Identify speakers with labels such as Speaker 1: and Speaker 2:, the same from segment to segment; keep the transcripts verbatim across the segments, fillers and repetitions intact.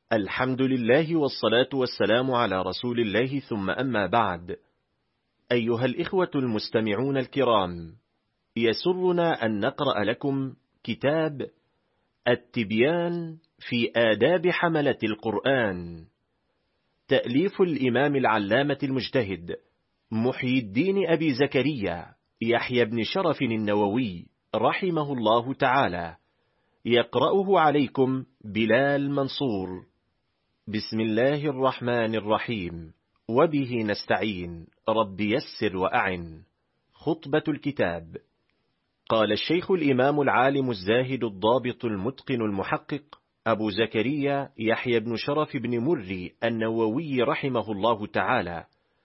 Speaker 1: الحمد لله والصلاة والسلام على رسول الله، ثم أما بعد. أيها الإخوة المستمعون الكرام، يسرنا أن نقرأ لكم كتاب التبيان في آداب حملة القرآن، تأليف الإمام العلامة المجتهد محي الدين أبي زكريا يحيى بن شرف النووي رحمه الله تعالى. يقرأه عليكم بلال منصور. بسم الله الرحمن الرحيم، وبه نستعين، رب يسر وأعن. خطبة الكتاب. قال الشيخ الإمام العالم الزاهد الضابط المتقن المحقق أبو زكريا يحيى بن شرف بن مري النووي رحمه الله تعالى: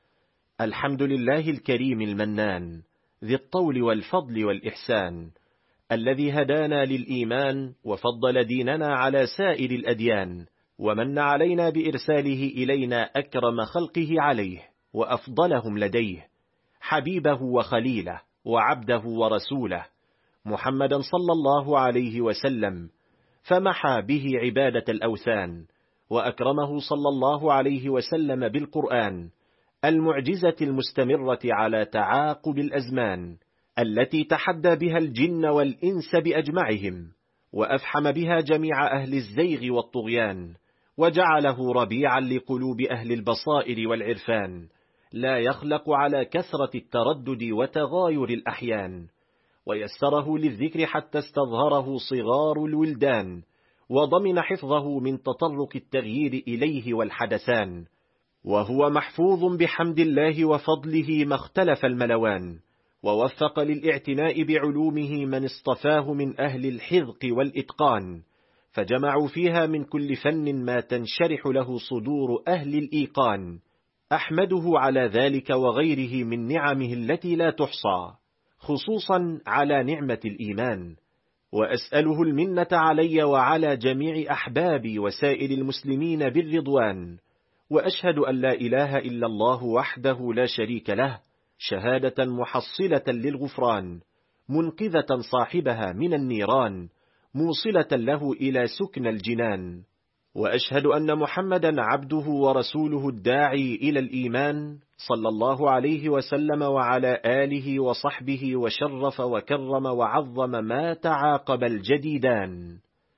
Speaker 1: الحمد لله الكريم المنان ذي الطول والفضل والإحسان، الذي هدانا للإيمان وفضل ديننا على سائر الأديان، ومن علينا بإرساله إلينا أكرم خلقه عليه وأفضلهم لديه، حبيبه وخليله وعبده ورسوله محمدا صلى الله عليه وسلم، فمحى به عبادة الأوثان، وأكرمه صلى الله عليه وسلم بالقرآن المعجزة المستمرة على تعاقب الأزمان، التي تحدى بها الجن والإنس بأجمعهم، وأفحم بها جميع أهل الزيغ والطغيان، وجعله ربيعا لقلوب أهل البصائر والعرفان، لا يخلق على كثرة التردد وتغاير الأحيان، ويسره للذكر حتى استظهره صغار الولدان، وضمن حفظه من تطرق التغيير إليه والحدثان، وهو محفوظ بحمد الله وفضله ما اختلف الملوان، ووفق للاعتناء بعلومه من اصطفاه من أهل الحذق والإتقان، فجمعوا فيها من كل فن ما تنشرح له صدور أهل الإيقان. أحمده على ذلك وغيره من نعمه التي لا تحصى، خصوصا على نعمة الإيمان، وأسأله المنة علي وعلى جميع أحبابي وسائر المسلمين بالرضوان. وأشهد أن لا إله إلا الله وحده لا شريك له، شهادة محصلة للغفران، منقذة صاحبها من النيران، موصلة له إلى سكن الجنان. وأشهد أن محمدا عبده ورسوله الداعي إلى الإيمان، صلى الله عليه وسلم وعلى آله وصحبه، وشرف وكرم وعظم ما تعاقب الجديدان.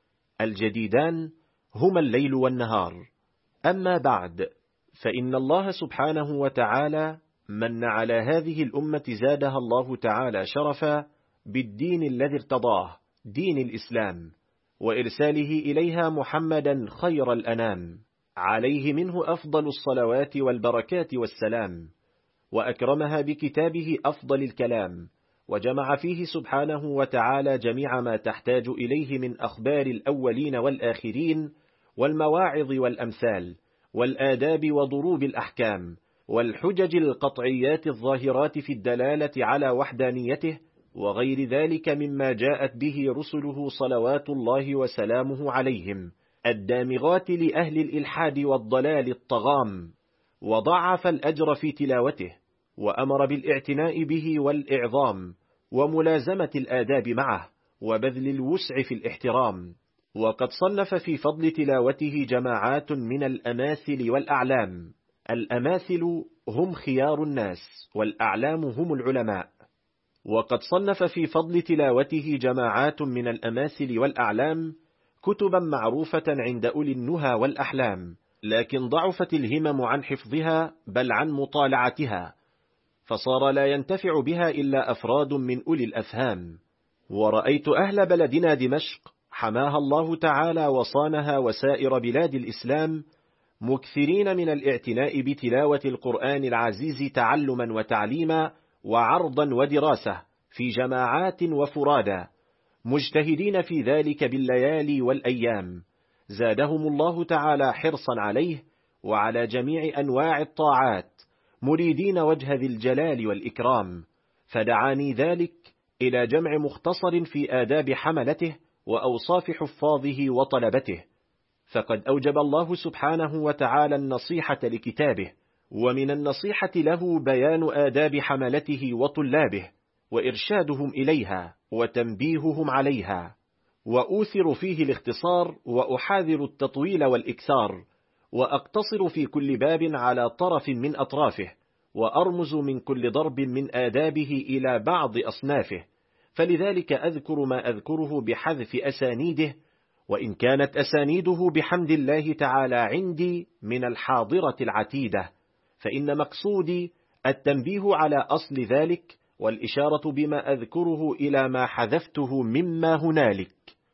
Speaker 1: الجديدان هما الليل والنهار. أما بعد، فإن الله سبحانه وتعالى من على هذه الأمة زادها الله تعالى شرفا بالدين الذي ارتضاه، دين الإسلام، وإرساله إليها محمدا خير الأنام، عليه منه أفضل الصلوات والبركات والسلام، وأكرمها بكتابه أفضل الكلام، وجمع فيه سبحانه وتعالى جميع ما تحتاج إليه من أخبار الأولين والآخرين، والمواعظ والأمثال، والآداب وضروب الأحكام، والحجج القطعيات الظاهرات في الدلالة على وحدانيته، وغير ذلك مما جاءت به رسله صلوات الله وسلامه عليهم، الدامغات لأهل الإلحاد والضلال الطغام، وضعف الأجر في تلاوته، وأمر بالاعتناء به والإعظام، وملازمة الآداب معه، وبذل الوسع في الاحترام. وقد صنف في فضل تلاوته جماعات من الأماثل والأعلام. الأماثل هم خيار الناس، والأعلام هم العلماء. وقد صنف في فضل تلاوته جماعات من الأماثل والأعلام كتبا معروفة عند أولي النهى والأحلام، لكن ضعفت الهمم عن حفظها بل عن مطالعتها، فصار لا ينتفع بها إلا أفراد من أولي الأفهام. ورأيت أهل بلدنا دمشق حماها الله تعالى وصانها وسائر بلاد الإسلام مكثرين من الاعتناء بتلاوة القرآن العزيز تعلما وتعليما وعرضا ودراسة في جماعات وفرادا، مجتهدين في ذلك بالليالي والأيام، زادهم الله تعالى حرصا عليه وعلى جميع أنواع الطاعات، مريدين وجه ذي الجلال والإكرام. فدعاني ذلك إلى جمع مختصر في آداب حملته وأوصاف حفاظه وطلبته. فقد أوجب الله سبحانه وتعالى النصيحة لكتابه، ومن النصيحة له بيان آداب حملته وطلابه، وإرشادهم إليها وتنبيههم عليها. وأوثر فيه الاختصار وأحاذر التطويل والإكثار، وأقتصر في كل باب على طرف من أطرافه، وأرمز من كل ضرب من آدابه إلى بعض أصنافه، فلذلك أذكر ما أذكره بحذف أسانيده، وإن كانت أسانيده بحمد الله تعالى عندي من الحاضرة العتيدة، فإن مقصودي التنبيه على أصل ذلك والإشارة بما أذكره إلى ما حذفته مما هنالك.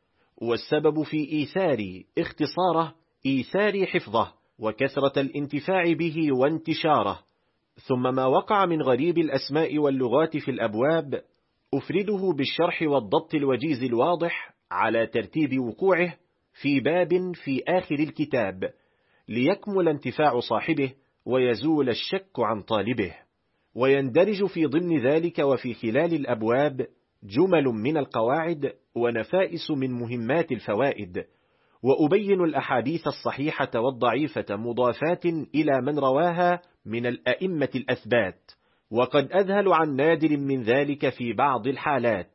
Speaker 1: والسبب في إيثاري اختصاره إيثاري حفظه وكثرة الانتفاع به وانتشاره. ثم ما وقع من غريب الأسماء واللغات في الأبواب أفرده بالشرح والضبط الوجيز الواضح على ترتيب وقوعه في باب في آخر الكتاب، ليكمل انتفاع صاحبه ويزول الشك عن طالبه. ويندرج في ضمن ذلك وفي خلال الأبواب جمل من القواعد ونفائس من مهمات الفوائد، وأبين الأحاديث الصحيحة والضعيفة مضافات إلى من رواها من الأئمة الأثبات، وقد أذهل عن نادر من ذلك في بعض الحالات.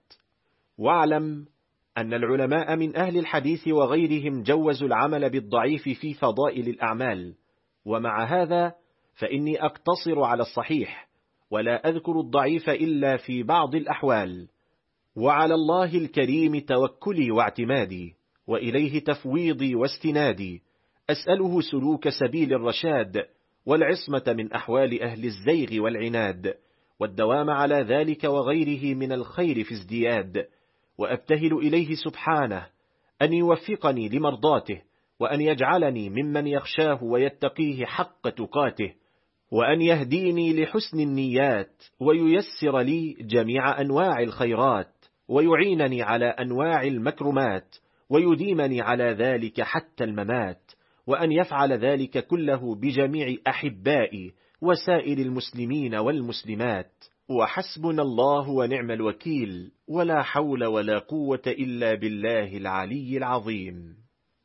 Speaker 1: واعلم أن العلماء من أهل الحديث وغيرهم جوزوا العمل بالضعيف في فضائل الأعمال، ومع هذا فإني أقتصر على الصحيح ولا أذكر الضعيف إلا في بعض الأحوال. وعلى الله الكريم توكلي واعتمادي، وإليه تفويضي واستنادي، أسأله سلوك سبيل الرشاد والعصمة من أحوال أهل الزيغ والعناد، والدوام على ذلك وغيره من الخير في ازدياد، وأبتهل إليه سبحانه أن يوفقني لمرضاته، وأن يجعلني ممن يخشاه ويتقيه حق تقاته، وأن يهديني لحسن النيات، وييسر لي جميع أنواع الخيرات، ويعينني على أنواع المكرمات، ويديمني على ذلك حتى الممات، وأن يفعل ذلك كله بجميع أحبائي وسائر المسلمين والمسلمات. وحسبنا الله ونعم الوكيل، ولا حول ولا قوة إلا بالله العلي العظيم.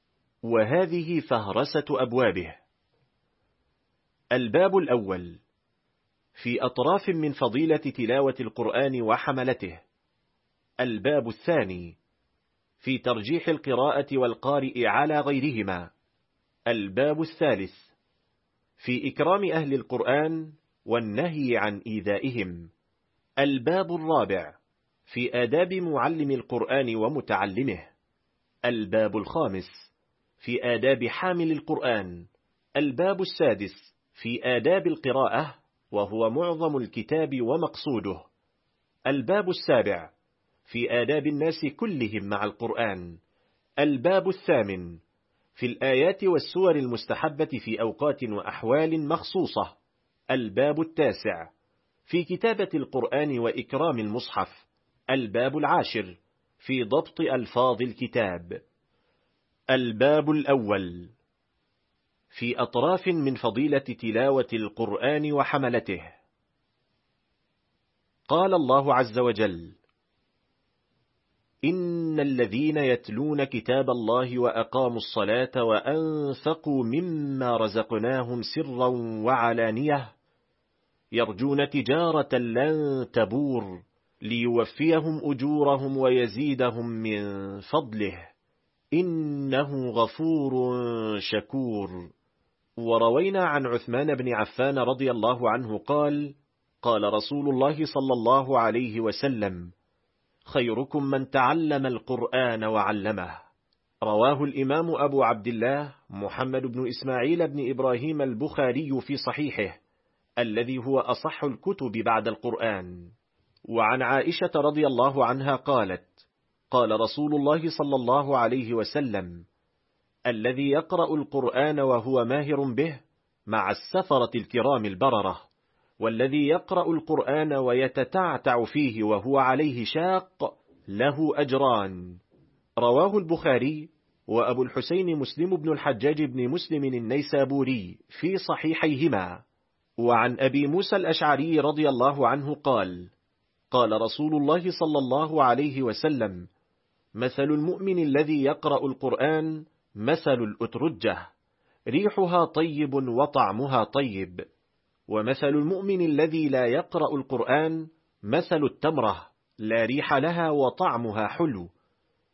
Speaker 1: وهذه فهرسة أبوابه. الباب الأول في أطراف من فضيلة تلاوة القرآن وحملته. الباب الثاني في ترجيح القراءة والقارئ على غيرهما. الباب الثالث في إكرام أهل القرآن والنهي عن إيذائهم. الباب الرابع في آداب معلم القرآن ومتعلمه. الباب الخامس في آداب حامل القرآن. الباب السادس في آداب القراءة، وهو معظم الكتاب ومقصوده. الباب السابع في آداب الناس كلهم مع القرآن. الباب الثامن في الآيات والسور المستحبة في أوقات وأحوال مخصوصة. الباب التاسع في كتابة القرآن وإكرام المصحف. الباب العاشر في ضبط ألفاظ الكتاب. الباب الأول في أطراف من فضيلة تلاوة القرآن وحملته. قال الله عز وجل: إن الذين يتلون كتاب الله وأقاموا الصلاة وأنفقوا مما رزقناهم سرا وعلانية يرجون تجارة لن تبور ليوفيهم أجورهم ويزيدهم من فضله إنه غفور شكور. وروينا عن عثمان بن عفان رضي الله عنه قال: قال رسول الله صلى الله عليه وسلم: خيركم من تعلم القرآن وعلمه. رواه الإمام أبو عبد الله محمد بن إسماعيل بن إبراهيم البخاري في صحيحه، الذي هو أصح الكتب بعد القرآن. وعن عائشة رضي الله عنها قالت: قال رسول الله صلى الله عليه وسلم: الذي يقرأ القرآن وهو ماهر به مع السفرة الكرام البررة، والذي يقرأ القرآن ويتتعتع فيه وهو عليه شاق له أجران. رواه البخاري وأبو الحسين مسلم بن الحجاج بن مسلم النيسابوري في صحيحيهما. وعن أبي موسى الأشعري رضي الله عنه قال: قال رسول الله صلى الله عليه وسلم: مثل المؤمن الذي يقرأ القرآن مثل الأترجة، ريحها طيب وطعمها طيب. ومثل المؤمن الذي لا يقرأ القرآن مثل التمرة، لا ريح لها وطعمها حلو.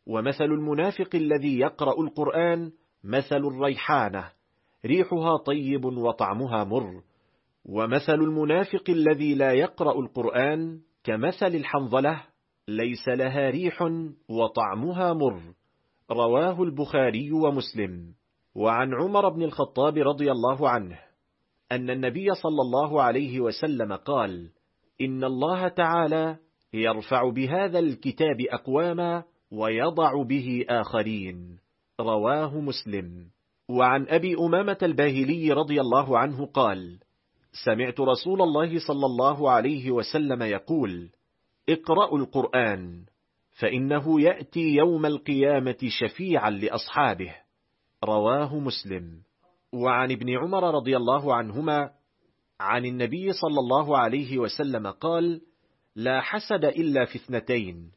Speaker 1: ومثل المنافق الذي يقرأ القرآن مثل الريحانة ريحها طيب وطعمها مر، ومثل المنافق الذي لا يقرأ القرآن كمثل الحنظلة ليس لها ريح وطعمها مر. رواه البخاري ومسلم. وعن عمر بن الخطاب رضي الله عنه أن النبي صلى الله عليه وسلم قال: إن الله تعالى يرفع بهذا الكتاب أقواما ويضع به آخرين. رواه مسلم. وعن أبي أمامة الباهلي رضي الله عنه قال: سمعت رسول الله صلى الله عليه وسلم يقول: اقرأوا القرآن فإنه يأتي يوم القيامة شفيعا لأصحابه. رواه مسلم. وعن ابن عمر رضي الله عنهما عن النبي صلى الله عليه وسلم قال: لا حسد إلا في اثنتين: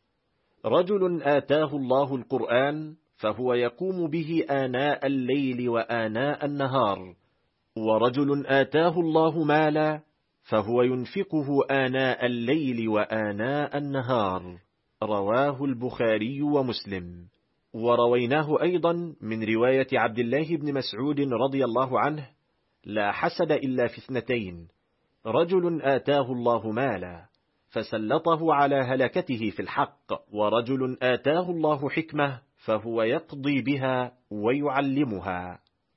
Speaker 1: رجل آتاه الله القرآن فهو يقوم به آناء الليل وآناء النهار، ورجل آتاه الله مالا فهو ينفقه آناء الليل وآناء النهار. رواه البخاري ومسلم. ورويناه أيضا من رواية عبد الله بن مسعود رضي الله عنه: لا حسد إلا في اثنتين: رجل آتاه الله مالا فسلطه على هلكته في الحق، ورجل آتاه الله حكمة فهو يقضي بها ويعلمها.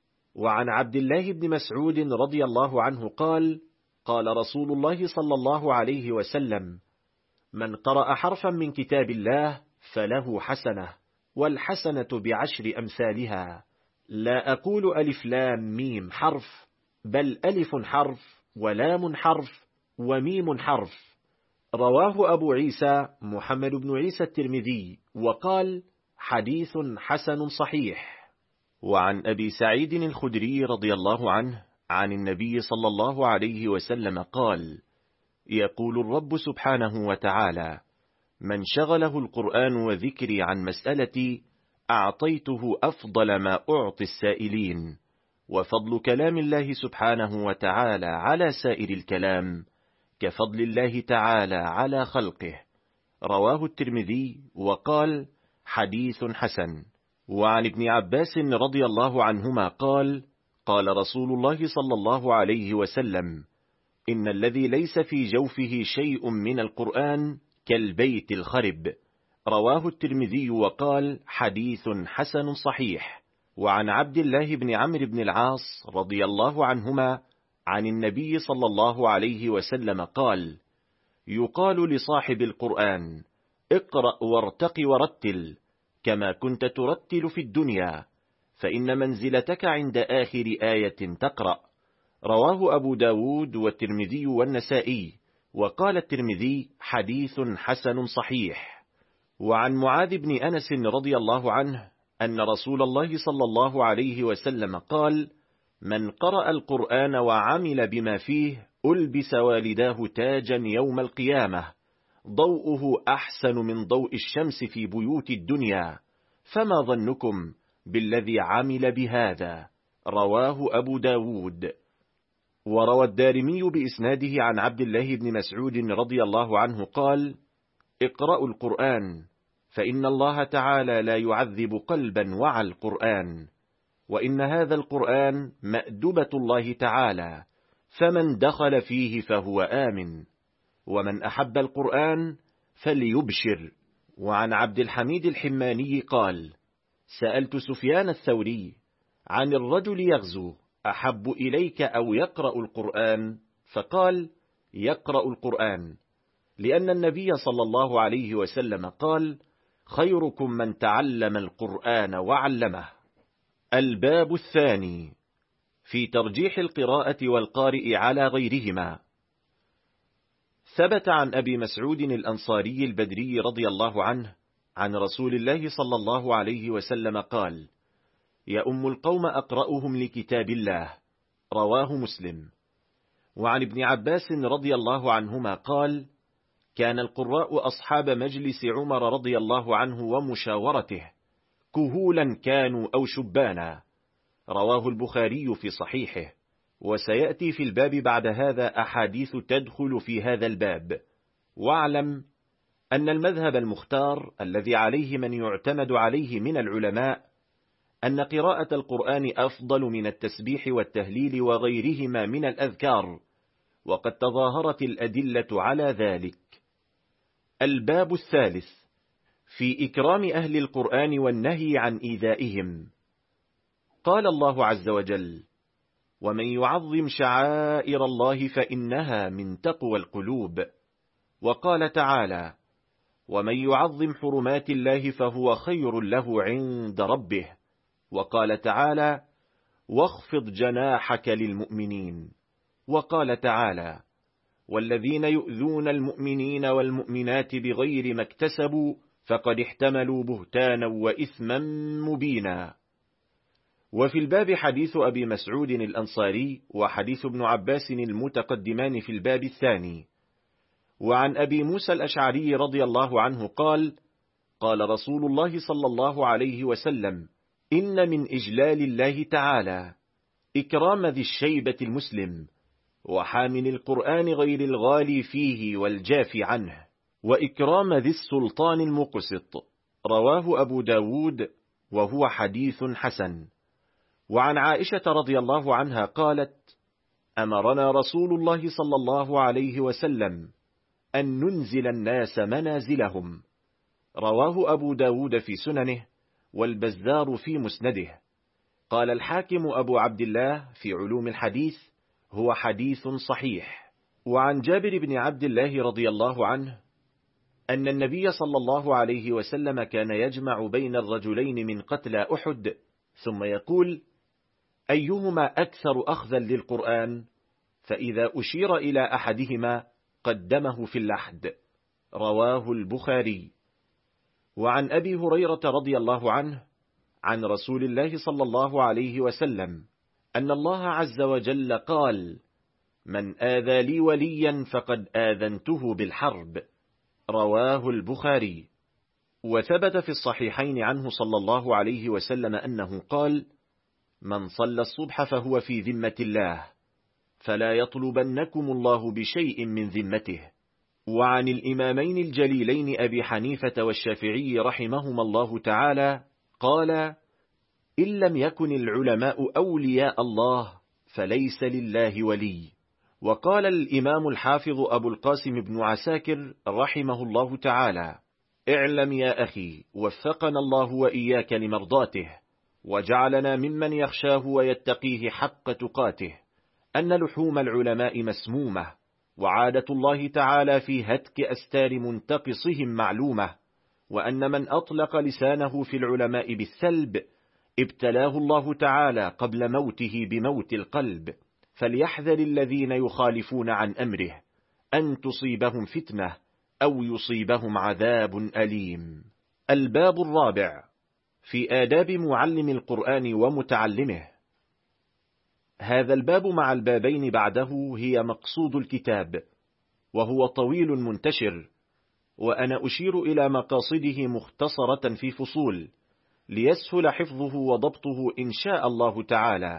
Speaker 1: وعن عبد الله بن مسعود رضي الله عنه قال: قال رسول الله صلى الله عليه وسلم: من قرأ حرفا من كتاب الله فله حسنة، والحسنة بعشر أمثالها. لا أقول ألف لام ميم حرف، بل ألف حرف ولام حرف وميم حرف. رواه أبو عيسى محمد بن عيسى الترمذي وقال: حديث حسن صحيح. وعن أبي سعيد الخدري رضي الله عنه عن النبي صلى الله عليه وسلم قال: يقول الرب سبحانه وتعالى: من شغله القرآن وذكري عن مسألتي أعطيته أفضل ما أعطي السائلين. وفضل كلام الله سبحانه وتعالى على سائر الكلام كفضل الله تعالى على خلقه. رواه الترمذي وقال: حديث حسن. وعن ابن عباس رضي الله عنهما قال: قال رسول الله صلى الله عليه وسلم: إن الذي ليس في جوفه شيء من القرآن كالبيت الخرب. رواه الترمذي وقال: حديث حسن صحيح. وعن عبد الله بن عمرو بن العاص رضي الله عنهما عن النبي صلى الله عليه وسلم قال: يقال لصاحب القرآن: اقرأ وارتق ورتل كما كنت ترتل في الدنيا، فإن منزلتك عند آخر آية تقرأ. رواه أبو داود والترمذي والنسائي، وقال الترمذي: حديث حسن صحيح. وعن معاذ بن أنس رضي الله عنه أن رسول الله صلى الله عليه وسلم قال: من قرأ القرآن وعمل بما فيه ألبس والداه تاجا يوم القيامة ضوءه أحسن من ضوء الشمس في بيوت الدنيا، فما ظنكم بالذي عمل بهذا؟ رواه أبو داود. وروى الدارمي بإسناده عن عبد الله بن مسعود رضي الله عنه قال: اقرأوا القرآن فإن الله تعالى لا يعذب قلبا وعى القرآن، وإن هذا القرآن مأدبة الله تعالى، فمن دخل فيه فهو آمن، ومن أحب القرآن فليبشر. وعن عبد الحميد الحماني قال: سألت سفيان الثوري عن الرجل يغزو أحب إليك أو يقرأ القرآن؟ فقال: يقرأ القرآن، لأن النبي صلى الله عليه وسلم قال: خيركم من تعلم القرآن وعلمه. الباب الثاني في ترجيح القراءة والقارئ على غيرهما. ثبت عن أبي مسعود الأنصاري البدري رضي الله عنه عن رسول الله صلى الله عليه وسلم قال: يؤم القوم أقرأهم لكتاب الله. رواه مسلم. وعن ابن عباس رضي الله عنهما قال: كان القراء أصحاب مجلس عمر رضي الله عنه ومشاورته، كهولا كانوا أو شبانا. رواه البخاري في صحيحه. وسيأتي في الباب بعد هذا أحاديث تدخل في هذا الباب. واعلم أن المذهب المختار الذي عليه من يعتمد عليه من العلماء أن قراءة القرآن أفضل من التسبيح والتهليل وغيرهما من الأذكار، وقد تظاهرت الأدلة على ذلك. الباب الثالث في إكرام أهل القرآن والنهي عن إيذائهم. قال الله عز وجل: ومن يعظم شعائر الله فإنها من تقوى القلوب. وقال تعالى: ومن يعظم حرمات الله فهو خير له عند ربه. وقال تعالى: واخفض جناحك للمؤمنين. وقال تعالى: والذين يؤذون المؤمنين والمؤمنات بغير ما اكتسبوا فقد احتملوا بهتانا وإثما مبينا. وفي الباب حديث أبي مسعود الأنصاري وحديث ابن عباس المتقدمان في الباب الثاني. وعن أبي موسى الأشعري رضي الله عنه قال: قال رسول الله صلى الله عليه وسلم: إن من إجلال الله تعالى إكرام ذي الشيبة المسلم، وحامل القرآن غير الغالي فيه والجافي عنه، وإكرام ذي السلطان المقسط. رواه أبو داود وهو حديث حسن. وعن عائشة رضي الله عنها قالت: أمرنا رسول الله صلى الله عليه وسلم أن ننزل الناس منازلهم. رواه أبو داود في سننه والبزار في مسنده. قال الحاكم أبو عبد الله في علوم الحديث: هو حديث صحيح. وعن جابر بن عبد الله رضي الله عنه أن النبي صلى الله عليه وسلم كان يجمع بين الرجلين من قتلى أحد ثم يقول: أيهما أكثر أخذا للقرآن؟ فإذا أشير إلى أحدهما قدمه في اللحد. رواه البخاري. وعن أبي هريرة رضي الله عنه عن رسول الله صلى الله عليه وسلم أن الله عز وجل قال: من آذى لي وليا فقد آذنته بالحرب. رواه البخاري. وثبت في الصحيحين عنه صلى الله عليه وسلم أنه قال: من صلى الصبح فهو في ذمة الله، فلا يطلبنكم الله بشيء من ذمته. وعن الإمامين الجليلين أبي حنيفة والشافعي رحمهما الله تعالى قال: إن لم يكن العلماء أولياء الله فليس لله ولي. وقال الإمام الحافظ أبو القاسم بن عساكر رحمه الله تعالى: اعلم يا أخي وفقنا الله وإياك لمرضاته، وجعلنا ممن يخشاه ويتقيه حق تقاته، أن لحوم العلماء مسمومة، وعادة الله تعالى في هتك أستار منتقصهم معلومة، وأن من أطلق لسانه في العلماء بالسلب ابتلاه الله تعالى قبل موته بموت القلب، فليحذر الذين يخالفون عن أمره أن تصيبهم فتنة أو يصيبهم عذاب أليم. الباب الرابع في آداب معلم القرآن ومتعلمه. هذا الباب مع البابين بعده هي مقصود الكتاب، وهو طويل منتشر، وأنا أشير إلى مقاصده مختصرة في فصول ليسهل حفظه وضبطه إن شاء الله تعالى.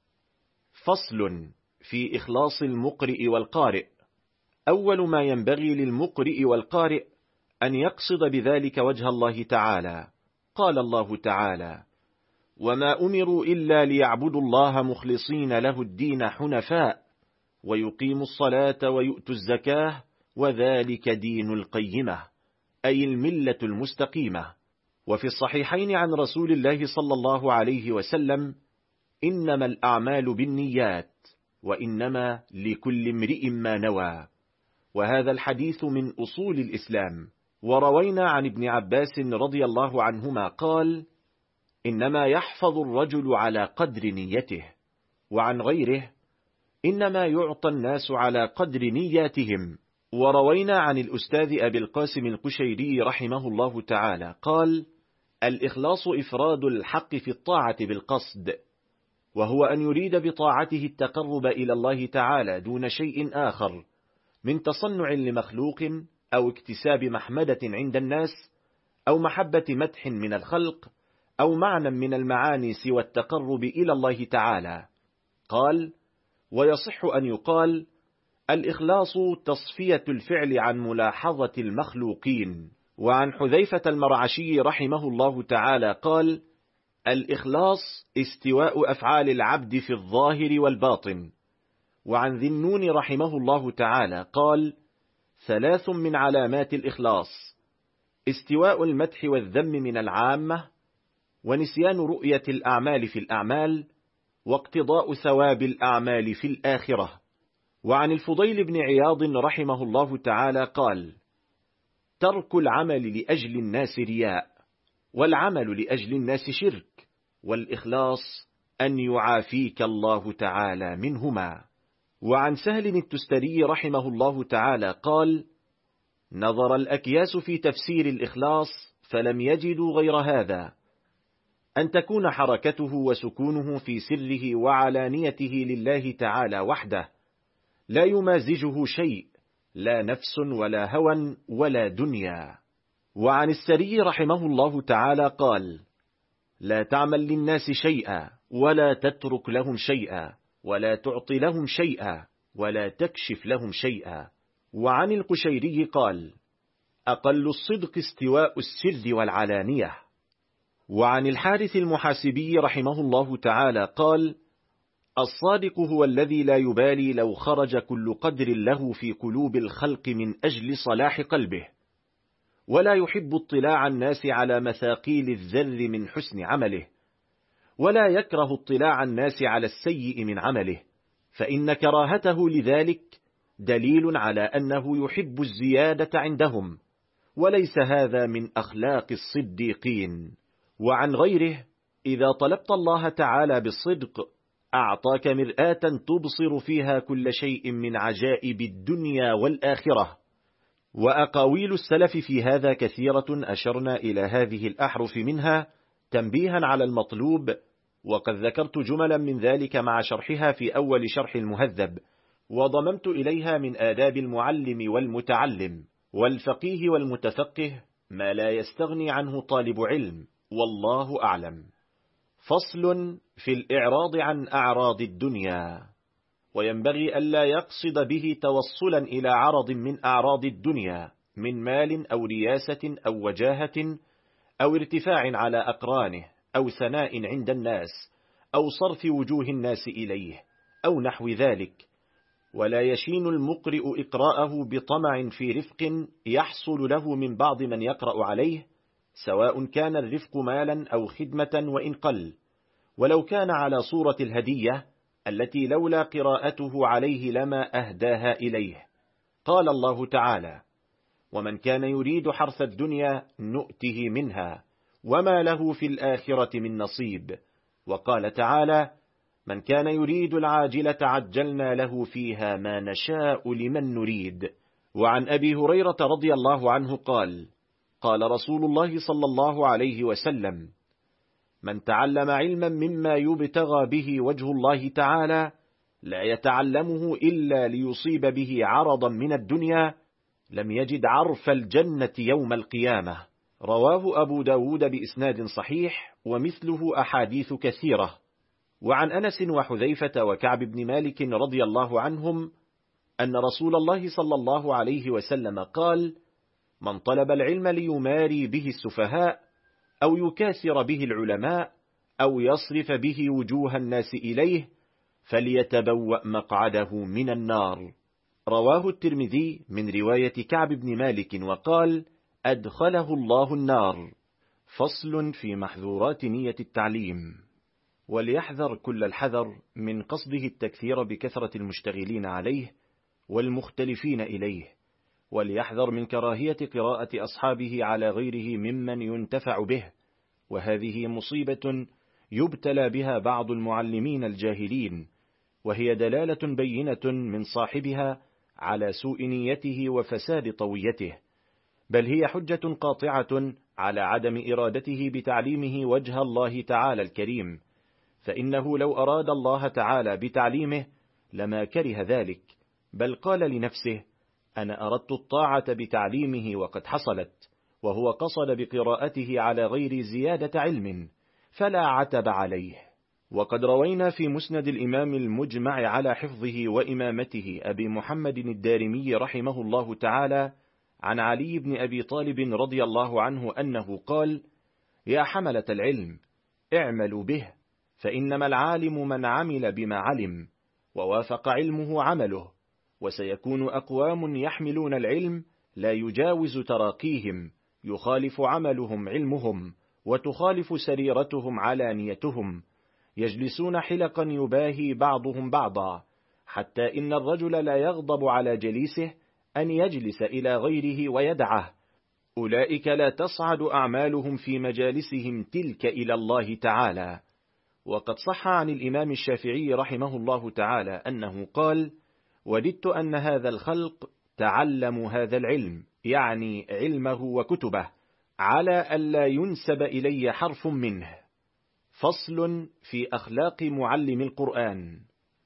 Speaker 1: فصل في إخلاص المقرئ والقارئ. أول ما ينبغي للمقرئ والقارئ أن يقصد بذلك وجه الله تعالى. قال الله تعالى: وما أمروا إلا ليعبدوا الله مخلصين له الدين حنفاء ويقيموا الصلاة ويؤتوا الزكاة وذلك دين القيمة، أي الملة المستقيمة. وفي الصحيحين عن رسول الله صلى الله عليه وسلم: إنما الأعمال بالنيات وإنما لكل امرئ ما نوى. وهذا الحديث من أصول الإسلام. وروينا عن ابن عباس رضي الله عنهما قال: إنما يحفظ الرجل على قدر نيته. وعن غيره: إنما يعطى الناس على قدر نياتهم. وروينا عن الأستاذ أبي القاسم القشيري رحمه الله تعالى قال: الإخلاص إفراد الحق في الطاعة بالقصد، وهو أن يريد بطاعته التقرب إلى الله تعالى دون شيء آخر من تصنع لمخلوق أو اكتساب محمدة عند الناس أو محبة مدح من الخلق أو معنى من المعاني سوى التقرب إلى الله تعالى. قال: ويصح أن يقال الإخلاص تصفية الفعل عن ملاحظة المخلوقين. وعن حذيفة المرعشي رحمه الله تعالى قال: الإخلاص استواء أفعال العبد في الظاهر والباطن. وعن ذي النون رحمه الله تعالى قال: ثلاث من علامات الإخلاص: استواء المدح والذم من العامة، ونسيان رؤية الأعمال في الأعمال، واقتضاء ثواب الأعمال في الآخرة. وعن الفضيل بن عياض رحمه الله تعالى قال: ترك العمل لأجل الناس رياء، والعمل لأجل الناس شرك، والإخلاص أن يعافيك الله تعالى منهما. وعن سهل التستري رحمه الله تعالى قال: نظر الأكياس في تفسير الإخلاص فلم يجدوا غير هذا: أن تكون حركته وسكونه في سره وعلانيته لله تعالى وحده، لا يمازجه شيء، لا نفس ولا هوى ولا دنيا. وعن السري رحمه الله تعالى قال: لا تعمل للناس شيئا، ولا تترك لهم شيئا، ولا تعطي لهم شيئا، ولا تكشف لهم شيئا. وعن القشيري قال: أقل الصدق استواء السر والعلانية. وعن الحارث المحاسبي رحمه الله تعالى قال: الصادق هو الذي لا يبالي لو خرج كل قدر له في قلوب الخلق من أجل صلاح قلبه، ولا يحب اطلاع الناس على مثاقيل الذر من حسن عمله، ولا يكره اطلاع الناس على السيء من عمله، فإن كراهته لذلك دليل على أنه يحب الزيادة عندهم، وليس هذا من أخلاق الصديقين. وعن غيره: إذا طلبت الله تعالى بالصدق أعطاك مرآة تبصر فيها كل شيء من عجائب الدنيا والآخرة. وأقاويل السلف في هذا كثيرة، أشرنا إلى هذه الأحرف منها تنبيها على المطلوب، وقد ذكرت جملا من ذلك مع شرحها في أول شرح المهذب، وضممت إليها من آداب المعلم والمتعلم والفقيه والمتفقه ما لا يستغني عنه طالب علم، والله أعلم. فصل في الإعراض عن أعراض الدنيا. وينبغي ألا يقصد به توصلا إلى عرض من أعراض الدنيا من مال أو رياسة أو وجاهة أو ارتفاع على أقرانه أو ثناء عند الناس أو صرف وجوه الناس إليه أو نحو ذلك. ولا يشين المقرئ إقراءه بطمع في رفق يحصل له من بعض من يقرأ عليه، سواء كان الرفق مالا أو خدمة وإن قل، ولو كان على صورة الهدية التي لولا قراءته عليه لما أهداها إليه. قال الله تعالى: ومن كان يريد حرث الدنيا نؤته منها وما له في الآخرة من نصيب. وقال تعالى: من كان يريد العاجلة عجلنا له فيها ما نشاء لمن نريد. وعن أبي هريرة رضي الله عنه قال: قال رسول الله صلى الله عليه وسلم: من تعلم علما مما يبتغى به وجه الله تعالى لا يتعلمه إلا ليصيب به عرضا من الدنيا لم يجد عرف الجنة يوم القيامة. رواه أبو داود بإسناد صحيح، ومثله أحاديث كثيرة. وعن أنس وحذيفة وكعب بن مالك رضي الله عنهم أن رسول الله صلى الله عليه وسلم قال: من طلب العلم ليماري به السفهاء أو يكاثر به العلماء أو يصرف به وجوه الناس إليه فليتبوأ مقعده من النار. رواه الترمذي من رواية كعب بن مالك وقال: أدخله الله النار. فصل في محذورات نية التعليم. وليحذر كل الحذر من قصده التكثير بكثرة المشتغلين عليه والمختلفين إليه، وليحذر من كراهية قراءة أصحابه على غيره ممن ينتفع به، وهذه مصيبة يبتلى بها بعض المعلمين الجاهلين، وهي دلالة بينة من صاحبها على سوء نيته وفساد طويته، بل هي حجة قاطعة على عدم إرادته بتعليمه وجه الله تعالى الكريم، فإنه لو أراد الله تعالى بتعليمه لما كره ذلك، بل قال لنفسه: أنا أردت الطاعة بتعليمه وقد حصلت، وهو قصد بقراءته على غير زيادة علم، فلا عتب عليه. وقد روينا في مسند الإمام المجمع على حفظه وإمامته أبي محمد الدارمي رحمه الله تعالى عن علي بن أبي طالب رضي الله عنه أنه قال: يا حملة العلم اعملوا به، فإنما العالم من عمل بما علم ووافق علمه عمله، وسيكون أقوام يحملون العلم لا يجاوز تراقيهم، يخالف عملهم علمهم، وتخالف سريرتهم علانيتهم، يجلسون حلقا يباهي بعضهم بعضا، حتى إن الرجل لا يغضب على جليسه أن يجلس إلى غيره ويدعه. أولئك لا تصعد أعمالهم في مجالسهم تلك إلى الله تعالى. وقد صح عن الإمام الشافعي رحمه الله تعالى أنه قال: وددت أن هذا الخلق تعلموا هذا العلم، يعني علمه وكتبه، على ألا ينسب إلي حرف منه. فصل في أخلاق معلم القرآن.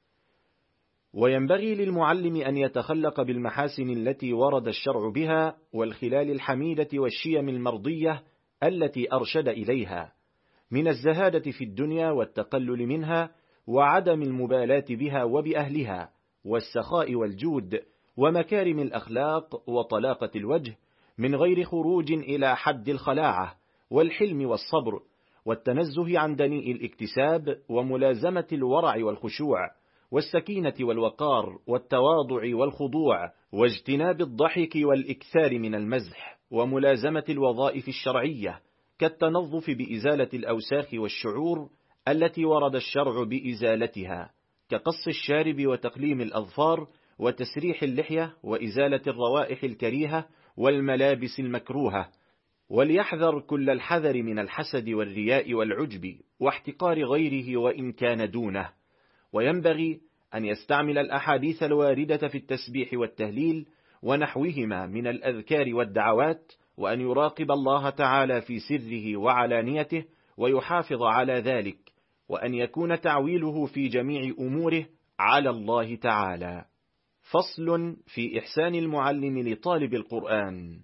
Speaker 1: وينبغي للمعلم أن يتخلق بالمحاسن التي ورد الشرع بها، والخلال الحميدة والشيم المرضية التي أرشد إليها، من الزهادة في الدنيا والتقلل منها، وعدم المبالاة بها وبأهلها، والسخاء والجود، ومكارم الأخلاق وطلاقة الوجه، من غير خروج إلى حد الخلاعة، والحلم والصبر، والتنزه عن دنيء الاكتساب، وملازمة الورع والخشوع، والسكينة والوقار، والتواضع والخضوع، واجتناب الضحك والإكثار من المزح، وملازمة الوظائف الشرعية كالتنظف بإزالة الأوساخ والشعور التي ورد الشرع بإزالتها، كقص الشارب وتقليم الأظفار وتسريح اللحية وإزالة الروائح الكريهة والملابس المكروهة. وليحذر كل الحذر من الحسد والرياء والعجب واحتقار غيره وإن كان دونه. وينبغي أن يستعمل الأحاديث الواردة في التسبيح والتهليل ونحوهما من الأذكار والدعوات، وأن يراقب الله تعالى في سره وعلانيته ويحافظ على ذلك، وأن يكون تعويله في جميع أموره على الله تعالى. فصل في إحسان المعلم لطالب القرآن.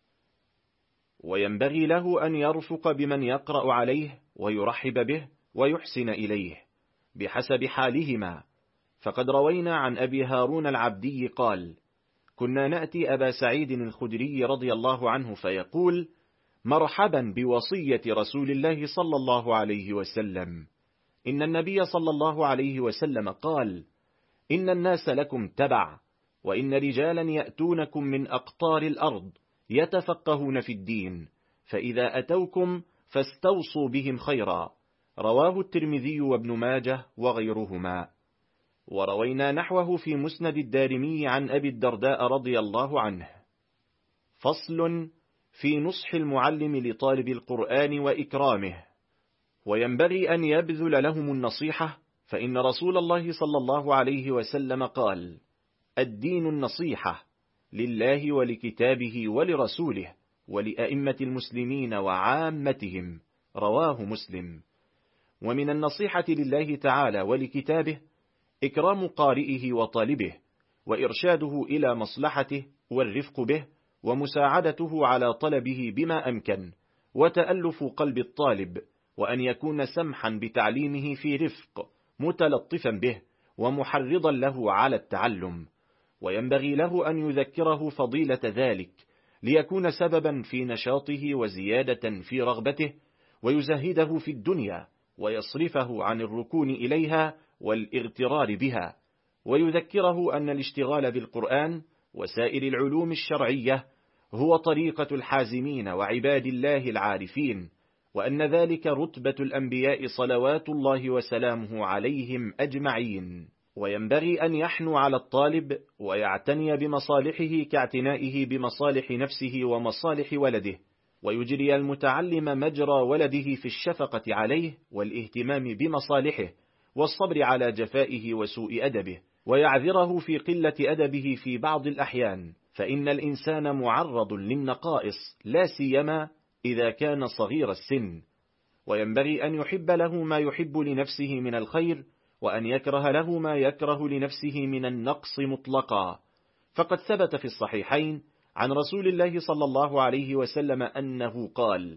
Speaker 1: وينبغي له أن يرفق بمن يقرأ عليه ويرحب به ويحسن إليه بحسب حالهما. فقد روينا عن أبي هارون العبدي قال: كنا نأتي أبا سعيد الخدري رضي الله عنه فيقول: مرحبا بوصية رسول الله صلى الله عليه وسلم. إن النبي صلى الله عليه وسلم قال: إن الناس لكم تبع، وإن رجالا يأتونكم من أقطار الأرض يتفقهون في الدين، فإذا أتوكم فاستوصوا بهم خيرا. رواه الترمذي وابن ماجه وغيرهما. وروينا نحوه في مسند الدارمي عن أبي الدرداء رضي الله عنه. فصل في نصح المعلم لطالب القرآن وإكرامه. وينبغي أن يبذل لهم النصيحة، فإن رسول الله صلى الله عليه وسلم قال: الدين النصيحة لله ولكتابه ولرسوله ولأئمة المسلمين وعامتهم. رواه مسلم. ومن النصيحة لله تعالى ولكتابه إكرام قارئه وطالبه، وإرشاده إلى مصلحته، والرفق به، ومساعدته على طلبه بما أمكن، وتألف قلب الطالب، وأن يكون سمحا بتعليمه في رفق، متلطفا به، ومحرضا له على التعلم. وينبغي له أن يذكره فضيلة ذلك، ليكون سببا في نشاطه وزيادة في رغبته، ويزهده في الدنيا، ويصرفه عن الركون إليها والاغترار بها، ويذكره أن الاشتغال بالقرآن وسائر العلوم الشرعية هو طريقة الحازمين وعباد الله العارفين، وأن ذلك رتبة الأنبياء صلوات الله وسلامه عليهم أجمعين. وينبغي أن يحنو على الطالب ويعتني بمصالحه كاعتنائه بمصالح نفسه ومصالح ولده، ويجري المتعلم مجرى ولده في الشفقة عليه والاهتمام بمصالحه، والصبر على جفائه وسوء أدبه، ويعذره في قلة أدبه في بعض الأحيان، فإن الإنسان معرض للنقائص، لا سيما إذا كان صغير السن. وينبغي أن يحب له ما يحب لنفسه من الخير، وأن يكره له ما يكره لنفسه من النقص مطلقا. فقد ثبت في الصحيحين عن رسول الله صلى الله عليه وسلم أنه قال: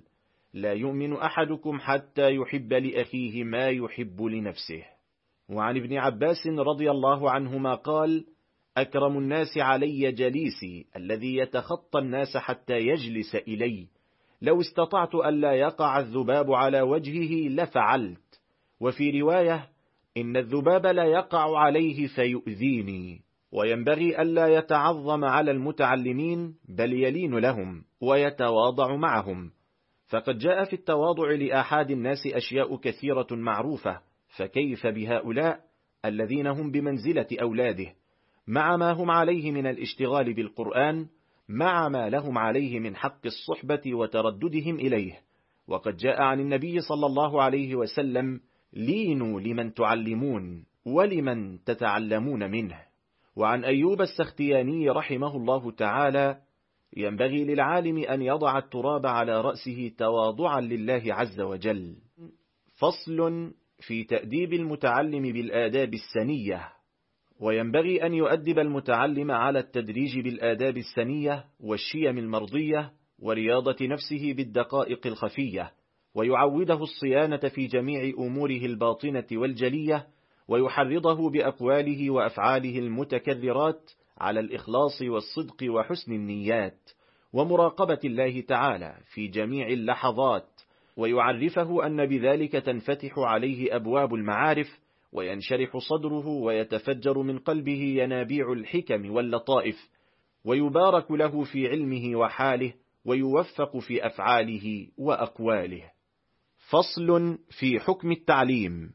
Speaker 1: لا يؤمن أحدكم حتى يحب لأخيه ما يحب لنفسه. وعن ابن عباس رضي الله عنهما قال: أكرم الناس علي جليسي الذي يتخطى الناس حتى يجلس إلي، لو استطعت ألا يقع الذباب على وجهه لفعلت. وفي رواية: إن الذباب لا يقع عليه فيؤذيني. وينبغي ألا يتعظم على المتعلمين، بل يلين لهم ويتواضع معهم، فقد جاء في التواضع لآحاد الناس أشياء كثيرة معروفة، فكيف بهؤلاء الذين هم بمنزلة أولاده، مع ما هم عليه من الاشتغال بالقرآن، مع ما لهم عليه من حق الصحبة وترددهم إليه. وقد جاء عن النبي صلى الله عليه وسلم: لينوا لمن تعلمون ولمن تتعلمون منه. وعن أيوب السختياني رحمه الله تعالى: ينبغي للعالم أن يضع التراب على رأسه تواضعا لله عز وجل. فصل في تأديب المتعلم بالآداب السنية. وينبغي أن يؤدب المتعلم على التدريج بالآداب السنية والشيم المرضية ورياضة نفسه بالدقائق الخفية، ويعوده الصيانة في جميع أموره الباطنة والجلية، ويحرضه بأقواله وأفعاله المتكررات على الإخلاص والصدق وحسن النيات ومراقبة الله تعالى في جميع اللحظات، ويعرفه أن بذلك تنفتح عليه أبواب المعارف، وينشرح صدره ويتفجر من قلبه ينابيع الحكم واللطائف، ويبارك له في علمه وحاله، ويوفق في أفعاله وأقواله. فصل في حكم التعليم.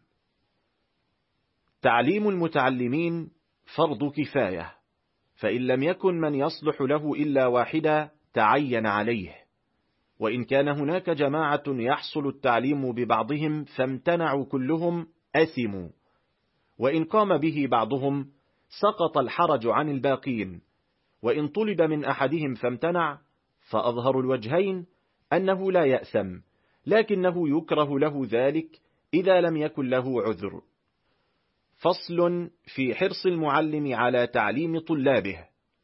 Speaker 1: تعليم المتعلمين فرض كفاية، فإن لم يكن من يصلح له إلا واحدا تعين عليه، وإن كان هناك جماعة يحصل التعليم ببعضهم فامتنعوا كلهم أثموا، وإن قام به بعضهم سقط الحرج عن الباقين، وإن طلب من أحدهم فامتنع فأظهر الوجهين أنه لا يأثم، لكنه يكره له ذلك إذا لم يكن له عذر. فصل في حرص المعلم على تعليم طلابه.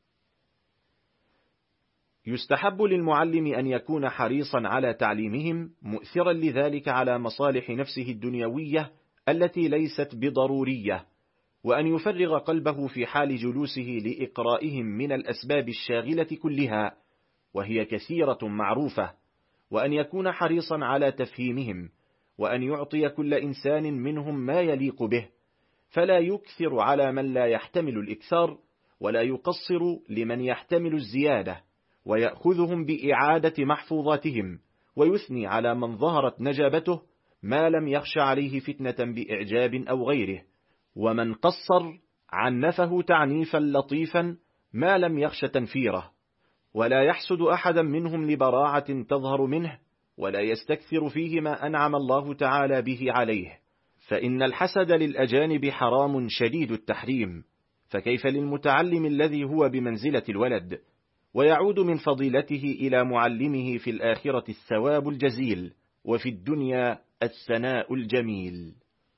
Speaker 1: يستحب للمعلم أن يكون حريصا على تعليمهم، مؤثرا لذلك على مصالح نفسه الدنيوية التي ليست بضرورية، وأن يفرغ قلبه في حال جلوسه لإقرائهم من الأسباب الشاغلة كلها، وهي كثيرة معروفة، وأن يكون حريصا على تفهيمهم، وأن يعطي كل إنسان منهم ما يليق به، فلا يكثر على من لا يحتمل الإكثار، ولا يقصر لمن يحتمل الزيادة، ويأخذهم بإعادة محفوظاتهم، ويثني على من ظهرت نجابته ما لم يخش عليه فتنة بإعجاب أو غيره، ومن قصر عنفه تعنيفا لطيفا ما لم يخش تنفيره، ولا يحسد أحدا منهم لبراعة تظهر منه، ولا يستكثر فيه ما أنعم الله تعالى به عليه، فإن الحسد للأجانب حرام شديد التحريم، فكيف للمتعلم الذي هو بمنزلة الولد، ويعود من فضيلته إلى معلمه في الآخرة الثواب الجزيل، وفي الدنيا الثناء الجميل.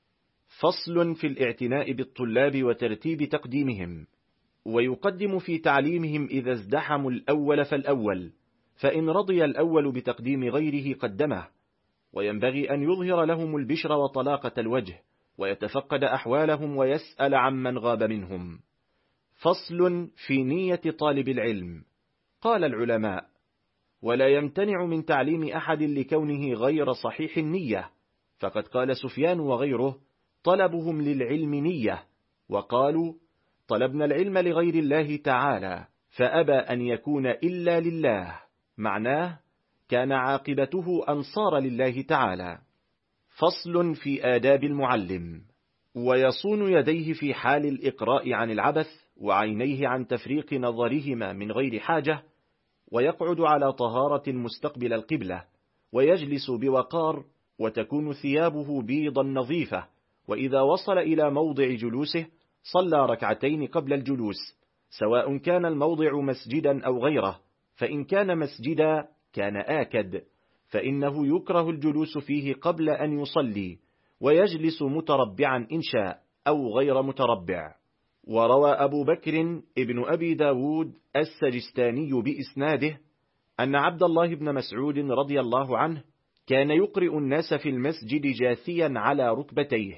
Speaker 1: فصل في الاعتناء بالطلاب وترتيب تقديمهم. ويقدم في تعليمهم إذا ازدحموا الأول فالأول، فإن رضي الأول بتقديم غيره قدمه، وينبغي أن يظهر لهم البشر وطلاقة الوجه، ويتفقد أحوالهم ويسأل عمن غاب منهم. فصل في نية طالب العلم. قال العلماء: ولا يمتنع من تعليم أحد لكونه غير صحيح النية، فقد قال سفيان وغيره: طلبهم للعلم نية، وقالوا: طلبنا العلم لغير الله تعالى فأبى أن يكون إلا لله، معناه كان عاقبته أنصار لله تعالى. فصل في آداب المعلم. ويصون يديه في حال الإقراء عن العبث، وعينيه عن تفريق نظرهما من غير حاجة، ويقعد على طهارة مستقبل القبلة، ويجلس بوقار، وتكون ثيابه بيضا نظيفة، وإذا وصل إلى موضع جلوسه صلى ركعتين قبل الجلوس، سواء كان الموضع مسجدا أو غيره، فإن كان مسجدا كان آكد، فإنه يكره الجلوس فيه قبل أن يصلي، ويجلس متربعا إن شاء أو غير متربع. وروى أبو بكر ابن أبي داود السجستاني بإسناده أن عبد الله بن مسعود رضي الله عنه كان يقرئ الناس في المسجد جاثيا على ركبتيه.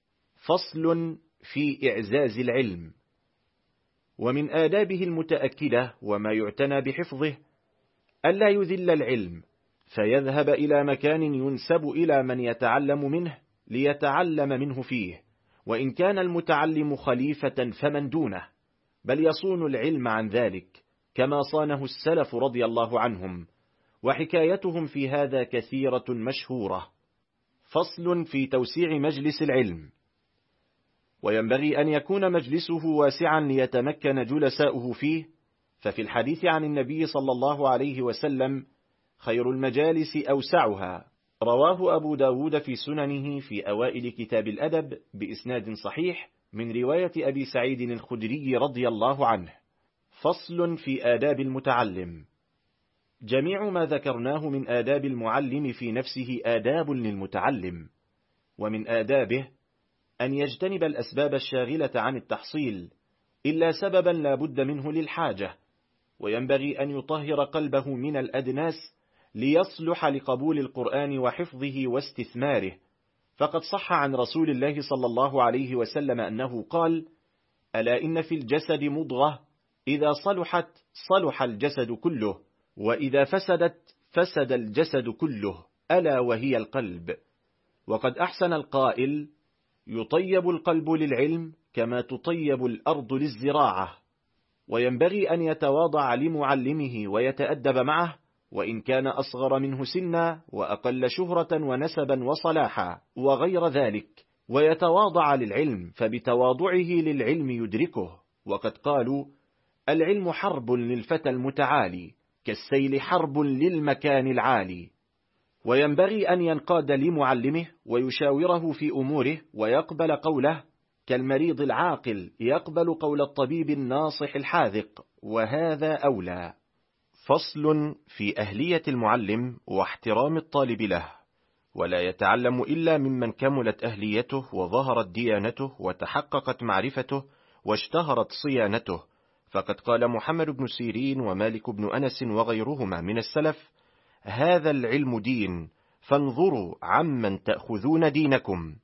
Speaker 1: فصل في إعزاز العلم. ومن آدابه المتأكدة وما يعتنى بحفظه ألا يذل العلم، فيذهب إلى مكان ينسب إلى من يتعلم منه ليتعلم منه فيه، وإن كان المتعلم خليفة فمن دونه، بل يصون العلم عن ذلك كما صانه السلف رضي الله عنهم، وحكايتهم في هذا كثيرة مشهورة. فصل في توسيع مجلس العلم. وينبغي أن يكون مجلسه واسعا ليتمكن جلساؤه فيه، ففي الحديث عن النبي صلى الله عليه وسلم: خير المجالس أوسعها. رواه أبو داود في سننه في أوائل كتاب الأدب بإسناد صحيح من رواية أبي سعيد الخدري رضي الله عنه. فصل في آداب المتعلم. جميع ما ذكرناه من آداب المعلم في نفسه آداب للمتعلم، ومن آدابه أن يجتنب الأسباب الشاغلة عن التحصيل إلا سببا لا بد منه للحاجة، وينبغي أن يطهر قلبه من الأدناس ليصلح لقبول القرآن وحفظه واستثماره، فقد صح عن رسول الله صلى الله عليه وسلم أنه قال: ألا إن في الجسد مضغة إذا صلحت صلح الجسد كله، وإذا فسدت فسد الجسد كله، ألا وهي القلب. وقد أحسن القائل: يطيب القلب للعلم كما تطيب الأرض للزراعة. وينبغي أن يتواضع لمعلمه ويتأدب معه، وإن كان أصغر منه سنا وأقل شهرة ونسبا وصلاحا وغير ذلك، ويتواضع للعلم، فبتواضعه للعلم يدركه. وقد قالوا: العلم حرب للفتى المتعالي، كالسيل حرب للمكان العالي. وينبغي أن ينقاد لمعلمه ويشاوره في أموره ويقبل قوله، كالمريض العاقل يقبل قول الطبيب الناصح الحاذق، وهذا أولى. فصل في أهلية المعلم واحترام الطالب له. ولا يتعلم إلا ممن كملت أهليته وظهرت ديانته وتحققت معرفته واشتهرت صيانته، فقد قال محمد بن سيرين ومالك بن أنس وغيرهما من السلف: هذا العلم دين، فانظروا عمن تأخذون دينكم.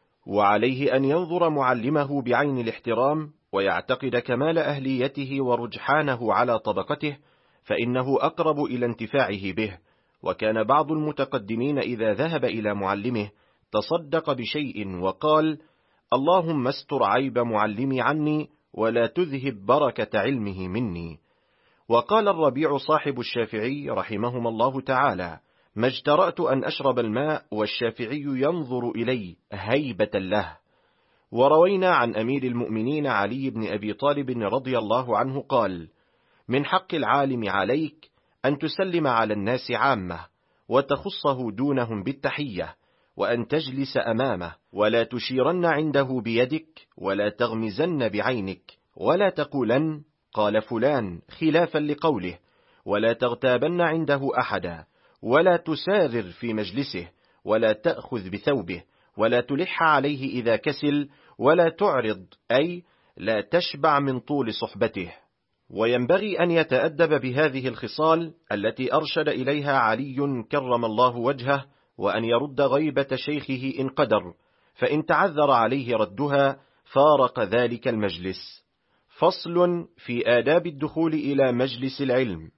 Speaker 1: وعليه أن ينظر معلمه بعين الاحترام، ويعتقد كمال أهليته ورجحانه على طبقته، فإنه أقرب إلى انتفاعه به. وكان بعض المتقدمين إذا ذهب إلى معلمه تصدق بشيء وقال: اللهم استر عيب معلمي عني ولا تذهب بركة علمه مني. وقال الربيع صاحب الشافعي رحمهما الله تعالى: ما اجترأت أن أشرب الماء والشافعي ينظر إلي هيبة له. وروينا عن أمير المؤمنين علي بن أبي طالب رضي الله عنه قال: من حق العالم عليك أن تسلم على الناس عامة، وتخصه دونهم بالتحية، وأن تجلس أمامه، ولا تشيرن عنده بيدك، ولا تغمزن بعينك، ولا تقولن قال فلان خلافا لقوله، ولا تغتابن عنده أحدا، ولا تسارر في مجلسه، ولا تأخذ بثوبه، ولا تلح عليه إذا كسل، ولا تعرض، أي لا تشبع من طول صحبته. وينبغي أن يتأدب بهذه الخصال التي أرشد إليها علي كرم الله وجهه، وأن يرد غيبة شيخه إن قدر، فإن تعذر عليه ردها فارق ذلك المجلس. فصل في آداب الدخول إلى مجلس العلم.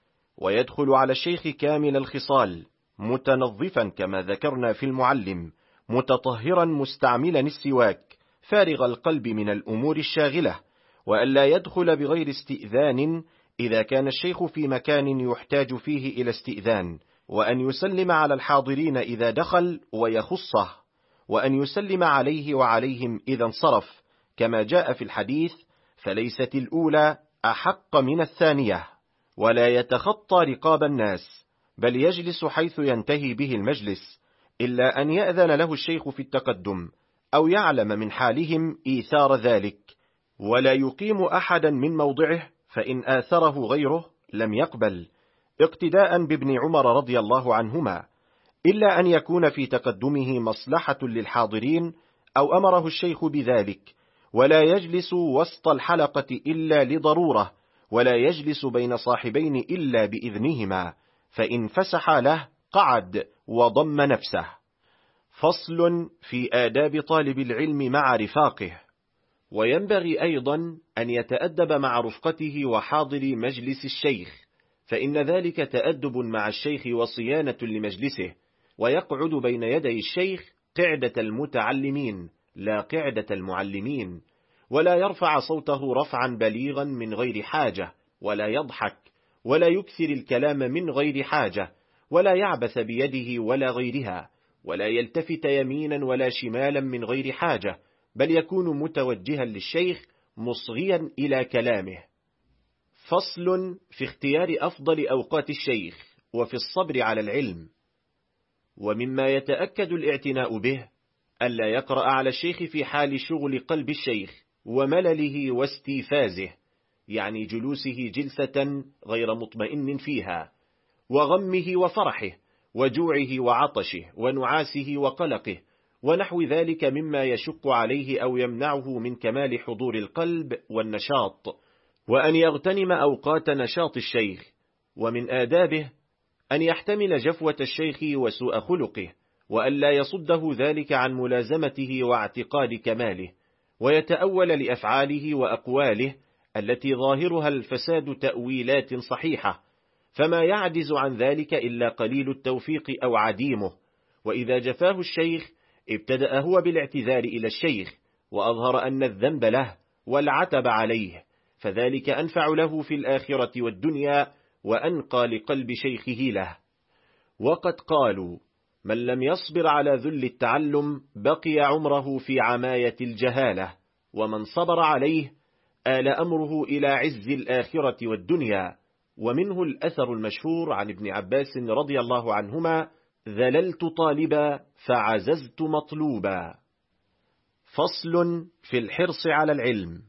Speaker 1: ويدخل على الشيخ كامل الخصال، متنظفا كما ذكرنا في المعلم، متطهرا مستعملا السواك، فارغ القلب من الأمور الشاغلة، وألا يدخل بغير استئذان إذا كان الشيخ في مكان يحتاج فيه إلى استئذان، وأن يسلم على الحاضرين إذا دخل ويخصه، وأن يسلم عليه وعليهم إذا انصرف، كما جاء في الحديث: فليست الأولى أحق من الثانية. ولا يتخطى رقاب الناس، بل يجلس حيث ينتهي به المجلس، إلا أن يأذن له الشيخ في التقدم، أو يعلم من حالهم إيثار ذلك. ولا يقيم أحدا من موضعه، فإن آثره غيره لم يقبل، اقتداء بابن عمر رضي الله عنهما، إلا أن يكون في تقدمه مصلحة للحاضرين أو أمره الشيخ بذلك. ولا يجلس وسط الحلقة إلا لضرورة، ولا يجلس بين صاحبين إلا بإذنهما، فإن فسح له قعد، وضم نفسه. فصل في آداب طالب العلم مع رفاقه. وينبغي أيضا أن يتأدب مع رفقته وحاضر مجلس الشيخ، فإن ذلك تأدب مع الشيخ وصيانة لمجلسه، ويقعد بين يدي الشيخ قعدة المتعلمين لا قعدة المعلمين، ولا يرفع صوته رفعا بليغا من غير حاجة، ولا يضحك، ولا يكثر الكلام من غير حاجة، ولا يعبث بيده ولا غيرها، ولا يلتفت يمينا ولا شمالا من غير حاجة، بل يكون متوجها للشيخ مصغيا إلى كلامه. فصل في اختيار أفضل أوقات الشيخ وفي الصبر على العلم. ومما يتأكد الاعتناء به ألا يقرأ على الشيخ في حال شغل قلب الشيخ وملله واستيفازه، يعني جلوسه جلسة غير مطمئن فيها، وغمه وفرحه، وجوعه وعطشه، ونعاسه وقلقه، ونحو ذلك مما يشق عليه أو يمنعه من كمال حضور القلب والنشاط، وأن يغتنم أوقات نشاط الشيخ. ومن آدابه أن يحتمل جفوة الشيخ وسوء خلقه، وأن لا يصده ذلك عن ملازمته واعتقاد كماله، ويتأول لأفعاله وأقواله التي ظاهرها الفساد تأويلات صحيحة، فما يعجز عن ذلك إلا قليل التوفيق أو عديمه. وإذا جفاه الشيخ ابتدأ هو بالاعتذار إلى الشيخ، وأظهر أن الذنب له والعتب عليه، فذلك أنفع له في الآخرة والدنيا وأنقى لقلب شيخه له. وقد قالوا: من لم يصبر على ذل التعلم بقي عمره في عماية الجهالة، ومن صبر عليه آل أمره إلى عز الآخرة والدنيا. ومنه الأثر المشهور عن ابن عباس رضي الله عنهما: ذللت طالبا فعززت مطلوبا. فصل في الحرص على العلم.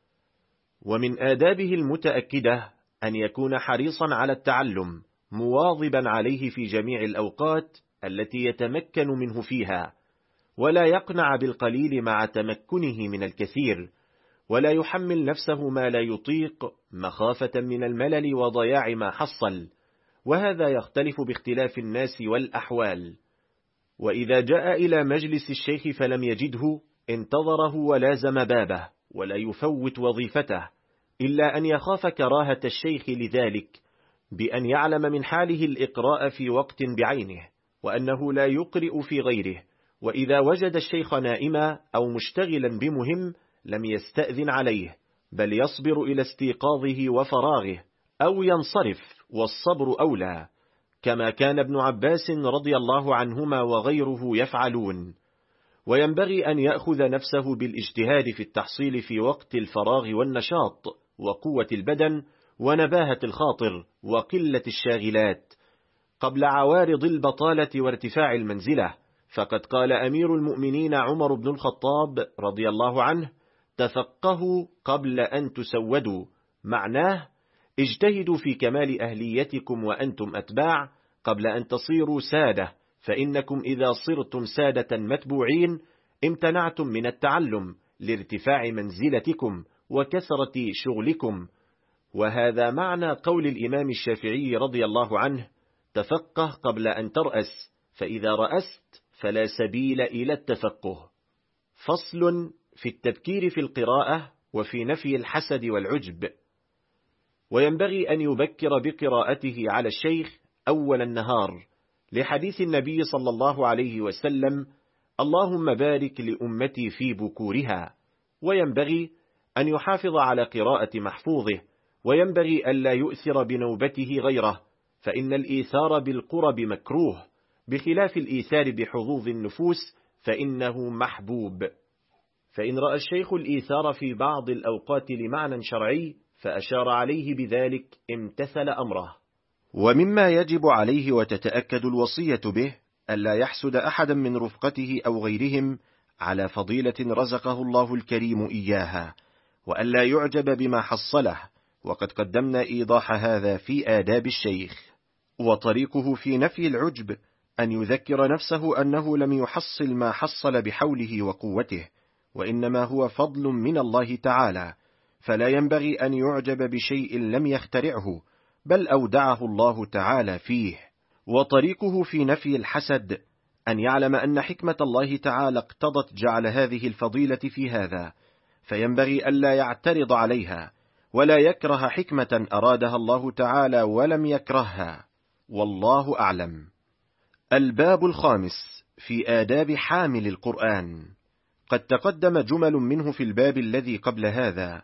Speaker 1: ومن آدابه المتأكدة أن يكون حريصا على التعلم، مواظبا عليه في جميع الأوقات التي يتمكن منه فيها، ولا يقنع بالقليل مع تمكنه من الكثير، ولا يحمل نفسه ما لا يطيق مخافة من الملل وضياع ما حصل، وهذا يختلف باختلاف الناس والأحوال. وإذا جاء إلى مجلس الشيخ فلم يجده انتظره ولازم بابه، ولا يفوت وظيفته، إلا أن يخاف كراهة الشيخ لذلك، بأن يعلم من حاله الإقراء في وقت بعينه، وأنه لا يقرئ في غيره. وإذا وجد الشيخ نائما أو مشتغلا بمهم لم يستأذن عليه، بل يصبر إلى استيقاظه وفراغه، أو ينصرف، والصبر أولى، كما كان ابن عباس رضي الله عنهما وغيره يفعلون. وينبغي أن يأخذ نفسه بالاجتهاد في التحصيل في وقت الفراغ والنشاط، وقوة البدن، ونباهة الخاطر، وقلة الشاغلات، قبل عوارض البطالة وارتفاع المنزلة. فقد قال أمير المؤمنين عمر بن الخطاب رضي الله عنه: تفقهوا قبل أن تسودوا، معناه اجتهدوا في كمال أهليتكم وأنتم أتباع قبل أن تصيروا سادة، فإنكم إذا صرتم سادة متبوعين امتنعتم من التعلم لارتفاع منزلتكم وكثرة شغلكم. وهذا معنى قول الإمام الشافعي رضي الله عنه: تفقه قبل أن ترأس، فإذا رأست فلا سبيل إلى التفقه. فصل في التبكير في القراءة وفي نفي الحسد والعجب. وينبغي أن يبكر بقراءته على الشيخ أول النهار، لحديث النبي صلى الله عليه وسلم: اللهم بارك لأمتي في بكورها. وينبغي أن يحافظ على قراءة محفوظه، وينبغي ألا يؤثر بنوبته غيره، فإن الإيثار بالقرب مكروه، بخلاف الإيثار بحظوظ النفوس فإنه محبوب. فإن رأى الشيخ الإيثار في بعض الأوقات لمعنى شرعي فأشار عليه بذلك امتثل أمره. ومما يجب عليه وتتأكد الوصية به ألا يحسد أحدا من رفقته أو غيرهم على فضيلة رزقه الله الكريم إياها، وألا يعجب بما حصله، وقد قدمنا إيضاح هذا في آداب الشيخ. وطريقه في نفي العجب أن يذكر نفسه أنه لم يحصل ما حصل بحوله وقوته، وإنما هو فضل من الله تعالى، فلا ينبغي أن يعجب بشيء لم يخترعه، بل أودعه الله تعالى فيه. وطريقه في نفي الحسد أن يعلم أن حكمة الله تعالى اقتضت جعل هذه الفضيلة في هذا، فينبغي ألا يعترض عليها ولا يكره حكمة أرادها الله تعالى ولم يكرهها، والله أعلم. الباب الخامس في آداب حامل القرآن. قد تقدم جمل منه في الباب الذي قبل هذا.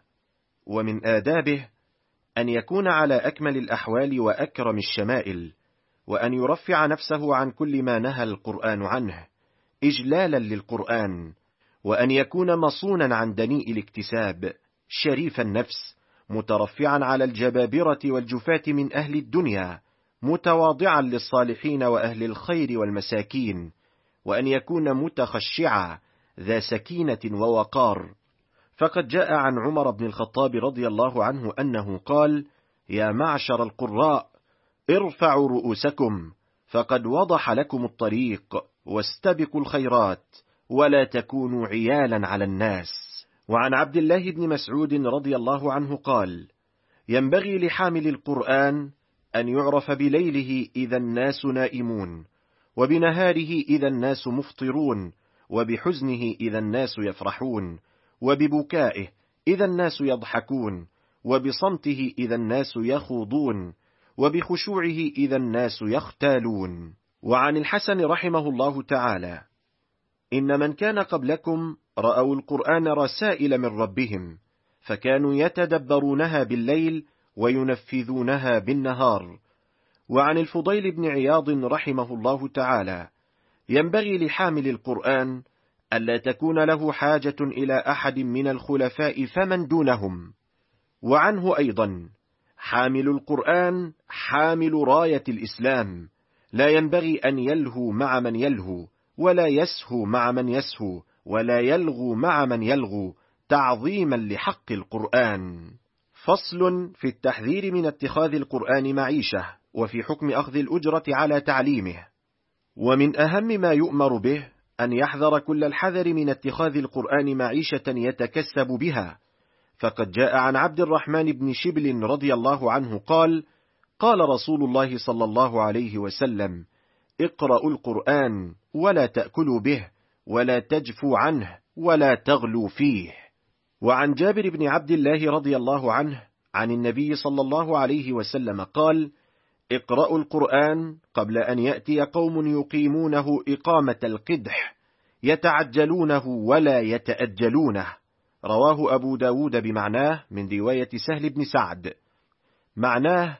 Speaker 1: ومن آدابه أن يكون على أكمل الأحوال وأكرم الشمائل، وأن يرفع نفسه عن كل ما نهى القرآن عنه إجلالا للقرآن، وأن يكون مصونا عن دنيء الاكتساب، شريف النفس، مترفعا على الجبابرة والجفاة من أهل الدنيا، متواضعا للصالحين وأهل الخير والمساكين، وأن يكون متخشعا ذا سكينة ووقار. فقد جاء عن عمر بن الخطاب رضي الله عنه أنه قال: يا معشر القراء، ارفعوا رؤوسكم، فقد وضح لكم الطريق، واستبقوا الخيرات، ولا تكونوا عيالا على الناس. وعن عبد الله بن مسعود رضي الله عنه قال: ينبغي لحامل القرآن أن يعرف بليله إذا الناس نائمون، وبنهاره إذا الناس مفطرون، وبحزنه إذا الناس يفرحون، وببكائه إذا الناس يضحكون، وبصمته إذا الناس يخوضون، وبخشوعه إذا الناس يختالون. وعن الحسن رحمه الله تعالى: إن من كان قبلكم رأوا القرآن رسائل من ربهم، فكانوا يتدبرونها بالليل وينفذونها بالنهار. وعن الفضيل بن عياض رحمه الله تعالى: ينبغي لحامل القرآن ألا تكون له حاجة إلى أحد من الخلفاء فمن دونهم. وعنه أيضا: حامل القرآن حامل راية الإسلام، لا ينبغي أن يلهو مع من يلهو، ولا يسهو مع من يسهو، ولا يلغو مع من يلغو، تعظيما لحق القرآن. فصل في التحذير من اتخاذ القرآن معيشة، وفي حكم أخذ الأجرة على تعليمه. ومن أهم ما يؤمر به أن يحذر كل الحذر من اتخاذ القرآن معيشة يتكسب بها. فقد جاء عن عبد الرحمن بن شبل رضي الله عنه قال: قال رسول الله صلى الله عليه وسلم: اقرأوا القرآن ولا تأكلوا به، ولا تجفوا عنه، ولا تغلوا فيه. وعن جابر بن عبد الله رضي الله عنه عن النبي صلى الله عليه وسلم قال: اقرأوا القرآن قبل أن يأتي قوم يقيمونه إقامة القدح، يتعجلونه ولا يتأجلونه. رواه أبو داود بمعناه من رواية سهل بن سعد. معناه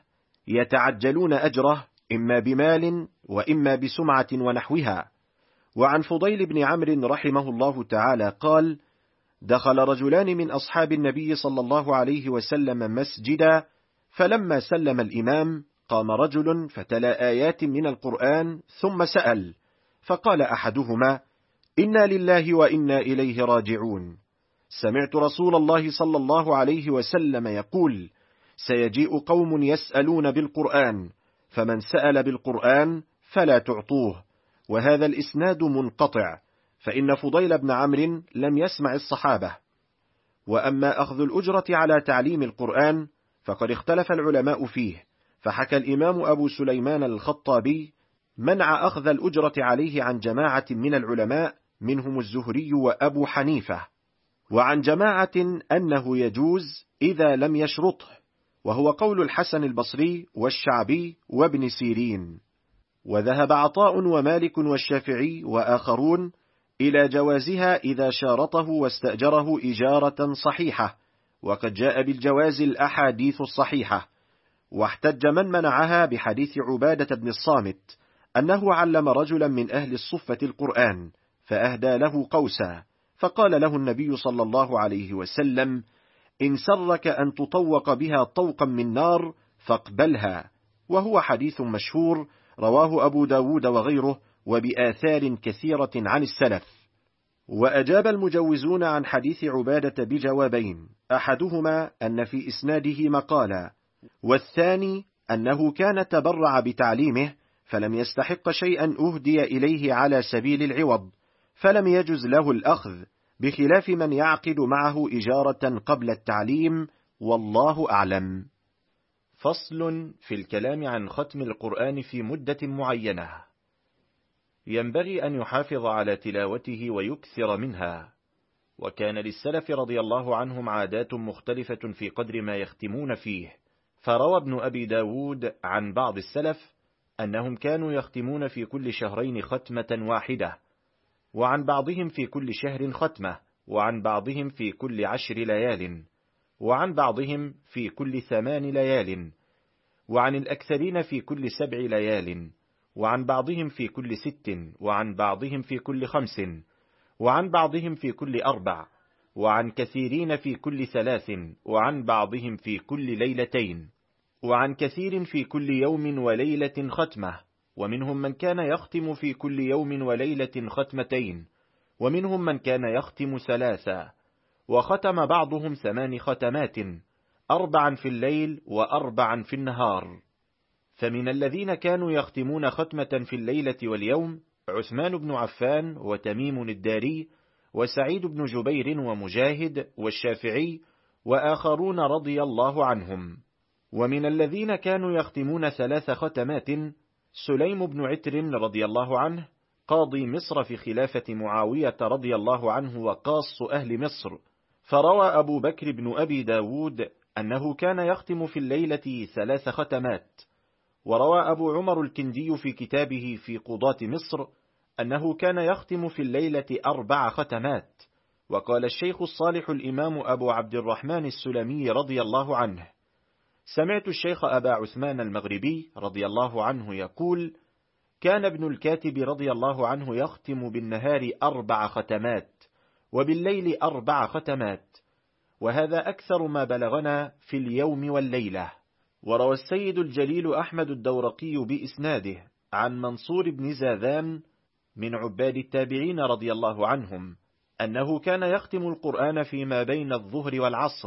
Speaker 1: يتعجلون أجره إما بمال وإما بسمعة ونحوها. وعن فضيل بن عمرو رحمه الله تعالى قال: دخل رجلان من أصحاب النبي صلى الله عليه وسلم مسجدا، فلما سلم الإمام قام رجل فتلا آيات من القرآن ثم سأل، فقال أحدهما: إنا لله وإنا إليه راجعون. سمعت رسول الله صلى الله عليه وسلم يقول: سيجيء قوم يسألون بالقرآن، فمن سأل بالقرآن فلا تعطوه. وهذا الإسناد منقطع، فإن فضيل بن عمرو لم يسمع الصحابة. وأما أخذ الأجرة على تعليم القرآن فقد اختلف العلماء فيه، فحكى الإمام أبو سليمان الخطابي منع أخذ الأجرة عليه عن جماعة من العلماء، منهم الزهري وأبو حنيفة، وعن جماعة أنه يجوز إذا لم يشرطه، وهو قول الحسن البصري والشعبي وابن سيرين. وذهب عطاء ومالك والشافعي وآخرون إلى جوازها إذا شارطه واستأجره إجارة صحيحة، وقد جاء بالجواز الأحاديث الصحيحة. واحتج من منعها بحديث عبادة بن الصامت أنه علم رجلا من أهل الصفة القرآن فأهدى له قوسا، فقال له النبي صلى الله عليه وسلم: إن سرك أن تطوق بها طوقا من نار فاقبلها. وهو حديث مشهور رواه أبو داود وغيره، وبآثار كثيرة عن السلف. وأجاب المجوزون عن حديث عبادة بجوابين: أحدهما أن في إسناده مقالا، والثاني أنه كان تبرع بتعليمه فلم يستحق شيئا أهدي إليه على سبيل العوض، فلم يجز له الأخذ، بخلاف من يعقد معه إجارة قبل التعليم، والله أعلم. فصل في الكلام عن ختم القرآن في مدة معينة. ينبغي أن يحافظ على تلاوته ويكثر منها، وكان للسلف رضي الله عنهم عادات مختلفة في قدر ما يختمون فيه. فروى ابن أبي داود عن بعض السلف أنهم كانوا يختمون في كل شهرين ختمة واحدة، وعن بعضهم في كل شهر ختمة، وعن بعضهم في كل عشر ليال، وعن بعضهم في كل ثمان ليال، وعن الأكثرين في كل سبع ليال، وعن بعضهم في كل ست، وعن بعضهم في كل خمس، وعن بعضهم في كل أربع، وعن كثيرين في كل ثلاث، وعن بعضهم في كل ليلتين، وعن كثير في كل يوم وليلة ختمة، ومنهم من كان يختم في كل يوم وليلة ختمتين، ومنهم من كان يختم ثلاثا، وختم بعضهم ثمان ختمات، أربعا في الليل وأربعا في النهار. فمن الذين كانوا يختمون ختمة في الليلة واليوم عثمان بن عفان وتميم الداري وسعيد بن جبير ومجاهد والشافعي وآخرون رضي الله عنهم. ومن الذين كانوا يختمون ثلاث ختمات سليم بن عتر رضي الله عنه قاضي مصر في خلافة معاوية رضي الله عنه وقاص أهل مصر. فروى أبو بكر بن أبي داود أنه كان يختم في الليلة ثلاث ختمات. وروى أبو عمر الكندي في كتابه في قضاة مصر أنه كان يختم في الليلة أربع ختمات. وقال الشيخ الصالح الإمام أبو عبد الرحمن السلمي رضي الله عنه: سمعت الشيخ أبا عثمان المغربي رضي الله عنه يقول: كان ابن الكاتب رضي الله عنه يختم بالنهار أربع ختمات وبالليل أربع ختمات، وهذا أكثر ما بلغنا في اليوم والليلة. وروى السيد الجليل أحمد الدورقي بإسناده عن منصور بن زاذان من عباد التابعين رضي الله عنهم أنه كان يختم القرآن فيما بين الظهر والعصر،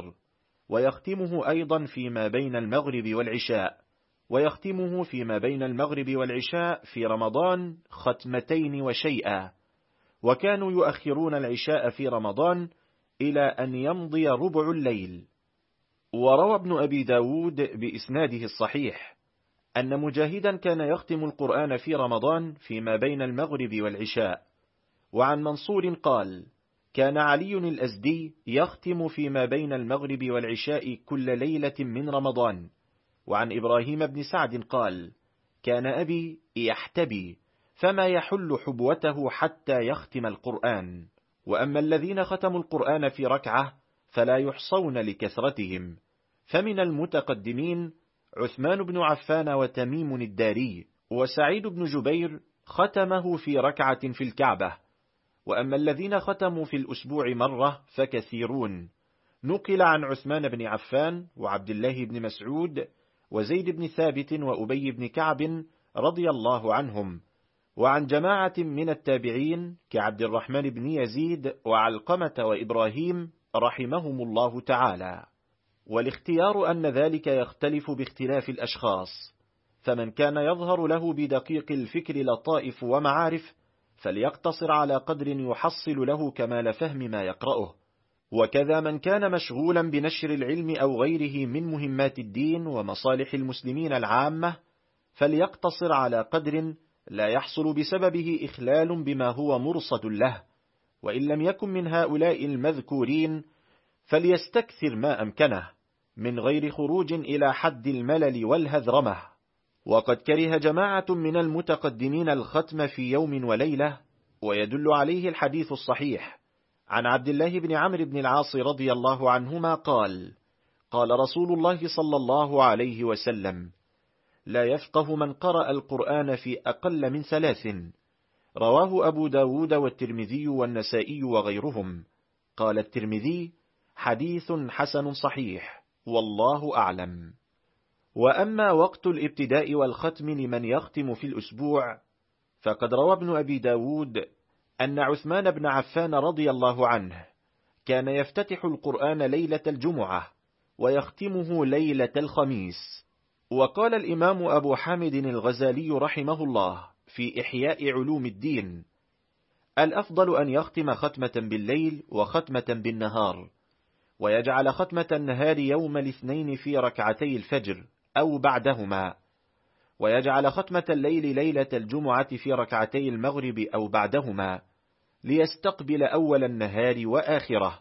Speaker 1: ويختمه أيضا فيما بين المغرب والعشاء، ويختمه فيما بين المغرب والعشاء في رمضان ختمتين وشيئا، وكانوا يؤخرون العشاء في رمضان إلى أن يمضي ربع الليل. وروى ابن أبي داود بإسناده الصحيح أن مجاهدا كان يختم القرآن في رمضان فيما بين المغرب والعشاء. وعن منصور قال: كان علي الأزدي يختم فيما بين المغرب والعشاء كل ليلة من رمضان. وعن إبراهيم بن سعد قال: كان أبي يحتبي فما يحل حبوته حتى يختم القرآن. وأما الذين ختموا القرآن في ركعة فلا يحصون لكثرتهم، فمن المتقدمين عثمان بن عفان وتميم الداري وسعيد بن جبير ختمه في ركعة في الكعبة. وأما الذين ختموا في الأسبوع مرة فكثيرون، نقل عن عثمان بن عفان وعبد الله بن مسعود وزيد بن ثابت وأبي بن كعب رضي الله عنهم، وعن جماعة من التابعين كعبد الرحمن بن يزيد وعلقمة وإبراهيم رحمهم الله تعالى. والاختيار أن ذلك يختلف باختلاف الأشخاص، فمن كان يظهر له بدقيق الفكر لطائف ومعارف فليقتصر على قدر يحصل له كمال فهم ما يقرأه، وكذا من كان مشغولا بنشر العلم أو غيره من مهمات الدين ومصالح المسلمين العامة فليقتصر على قدر لا يحصل بسببه إخلال بما هو مرصد له، وإن لم يكن من هؤلاء المذكورين فليستكثر ما أمكنه من غير خروج إلى حد الملل والهذرمة. وقد كره جماعة من المتقدمين الختم في يوم وليلة، ويدل عليه الحديث الصحيح عن عبد الله بن عمرو بن العاص رضي الله عنهما قال: قال رسول الله صلى الله عليه وسلم: لا يفقه من قرأ القرآن في أقل من ثلاث. رواه أبو داود والترمذي والنسائي وغيرهم. قال الترمذي: حديث حسن صحيح، والله أعلم. وأما وقت الابتداء والختم لمن يختم في الأسبوع فقد روى ابن أبي داود أن عثمان بن عفان رضي الله عنه كان يفتتح القرآن ليلة الجمعة ويختمه ليلة الخميس. وقال الإمام أبو حامد الغزالي رحمه الله في إحياء علوم الدين: الأفضل أن يختم ختمة بالليل وختمة بالنهار، ويجعل ختمة النهار يوم الاثنين في ركعتي الفجر أو بعدهما، ويجعل ختمة الليل ليلة الجمعة في ركعتي المغرب أو بعدهما، ليستقبل أول النهار وآخره.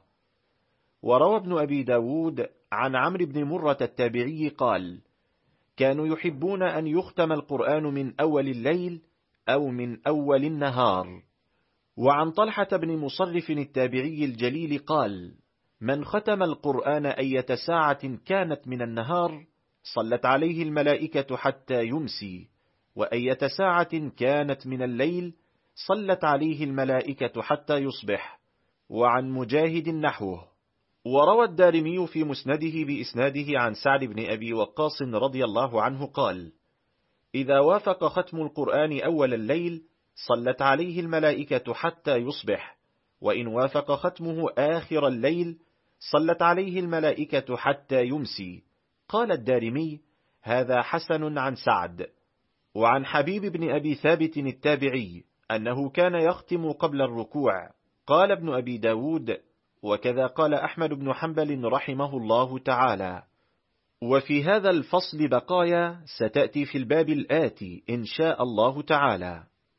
Speaker 1: وروى ابن أبي داود عن عمرو بن مرة التابعي قال: كانوا يحبون أن يختم القرآن من أول الليل أو من أول النهار. وعن طلحة بن مصرف التابعي الجليل قال: من ختم القرآن أية ساعة كانت من النهار صلت عليه الملائكة حتى يمسي، وأية ساعة كانت من الليل صلت عليه الملائكة حتى يصبح. وعن مجاهد نحوه. وروى الدارمي في مسنده بإسناده عن سعد بن أبي وقاص رضي الله عنه قال: إذا وافق ختم القرآن أول الليل صلت عليه الملائكة حتى يصبح، وإن وافق ختمه آخر الليل صلت عليه الملائكة حتى يمسي. قال الدارمي: هذا حسن عن سعد. وعن حبيب بن أبي ثابت التابعي أنه كان يختم قبل الركوع. قال ابن أبي داود: وكذا قال أحمد بن حنبل رحمه الله تعالى. وفي هذا الفصل بقايا ستأتي في الباب الآتي إن شاء الله تعالى.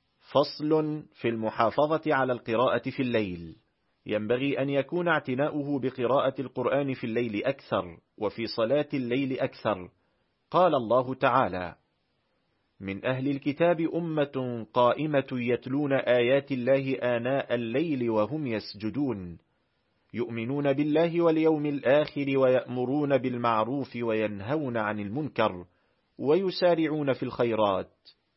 Speaker 1: فصل في المحافظة على القراءة في الليل. ينبغي أن يكون اعتناؤه بقراءة القرآن في الليل أكثر، وفي صلاة الليل أكثر. قال الله تعالى: من أهل الكتاب أمة قائمة يتلون آيات الله آناء الليل وهم يسجدون، يؤمنون بالله واليوم الآخر ويأمرون بالمعروف وينهون عن المنكر ويسارعون في الخيرات،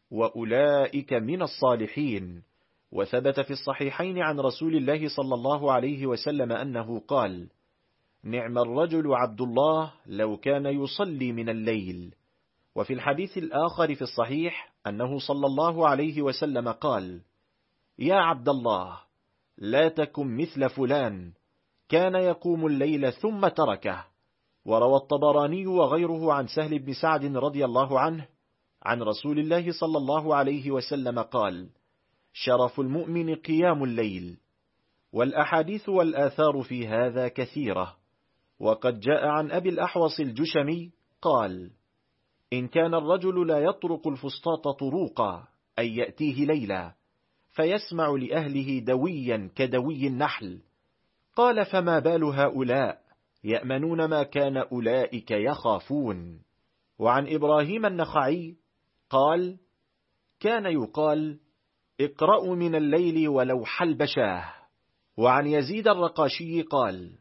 Speaker 1: وأولئك من الصالحين. وثبت في الصحيحين عن رسول الله صلى الله عليه وسلم أنه قال: نعم الرجل عبد الله لو كان يصلي من الليل. وفي الحديث الآخر في الصحيح أنه صلى الله عليه وسلم قال: يا عبد الله لا تكن مثل فلان كان يقوم الليل ثم تركه. وروى الطبراني وغيره عن سهل بن سعد رضي الله عنه عن رسول الله صلى الله عليه وسلم قال: شرف المؤمن قيام الليل. والأحاديث والآثار في هذا كثيرة. وقد جاء عن أبي الأحوص الجشمي قال: إن كان الرجل لا يطرق الفسطاط طروقا، أي يأتيه ليلا، فيسمع لأهله دويا كدوي النحل. قال: فما بال هؤلاء يأمنون ما كان أولئك يخافون. وعن إبراهيم النخعي قال: كان يقال: اقرأوا من الليل ولو حلب شاه. وعن يزيد الرقاشي قال: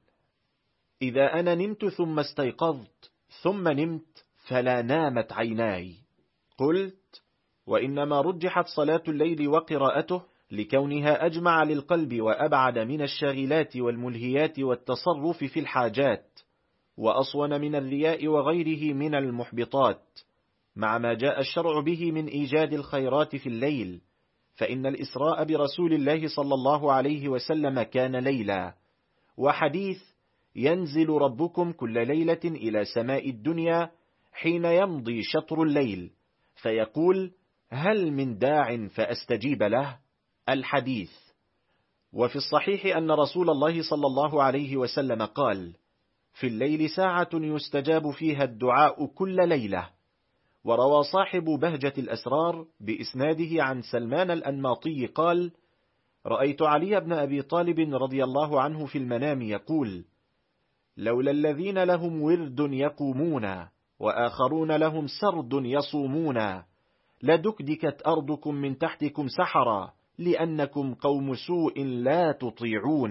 Speaker 1: إذا أنا نمت ثم استيقظت ثم نمت فلا نامت عيناي. قلت: وإنما رجحت صلاة الليل وقراءته لكونها أجمع للقلب وأبعد من الشاغلات والملهيات والتصرف في الحاجات، وأصون من الرياء وغيره من المحبطات، مع ما جاء الشرع به من إيجاد الخيرات في الليل. فإن الإسراء برسول الله صلى الله عليه وسلم كان ليلا. وحديث: ينزل ربكم كل ليلة إلى سماء الدنيا حين يمضي شطر الليل فيقول: هل من داع فأستجيب له؟ الحديث. وفي الصحيح أن رسول الله صلى الله عليه وسلم قال: في الليل ساعة يستجاب فيها الدعاء كل ليلة. وروى صاحب بهجة الأسرار بإسناده عن سلمان الأنماطي قال: رأيت علي بن أبي طالب رضي الله عنه في المنام يقول: لولا الذين لهم ورد يقومون وآخرون لهم سرد يصومون لدكدكت أرضكم من تحتكم سحرا لأنكم قوم سوء لا تطيعون.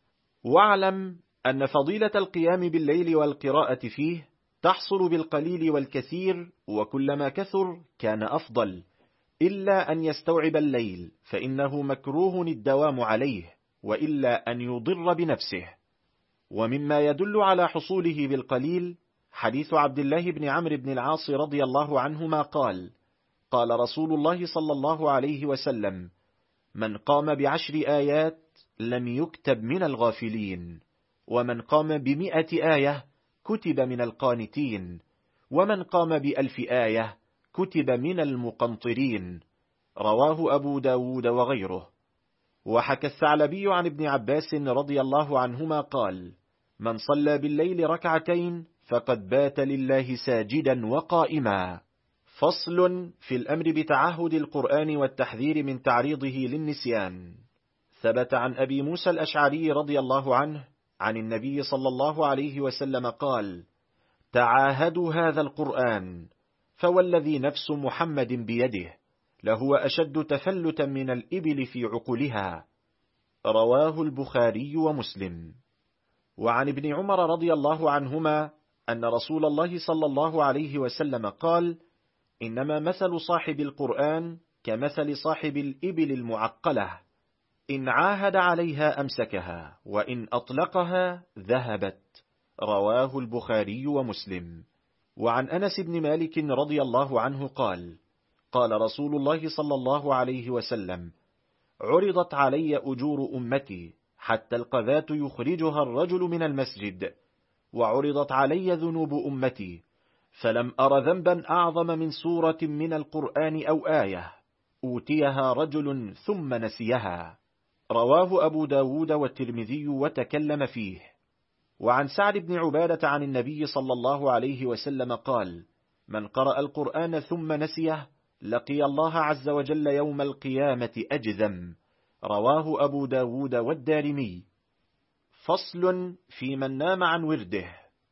Speaker 1: واعلم أن فضيلة القيام بالليل والقراءة فيه تحصل بالقليل والكثير، وكلما كثر كان أفضل، إلا أن يستوعب الليل فإنه مكروه الدوام عليه، وإلا أن يضر بنفسه. ومما يدل على حصوله بالقليل حديث عبد الله بن عمرو بن العاص رضي الله عنهما قال: قال رسول الله صلى الله عليه وسلم: من قام بعشر آيات لم يكتب من الغافلين، ومن قام بمئة آية كتب من القانتين، ومن قام بألف آية كتب من المقنطرين. رواه أبو داود وغيره. وحكى الثعلبي عن ابن عباس رضي الله عنهما قال: من صلى بالليل ركعتين فقد بات لله ساجدا وقائما. فصل في الأمر بتعهد القرآن والتحذير من تعريضه للنسيان. ثبت عن أبي موسى الأشعري رضي الله عنه عن النبي صلى الله عليه وسلم قال: تعاهدوا هذا القرآن، فوالذي نفس محمد بيده لهو أشد تفلتا من الإبل في عقلها. رواه البخاري ومسلم. وعن ابن عمر رضي الله عنهما أن رسول الله صلى الله عليه وسلم قال: إنما مثل صاحب القرآن كمثل صاحب الإبل المعقلة، إن عاهد عليها أمسكها، وإن أطلقها ذهبت. رواه البخاري ومسلم. وعن أنس بن مالك رضي الله عنه قال: قال رسول الله صلى الله عليه وسلم: عرضت علي أجور أمتي حتى القذاة يخرجها الرجل من المسجد، وعرضت علي ذنوب أمتي فلم أر ذنبا أعظم من سورة من القرآن أو آية أوتيها رجل ثم نسيها. رواه أبو داود والترمذي وتكلم فيه. وعن سعد بن عبادة عن النبي صلى الله عليه وسلم قال: من قرأ القرآن ثم نسيه لقي الله عز وجل يوم القيامة أجذم. رواه أبو داود والدارمي. فصل في من نام عن ورده.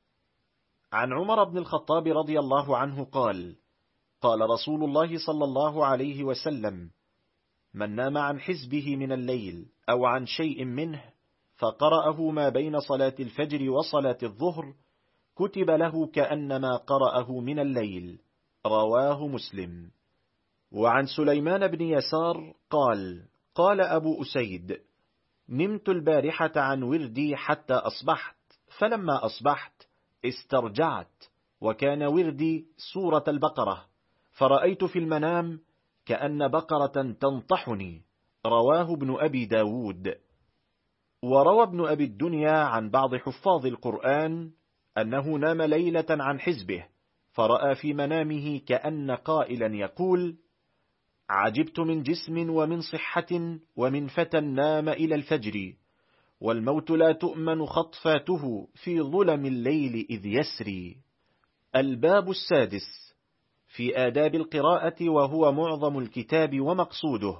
Speaker 1: عن عمر بن الخطاب رضي الله عنه قال: قال رسول الله صلى الله عليه وسلم: من نام عن حزبه من الليل أو عن شيء منه فقرأه ما بين صلاة الفجر وصلاة الظهر كتب له كأنما قرأه من الليل. رواه مسلم. وعن سليمان بن يسار قال: قال أبو أسيد: نمت البارحة عن وردي حتى أصبحت، فلما أصبحت استرجعت، وكان وردي سورة البقرة، فرأيت في المنام كأن بقرة تنطحني. رواه ابن أبي داود. وروى ابن أبي الدنيا عن بعض حفاظ القرآن أنه نام ليلة عن حزبه، فرأى في منامه كأن قائلا يقول: عجبت من جسم ومن صحة ومن فتى نام إلى الفجر، والموت لا تؤمن خطفاته في ظلم الليل إذ يسري. الباب السادس في آداب القراءة، وهو معظم الكتاب ومقصوده.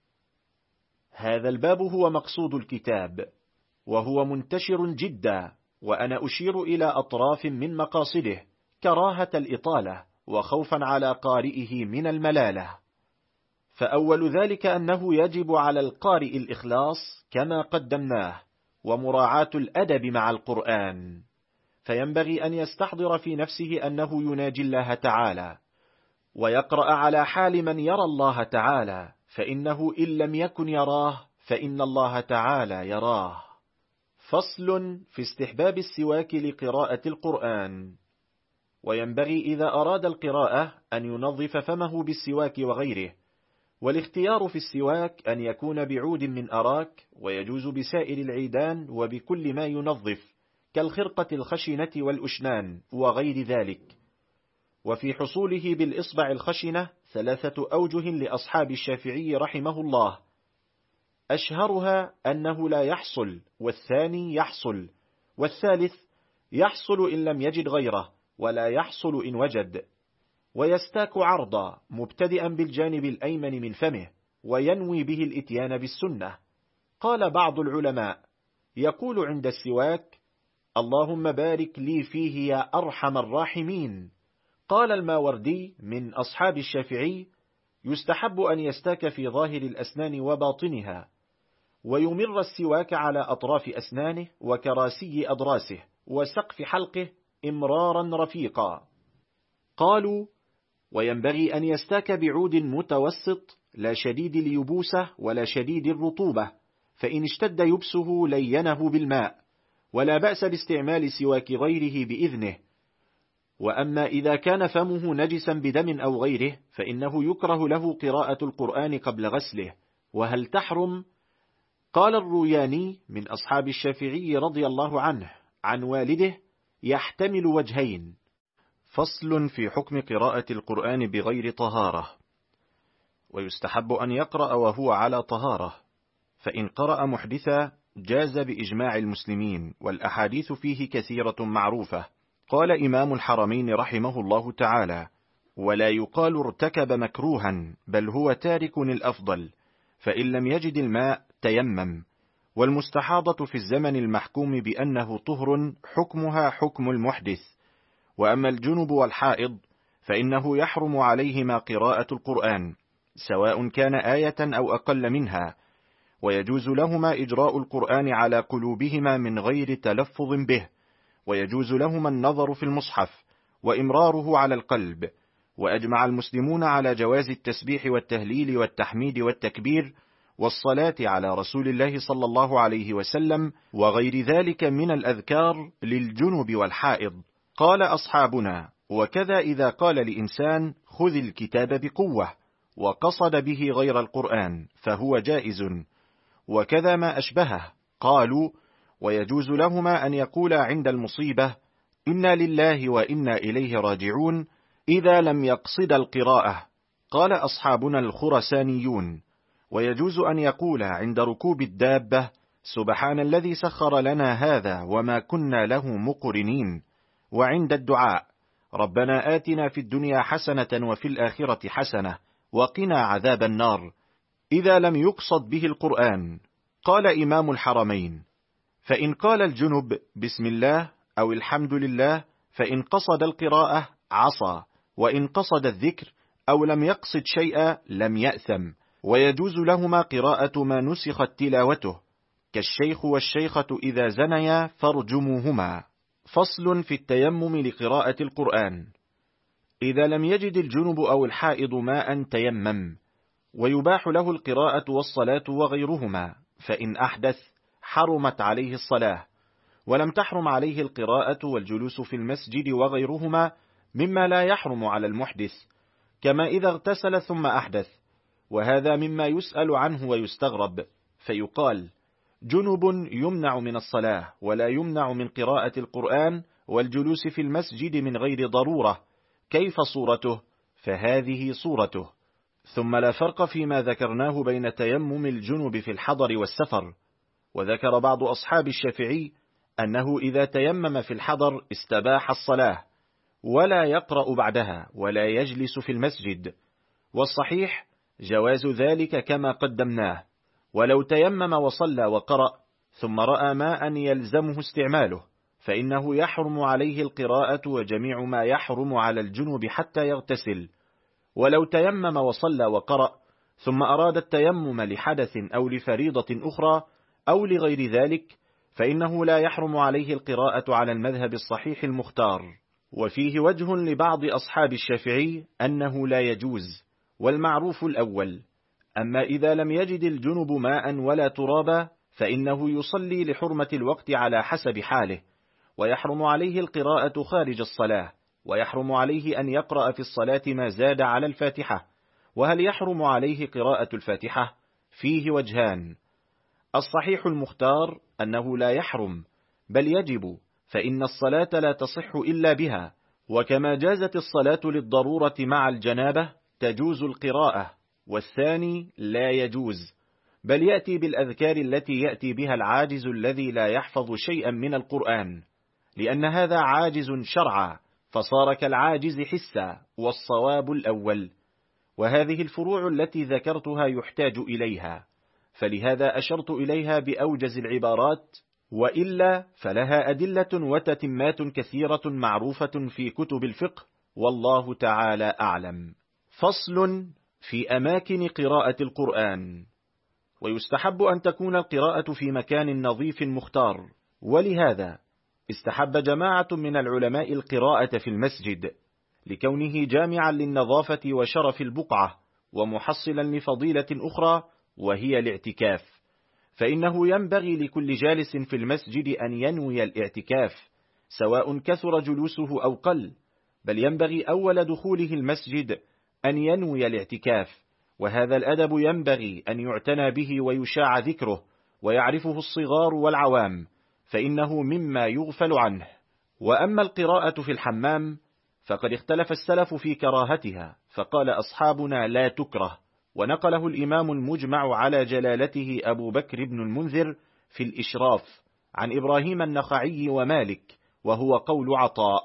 Speaker 1: هذا الباب هو مقصود الكتاب، وهو منتشر جدا، وأنا أشير إلى أطراف من مقاصده كراهة الإطالة وخوفا على قارئه من الملالة. فأول ذلك أنه يجب على القارئ الإخلاص كما قدمناه، ومراعاة الأدب مع القرآن، فينبغي أن يستحضر في نفسه أنه يناجي الله تعالى، ويقرأ على حال من يرى الله تعالى، فإنه إن لم يكن يراه فإن الله تعالى يراه. فصل في استحباب السواك لقراءة القرآن. وينبغي إذا أراد القراءة أن ينظف فمه بالسواك وغيره، والاختيار في السواك أن يكون بعود من أراك، ويجوز بسائر العيدان وبكل ما ينظف كالخرقة الخشنة والأشنان وغير ذلك. وفي حصوله بالإصبع الخشنة ثلاثة أوجه لأصحاب الشافعي رحمه الله، أشهرها أنه لا يحصل، والثاني يحصل، والثالث يحصل إن لم يجد غيره، ولا يحصل إن وجد. ويستاك عرضا مبتدئا بالجانب الأيمن من فمه، وينوي به الإتيان بالسنة. قال بعض العلماء يقول عند السواك: اللهم بارك لي فيه يا أرحم الراحمين. قال الماوردي من أصحاب الشافعي: يستحب أن يستاك في ظاهر الأسنان وباطنها، ويمر السواك على أطراف أسنانه وكراسي أضراسه وسقف حلقه إمرارا رفيقا. قالوا: وينبغي أن يستاك بعود متوسط لا شديد اليبوسة ولا شديد الرطوبة، فإن اشتد يبسه لينه بالماء، ولا بأس باستعمال سواك غيره بإذنه. وأما إذا كان فمه نجسا بدم أو غيره فإنه يكره له قراءة القرآن قبل غسله. وهل تحرم؟ قال الروياني من أصحاب الشافعي رضي الله عنه عن والده: يحتمل وجهين. فصل في حكم قراءة القرآن بغير طهارة. ويستحب أن يقرأ وهو على طهارة، فإن قرأ محدثا جاز بإجماع المسلمين، والأحاديث فيه كثيرة معروفة.
Speaker 2: قال إمام الحرمين رحمه الله تعالى: ولا يقال ارتكب مكروها، بل هو تارك الأفضل، فإن لم يجد الماء تيمم. والمستحاضة في الزمن المحكوم بأنه طهر حكمها حكم المحدث. وأما الجنب والحائض فإنه يحرم عليهما قراءة القرآن، سواء كان آية أو أقل منها، ويجوز لهما إجراء القرآن على قلوبهما من غير تلفظ به، ويجوز لهما النظر في المصحف وإمراره على القلب. وأجمع المسلمون على جواز التسبيح والتهليل والتحميد والتكبير والصلاة على رسول الله صلى الله عليه وسلم وغير ذلك من الأذكار للجنب والحائض. قال أصحابنا: وكذا إذا قال لإنسان خذ الكتاب بقوة وقصد به غير القرآن فهو جائز، وكذا ما أشبهه. قالوا: ويجوز لهما أن يقولا عند المصيبة إنا لله وإنا إليه راجعون إذا لم يقصد القراءة. قال أصحابنا الخرسانيون: ويجوز أن يقولا عند ركوب الدابة سبحان الذي سخر لنا هذا وما كنا له مقرنين، وعند الدعاء ربنا آتنا في الدنيا حسنة وفي الآخرة حسنة وقنا عذاب النار، إذا لم يقصد به القرآن. قال إمام الحرمين: فإن قال الجنب بسم الله أو الحمد لله فإن قصد القراءة عصى، وإن قصد الذكر أو لم يقصد شيئا لم يأثم. ويجوز لهما قراءة ما نسخت تلاوته، كالشيخ والشيخة إذا زنيا فارجموهما. فصل في التيمم لقراءة القرآن. إذا لم يجد الجنب أو الحائض ماء تيمم، ويباح له القراءة والصلاة وغيرهما، فإن أحدث حرمت عليه الصلاة، ولم تحرم عليه القراءة والجلوس في المسجد وغيرهما مما لا يحرم على المحدث، كما إذا اغتسل ثم أحدث. وهذا مما يسأل عنه ويستغرب، فيقال: جنب يمنع من الصلاة ولا يمنع من قراءة القرآن والجلوس في المسجد من غير ضرورة، كيف صورته؟ فهذه صورته. ثم لا فرق فيما ذكرناه بين تيمم الجنب في الحضر والسفر. وذكر بعض أصحاب الشافعي أنه إذا تيمم في الحضر استباح الصلاة، ولا يقرأ بعدها ولا يجلس في المسجد، والصحيح جواز ذلك كما قدمناه. ولو تيمم وصلى وقرأ ثم رأى ماء يلزمه استعماله فإنه يحرم عليه القراءة وجميع ما يحرم على الجنب حتى يغتسل. ولو تيمم وصلى وقرأ ثم أراد التيمم لحدث أو لفريضة أخرى أو لغير ذلك فإنه لا يحرم عليه القراءة على المذهب الصحيح المختار. وفيه وجه لبعض أصحاب الشافعي أنه لا يجوز، والمعروف الأول. أما إذا لم يجد الجنب ماء ولا ترابا فإنه يصلي لحرمة الوقت على حسب حاله، ويحرم عليه القراءة خارج الصلاة، ويحرم عليه أن يقرأ في الصلاة ما زاد على الفاتحة. وهل يحرم عليه قراءة الفاتحة؟ فيه وجهان. الصحيح المختار أنه لا يحرم، بل يجب، فإن الصلاة لا تصح إلا بها، وكما جازت الصلاة للضرورة مع الجنابة تجوز القراءة. والثاني لا يجوز، بل يأتي بالأذكار التي يأتي بها العاجز الذي لا يحفظ شيئا من القرآن، لأن هذا عاجز شرعا فصار كالعاجز حسا، والصواب الأول. وهذه الفروع التي ذكرتها يحتاج إليها، فلهذا أشرت إليها بأوجز العبارات، وإلا فلها أدلة وتتمات كثيرة معروفة في كتب الفقه، والله تعالى أعلم. فصل في أماكن قراءة القرآن. ويستحب أن تكون القراءة في مكان نظيف مختار، ولهذا استحب جماعة من العلماء القراءة في المسجد، لكونه جامعا للنظافة وشرف البقعة، ومحصلا لفضيلة أخرى وهي الاعتكاف. فإنه ينبغي لكل جالس في المسجد أن ينوي الاعتكاف، سواء كثر جلوسه أو قل، بل ينبغي أول دخوله المسجد أن ينوي الاعتكاف. وهذا الأدب ينبغي أن يعتنى به ويشاع ذكره ويعرفه الصغار والعوام، فإنه مما يغفل عنه. وأما القراءة في الحمام فقد اختلف السلف في كراهتها، فقال أصحابنا لا تكره، ونقله الإمام المجمع على جلالته أبو بكر بن المنذر في الإشراف عن إبراهيم النخعي ومالك، وهو قول عطاء.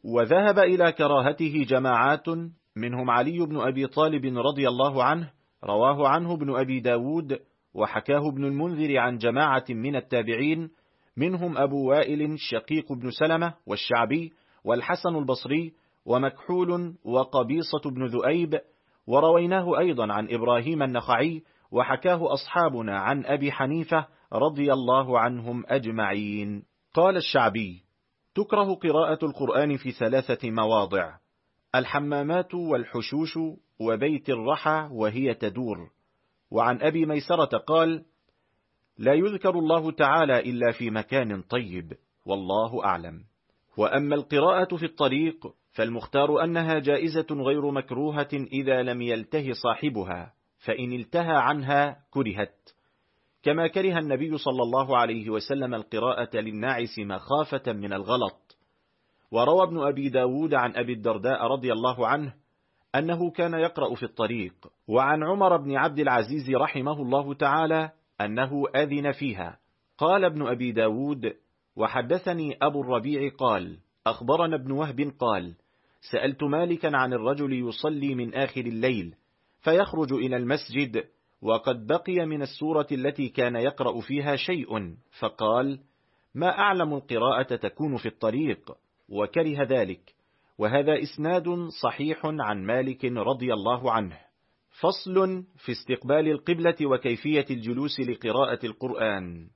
Speaker 2: وذهب إلى كراهته جماعات منهم علي بن أبي طالب رضي الله عنه، رواه عنه ابن أبي داود، وحكاه ابن المنذر عن جماعة من التابعين منهم أبو وائل شقيق بن سلمة والشعبي والحسن البصري ومكحول وقبيصة بن ذؤيب، ورويناه أيضا عن إبراهيم النخعي، وحكاه أصحابنا عن أبي حنيفة رضي الله عنهم أجمعين. قال الشعبي: تكره قراءة القرآن في ثلاثة مواضع: الحمامات والحشوش وبيت الرحى وهي تدور. وعن أبي ميسرة قال: لا يذكر الله تعالى إلا في مكان طيب، والله أعلم. وأما القراءة في الطريق فالمختار أنها جائزة غير مكروهة إذا لم يلته صاحبها، فإن التهى عنها كرهت، كما كره النبي صلى الله عليه وسلم القراءة للناعس مخافة من الغلط. وروى ابن أبي داود عن أبي الدرداء رضي الله عنه أنه كان يقرأ في الطريق. وعن عمر بن عبد العزيز رحمه الله تعالى أنه أذن فيها. قال ابن أبي داود: وحدثني أبو الربيع قال: أخبرنا ابن وهب قال: سألت مالكا عن الرجل يصلي من آخر الليل فيخرج إلى المسجد وقد بقي من السورة التي كان يقرأ فيها شيء، فقال: ما أعلم القراءة تكون في الطريق، وكره ذلك. وهذا إسناد صحيح عن مالك رضي الله عنه. فصل في استقبال القبلة وكيفية الجلوس لقراءة القرآن.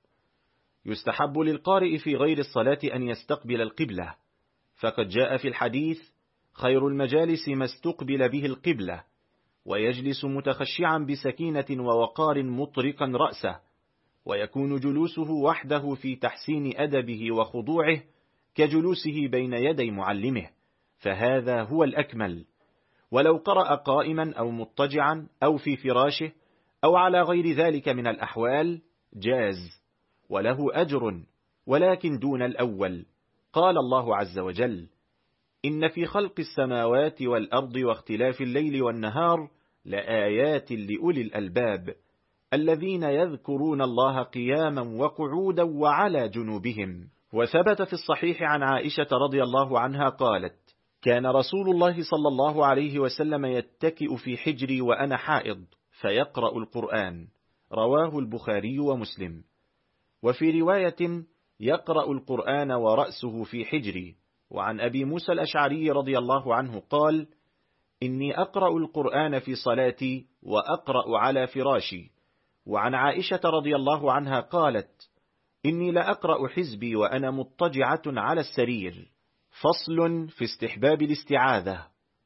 Speaker 2: يستحب للقارئ في غير الصلاة أن يستقبل القبلة، فقد جاء في الحديث: خير المجالس ما استقبل به القبلة، ويجلس متخشعا بسكينة ووقار مطرقا رأسه، ويكون جلوسه وحده في تحسين أدبه وخضوعه كجلوسه بين يدي معلمه، فهذا هو الأكمل. ولو قرأ قائما أو مضطجعا أو في فراشه أو على غير ذلك من الأحوال جاز، وله أجر، ولكن دون الأول. قال الله عز وجل: إن في خلق السماوات والأرض واختلاف الليل والنهار لآيات لأولي الألباب الذين يذكرون الله قياما وقعودا وعلى جنوبهم. وثبت في الصحيح عن عائشة رضي الله عنها قالت: كان رسول الله صلى الله عليه وسلم يتكئ في حجري وأنا حائض فيقرأ القرآن. رواه البخاري ومسلم. وفي رواية: يقرأ القرآن ورأسه في حجري. وعن أبي موسى الأشعري رضي الله عنه قال: إني أقرأ القرآن في صلاتي وأقرأ على فراشي. وعن عائشة رضي الله عنها قالت: إني لأقرأ حزبي وأنا مضطجعة على السرير. فصل في استحباب الاستعاذة.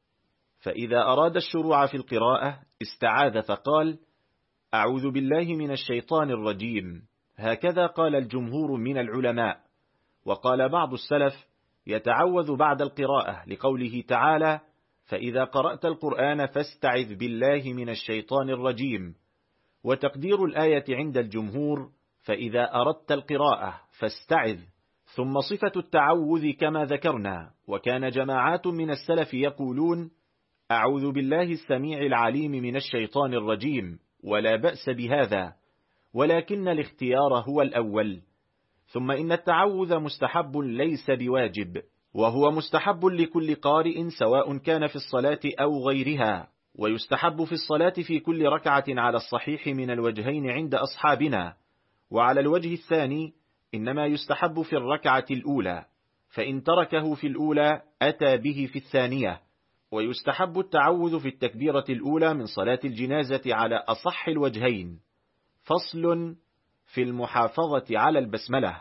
Speaker 2: فإذا أراد الشروع في القراءة استعاذ فقال: أعوذ بالله من الشيطان الرجيم. هكذا قال الجمهور من العلماء. وقال بعض السلف: يتعوذ بعد القراءة لقوله تعالى: فإذا قرأت القرآن فاستعذ بالله من الشيطان الرجيم. وتقدير الآية عند الجمهور: فإذا أردت القراءة فاستعذ، ثم صفة التعوذ كما ذكرنا. وكان جماعات من السلف يقولون: أعوذ بالله السميع العليم من الشيطان الرجيم، ولا بأس بهذا، ولكن الاختيار هو الأول. ثم إن التعوذ مستحب ليس بواجب، وهو مستحب لكل قارئ سواء كان في الصلاة أو غيرها، ويستحب في الصلاة في كل ركعة على الصحيح من الوجهين عند أصحابنا. وعلى الوجه الثاني إنما يستحب في الركعة الأولى، فإن تركه في الأولى أتى به في الثانية. ويستحب التعوذ في التكبيرة الأولى من صلاة الجنازة على أصح الوجهين. فصل في المحافظة على البسملة.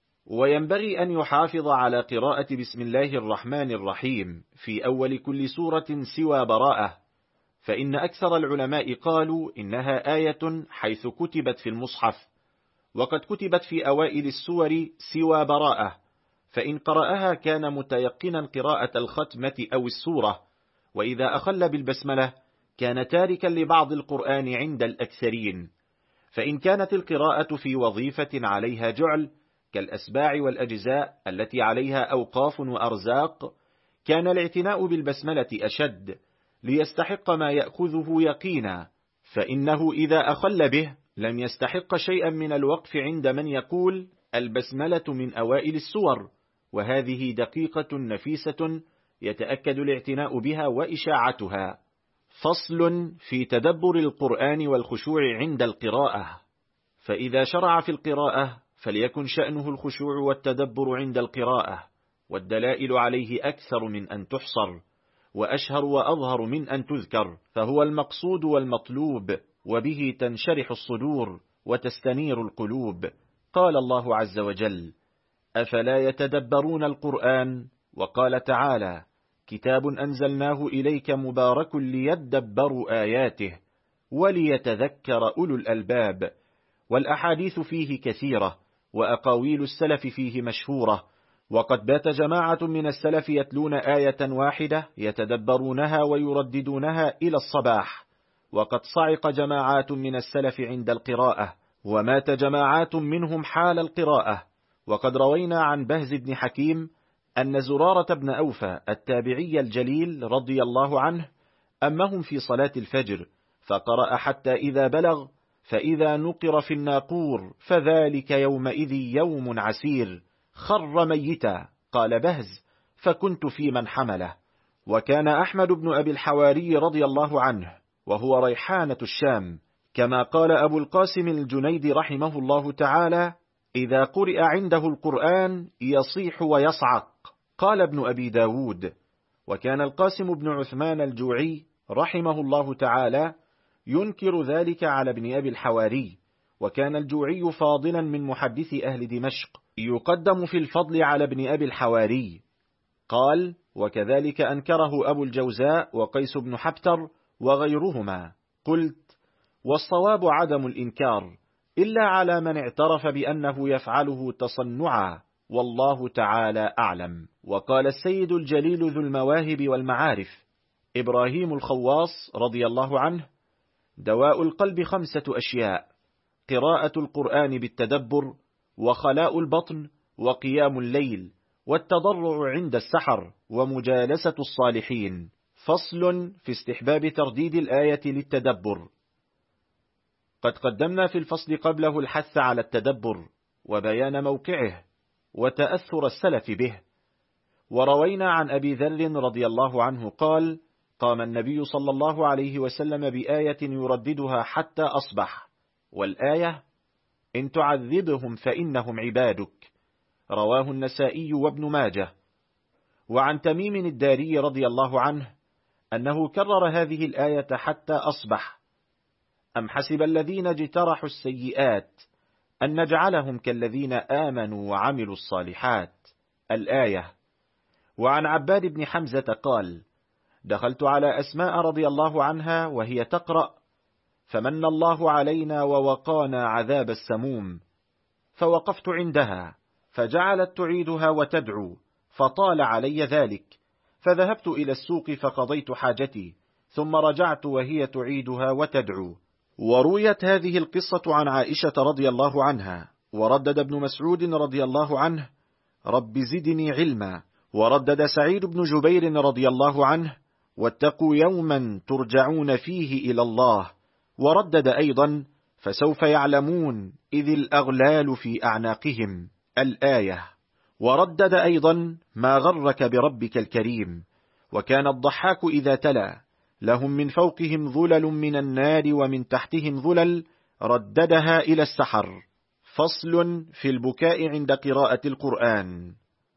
Speaker 2: وينبغي أن يحافظ على قراءة بسم الله الرحمن الرحيم في أول كل سورة سوى براءة، فإن أكثر العلماء قالوا إنها آية حيث كتبت في المصحف، وقد كتبت في أوائل السور سوى براءة، فإن قرأها كان متيقنا قراءة الختمة أو السورة. وإذا أخل بالبسملة كان تاركا لبعض القرآن عند الأكثرين. فإن كانت القراءة في وظيفة عليها جعل كالأسباع والأجزاء التي عليها أوقاف وأرزاق كان الاعتناء بالبسملة أشد، ليستحق ما يأخذه يقينا، فإنه إذا أخل به لم يستحق شيئا من الوقف عند من يقول البسملة من أوائل السور، وهذه دقيقة نفيسة يتأكد الاعتناء بها وإشاعتها. فصل في تدبر القرآن والخشوع عند القراءة. فإذا شرع في القراءة فليكن شأنه الخشوع والتدبر عند القراءة، والدلائل عليه أكثر من أن تحصر، وأشهر وأظهر من أن تذكر، فهو المقصود والمطلوب، وبه تنشرح الصدور وتستنير القلوب. قال الله عز وجل: أفلا يتدبرون القرآن؟ وقال تعالى: كتاب أنزلناه إليك مبارك ليدبروا آياته وليتذكر أولو الألباب. والأحاديث فيه كثيرة، وأقاويل السلف فيه مشهورة، وقد بات جماعة من السلف يتلون آية واحدة يتدبرونها ويرددونها إلى الصباح، وقد صعق جماعات من السلف عند القراءة، ومات جماعات منهم حال القراءة. وقد روينا عن بهز بن حكيم أن زرارة بن أوفى التابعي الجليل رضي الله عنه أمهم في صلاة الفجر، فقرأ حتى إذا بلغ: فإذا نقر في الناقور فذلك يومئذ يوم عسير، خر ميتا. قال بهز: فكنت في من حمله. وكان أحمد بن أبي الحواري رضي الله عنه وهو ريحانة الشام، كما قال أبو القاسم الجنيدي رحمه الله تعالى: إذا قرئ عنده القرآن يصيح ويصعق. قال ابن أبي داود: وكان القاسم بن عثمان الجوعي رحمه الله تعالى ينكر ذلك على ابن أبي الحواري، وكان الجوعي فاضلا من محدثي أهل دمشق، يقدم في الفضل على ابن أبي الحواري. قال: وكذلك أنكره أبو الجوزاء وقيس بن حبتر وغيرهما. قلت: والصواب عدم الإنكار، إلا على من اعترف بأنه يفعله تصنعا، والله تعالى أعلم. وقال السيد الجليل ذو المواهب والمعارف إبراهيم الخواص رضي الله عنه: دواء القلب خمسة أشياء: قراءة القرآن بالتدبر، وخلاء البطن، وقيام الليل، والتضرع عند السحر، ومجالسة الصالحين. فصل في استحباب ترديد الآية للتدبر. قد قدمنا في الفصل قبله الحث على التدبر وبيان موقعه وتأثر السلف به. وروينا عن أبي ذر رضي الله عنه قال: قام النبي صلى الله عليه وسلم بآية يرددها حتى أصبح، والآية: إن تعذبهم فإنهم عبادك. رواه النسائي وابن ماجه. وعن تميم الداري رضي الله عنه أنه كرر هذه الآية حتى أصبح: أم حسب الذين اجترحوا السيئات أن نجعلهم كالذين آمنوا وعملوا الصالحات. الآية. وعن عباد بن حمزة قال: دخلت على أسماء رضي الله عنها وهي تقرأ: فمن الله علينا ووقانا عذاب السموم، فوقفت عندها فجعلت تعيدها وتدعو، فطال علي ذلك، فذهبت إلى السوق فقضيت حاجتي، ثم رجعت وهي تعيدها وتدعو. ورويت هذه القصة عن عائشة رضي الله عنها، وردد ابن مسعود رضي الله عنه: رب زدني علما. وردد سعيد بن جبير رضي الله عنه: واتقوا يوما ترجعون فيه إلى الله. وردد أيضا: فسوف يعلمون إذ الأغلال في أعناقهم. الآية. وردد أيضا: ما غرك بربك الكريم. وكان الضحاك إذا تلا: لهم من فوقهم ظلل من النار ومن تحتهم ظلل، رددها إلى السحر. فصل في البكاء عند قراءة القرآن.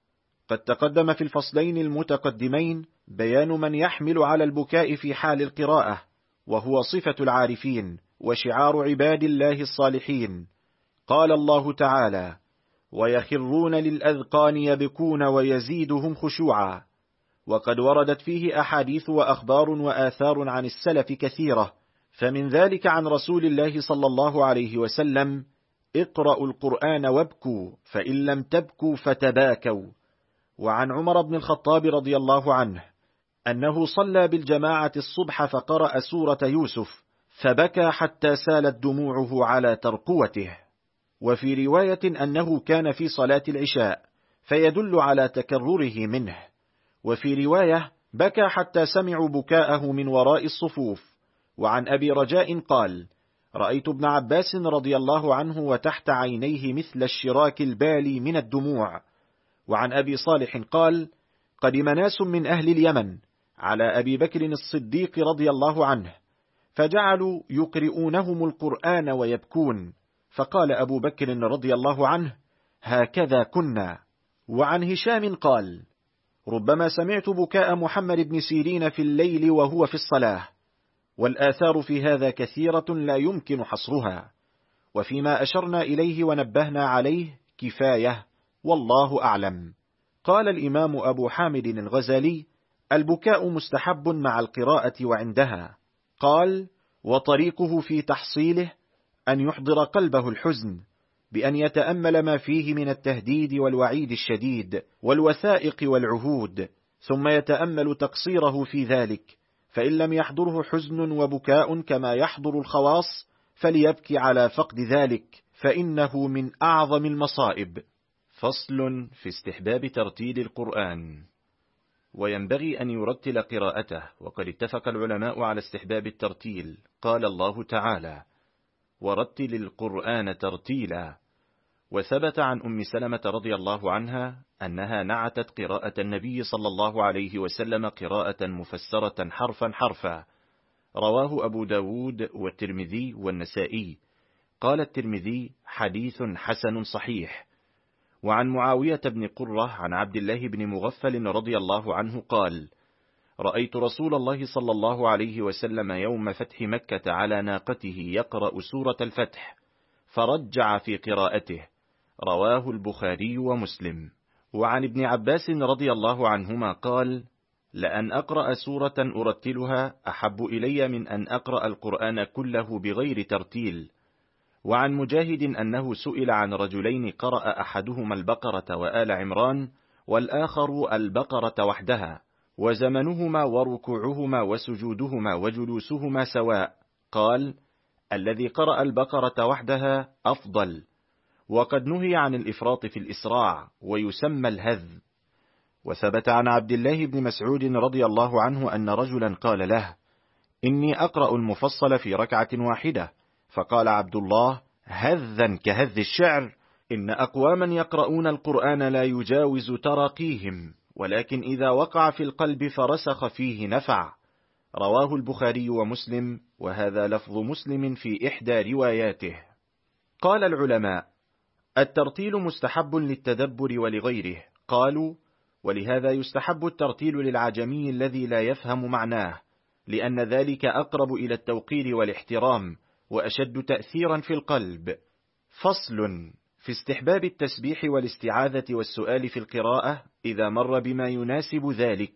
Speaker 2: قد تقدم في الفصلين المتقدمين بيان من يحمل على البكاء في حال القراءة، وهو صفة العارفين وشعار عباد الله الصالحين. قال الله تعالى: ويخرون للأذقان يبكون ويزيدهم خشوعا. وقد وردت فيه أحاديث وأخبار وآثار عن السلف كثيرة، فمن ذلك عن رسول الله صلى الله عليه وسلم: اقرأوا القرآن وابكوا، فإن لم تبكوا فتباكوا. وعن عمر بن الخطاب رضي الله عنه أنه صلى بالجماعة الصبح فقرأ سورة يوسف، فبكى حتى سالت دموعه على ترقوته. وفي رواية أنه كان في صلاة العشاء، فيدل على تكرره منه. وفي رواية: بكى حتى سمعوا بكاءه من وراء الصفوف. وعن أبي رجاء قال: رأيت ابن عباس رضي الله عنه وتحت عينيه مثل الشراك البالي من الدموع، وعن أبي صالح قال: قدم ناس من أهل اليمن على أبي بكر الصديق رضي الله عنه، فجعلوا يقرؤونهم القرآن ويبكون، فقال أبو بكر رضي الله عنه: هكذا كنا. وعن هشام قال: ربما سمعت بكاء محمد بن سيرين في الليل وهو في الصلاة. والآثار في هذا كثيرة لا يمكن حصرها، وفيما أشرنا إليه ونبهنا عليه كفاية، والله أعلم. قال الإمام أبو حامد الغزالي: البكاء مستحب مع القراءة وعندها. قال: وطريقه في تحصيله أن يحضر قلبه الحزن بأن يتأمل ما فيه من التهديد والوعيد الشديد والوثائق والعهود، ثم يتأمل تقصيره في ذلك، فإن لم يحضره حزن وبكاء كما يحضر الخواص فليبكي على فقد ذلك، فإنه من أعظم المصائب.
Speaker 1: فصل في استحباب ترتيل القرآن. وينبغي أن يرتل قراءته، وقد اتفق العلماء على استحباب الترتيل. قال الله تعالى: ورتل القرآن ترتيلا. وثبت عن أم سلمة رضي الله عنها أنها نعتت قراءة النبي صلى الله عليه وسلم قراءة مفسرة حرفا حرفا. رواه أبو داود والترمذي والنسائي. قال الترمذي: حديث حسن صحيح. وعن معاوية بن قرة عن عبد الله بن مغفل رضي الله عنه قال: رأيت رسول الله صلى الله عليه وسلم يوم فتح مكة على ناقته يقرأ سورة الفتح، فرجع في قراءته. رواه البخاري ومسلم. وعن ابن عباس رضي الله عنهما قال: لأن أقرأ سورة أرتلها أحب إلي من أن أقرأ القرآن كله بغير ترتيل. وعن مجاهد أنه سئل عن رجلين قرأ أحدهما البقرة وآل عمران والآخر البقرة وحدها، وزمنهما وركوعهما وسجودهما وجلوسهما سواء، قال: الذي قرأ البقرة وحدها أفضل. وقد نهي عن الإفراط في الإسراع، ويسمى الهذ. وثبت عن عبد الله بن مسعود رضي الله عنه أن رجلا قال له: إني أقرأ المفصل في ركعة واحدة. فقال عبد الله: هذا كهذ الشعر، إن أقواما يقرؤون القرآن لا يجاوز تراقيهم، ولكن إذا وقع في القلب فرسخ فيه نفع. رواه البخاري ومسلم، وهذا لفظ مسلم في إحدى رواياته. قال العلماء: الترتيل مستحب للتدبر ولغيره. قالوا: ولهذا يستحب الترتيل للعجمي الذي لا يفهم معناه، لأن ذلك أقرب إلى التوقير والاحترام وأشد تأثيرا في القلب. فصل في استحباب التسبيح والاستعاذة والسؤال في القراءة إذا مر بما يناسب ذلك.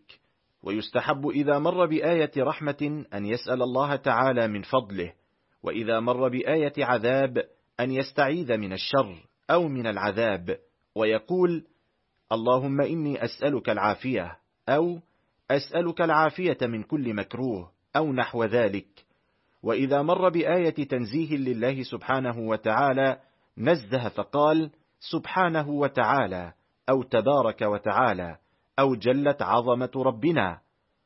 Speaker 1: ويستحب إذا مر بآية رحمة أن يسأل الله تعالى من فضله، وإذا مر بآية عذاب أن يستعيذ من الشر أو من العذاب، ويقول: اللهم إني أسألك العافية، أو أسألك العافية من كل مكروه، أو نحو ذلك. وإذا مر بآية تنزيه لله سبحانه وتعالى نزه فقال: سبحانه وتعالى، أو تبارك وتعالى، أو جلت عظمة ربنا.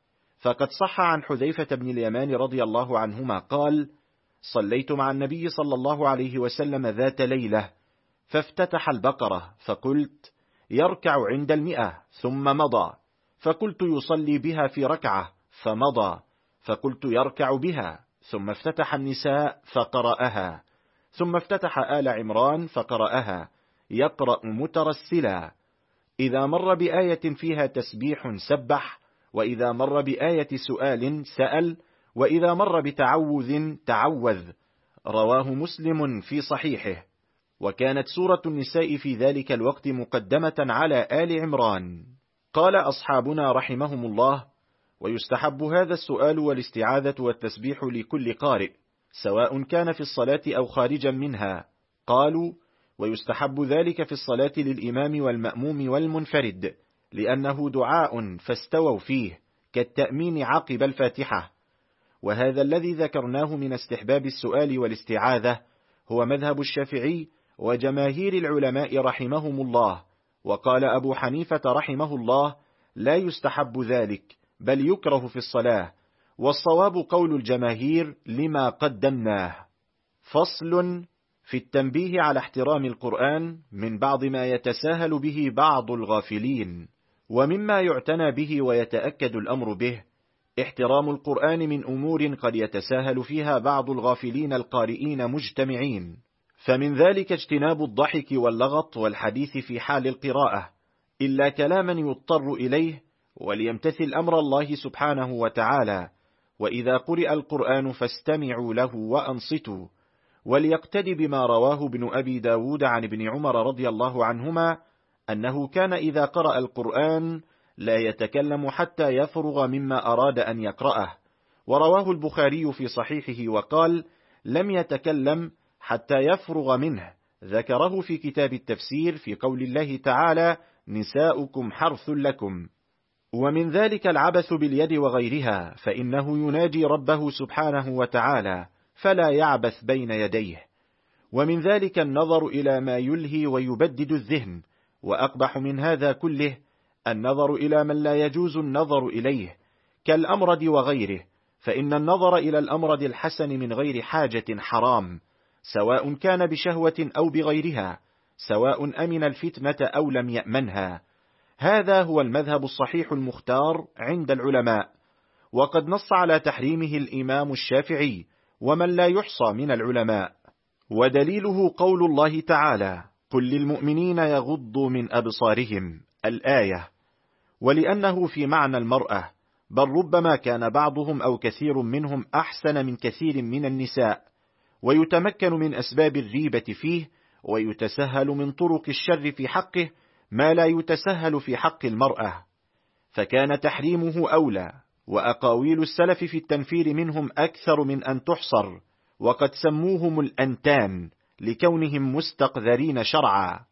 Speaker 1: فقد صح عن حذيفة بن اليمان رضي الله عنهما قال: صليت مع النبي صلى الله عليه وسلم ذات ليلة، فافتتح البقرة، فقلت: يركع عند المئة، ثم مضى، فقلت: يصلي بها في ركعة، فمضى، فقلت: يركع بها، ثم افتتح النساء فقرأها، ثم افتتح آل عمران فقرأها، يقرأ مترسلا. إذا مر بآية فيها تسبيح سبح، وإذا مر بآية سؤال سأل، وإذا مر بتعوذ تعوذ. رواه مسلم في صحيحه. وكانت سورة النساء في ذلك الوقت مقدمة على آل عمران. قال أصحابنا رحمهم الله: ويستحب هذا السؤال والاستعاذة والتسبيح لكل قارئ، سواء كان في الصلاة أو خارجا منها. قالوا: ويستحب ذلك في الصلاة للإمام والمأموم والمنفرد، لأنه دعاء فاستووا فيه، كالتأمين عقب الفاتحة. وهذا الذي ذكرناه من استحباب السؤال والاستعاذة هو مذهب الشافعي وجماهير العلماء رحمهم الله. وقال أبو حنيفة رحمه الله: لا يستحب ذلك، بل يكره في الصلاة، والصواب قول الجماهير لما قدمناه. فصل
Speaker 2: في التنبيه على احترام القرآن من بعض ما يتساهل به بعض الغافلين. ومما يعتنى به ويتأكد الأمر به احترام القرآن من أمور قد يتساهل فيها بعض الغافلين القارئين مجتمعين، فمن ذلك اجتناب الضحك واللغط والحديث في حال القراءة إلا كلاما يضطر إليه، وليمتثل أمر الله سبحانه وتعالى: وإذا قرئ القرآن فاستمعوا له وأنصتوا. وليقتد بما رواه ابن أبي داود عن ابن عمر رضي الله عنهما أنه كان إذا قرأ القرآن لا يتكلم حتى يفرغ مما أراد أن يقرأه. ورواه البخاري في صحيحه وقال: لم يتكلم حتى يفرغ منه، ذكره في كتاب التفسير في قول الله تعالى: نساؤكم حرث لكم. ومن ذلك العبث باليد وغيرها، فإنه يناجي ربه سبحانه وتعالى فلا يعبث بين يديه. ومن ذلك النظر إلى ما يلهي ويبدد الذهن، وأقبح من هذا كله النظر إلى من لا يجوز النظر إليه كالأمرد وغيره، فإن النظر إلى الأمرد الحسن من غير حاجة حرام، سواء كان بشهوة أو بغيرها، سواء أمن الفتنة أو لم يأمنها. هذا هو المذهب الصحيح المختار عند العلماء، وقد نص على تحريمه الإمام الشافعي ومن لا يحصى من العلماء. ودليله قول الله تعالى: قل للمؤمنين يغضوا من أبصارهم، الآية. ولأنه في معنى المرأة، بل ربما كان بعضهم أو كثير منهم أحسن من كثير من النساء، ويتمكن من أسباب الريبة فيه، ويتسهل من طرق الشر في حقه ما لا يتسهل في حق المرأة، فكان تحريمه أولى. وأقاويل السلف في التنفير منهم أكثر من أن تحصر، وقد سموهم الأنتان لكونهم مستقذرين شرعا.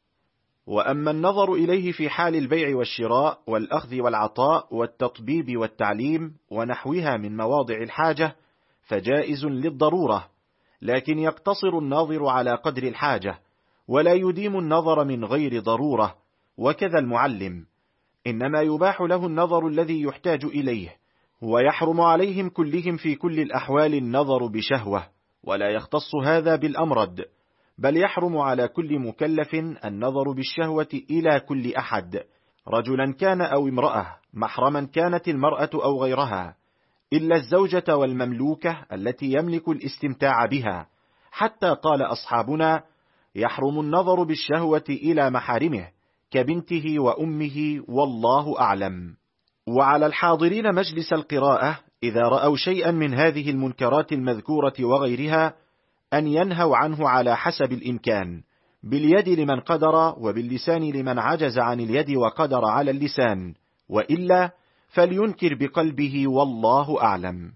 Speaker 2: وأما النظر إليه في حال البيع والشراء والأخذ والعطاء والتطبيب والتعليم ونحوها من مواضع الحاجة فجائز للضرورة، لكن يقتصر الناظر على قدر الحاجة، ولا يديم النظر من غير ضرورة. وكذا المعلم، إنما يباح له النظر الذي يحتاج إليه، ويحرم عليهم كلهم في كل الأحوال النظر بشهوة، ولا يختص هذا بالأمرد، بل يحرم على كل مكلف النظر بالشهوة إلى كل أحد، رجلا كان أو امرأة، محرما كانت المرأة أو غيرها، إلا الزوجة والمملوكة التي يملك الاستمتاع بها، حتى قال أصحابنا: يحرم النظر بالشهوة إلى محارمه كبنته وأمه، والله أعلم. وعلى الحاضرين مجلس القراءة إذا رأوا شيئا من هذه المنكرات المذكورة وغيرها أن ينهوا عنه على حسب الإمكان، باليد لمن قدر، وباللسان لمن عجز عن اليد وقدر على اللسان، وإلا فلينكر بقلبه، والله أعلم.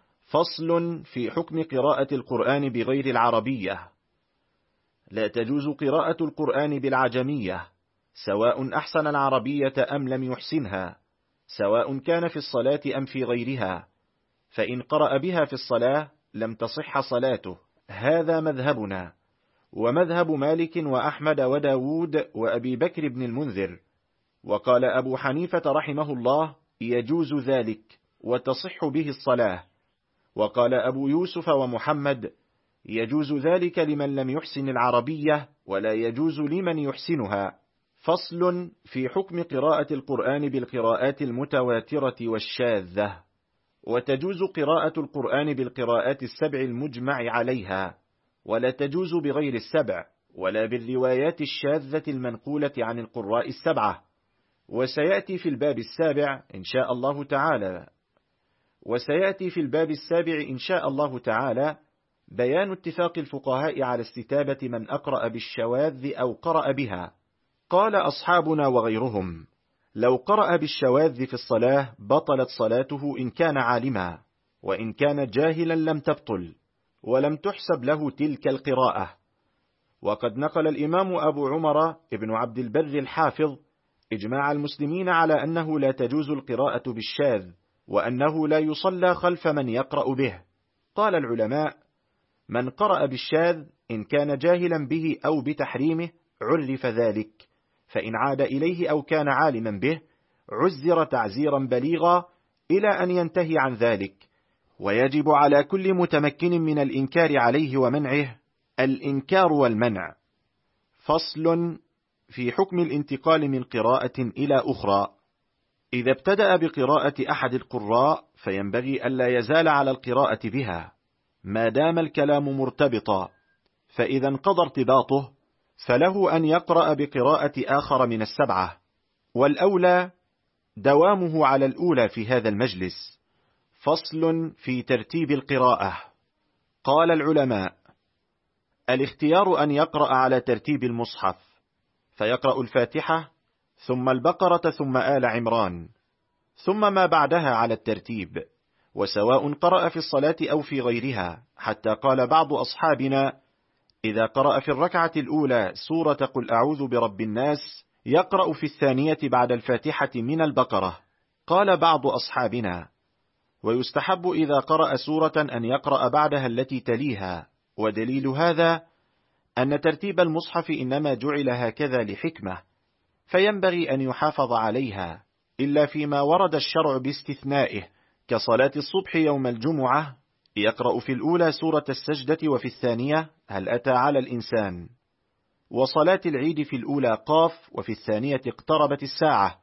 Speaker 2: فصل في حكم قراءة القرآن بغير العربية. لا تجوز قراءة القرآن بالعجمية، سواء أحسن العربية أم لم يحسنها، سواء كان في الصلاة أم في غيرها، فإن قرأ بها في الصلاة لم تصح صلاته. هذا مذهبنا، ومذهب مالك وأحمد وداود وأبي بكر بن المنذر. وقال أبو حنيفة رحمه الله: يجوز ذلك وتصح به الصلاة. وقال أبو يوسف ومحمد: يجوز ذلك لمن لم يحسن العربية، ولا يجوز لمن يحسنها. فصل في حكم قراءة القرآن بالقراءات المتواترة والشاذة. وتجوز قراءة القرآن بالقراءات السبع المجمع عليها، ولا تجوز بغير السبع، ولا بالروايات الشاذة المنقولة عن القراء السبعة. وسيأتي في الباب السابع إن شاء الله تعالى وسيأتي في الباب السابع إن شاء الله تعالى بيان اتفاق الفقهاء على استتابة من أقرأ بالشواذ أو قرأ بها. قال أصحابنا وغيرهم: لو قرأ بالشواذ في الصلاة بطلت صلاته إن كان عالما، وإن كان جاهلا لم تبطل، ولم تحسب له تلك القراءة. وقد نقل الإمام أبو عمر ابن عبد البر الحافظ إجماع المسلمين على أنه لا تجوز القراءة بالشاذ، وأنه لا يصلى خلف من يقرأ به. قال العلماء: من قرأ بالشاذ إن كان جاهلا به أو بتحريمه عرف ذلك، فإن عاد إليه أو كان عالما به عزر تعزيرا بليغا إلى أن ينتهي عن ذلك. ويجب على كل متمكن من الإنكار عليه ومنعه الإنكار والمنع. فصل في حكم الانتقال من قراءة إلى أخرى. إذا ابتدأ بقراءة أحد القراء فينبغي ألا يزال على القراءة بها ما دام الكلام مرتبطا، فإذا انقضى ارتباطه فله أن يقرأ بقراءة آخر من السبعة، والأولى دوامه على الأولى في هذا المجلس. فصل في ترتيب القراءة. قال العلماء: الاختيار أن يقرأ على ترتيب المصحف، فيقرأ الفاتحة ثم البقرة ثم آل عمران ثم ما بعدها على الترتيب، وسواء قرأ في الصلاة أو في غيرها، حتى قال بعض أصحابنا: إذا قرأ في الركعة الأولى سورة قل أعوذ برب الناس يقرأ في الثانية بعد الفاتحة من البقرة. قال بعض أصحابنا: ويستحب إذا قرأ سورة أن يقرأ بعدها التي تليها، ودليل هذا أن ترتيب المصحف إنما جعل هكذا لحكمة، فينبغي أن يحافظ عليها، إلا فيما ورد الشرع باستثنائه، كصلاة الصبح يوم الجمعة يقرأ في الأولى سورة السجدة وفي الثانية هل أتى على الإنسان، وصلاة العيد في الأولى قاف وفي الثانية اقتربت الساعة،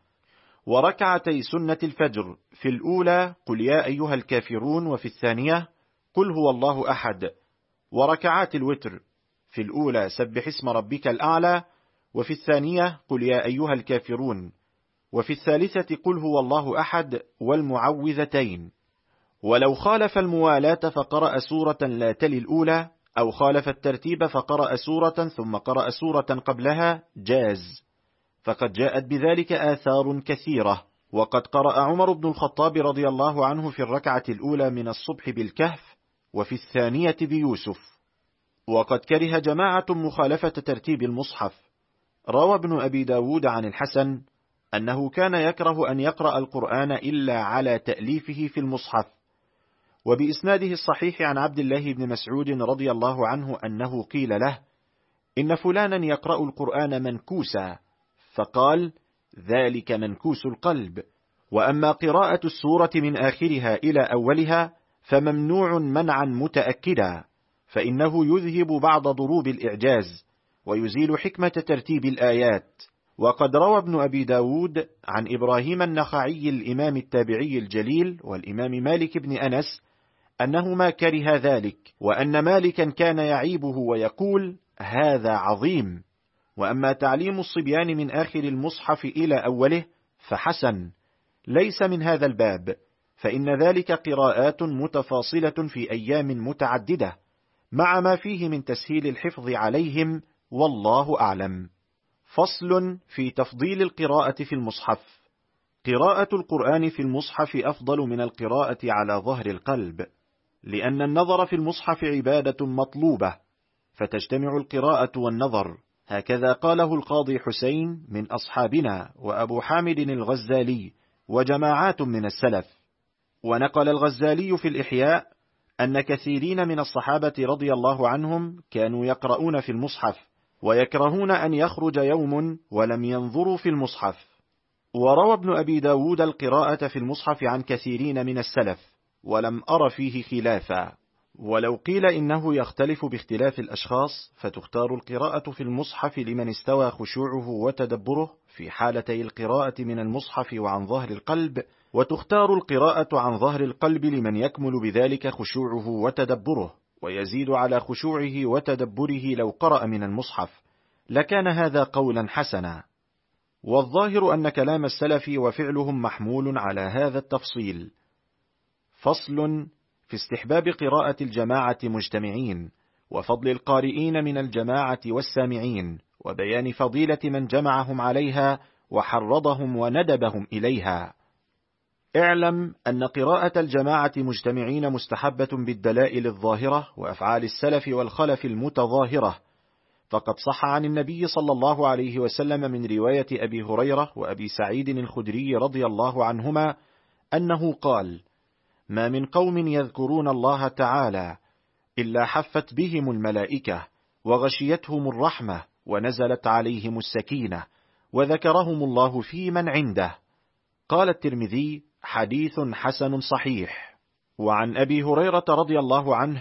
Speaker 2: وركعتي سنة الفجر في الأولى قل يا أيها الكافرون وفي الثانية قل هو الله أحد، وركعات الوتر في الأولى سبح اسم ربك الأعلى وفي الثانية قل يا أيها الكافرون، وفي الثالثة قل هو الله أحد والمعوذتين. ولو خالف الموالاة فقرأ سورة لا تلي الأولى، أو خالف الترتيب فقرأ سورة ثم قرأ سورة قبلها جاز، فقد جاءت بذلك آثار كثيرة. وقد قرأ عمر بن الخطاب رضي الله عنه في الركعة الأولى من الصبح بالكهف وفي الثانية بيوسف. وقد كره جماعة مخالفة ترتيب المصحف. روى ابن أبي داود عن الحسن أنه كان يكره أن يقرأ القرآن إلا على تأليفه في المصحف. وبإسناده الصحيح عن عبد الله بن مسعود رضي الله عنه أنه قيل له: إن فلانا يقرأ القرآن منكوسا، فقال: ذلك منكوس القلب، وأما قراءة السورة من آخرها إلى أولها فممنوع منعا متأكدا، فإنه يذهب بعض ضروب الإعجاز ويزيل حكمة ترتيب الآيات. وقد روى ابن أبي داود عن إبراهيم النخعي الإمام التابعي الجليل والإمام مالك بن أنس أنهما كره ذلك، وأن مالكا كان يعيبه ويقول: هذا عظيم. وأما تعليم الصبيان من آخر المصحف إلى أوله فحسن، ليس من هذا الباب، فإن ذلك قراءات متفاصلة في أيام متعددة، مع ما فيه من تسهيل الحفظ عليهم، والله أعلم. فصل في تفضيل القراءة في المصحف. قراءة القرآن في المصحف أفضل من القراءة على ظهر القلب، لأن النظر في المصحف عبادة مطلوبة، فتجتمع القراءة والنظر. هكذا قاله القاضي حسين من أصحابنا وأبو حامد الغزالي وجماعات من السلف. ونقل الغزالي في الإحياء أن كثيرين من الصحابة رضي الله عنهم كانوا يقرؤون في المصحف، ويكرهون أن يخرج يوم ولم ينظروا في المصحف. وروى ابن أبي داود القراءة في المصحف عن كثيرين من السلف، ولم أر فيه خلافا. ولو قيل إنه يختلف باختلاف الأشخاص، فتختار القراءة في المصحف لمن استوى خشوعه وتدبره في حالتي القراءة من المصحف وعن ظهر القلب، وتختار القراءة عن ظهر القلب لمن يكمل بذلك خشوعه وتدبره، ويزيد على خشوعه وتدبره لو قرأ من المصحف، لكان هذا قولا حسنا. والظاهر أن كلام السلف وفعلهم محمول على هذا التفصيل. فصل في استحباب قراءة الجماعة مجتمعين، وفضل القارئين من الجماعة والسامعين، وبيان فضيلة من جمعهم عليها وحرضهم وندبهم إليها. اعلم أن قراءة الجماعة مجتمعين مستحبة بالدلائل الظاهرة وأفعال السلف والخلف المتظاهرة، فقد صح عن النبي صلى الله عليه وسلم من رواية أبي هريرة وأبي سعيد الخدري رضي الله عنهما أنه قال: ما من قوم يذكرون الله تعالى إلا حفت بهم الملائكة وغشيتهم الرحمة ونزلت عليهم السكينة وذكرهم الله في من عنده. قال الترمذي: حديث حسن صحيح. وعن أبي هريرة رضي الله عنه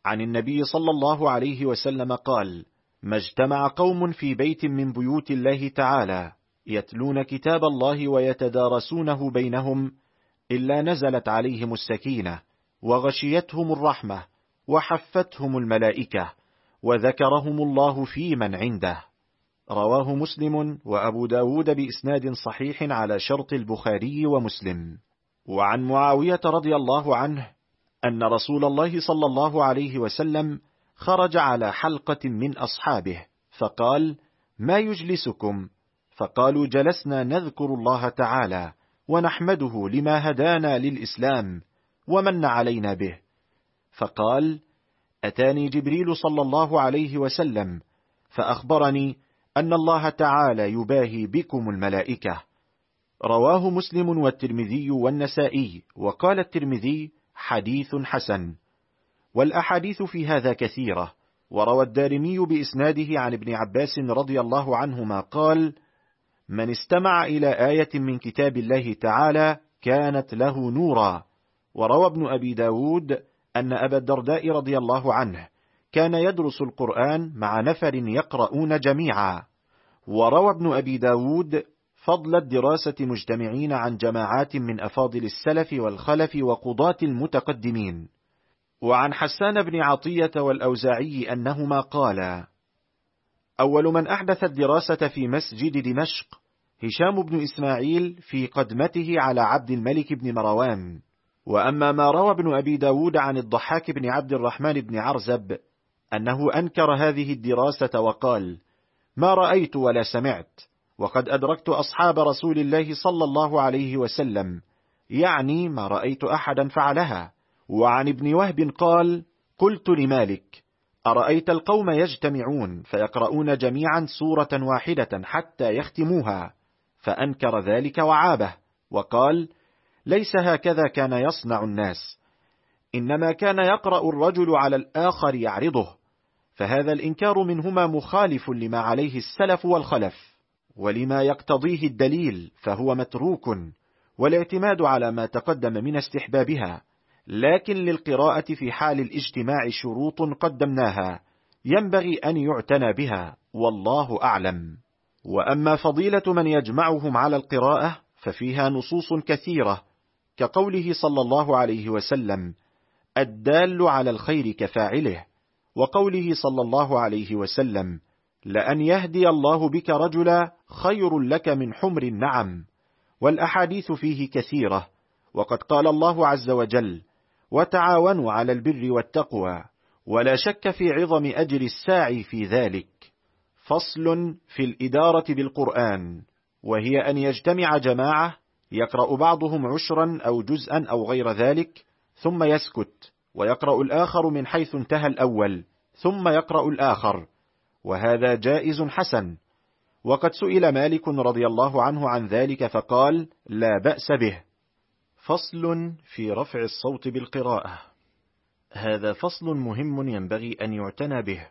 Speaker 2: عن النبي صلى الله عليه وسلم قال: ما اجتمع قوم في بيت من بيوت الله تعالى يتلون كتاب الله ويتدارسونه بينهم إلا نزلت عليهم السكينة وغشيتهم الرحمة وحفتهم الملائكة وذكرهم الله في من عنده. رواه مسلم وأبو داود بإسناد صحيح على شرط البخاري ومسلم. وعن معاوية رضي الله عنه أن رسول الله صلى الله عليه وسلم خرج على حلقة من أصحابه فقال: ما يجلسكم؟ فقالوا: جلسنا نذكر الله تعالى ونحمده لما هدانا للإسلام ومن علينا به. فقال: أتاني جبريل صلى الله عليه وسلم فأخبرني أن الله تعالى يباهي بكم الملائكة. رواه مسلم والترمذي والنسائي، وقال الترمذي: حديث حسن. والأحاديث في هذا كثيرة. وروى الدارمي بإسناده عن ابن عباس رضي الله عنهما قال: من استمع إلى آية من كتاب الله تعالى كانت له نورا. وروى ابن أبي داود أن أبا الدرداء رضي الله عنه كان يدرس القرآن مع نفر يقرؤون جميعا. وروى ابن أبي داود فضل الدراسة مجتمعين عن جماعات من أفاضل السلف والخلف وقضاة المتقدمين. وعن حسان بن عطية والأوزاعي أنهما قالا: أول من أحدث الدراسة في مسجد دمشق هشام بن إسماعيل في قدمته على عبد الملك بن مروان. وأما ما روى ابن أبي داود عن الضحاك بن عبد الرحمن بن عرزب أنه أنكر هذه الدراسة وقال: ما رأيت ولا سمعت، وقد أدركت أصحاب رسول الله صلى الله عليه وسلم، يعني ما رأيت أحدا فعلها. وعن ابن وهب قال: قلت لمالك: أرأيت القوم يجتمعون فيقرؤون جميعا سورة واحدة حتى يختموها؟ فأنكر ذلك وعابه وقال: ليس هكذا كان يصنع الناس، إنما كان يقرأ الرجل على الآخر يعرضه، فهذا الإنكار منهما مخالف لما عليه السلف والخلف ولما يقتضيه الدليل، فهو متروك، والاعتماد على ما تقدم من استحبابها. لكن للقراءة في حال الاجتماع شروط قدمناها ينبغي أن يعتنى بها، والله أعلم. وأما فضيلة من يجمعهم على القراءة ففيها نصوص كثيرة، كقوله صلى الله عليه وسلم: الدال على الخير كفاعله، وقوله صلى الله عليه وسلم: لأن يهدي الله بك رجلا خير لك من حمر النعم. والأحاديث فيه كثيرة، وقد قال الله عز وجل: وتعاونوا على البر والتقوى، ولا شك في عظم أجر الساعي في ذلك. فصل في الإدارة بالقرآن، وهي أن يجتمع جماعة يقرأ بعضهم عشرا أو جزءا أو غير ذلك ثم يسكت، ويقرأ الآخر من حيث انتهى الأول ثم يقرأ الآخر، وهذا جائز حسن. وقد سئل مالك رضي الله عنه عن ذلك فقال: لا بأس به. فصل في رفع الصوت بالقراءة. هذا فصل مهم ينبغي أن يعتنى به.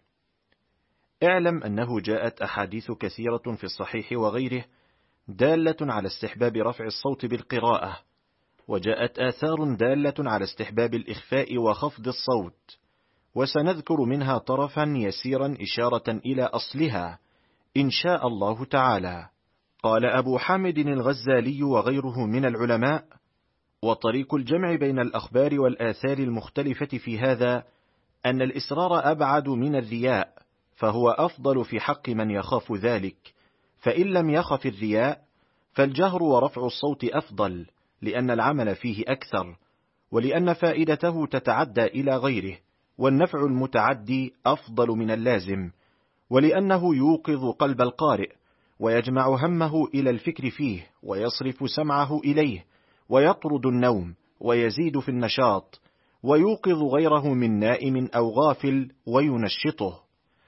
Speaker 2: اعلم أنه جاءت أحاديث كثيرة في الصحيح وغيره دالة على استحباب رفع الصوت بالقراءة، وجاءت آثار دالة على استحباب الإخفاء وخفض الصوت، وسنذكر منها طرفا يسيرا إشارة إلى أصلها إن شاء الله تعالى. قال أبو حامد الغزالي وغيره من العلماء: وطريق الجمع بين الأخبار والآثار المختلفة في هذا أن الإسرار أبعد من الرياء، فهو أفضل في حق من يخاف ذلك، فإن لم يخف الرياء فالجهر ورفع الصوت أفضل، لأن العمل فيه أكثر، ولأن فائدته تتعدى إلى غيره، والنفع المتعدي أفضل من اللازم، ولأنه يوقظ قلب القارئ ويجمع همه إلى الفكر فيه، ويصرف سمعه إليه، ويطرد النوم، ويزيد في النشاط، ويوقظ غيره من نائم أو غافل وينشطه.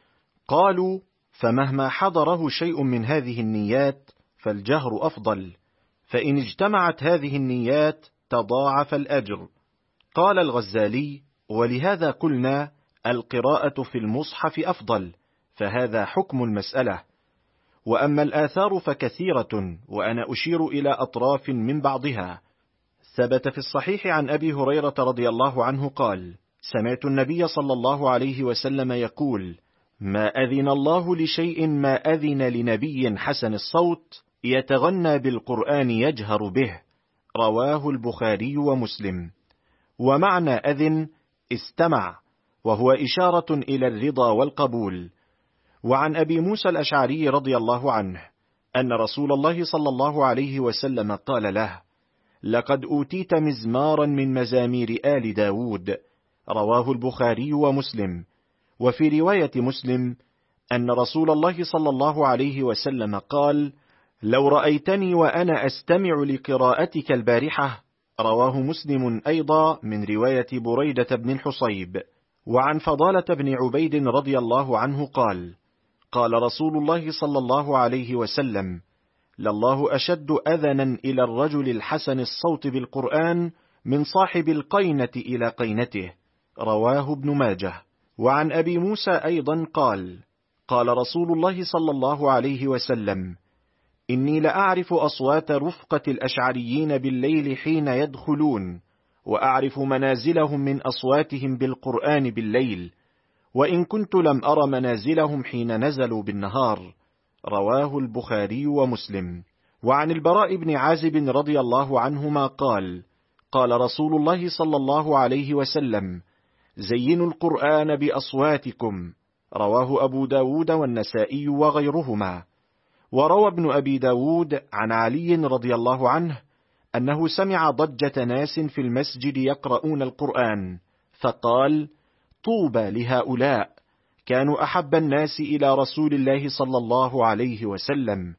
Speaker 2: قالوا: فمهما حضره شيء من هذه النيات فالجهر أفضل، فإن اجتمعت هذه النيات تضاعف الأجر. قال الغزالي: ولهذا قلنا القراءة في المصحف أفضل، فهذا حكم المسألة. وأما الآثار فكثيرة، وأنا أشير إلى أطراف من بعضها. ثبت في الصحيح عن أبي هريرة رضي الله عنه قال: سمعت النبي صلى الله عليه وسلم يقول: ما أذن الله لشيء ما أذن لنبي حسن الصوت يتغنى بالقرآن يجهر به. رواه البخاري ومسلم. ومعنى أذن استمع، وهو إشارة إلى الرضا والقبول. وعن أبي موسى الأشعري رضي الله عنه أن رسول الله صلى الله عليه وسلم قال له: لقد أوتيت مزمارا من مزامير آل داود. رواه البخاري ومسلم. وفي رواية مسلم أن رسول الله صلى الله عليه وسلم قال: لو رأيتني وأنا أستمع لقراءتك البارحة. رواه مسلم أيضا من رواية بريدة بن الحصيب. وعن فضالة بن عبيد رضي الله عنه قال: قال رسول الله صلى الله عليه وسلم: لله أشد أذنا إلى الرجل الحسن الصوت بالقرآن من صاحب القينة إلى قينته. رواه ابن ماجه. وعن أبي موسى أيضا قال: قال رسول الله صلى الله عليه وسلم: إني لأعرف أصوات رفقة الأشعريين بالليل حين يدخلون، وأعرف منازلهم من أصواتهم بالقرآن بالليل، وإن كنت لم أر منازلهم حين نزلوا بالنهار. رواه البخاري ومسلم. وعن البراء بن عازب رضي الله عنهما قال: قال رسول الله صلى الله عليه وسلم: زينوا القرآن بأصواتكم. رواه أبو داود والنسائي وغيرهما. وروى ابن أبي داود عن علي رضي الله عنه أنه سمع ضجة ناس في المسجد يقرؤون القرآن، فقال: طوبى لهؤلاء، كانوا أحب الناس إلى رسول الله صلى الله عليه وسلم.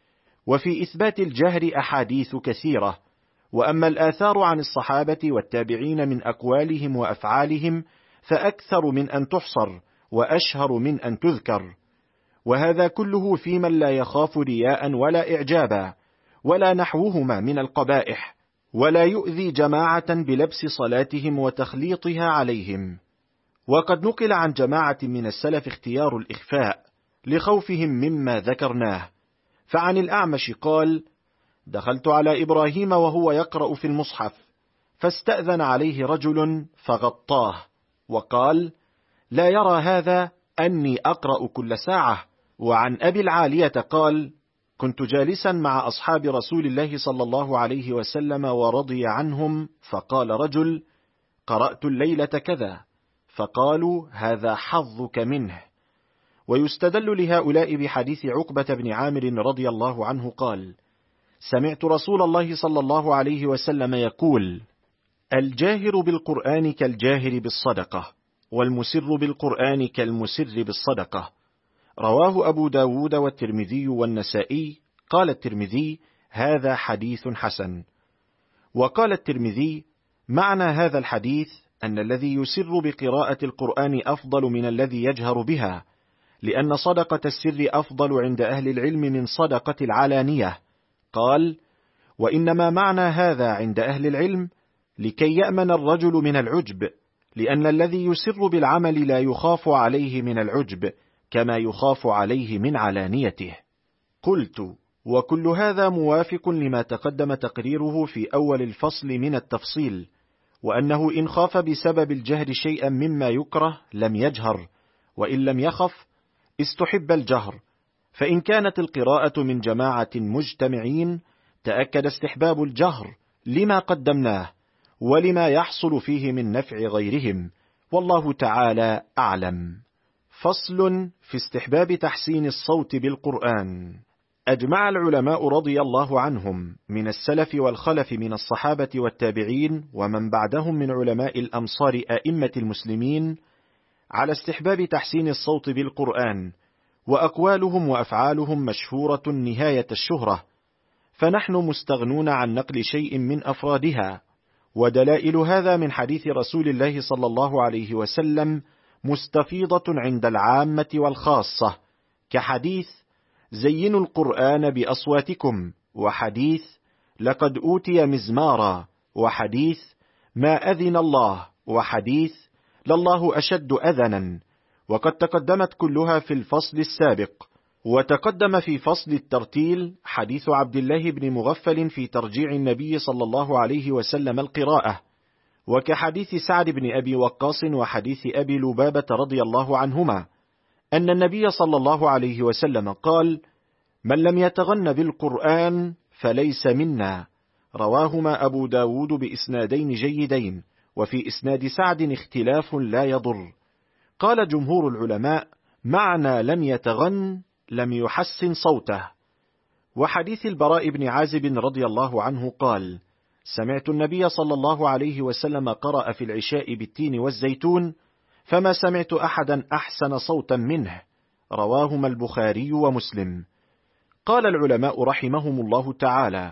Speaker 2: وفي إثبات الجهر أحاديث كثيرة، وأما الآثار عن الصحابة والتابعين من أقوالهم وأفعالهم فأكثر من أن تحصر، وأشهر من أن تذكر. وهذا كله في من لا يخاف رياء ولا إعجابا ولا نحوهما من القبائح، ولا يؤذي جماعة بلبس صلاتهم وتخليطها عليهم. وقد نقل عن جماعة من السلف اختيار الإخفاء لخوفهم مما ذكرناه. فعن الأعمش قال: دخلت على إبراهيم وهو يقرأ في المصحف، فاستأذن عليه رجل فغطاه وقال: لا يرى هذا أني أقرأ كل ساعة. وعن أبي العالية قال: كنت جالسا مع أصحاب رسول الله صلى الله عليه وسلم ورضي عنهم، فقال رجل: قرأت الليلة كذا، فقالوا: هذا حظك منه. ويستدل لهؤلاء بحديث عقبة بن عامر رضي الله عنه قال: سمعت رسول الله صلى الله عليه وسلم يقول: الجاهر بالقرآن كالجاهر بالصدقة، والمسر بالقرآن كالمسر بالصدقة. رواه أبو داود والترمذي والنسائي. قال الترمذي: هذا حديث حسن. وقال الترمذي: معنى هذا الحديث أن الذي يسر بقراءة القرآن أفضل من الذي يجهر بها، لأن صدقة السر أفضل عند أهل العلم من صدقة العلانية. قال: وإنما معنى هذا عند أهل العلم لكي يأمن الرجل من العجب، لأن الذي يسر بالعمل لا يخاف عليه من العجب كما يخاف عليه من علانيته. قلت: وكل هذا موافق لما تقدم تقريره في أول الفصل من التفصيل، وأنه إن خاف بسبب الجهر شيئا مما يكره لم يجهر، وإن لم يخف استحب الجهر. فإن كانت القراءة من جماعة مجتمعين تأكد استحباب الجهر لما قدمناه ولما يحصل فيه من نفع غيرهم، والله تعالى أعلم. فصل في استحباب تحسين الصوت بالقرآن. أجمع العلماء رضي الله عنهم من السلف والخلف من الصحابة والتابعين ومن بعدهم من علماء الأمصار أئمة المسلمين على استحباب تحسين الصوت بالقرآن، وأقوالهم وأفعالهم مشهورة نهاية الشهرة، فنحن مستغنون عن نقل شيء من أفرادها. ودلائل هذا من حديث رسول الله صلى الله عليه وسلم مستفيضة عند العامة والخاصة، كحديث: زينوا القرآن بأصواتكم، وحديث: لقد أوتي مزمارا، وحديث: ما أذن الله، وحديث: لله أشد أذنا. وقد تقدمت كلها في الفصل السابق. وتقدم في فصل الترتيل حديث عبد الله بن مغفل في ترجيع النبي صلى الله عليه وسلم القراءة، وكحديث سعد بن أبي وقاص وحديث أبي لبابة رضي الله عنهما أن النبي صلى الله عليه وسلم قال: من لم يتغن بالقرآن فليس منا، رواهما أبو داود بإسنادين جيدين، وفي إسناد سعد اختلاف لا يضر. قال جمهور العلماء: معنى لم يتغن لم يحسن صوته. وحديث البراء بن عازب رضي الله عنه قال: سمعت النبي صلى الله عليه وسلم قرأ في العشاء بالتين والزيتون، فما سمعت أحدا أحسن صوتا منه، رواهما البخاري ومسلم. قال العلماء رحمهم الله تعالى: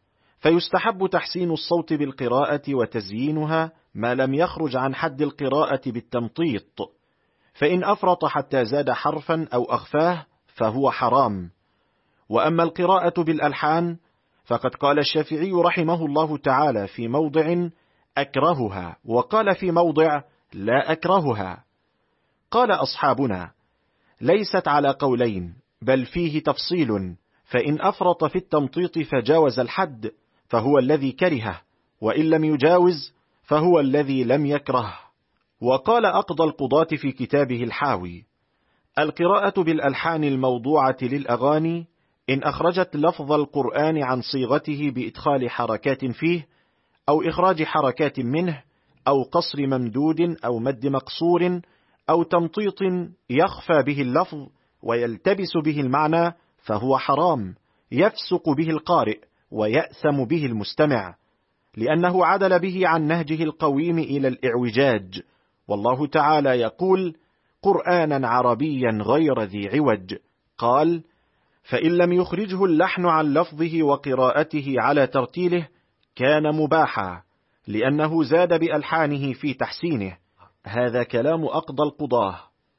Speaker 2: فيستحب تحسين الصوت بالقراءة وتزيينها ما لم يخرج عن حد القراءة بالتمطيط، فإن أفرط حتى زاد حرفا أو أخفاه فهو حرام. وأما القراءة بالألحان فقد قال الشافعي رحمه الله تعالى في موضع: أكرهها، وقال في موضع: لا أكرهها. قال أصحابنا: ليست على قولين، بل فيه تفصيل، فإن أفرط في التمطيط فجاوز الحد فهو الذي كرهه، وإن لم يجاوز فهو الذي لم يكره. وقال أقضى القضاة في كتابه الحاوي: القراءة بالألحان الموضوعة للأغاني إن أخرجت لفظ القرآن عن صيغته بإدخال حركات فيه، أو إخراج حركات منه، أو قصر ممدود، أو مد مقصور، أو تمطيط يخفى به اللفظ ويلتبس به المعنى، فهو حرام، يفسق به القارئ ويأثم به المستمع، لأنه عدل به عن نهجه القويم إلى الإعوجاج. والله تعالى يقول: قرآنا عربيا غير ذي عوج. قال: فإن لم يخرجه اللحن عن لفظه وقراءته على ترتيله كان مباحا، لأنه زاد بألحانه في تحسينه. هذا كلام أقضى القضاه.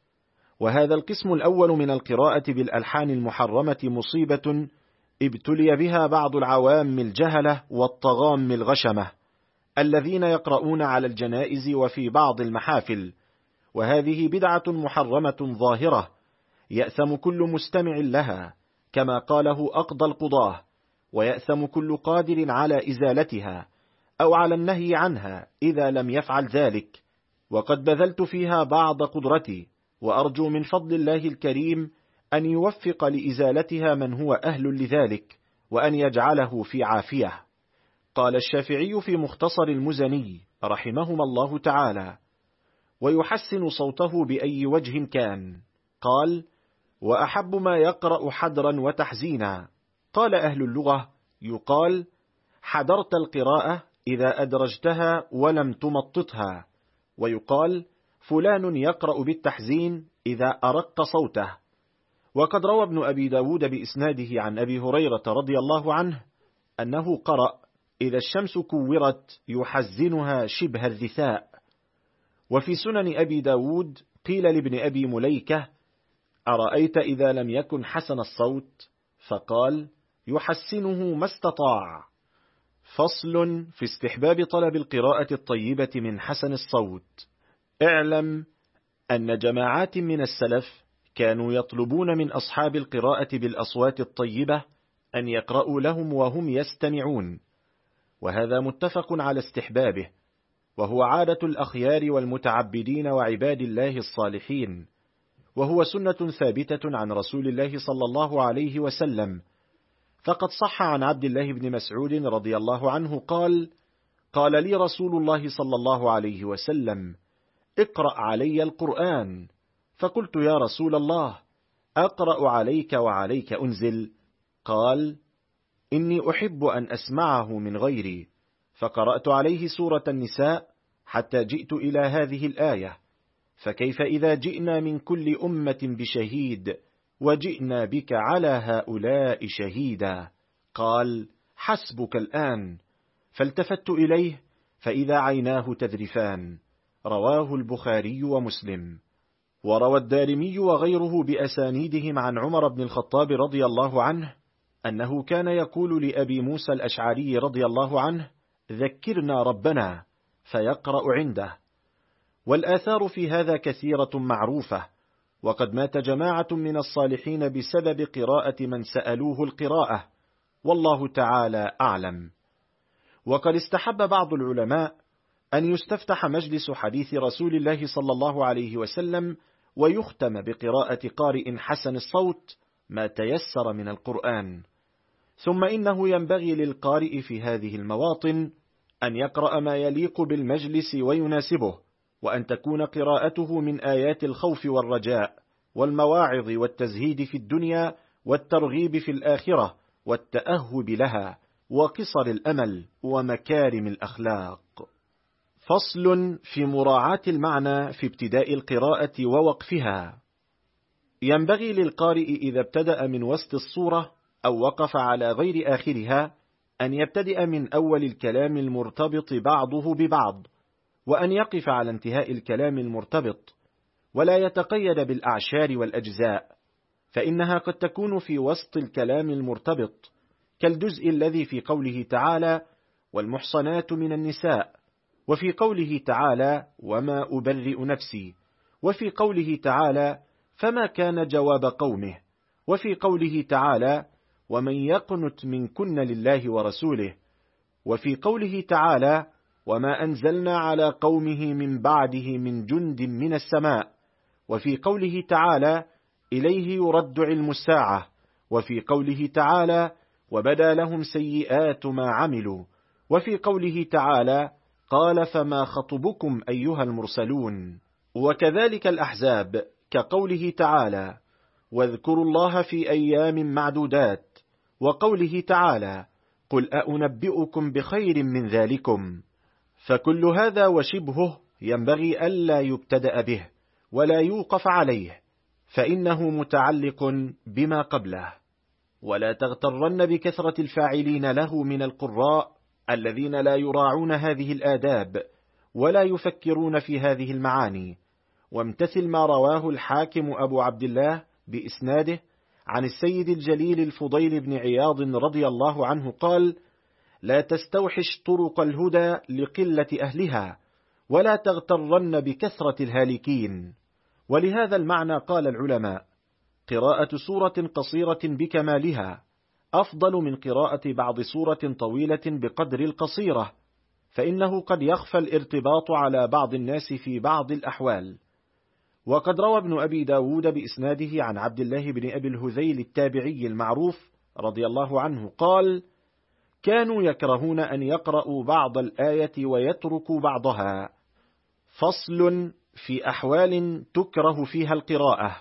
Speaker 2: وهذا القسم الأول من القراءة بالألحان المحرمة مصيبة ابتلي بها بعض العوام الجهلة والطغام الغشمة الذين يقرؤون على الجنائز وفي بعض المحافل، وهذه بدعة محرمة ظاهرة يأثم كل مستمع لها، كما قاله أقضى القضاه، ويأثم كل قادر على إزالتها أو على النهي عنها إذا لم يفعل ذلك. وقد بذلت فيها بعض قدرتي، وأرجو من فضل الله الكريم أن يوفق لإزالتها من هو أهل لذلك، وأن يجعله في عافية. قال الشافعي في مختصر المزني رحمهما الله تعالى: ويحسن صوته بأي وجه كان. قال: وأحب ما يقرأ حدرا وتحزينا. قال أهل اللغة: يقال حدرت القراءة إذا أدرجتها ولم تمططها، ويقال فلان يقرأ بالتحزين إذا أرق صوته. وقد روى ابن أبي داود بإسناده عن أبي هريرة رضي الله عنه أنه قرأ: إذا الشمس كورت يحزنها شبه الرثاء. وفي سنن أبي داود قيل لابن أبي مليكة: أرأيت إذا لم يكن حسن الصوت؟ فقال: يحسنه ما استطاع. فصل في استحباب طلب القراءة الطيبة من حسن الصوت. اعلم أن جماعات من السلف كانوا يطلبون من أصحاب القراءة بالأصوات الطيبة أن يقرأوا لهم وهم يستمعون، وهذا متفق على استحبابه، وهو عادة الأخيار والمتعبدين وعباد الله الصالحين، وهو سنة ثابتة عن رسول الله صلى الله عليه وسلم. فقد صح عن عبد الله بن مسعود رضي الله عنه قال: قال لي رسول الله صلى الله عليه وسلم: اقرأ علي القرآن. فقلت: يا رسول الله، أقرأ عليك وعليك أنزل؟ قال: إني أحب أن أسمعه من غيري. فقرأت عليه سورة النساء حتى جئت إلى هذه الآية: فكيف إذا جئنا من كل أمة بشهيد وجئنا بك على هؤلاء شهيدا؟ قال: حسبك الآن. فالتفت إليه فإذا عيناه تذرفان. رواه البخاري ومسلم. وروى الدارمي وغيره بأسانيدهم عن عمر بن الخطاب رضي الله عنه أنه كان يقول لأبي موسى الأشعري رضي الله عنه: ذكرنا ربنا، فيقرأ عنده. والآثار في هذا كثيرة معروفة، وقد مات جماعة من الصالحين بسبب قراءة من سألوه القراءة، والله تعالى أعلم. وقد استحب بعض العلماء أن يستفتح مجلس حديث رسول الله صلى الله عليه وسلم ويختم بقراءة قارئ حسن الصوت ما تيسر من القرآن. ثم إنه ينبغي للقارئ في هذه المواطن أن يقرأ ما يليق بالمجلس ويناسبه، وأن تكون قراءته من آيات الخوف والرجاء والمواعظ والتزهيد في الدنيا والترغيب في الآخرة والتأهب لها وقصر الأمل ومكارم الأخلاق. فصل في مراعاة المعنى في ابتداء القراءة ووقفها. ينبغي للقارئ إذا ابتدأ من وسط الصورة أو وقف على غير آخرها أن يبتدئ من أول الكلام المرتبط بعضه ببعض، وأن يقف على انتهاء الكلام المرتبط، ولا يتقيد بالأعشار والأجزاء، فإنها قد تكون في وسط الكلام المرتبط، كالجزء الذي في قوله تعالى والمحصنات من النساء، وفي قوله تعالى وما أبرئ نفسي، وفي قوله تعالى فما كان جواب قومه، وفي قوله تعالى ومن يقنت منكن لله ورسوله، وفي قوله تعالى وما أنزلنا على قومه من بعده من جند من السماء، وفي قوله تعالى إليه يرد علم الساعة، وفي قوله تعالى وبدا لهم سيئات ما عملوا، وفي قوله تعالى قال فما خطبكم أيها المرسلون. وكذلك الأحزاب كقوله تعالى واذكروا الله في أيام معدودات، وقوله تعالى قل أأنبئكم بخير من ذلكم. فكل هذا وشبهه ينبغي ألا يبتدأ به ولا يوقف عليه، فإنه متعلق بما قبله. ولا تغترن بكثرة الفاعلين له من القراء الذين لا يراعون هذه الآداب ولا يفكرون في هذه المعاني، وامتثل ما رواه الحاكم أبو عبد الله بإسناده عن السيد الجليل الفضيل بن عياض رضي الله عنه قال لا تستوحش طرق الهدى لقلة أهلها، ولا تغترن بكثرة الهالكين. ولهذا المعنى قال العلماء قراءة سورة قصيرة بكمالها أفضل من قراءة بعض سورة طويلة بقدر القصيرة، فإنه قد يخفى الارتباط على بعض الناس في بعض الأحوال. وقد روى ابن أبي داود بإسناده عن عبد الله بن أبي الهذيل التابعي المعروف رضي الله عنه قال كانوا يكرهون أن يقرأوا بعض الآية ويتركوا بعضها. فصل في أحوال تكره فيها القراءة.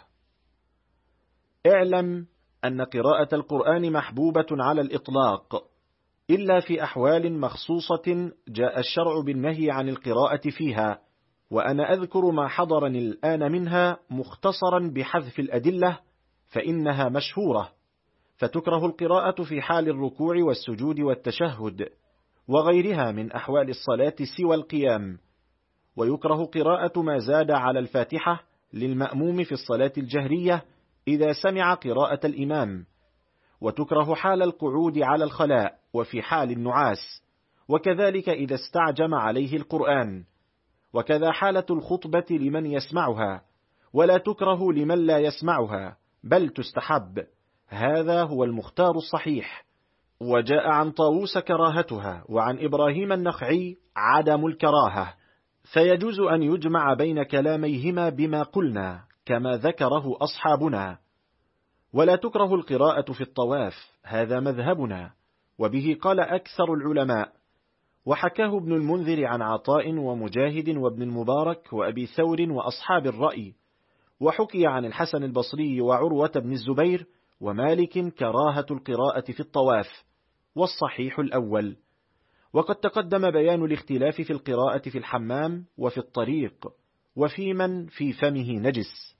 Speaker 2: اعلم أن قراءة القرآن محبوبة على الإطلاق، إلا في أحوال مخصوصة جاء الشرع بالنهي عن القراءة فيها، وأنا أذكر ما حضرني الآن منها مختصرا بحذف الأدلة، فإنها مشهورة. فتكره القراءة في حال الركوع والسجود والتشهد وغيرها من أحوال الصلاة سوى القيام، ويكره قراءة ما زاد على الفاتحة للمأموم في الصلاة الجهرية إذا سمع قراءة الإمام، وتكره حال القعود على الخلاء وفي حال النعاس، وكذلك إذا استعجم عليه القرآن، وكذا حالة الخطبة لمن يسمعها، ولا تكره لمن لا يسمعها بل تستحب. هذا هو المختار الصحيح. وجاء عن طاووس كراهتها، وعن إبراهيم النخعي عدم الكراهة، فيجوز أن يجمع بين كلاميهما بما قلنا كما ذكره أصحابنا. ولا تكره القراءة في الطواف، هذا مذهبنا، وبه قال أكثر العلماء، وحكاه ابن المنذر عن عطاء ومجاهد وابن المبارك وأبي ثور وأصحاب الرأي، وحكي عن الحسن البصري وعروة بن الزبير ومالك كراهة القراءة في الطواف، والصحيح الأول. وقد تقدم بيان الاختلاف في القراءة في الحمام وفي الطريق وفي من في فمه نجس.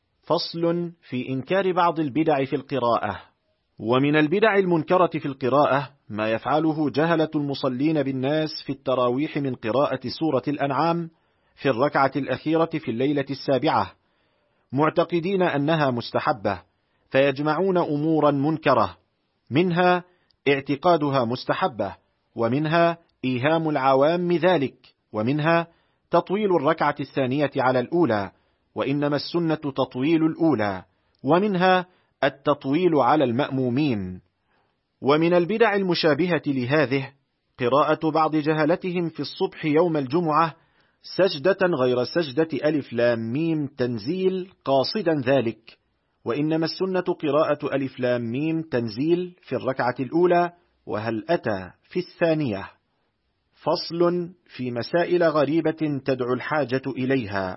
Speaker 2: فصل في إنكار بعض البدع في القراءة. ومن البدع المنكرة في القراءة ما يفعله جهلة المصلين بالناس في التراويح من قراءة سورة الأنعام في الركعة الأخيرة في الليلة السابعة، معتقدين أنها مستحبة، فيجمعون أمورا منكرة، منها اعتقادها مستحبة، ومنها إيهام العوام ذلك، ومنها تطويل الركعة الثانية على الأولى، وإنما السنة تطويل الأولى، ومنها التطويل على المأمومين. ومن البدع المشابهة لهذه قراءة بعض جهلتهم في الصبح يوم الجمعة سجدة غير سجدة ألف لام ميم تنزيل قاصدا ذلك، وإنما السنة قراءة ألف لام ميم تنزيل في الركعة الأولى وهل أتى في الثانية. فصل في مسائل غريبة تدعو الحاجة إليها.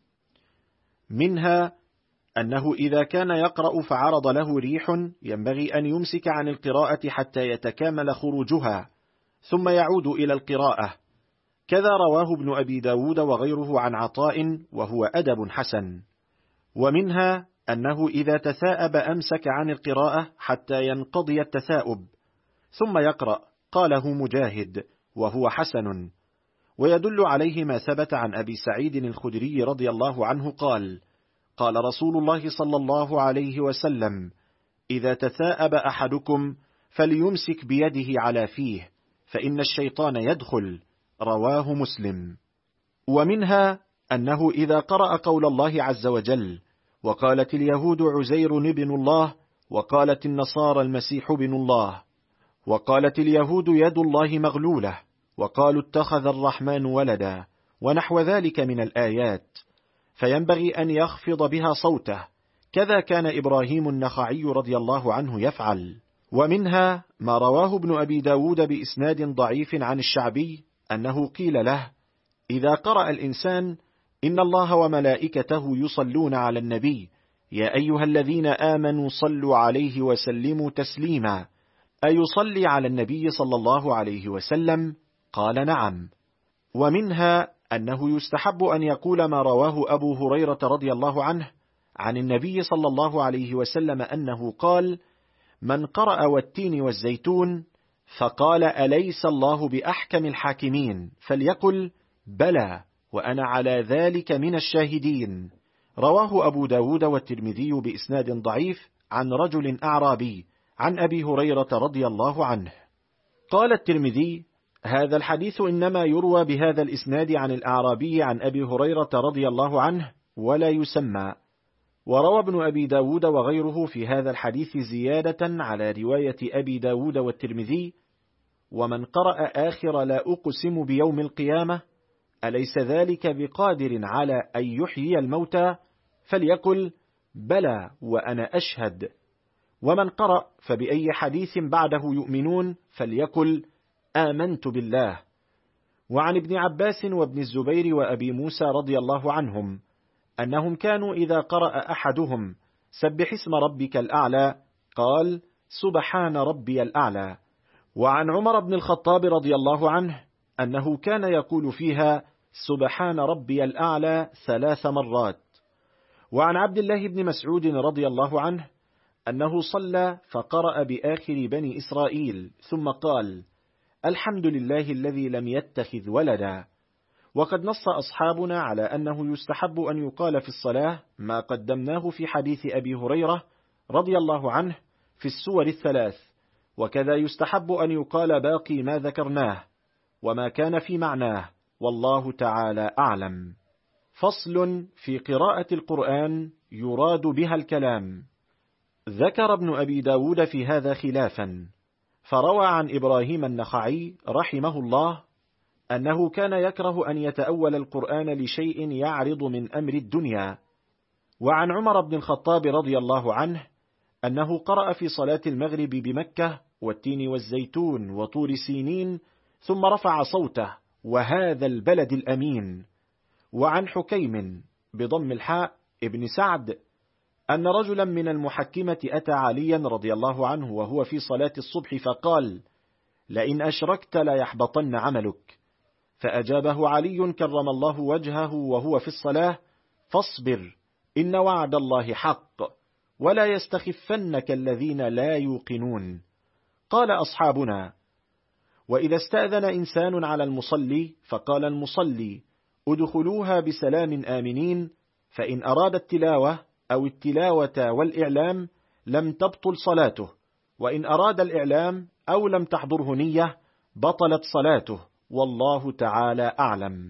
Speaker 2: منها أنه إذا كان يقرأ فعرض له ريح ينبغي أن يمسك عن القراءة حتى يتكامل خروجها ثم يعود إلى القراءة، كذا رواه ابن أبي داود وغيره عن عطاء وهو أدب حسن. ومنها أنه إذا تثاءب أمسك عن القراءة حتى ينقضي التثاؤب ثم يقرأ، قاله مجاهد وهو حسن. ويدل عليه ما ثبت عن أبي سعيد الخدري رضي الله عنه قال: قال رسول الله صلى الله عليه وسلم: إذا تثاءب أحدكم فليمسك بيده على فيه فإن الشيطان يدخل، رواه مسلم. ومنها أنه إذا قرأ قول الله عز وجل: وقالت اليهود عزير ابن الله وقالت النصارى المسيح ابن الله، وقالت اليهود يد الله مغلولة، وقالوا اتخذ الرحمن ولدا، ونحو ذلك من الآيات، فينبغي أن يخفض بها صوته، كذا كان إبراهيم النخعي رضي الله عنه يفعل. ومنها ما رواه ابن أبي داود بإسناد ضعيف عن الشعبي أنه قيل له: إذا قرأ الإنسان إن الله وملائكته يصلون على النبي يا أيها الذين آمنوا صلوا عليه وسلموا تسليما، أيصلي على النبي صلى الله عليه وسلم؟ قال: نعم. ومنها أنه يستحب أن يقول ما رواه أبو هريرة رضي الله عنه عن النبي صلى الله عليه وسلم أنه قال: من قرأ والتين والزيتون فقال أليس الله بأحكم الحاكمين، فليقل بلى وأنا على ذلك من الشاهدين، رواه أبو داود والترمذي بإسناد ضعيف عن رجل أعرابي عن أبي هريرة رضي الله عنه. قال الترمذي: هذا الحديث إنما يروى بهذا الإسناد عن الأعرابي عن أبي هريرة رضي الله عنه ولا يسمى. وروى ابن أبي داود وغيره في هذا الحديث زيادة على رواية أبي داود والترمذي: ومن قرأ آخر لا أقسم بيوم القيامة أليس ذلك بقادر على أن يحيي الموتى، فليقل بلى وأنا أشهد. ومن قرأ فبأي حديث بعده يؤمنون فليقل آمنت بالله. وعن ابن عباس وابن الزبير وأبي موسى رضي الله عنهم أنهم كانوا إذا قرأ أحدهم سبح اسم ربك الأعلى قال سبحان ربي الأعلى. وعن عمر بن الخطاب رضي الله عنه أنه كان يقول فيها سبحان ربي الأعلى ثلاث مرات. وعن عبد الله بن مسعود رضي الله عنه أنه صلى فقرأ بآخر بني إسرائيل ثم قال الحمد لله الذي لم يتخذ ولدا. وقد نص أصحابنا على أنه يستحب أن يقال في الصلاة ما قدمناه في حديث أبي هريرة رضي الله عنه في السور الثلاث، وكذا يستحب أن يقال باقي ما ذكرناه وما كان في معناه، والله تعالى أعلم. فصل في قراءة القرآن يراد بها الكلام. ذكر ابن أبي داود في هذا خلافا، فروى عن إبراهيم النخعي رحمه الله أنه كان يكره أن يتأول القرآن لشيء يعرض من أمر الدنيا. وعن عمر بن الخطاب رضي الله عنه أنه قرأ في صلاة المغرب بمكة والتين والزيتون وطور سينين ثم رفع صوته وهذا البلد الأمين. وعن حكيم بضم الحاء ابن سعد أن رجلا من المحكمة أتى عليا رضي الله عنه وهو في صلاة الصبح فقال لئن أشركت لا يحبطن عملك، فأجابه علي كرم الله وجهه وهو في الصلاة فاصبر إن وعد الله حق ولا يستخفنك الذين لا يوقنون. قال أصحابنا وإذا استأذن إنسان على المصلي فقال المصلي ادخلوها بسلام آمنين، فإن أراد التلاوة أو التلاوة والإعلام لم تبطل صلاته، وإن أراد الإعلام أو لم تحضره نية بطلت صلاته، والله تعالى أعلم.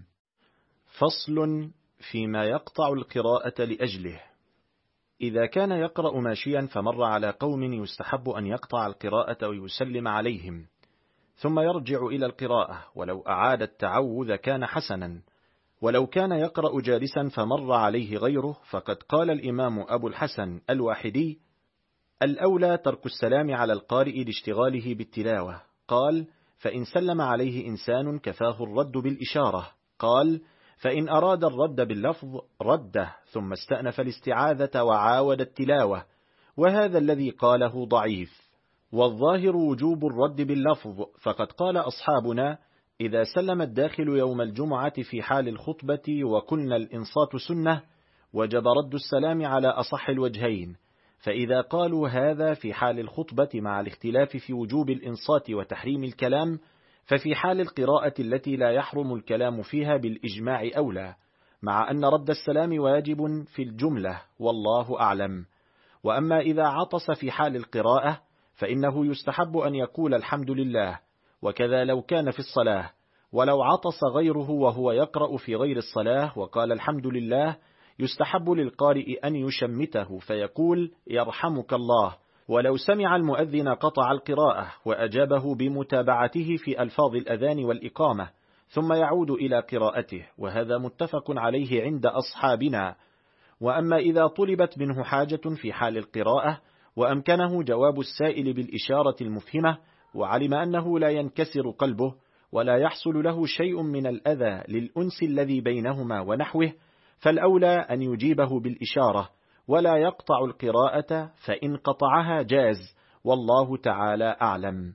Speaker 2: فصل فيما يقطع القراءة لأجله. إذا كان يقرأ ماشيا فمر على قوم يستحب أن يقطع القراءة ويسلم عليهم، ثم يرجع إلى القراءة، ولو أعاد التعوذ كان حسنا. ولو كان يقرأ جالسا فمر عليه غيره، فقد قال الإمام أبو الحسن الواحدي: الأولى ترك السلام على القارئ لاشتغاله بالتلاوة. قال: فإن سلم عليه إنسان كفاه الرد بالإشارة. قال: فإن أراد الرد باللفظ رده، ثم استأنف الاستعاذة وعاود التلاوة، وهذا الذي قاله ضعيف. والظاهر وجوب الرد باللفظ، فقد قال أصحابنا: إذا سلم الداخل يوم الجمعة في حال الخطبة وقلنا الإنصات سنة، وجب رد السلام على أصح الوجهين. فإذا قالوا هذا في حال الخطبة مع الاختلاف في وجوب الإنصات وتحريم الكلام، ففي حال القراءة التي لا يحرم الكلام فيها بالإجماع أولى، مع أن رد السلام واجب في الجملة، والله أعلم. وأما إذا عطس في حال القراءة فإنه يستحب أن يقول الحمد لله، وكذا لو كان في الصلاة. ولو عطس غيره وهو يقرأ في غير الصلاة وقال الحمد لله، يستحب للقارئ أن يشمته فيقول يرحمك الله. ولو سمع المؤذن قطع القراءة وأجابه بمتابعته في ألفاظ الأذان والإقامة، ثم يعود إلى قراءته، وهذا متفق عليه عند أصحابنا. وأما إذا طلبت منه حاجة في حال القراءة وأمكنه جواب السائل بالإشارة المفهمة، وعلم أنه لا ينكسر قلبه ولا يحصل له شيء من الأذى للأنس الذي بينهما ونحوه، فالأولى أن يجيبه بالإشارة ولا يقطع القراءة، فإن قطعها جاز، والله تعالى أعلم.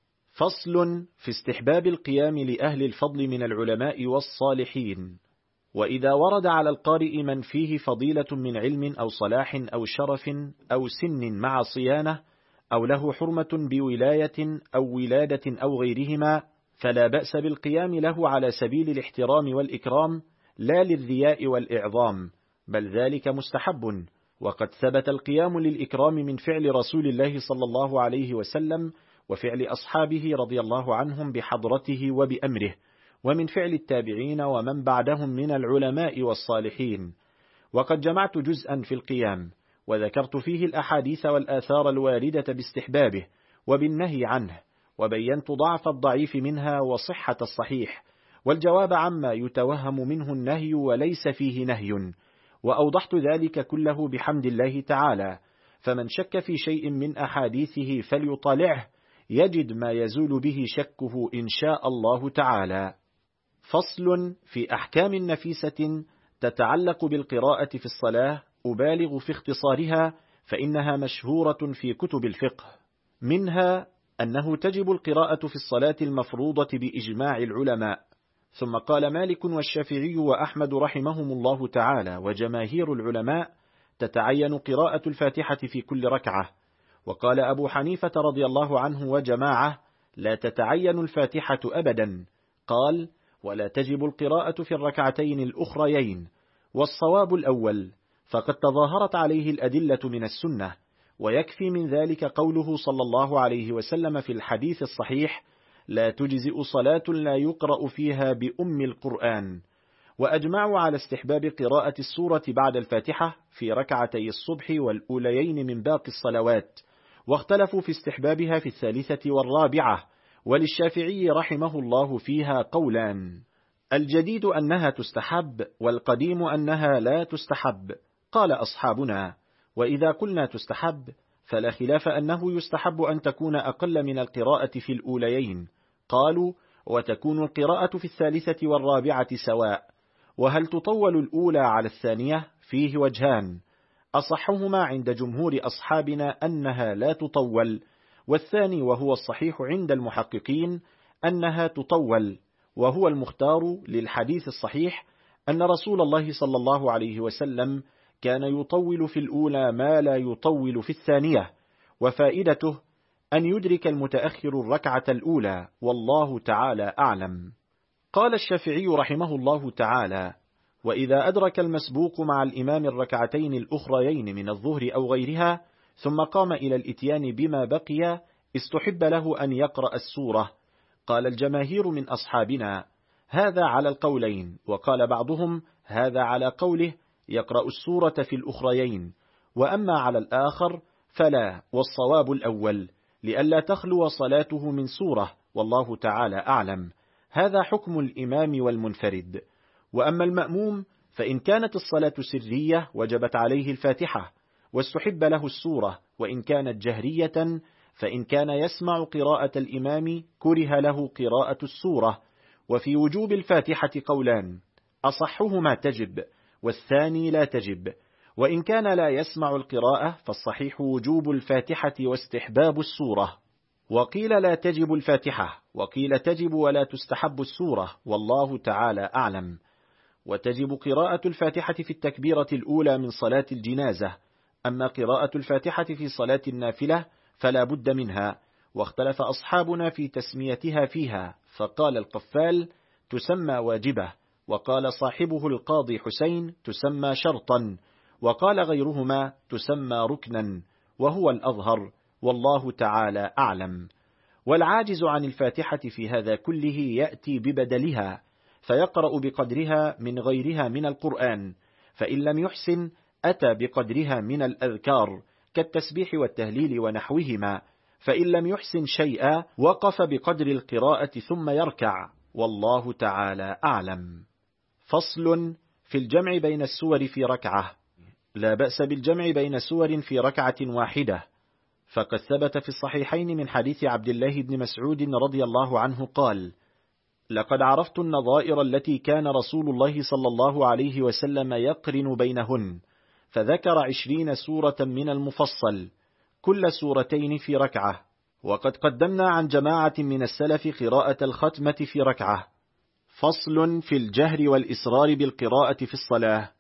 Speaker 2: فصل في استحباب القيام لأهل الفضل من العلماء والصالحين. وإذا ورد على القارئ من فيه فضيلة من علم أو صلاح أو شرف أو سن مع صيانة، أو له حرمة بولاية أو ولادة أو غيرهما، فلا بأس بالقيام له على سبيل الاحترام والإكرام، لا للرياء والإعظام، بل ذلك مستحب. وقد ثبت القيام للإكرام من فعل رسول الله صلى الله عليه وسلم وفعل أصحابه رضي الله عنهم بحضرته وبأمره، ومن فعل التابعين ومن بعدهم من العلماء والصالحين. وقد جمعت جزءا في القيام، وذكرت فيه الأحاديث والآثار الواردة باستحبابه وبالنهي عنه، وبينت ضعف الضعيف منها وصحة الصحيح، والجواب عما يتوهم منه النهي وليس فيه نهي، وأوضحت ذلك كله بحمد الله تعالى. فمن شك في شيء من أحاديثه فليطالعه، يجد ما يزول به شكه إن شاء الله تعالى. فصل في أحكام نفيسة تتعلق بالقراءة في الصلاة، أبالغ في اختصارها فإنها مشهورة في كتب الفقه. منها أنه تجب القراءة في الصلاة المفروضة بإجماع العلماء. ثم قال مالك والشافعي وأحمد رحمهم الله تعالى وجماهير العلماء تتعين قراءة الفاتحة في كل ركعة. وقال أبو حنيفة رضي الله عنه وجماعة لا تتعين الفاتحة أبدا. قال ولا تجب القراءة في الركعتين الأخريين، والصواب الأول، فقد تظاهرت عليه الأدلة من السنة، ويكفي من ذلك قوله صلى الله عليه وسلم في الحديث الصحيح لا تجزئ صلاة لا يقرأ فيها بأم القرآن. وأجمعوا على استحباب قراءة السورة بعد الفاتحة في ركعتي الصبح والأوليين من باقي الصلوات، واختلفوا في استحبابها في الثالثة والرابعة، وللشافعي رحمه الله فيها قولان: الجديد أنها تستحب، والقديم أنها لا تستحب. قال أصحابنا وإذا قلنا تستحب فلا خلاف أنه يستحب أن تكون أقل من القراءة في الأوليين. قالوا وتكون القراءة في الثالثة والرابعة سواء. وهل تطول الأولى على الثانية؟ فيه وجهان، أصحهما عند جمهور أصحابنا أنها لا تطول، والثاني وهو الصحيح عند المحققين أنها تطول، وهو المختار للحديث الصحيح أن رسول الله صلى الله عليه وسلم كان يطول في الأولى ما لا يطول في الثانية، وفائدته أن يدرك المتأخر الركعة الأولى، والله تعالى أعلم. قال الشافعي رحمه الله تعالى وإذا أدرك المسبوق مع الإمام الركعتين الأخريين من الظهر أو غيرها ثم قام إلى الإتيان بما بقي استحب له أن يقرأ السورة. قال الجماهير من أصحابنا هذا على القولين، وقال بعضهم هذا على قوله يقرأ السورة في الأخريين، وأما على الآخر فلا، والصواب الأول، لئلا تخلو صلاته من سورة، والله تعالى أعلم. هذا حكم الإمام والمنفرد. وأما المأموم فإن كانت الصلاة سرية وجبت عليه الفاتحة، واستحب له السورة، وإن كانت جهرية فإن كان يسمع قراءة الإمام كره له قراءة السورة. وفي وجوب الفاتحة قولان، أصحهما تجب، والثاني لا تجب. وإن كان لا يسمع القراءة فالصحيح وجوب الفاتحة واستحباب السورة. وقيل لا تجب الفاتحة، وقيل تجب ولا تستحب السورة، والله تعالى أعلم. وتجب قراءة الفاتحة في التكبيرة الأولى من صلاة الجنازة، أما قراءة الفاتحة في صلاة النافلة فلا بد منها. واختلف أصحابنا في تسميتها فيها، فقال القفال تسمى واجبة، وقال صاحبه القاضي حسين تسمى شرطا، وقال غيرهما تسمى ركنا، وهو الأظهر، والله تعالى أعلم. والعاجز عن الفاتحة في هذا كله يأتي ببدلها، فيقرأ بقدرها من غيرها من القرآن، فإن لم يحسن أتى بقدرها من الأذكار كالتسبيح والتهليل ونحوهما، فإن لم يحسن شيئا وقف بقدر القراءة ثم يركع، والله تعالى أعلم. فصل في الجمع بين السور في ركعة. لا بأس بالجمع بين سور في ركعة واحدة، فقد ثبت في الصحيحين من حديث عبد الله بن مسعود رضي الله عنه قال: لقد عرفت النظائر التي كان رسول الله صلى الله عليه وسلم يقرن بينهن، فذكر عشرين سورة من المفصل، كل سورتين في ركعة. وقد قدمنا عن جماعة من السلف قراءة الختمة في ركعة. فصل في الجهر والإسرار بالقراءة في الصلاة.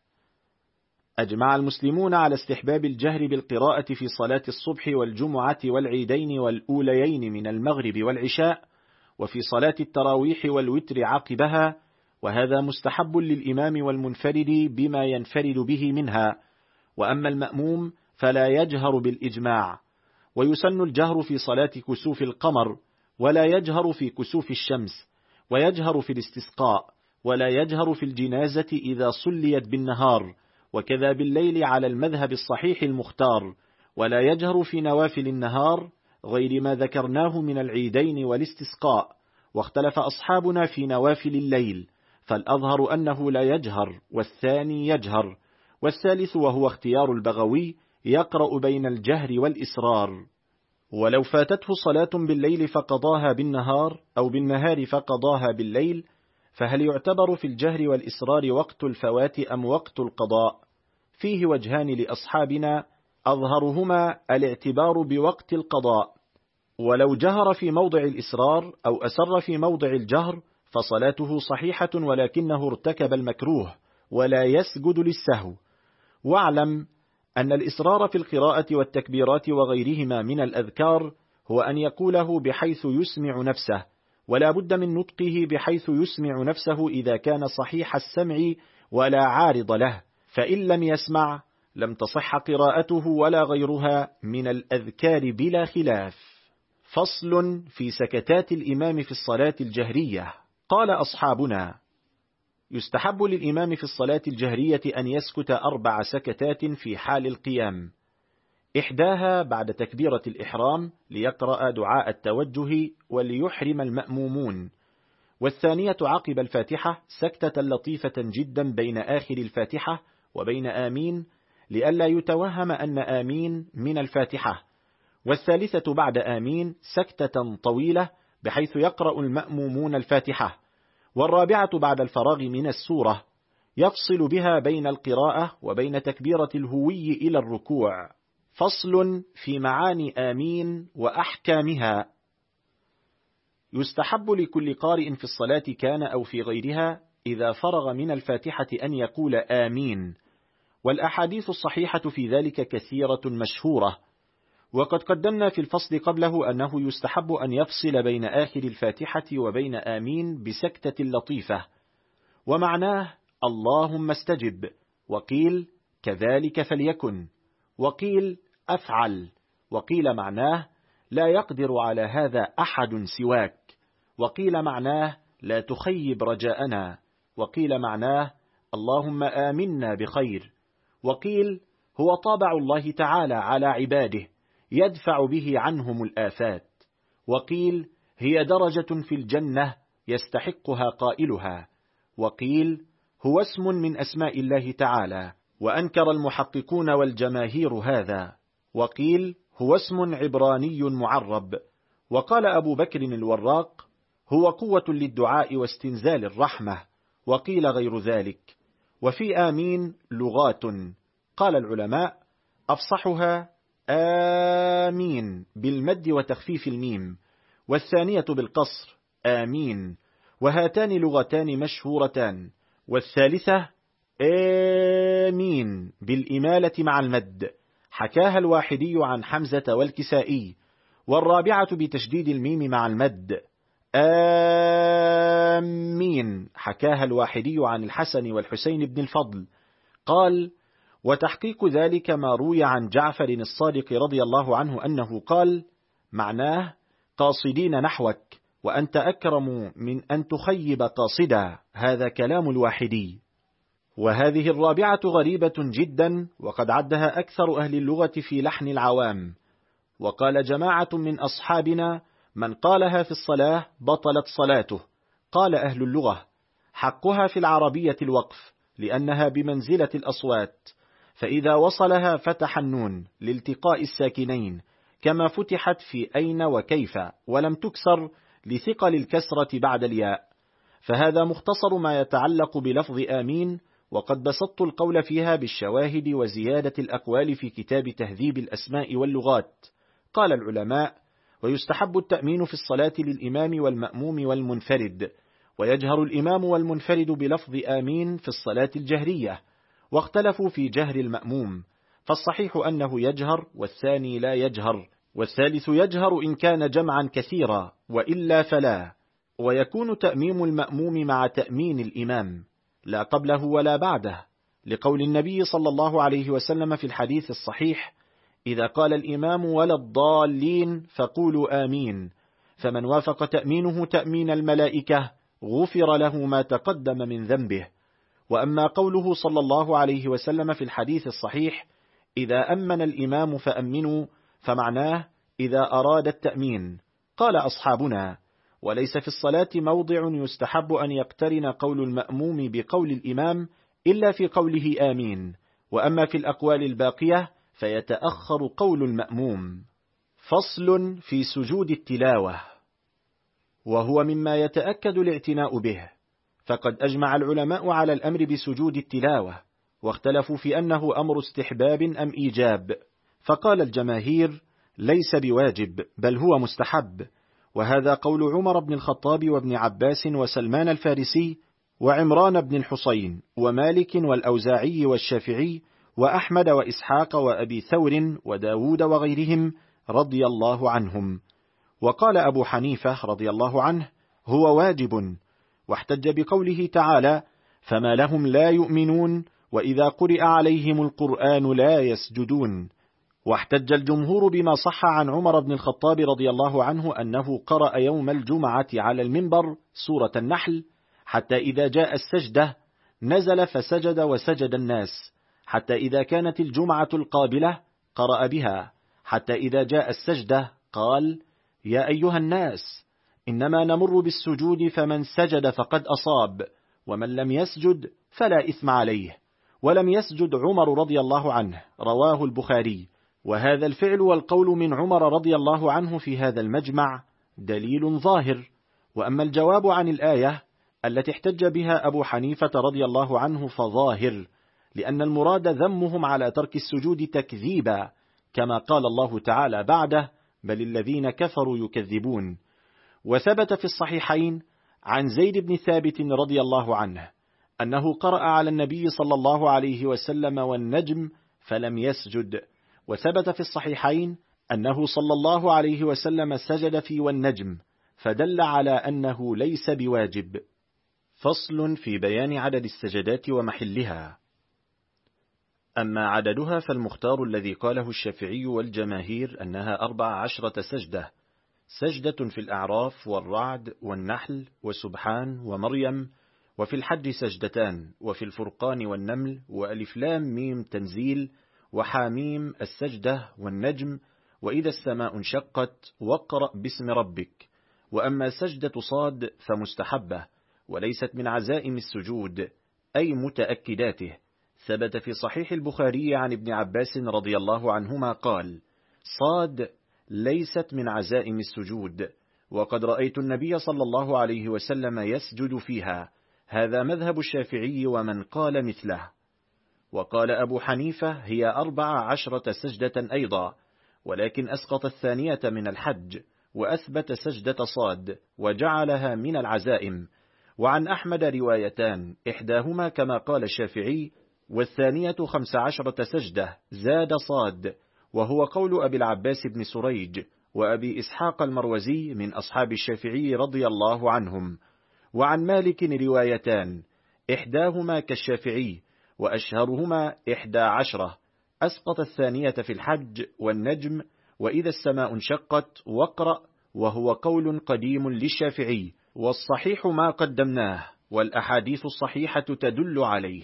Speaker 2: أجمع المسلمون على استحباب الجهر بالقراءة في صلاة الصبح والجمعة والعيدين والأوليين من المغرب والعشاء، وفي صلاة التراويح والوتر عقبها، وهذا مستحب للإمام والمنفرد بما ينفرد به منها. وأما المأموم فلا يجهر بالإجماع. ويسن الجهر في صلاة كسوف القمر، ولا يجهر في كسوف الشمس، ويجهر في الاستسقاء، ولا يجهر في الجنازة إذا صليت بالنهار، وكذا بالليل على المذهب الصحيح المختار، ولا يجهر في نوافل النهار غير ما ذكرناه من العيدين والاستسقاء. واختلف أصحابنا في نوافل الليل، فالأظهر أنه لا يجهر، والثاني يجهر، والثالث وهو اختيار البغوي يقرأ بين الجهر والإسرار. ولو فاتته صلاة بالليل فقضاها بالنهار، أو بالنهار فقضاها بالليل، فهل يعتبر في الجهر والإسرار وقت الفوات أم وقت القضاء؟ فيه وجهان لأصحابنا، أظهرهما الاعتبار بوقت القضاء. ولو جهر في موضع الإسرار أو أسر في موضع الجهر فصلاته صحيحة، ولكنه ارتكب المكروه ولا يسجد للسهو. واعلم أن الإسرار في القراءة والتكبيرات وغيرهما من الأذكار هو أن يقوله بحيث يسمع نفسه، ولا بد من نطقه بحيث يسمع نفسه إذا كان صحيح السمع ولا عارض له، فإن لم يسمع لم تصح قراءته ولا غيرها من الأذكار بلا خلاف. فصل في سكتات الإمام في الصلاة الجهرية. قال أصحابنا: يستحب للإمام في الصلاة الجهرية أن يسكت أربع سكتات في حال القيام، إحداها بعد تكبيرة الإحرام ليقرأ دعاء التوجه وليحرم المأمومون، والثانية عقب الفاتحة سكتة لطيفة جدا بين آخر الفاتحة وبين آمين لئلا يتوهم أن آمين من الفاتحة، والثالثة بعد آمين سكتة طويلة بحيث يقرأ المأمومون الفاتحة، والرابعة بعد الفراغ من السورة يفصل بها بين القراءة وبين تكبيرة الهوي إلى الركوع. فصل في معاني آمين وأحكامها. يستحب لكل قارئ في الصلاة كان أو في غيرها إذا فرغ من الفاتحة أن يقول آمين، والأحاديث الصحيحة في ذلك كثيرة مشهورة. وقد قدمنا في الفصل قبله أنه يستحب أن يفصل بين آخر الفاتحة وبين آمين بسكتة لطيفة، ومعناه اللهم استجب، وقيل كذلك فليكن، وقيل أفعل، وقيل معناه لا يقدر على هذا أحد سواك، وقيل معناه لا تخيب رجاءنا، وقيل معناه اللهم آمنا بخير، وقيل هو طابع الله تعالى على عباده يدفع به عنهم الآفات، وقيل هي درجة في الجنة يستحقها قائلها. وقيل هو اسم من أسماء الله تعالى، وأنكر المحققون والجماهير هذا. وقيل هو اسم عبراني معرب. وقال أبو بكر الوراق هو قوة للدعاء واستنزال الرحمة. وقيل غير ذلك. وفي آمين لغات، قال العلماء أفصحها آمين بالمد وتخفيف الميم، والثانية بالقصر آمين، وهاتان لغتان مشهورتان. والثالثة آمين بالإمالة مع المد، حكاها الواحدي عن حمزة والكسائي. والرابعة بتشديد الميم مع المد آمين، حكاها الواحدي عن الحسن والحسين بن الفضل. قال وتحقيق ذلك ما روي عن جعفر الصادق رضي الله عنه أنه قال معناه قاصدين نحوك، وأنت أكرم من أن تخيب قاصدا. هذا كلام الواحدي. وهذه الرابعة غريبة جدا، وقد عدها أكثر أهل اللغة في لحن العوام. وقال جماعة من أصحابنا من قالها في الصلاة بطلت صلاته. قال أهل اللغة حقها في العربية الوقف، لأنها بمنزلة الأصوات، فإذا وصلها فتح النون لالتقاء الساكنين، كما فتحت في أين وكيف، ولم تكسر لثقل الكسرة بعد الياء. فهذا مختصر ما يتعلق بلفظ آمين، وقد بسطت القول فيها بالشواهد وزيادة الأقوال في كتاب تهذيب الأسماء واللغات. قال العلماء ويستحب التأمين في الصلاة للإمام والمأموم والمنفرد، ويجهر الإمام والمنفرد بلفظ آمين في الصلاة الجهرية، واختلفوا في جهر المأموم، فالصحيح أنه يجهر، والثاني لا يجهر، والثالث يجهر إن كان جمعا كثيرا، وإلا فلا. ويكون تأميم المأموم مع تأمين الإمام، لا قبله ولا بعده، لقول النبي صلى الله عليه وسلم في الحديث الصحيح إذا قال الإمام ولا الضالين فقولوا آمين، فمن وافق تأمينه تأمين الملائكة غفر له ما تقدم من ذنبه. وأما قوله صلى الله عليه وسلم في الحديث الصحيح إذا أمن الإمام فأمنوا، فمعناه إذا أراد التأمين. قال أصحابنا وليس في الصلاة موضع يستحب أن يقترن قول المأموم بقول الإمام إلا في قوله آمين، وأما في الأقوال الباقية فيتأخر قول المأموم. فصل في سجود التلاوة، وهو مما يتأكد الاعتناء به، فقد أجمع العلماء على الأمر بسجود التلاوة، واختلفوا في أنه أمر استحباب أم إيجاب، فقال الجماهير ليس بواجب بل هو مستحب، وهذا قول عمر بن الخطاب وابن عباس وسلمان الفارسي وعمران بن الحصين ومالك والأوزاعي والشافعي وأحمد وإسحاق وأبي ثور وداود وغيرهم رضي الله عنهم. وقال أبو حنيفة رضي الله عنه هو واجب، واحتج بقوله تعالى فما لهم لا يؤمنون وإذا قرئ عليهم القرآن لا يسجدون. واحتج الجمهور بما صح عن عمر بن الخطاب رضي الله عنه أنه قرأ يوم الجمعة على المنبر سورة النحل حتى إذا جاء السجدة نزل فسجد وسجد الناس، حتى إذا كانت الجمعة القابلة قرأ بها، حتى إذا جاء السجدة قال يا أيها الناس إنما نمر بالسجود فمن سجد فقد أصاب، ومن لم يسجد فلا إثم عليه. ولم يسجد عمر رضي الله عنه، رواه البخاري. وهذا الفعل والقول من عمر رضي الله عنه في هذا المجمع دليل ظاهر. وأما الجواب عن الآية التي احتج بها أبو حنيفة رضي الله عنه فظاهر، لأن المراد ذمهم على ترك السجود تكذيبا، كما قال الله تعالى بعده بل الذين كفروا يكذبون. وثبت في الصحيحين عن زيد بن ثابت رضي الله عنه أنه قرأ على النبي صلى الله عليه وسلم والنجم فلم يسجد. وثبت في الصحيحين أنه صلى الله عليه وسلم سجد في والنجم، فدل على أنه ليس بواجب. فصل في بيان عدد السجدات ومحلها. أما عددها فالمختار الذي قاله الشافعي والجماهير أنها أربع عشرة سجدة، سجدة في الأعراف والرعد والنحل وسبحان ومريم، وفي الحج سجدتان، وفي الفرقان والنمل وألف لام ميم تنزيل وحاميم السجدة والنجم وإذا السماء انشقت واقرأ باسم ربك، وأما سجدة صاد فمستحبة وليست من عزائم السجود أي متأكداته. ثبت في صحيح البخاري عن ابن عباس رضي الله عنهما قال: صاد ليست من عزائم السجود، وقد رأيت النبي صلى الله عليه وسلم يسجد فيها. هذا مذهب الشافعي ومن قال مثله. وقال أبو حنيفة: هي أربع عشرة سجدة أيضا، ولكن أسقط الثانية من الحج، وأثبت سجدة صاد وجعلها من العزائم. وعن أحمد روايتان، إحداهما كما قال الشافعي، والثانية خمس عشرة سجدة زاد صاد، وهو قول أبي العباس بن سريج وأبي إسحاق المروزي من أصحاب الشافعي رضي الله عنهم. وعن مالك روايتان، إحداهما كالشافعي وأشهرهما إحدى عشرة، أسقط الثانية في الحج والنجم وإذا السماء انشقت واقرأ، وهو قول قديم للشافعي، والصحيح ما قدمناه، والأحاديث الصحيحة تدل عليه.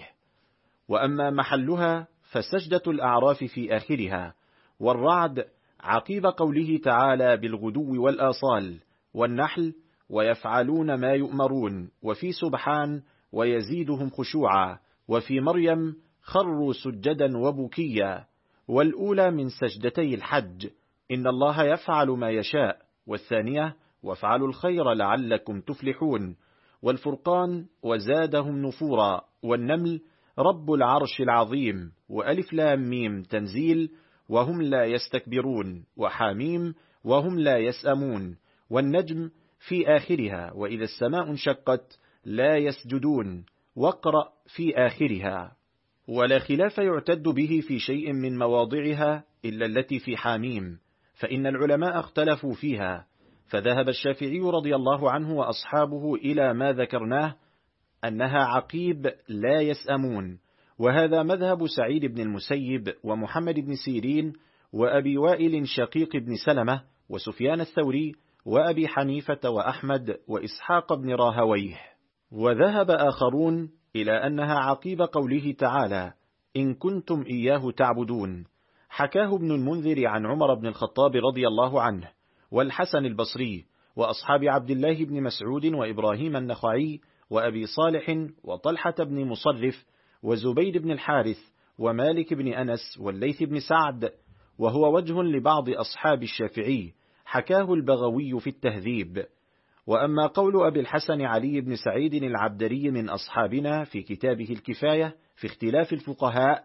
Speaker 2: وأما محلها فسجدة الأعراف في آخرها، والرعد عقيب قوله تعالى بالغدو والآصال، والنحل ويفعلون ما يؤمرون، وفي سبحان ويزيدهم خشوعا، وفي مريم خروا سجدا وبكيا. والأولى من سجدتي الحج إن الله يفعل ما يشاء، والثانية وافعلوا الخير لعلكم تفلحون، والفرقان وزادهم نفورا، والنمل رب العرش العظيم، وألف لام ميم تنزيل وهم لا يستكبرون، وحاميم وهم لا يسأمون، والنجم في آخرها، وإذا السماء انشقت لا يسجدون، واقرأ في آخرها. ولا خلاف يعتد به في شيء من مواضعها إلا التي في حاميم، فإن العلماء اختلفوا فيها، فذهب الشافعي رضي الله عنه وأصحابه إلى ما ذكرناه أنها عقيب لا يسأمون، وهذا مذهب سعيد بن المسيب ومحمد بن سيرين وأبي وائل شقيق بن سلمة وسفيان الثوري وأبي حنيفة وأحمد وإسحاق بن راهويه. وذهب آخرون إلى أنها عقيب قوله تعالى: إن كنتم إياه تعبدون. حكاه ابن المنذر عن عمر بن الخطاب رضي الله عنه والحسن البصري وأصحاب عبد الله بن مسعود وإبراهيم النخعي وأبي صالح وطلحة بن مصرف وزبيد بن الحارث ومالك بن أنس والليث بن سعد، وهو وجه لبعض أصحاب الشافعي، حكاه البغوي في التهذيب. وأما قول أبي الحسن علي بن سعيد العبدري من أصحابنا في كتابه الكفاية في اختلاف الفقهاء،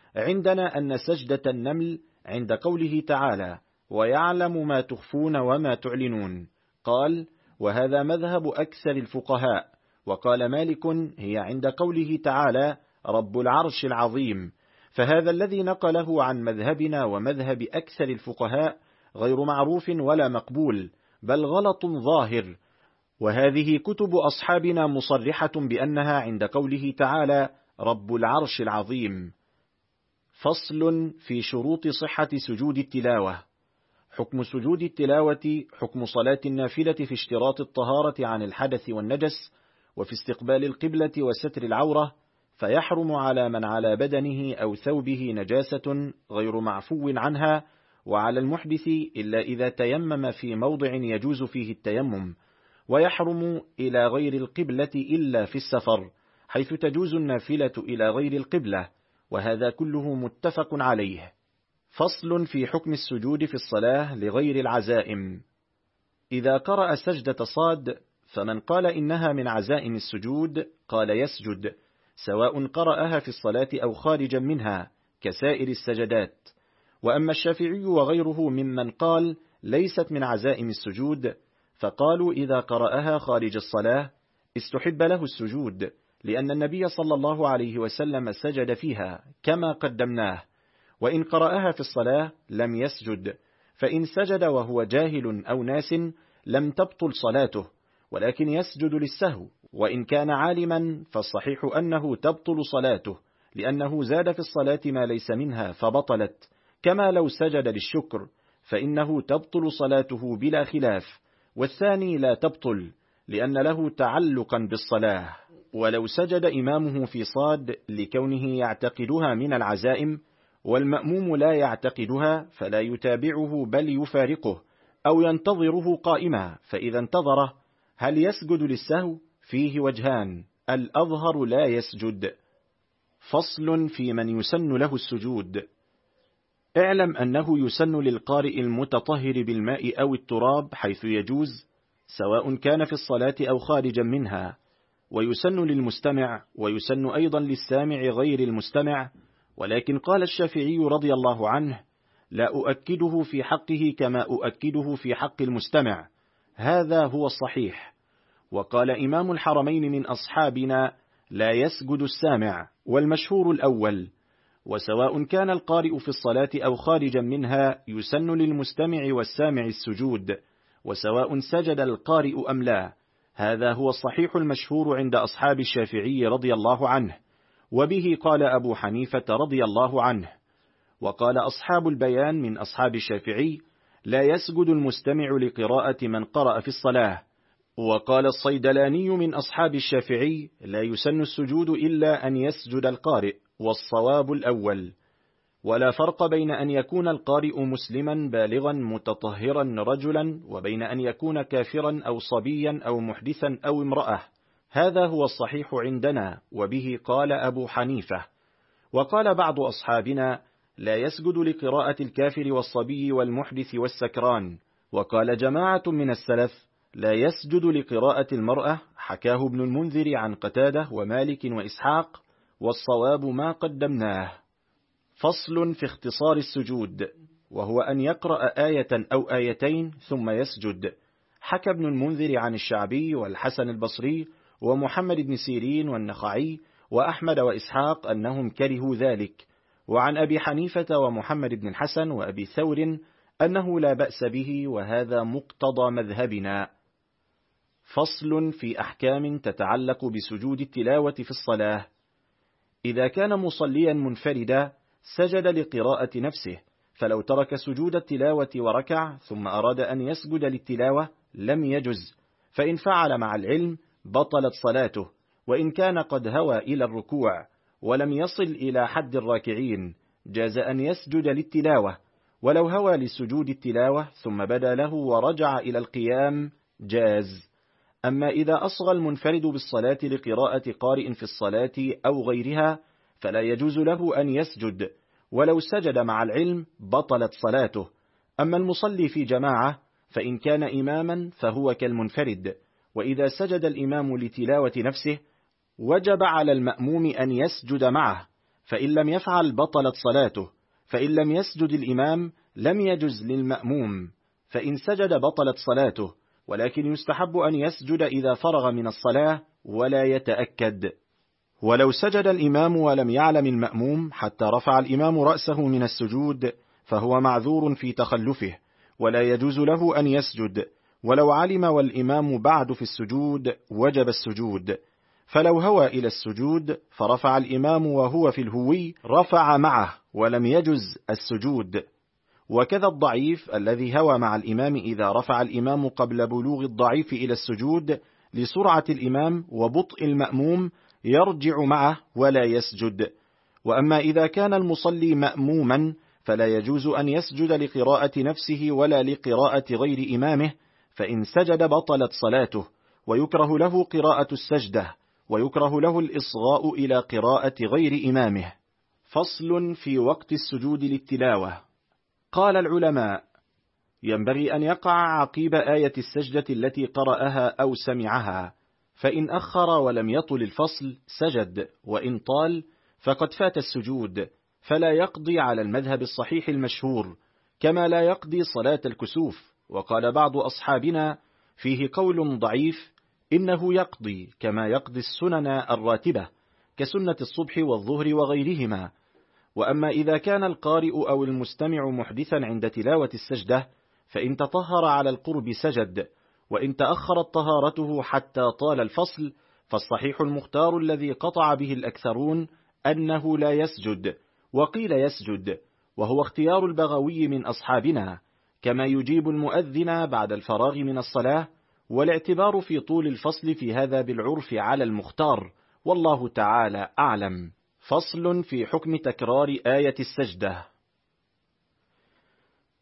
Speaker 2: عندنا أن سجدة النمل عند قوله تعالى: ويعلم ما تخفون وما تعلنون، قال: وهذا مذهب أكثر الفقهاء. وقال مالك: هي عند قوله تعالى: رب العرش العظيم. فهذا الذي نقله عن مذهبنا ومذهب أكثر الفقهاء غير معروف ولا مقبول، بل غلط ظاهر. وهذه كتب أصحابنا مصرحة بأنها عند قوله تعالى: رب العرش العظيم. فصل في شروط صحة سجود التلاوة. حكم سجود التلاوة حكم صلاة النافلة في اشتراط الطهارة عن الحدث والنجس، وفي استقبال القبلة وستر العورة، فيحرم على من على بدنه أو ثوبه نجاسة غير معفو عنها، وعلى المحدث إلا إذا تيمم في موضع يجوز فيه التيمم، ويحرم إلى غير القبلة إلا في السفر، حيث تجوز النافلة إلى غير القبلة، وهذا كله متفق عليه. فصل في حكم السجود في الصلاة لغير العزائم. إذا قرأ سجدة صاد فمن قال إنها من عزائم السجود قال يسجد، سواء قرأها في الصلاة أو خارجا منها كسائر السجدات. وأما الشافعي وغيره ممن قال ليست من عزائم السجود، فقالوا إذا قرأها خارج الصلاة استحب له السجود، لأن النبي صلى الله عليه وسلم سجد فيها كما قدمناه. وإن قرأها في الصلاة لم يسجد، فإن سجد وهو جاهل أو ناس لم تبطل صلاته، ولكن يسجد للسهو. وإن كان عالما فالصحيح أنه تبطل صلاته، لأنه زاد في الصلاة ما ليس منها فبطلت، كما لو سجد للشكر فإنه تبطل صلاته بلا خلاف، والثاني لا تبطل لأن له تعلقا بالصلاة. ولو سجد إمامه في صاد لكونه يعتقدها من العزائم والمأموم لا يعتقدها فلا يتابعه بل يفارقه، أو ينتظره قائما، فإذا انتظره هل يسجد للسهو؟ فيه وجهان، الأظهر لا يسجد. فصل في من يسن له السجود. اعلم أنه يسن للقارئ المتطهر بالماء أو التراب حيث يجوز، سواء كان في الصلاة أو خارجا منها، ويسن للمستمع، ويسن أيضا للسامع غير المستمع، ولكن قال الشافعي رضي الله عنه: لا أؤكده في حقه كما أؤكده في حق المستمع، هذا هو الصحيح. وقال إمام الحرمين من أصحابنا: لا يسجد السامع، والمشهور الأول. وسواء كان القارئ في الصلاة أو خارجا منها يسن للمستمع والسامع السجود، وسواء سجد القارئ أم لا، هذا هو الصحيح المشهور عند أصحاب الشافعي رضي الله عنه، وبه قال أبو حنيفة رضي الله عنه. وقال أصحاب البيان من أصحاب الشافعي: لا يسجد المستمع لقراءة من قرأ في الصلاة. وقال الصيدلاني من أصحاب الشافعي: لا يسن السجود إلا أن يسجد القارئ، والصواب الأول. ولا فرق بين أن يكون القارئ مسلما بالغا متطهرا رجلا، وبين أن يكون كافرا أو صبيا أو محدثا أو امرأة، هذا هو الصحيح عندنا، وبه قال أبو حنيفة. وقال بعض أصحابنا: لا يسجد لقراءة الكافر والصبي والمحدث والسكران. وقال جماعة من السلف: لا يسجد لقراءة المرأة، حكاه ابن المنذر عن قتادة ومالك وإسحاق، والصواب ما قدمناه. فصل في اختصار السجود، وهو أن يقرأ آية أو آيتين ثم يسجد. حكى ابن المنذر عن الشعبي والحسن البصري ومحمد بن سيرين والنخعي وأحمد وإسحاق أنهم كرهوا ذلك، وعن أبي حنيفة ومحمد بن الحسن وأبي ثور أنه لا بأس به، وهذا مقتضى مذهبنا. فصل في أحكام تتعلق بسجود التلاوة في الصلاة. إذا كان مصليا منفردا سجد لقراءة نفسه، فلو ترك سجود التلاوة وركع ثم أراد أن يسجد للتلاوة لم يجز، فإن فعل مع العلم بطلت صلاته، وإن كان قد هوى إلى الركوع ولم يصل إلى حد الراكعين جاز أن يسجد للتلاوة، ولو هوى لسجود التلاوة ثم بدا له ورجع إلى القيام جاز. أما إذا أصغى المنفرد بالصلاة لقراءة قارئ في الصلاة أو غيرها فلا يجوز له أن يسجد، ولو سجد مع العلم بطلت صلاته. أما المصلي في جماعة فإن كان إماما فهو كالمنفرد، وإذا سجد الإمام لتلاوة نفسه وجب على المأموم أن يسجد معه، فإن لم يفعل بطلت صلاته، فإن لم يسجد الإمام لم يجز للمأموم، فإن سجد بطلت صلاته، ولكن يستحب أن يسجد إذا فرغ من الصلاة ولا يتأكد. ولو سجد الإمام ولم يعلم المأموم حتى رفع الإمام رأسه من السجود فهو معذور في تخلفه، ولا يجوز له أن يسجد، ولو علم والإمام بعد في السجود وجب السجود. فلو هوى إلى السجود فرفع الإمام وهو في الهوي رفع معه ولم يجز السجود. وكذا الضعيف الذي هوى مع الإمام إذا رفع الإمام قبل بلوغ الضعيف إلى السجود لسرعة الإمام وبطء المأموم يرجع معه ولا يسجد. وأما إذا كان المصلي مأموما فلا يجوز أن يسجد لقراءة نفسه ولا لقراءة غير إمامه، فإن سجد بطلت صلاته، ويكره له قراءة السجدة، ويكره له الإصغاء إلى قراءة غير إمامه. فصل في وقت السجود للتلاوة. قال العلماء: ينبغي أن يقع عقيب آية السجدة التي قرأها أو سمعها، فإن أخر ولم يطل الفصل سجد، وإن طال فقد فات السجود، فلا يقضي على المذهب الصحيح المشهور، كما لا يقضي صلاة الكسوف. وقال بعض أصحابنا فيه قول ضعيف إنه يقضي كما يقضي السنن الراتبة كسنة الصبح والظهر وغيرهما. وأما إذا كان القارئ أو المستمع محدثا عند تلاوة السجدة فإن تطهر على القرب سجد، وإن تأخرت طهارته حتى طال الفصل فالصحيح المختار الذي قطع به الأكثرون أنه لا يسجد، وقيل يسجد، وهو اختيار البغوي من أصحابنا، كما يجيب المؤذن بعد الفراغ من الصلاة، والاعتبار في طول الفصل في هذا بالعرف على المختار، والله تعالى أعلم. فصل في حكم تكرار آية السجدة.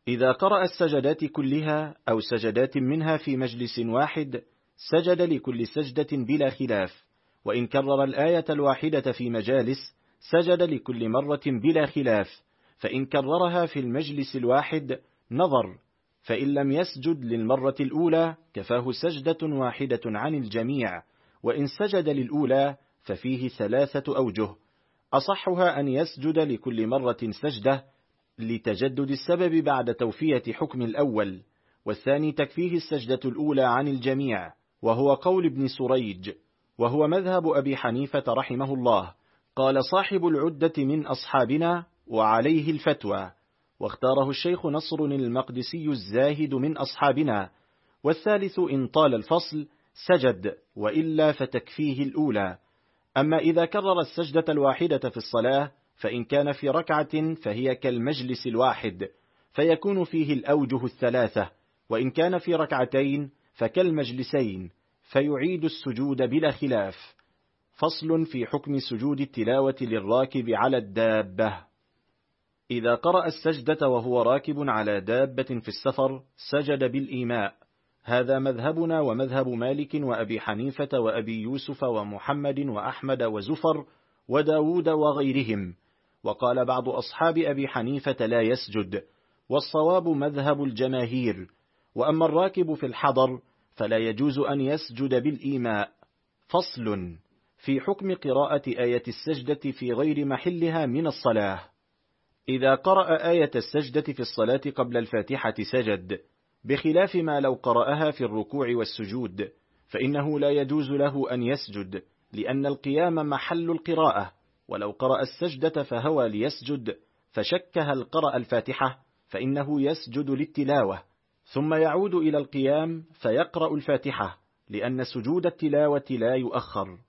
Speaker 2: إذا قرأ السجدات كلها أو سجدات منها في مجلس واحد سجد لكل سجدة بلا خلاف، وإن كرر الآية الواحدة في مجالس سجد لكل مرة بلا خلاف، فإن كررها في المجلس الواحد نظر، فإن لم يسجد للمرة الأولى كفاه سجدة واحدة عن الجميع، وإن سجد للأولى ففيه ثلاثة أوجه، أصحها أن يسجد لكل مرة سجدة لتجدد السبب بعد توفية حكم الأول، والثاني تكفيه السجدة الأولى عن الجميع، وهو قول ابن سريج، وهو مذهب أبي حنيفة رحمه الله. قال صاحب العدة من أصحابنا وعليه الفتوى، واختاره الشيخ نصر المقدسي الزاهد من أصحابنا. والثالث إن طال الفصل سجد، وإلا فتكفيه الأولى. أما إذا كرر السجدة الواحدة في الصلاة فإن كان في ركعة فهي كالمجلس الواحد، فيكون فيه الأوجه الثلاثة، وإن كان في ركعتين فكالمجلسين، فيعيد السجود بلا خلاف. فصل في حكم سجود التلاوة للراكب على الدابة. إذا قرأ السجدة وهو راكب على دابة في السفر سجد بالإيماء، هذا مذهبنا ومذهب مالك وأبي حنيفة وأبي يوسف ومحمد وأحمد وزفر وداود وغيرهم. وقال بعض أصحاب أبي حنيفة لا يسجد، والصواب مذهب الجماهير. وأما الراكب في الحضر فلا يجوز أن يسجد بالإيماء. فصل في حكم قراءة آية السجدة في غير محلها من الصلاة. إذا قرأ آية السجدة في الصلاة قبل الفاتحة سجد، بخلاف ما لو قرأها في الركوع والسجود، فإنه لا يجوز له أن يسجد، لأن القيام محل القراءة، ولو قرأ السجدة فهوى ليسجد فشك هل قرأ الفاتحة فإنه يسجد للتلاوة، ثم يعود إلى القيام فيقرأ الفاتحة، لأن سجود التلاوة لا يؤخر.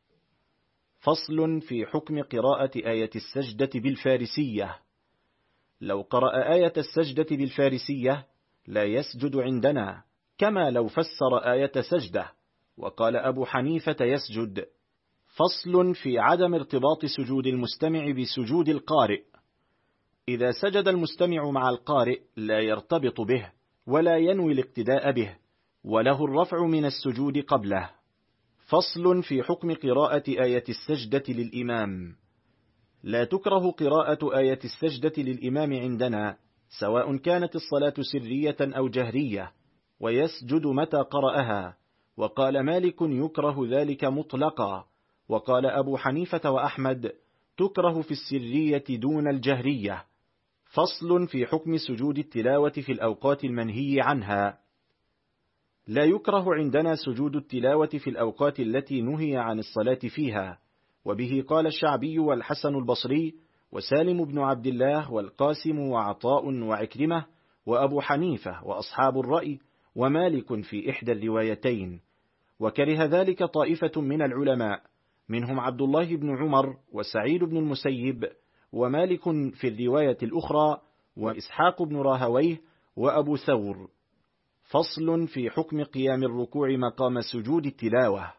Speaker 2: فصل في حكم قراءة آية السجدة بالفارسية. لو قرأ آية السجدة بالفارسية لا يسجد عندنا، كما لو فسر آية سجدة، وقال أبو حنيفة يسجد. فصل في عدم ارتباط سجود المستمع بسجود القارئ. إذا سجد المستمع مع القارئ لا يرتبط به ولا ينوي الاقتداء به، وله الرفع من السجود قبله. فصل في حكم قراءة آية السجدة للإمام. لا تكره قراءة آية السجدة للإمام عندنا، سواء كانت الصلاة سرية أو جهرية، ويسجد متى قرأها. وقال مالك يكره ذلك مطلقا، وقال أبو حنيفة وأحمد تكره في السرية دون الجهرية. فصل في حكم سجود التلاوة في الأوقات المنهي عنها. لا يكره عندنا سجود التلاوة في الأوقات التي نهي عن الصلاة فيها، وبه قال الشعبي والحسن البصري وسالم بن عبد الله والقاسم وعطاء وعكرمة وأبو حنيفة وأصحاب الرأي ومالك في إحدى الروايتين. وكره ذلك طائفة من العلماء، منهم عبد الله بن عمر وسعيد بن المسيب ومالك في الرواية الأخرى وإسحاق بن راهويه وأبو ثور. فصل في حكم قيام الركوع مقام سجود التلاوة.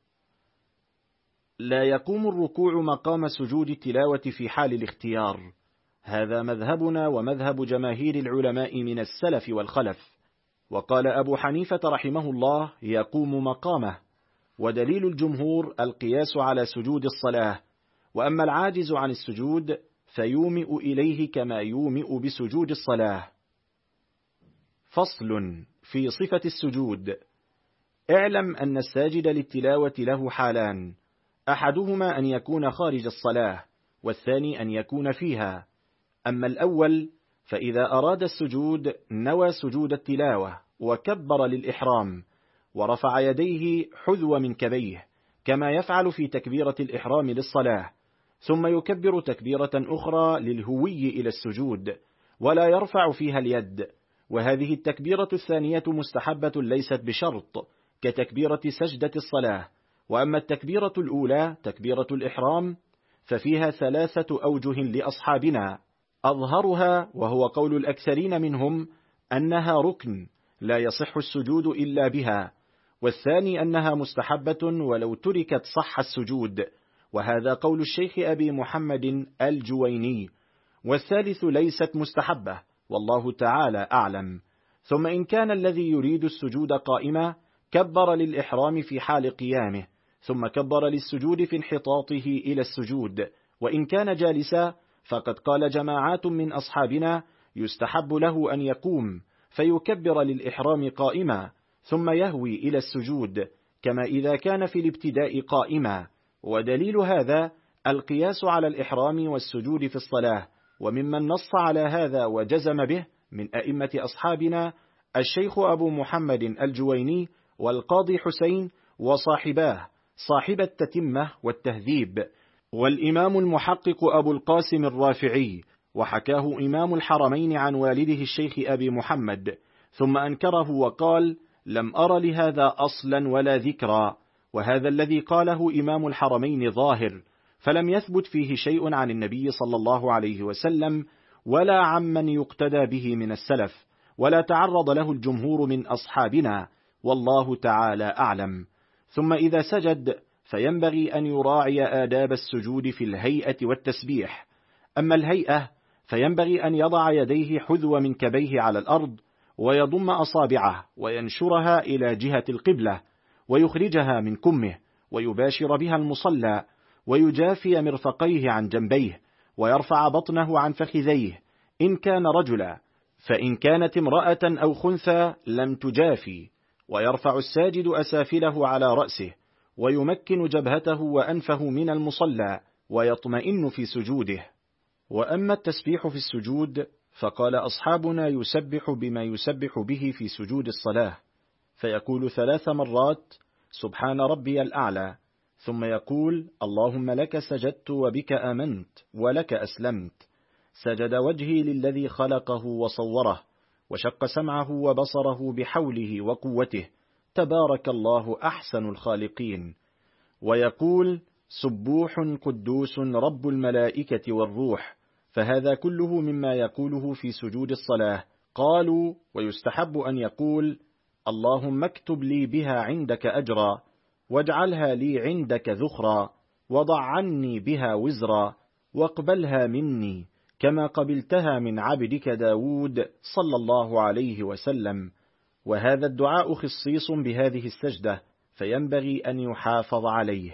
Speaker 2: لا يقوم الركوع مقام سجود التلاوة في حال الاختيار، هذا مذهبنا ومذهب جماهير العلماء من السلف والخلف. وقال أبو حنيفة رحمه الله يقوم مقامه، ودليل الجمهور القياس على سجود الصلاة، وأما العاجز عن السجود فيومئ إليه كما يومئ بسجود الصلاة. فصل في صفة السجود. اعلم أن الساجد للتلاوة له حالان، أحدهما أن يكون خارج الصلاة، والثاني أن يكون فيها. أما الأول فإذا أراد السجود نوى سجود التلاوة وكبر للإحرام ورفع يديه حذو منكبيه كما يفعل في تكبيرة الإحرام للصلاة، ثم يكبر تكبيرة أخرى للهوي إلى السجود ولا يرفع فيها اليد، وهذه التكبيرة الثانية مستحبة ليست بشرط كتكبيرة سجدة الصلاة. وأما التكبيرة الأولى تكبيرة الإحرام ففيها ثلاثة أوجه لأصحابنا، أظهرها وهو قول الأكثرين منهم أنها ركن لا يصح السجود إلا بها، والثاني أنها مستحبة ولو تركت صح السجود، وهذا قول الشيخ أبي محمد الجويني، والثالث ليست مستحبة والله تعالى أعلم. ثم إن كان الذي يريد السجود قائما كبر للإحرام في حال قيامه، ثم كبر للسجود في انحطاطه إلى السجود. وإن كان جالسا فقد قال جماعات من أصحابنا يستحب له أن يقوم فيكبر للإحرام قائما ثم يهوي إلى السجود، كما إذا كان في الابتداء قائما. ودليل هذا القياس على الإحرام والسجود في الصلاة. وممن نص على هذا وجزم به من أئمة أصحابنا الشيخ أبو محمد الجويني والقاضي حسين وصاحباه صاحب التتمة والتهذيب، والإمام المحقق أبو القاسم الرافعي، وحكاه إمام الحرمين عن والده الشيخ أبي محمد، ثم أنكره وقال: لم أر لهذا أصلا ولا ذكرا. وهذا الذي قاله إمام الحرمين ظاهر، فلم يثبت فيه شيء عن النبي صلى الله عليه وسلم ولا عمن يقتدى به من السلف، ولا تعرض له الجمهور من أصحابنا، والله تعالى أعلم. ثم إذا سجد فينبغي أن يراعي آداب السجود في الهيئة والتسبيح. أما الهيئة فينبغي أن يضع يديه حذو منكبيه على الأرض، ويضم أصابعه وينشرها إلى جهة القبلة، ويخرجها من كمه، ويباشر بها المصلى، ويجافي مرفقيه عن جنبيه، ويرفع بطنه عن فخذيه إن كان رجلا، فإن كانت امرأة أو خنثى لم تجافي، ويرفع الساجد أسافله على رأسه، ويمكن جبهته وأنفه من المصلى، ويطمئن في سجوده. وأما التسبيح في السجود فقال أصحابنا يسبح بما يسبح به في سجود الصلاة، فيقول ثلاث مرات: سبحان ربي الأعلى، ثم يقول: اللهم لك سجدت وبك آمنت ولك أسلمت. سجد وجهي للذي خلقه وصوره، وشق سمعه وبصره بحوله وقوته، تبارك الله أحسن الخالقين. ويقول: سبوح قدوس رب الملائكة والروح. فهذا كله مما يقوله في سجود الصلاة. قالوا: ويستحب أن يقول: اللهم اكتب لي بها عندك أجرا، واجعلها لي عندك ذخرا، وضع عني بها وزرا، واقبلها مني كما قبلتها من عبدك داود صلى الله عليه وسلم. وهذا الدعاء خصيص بهذه السجدة، فينبغي أن يحافظ عليه.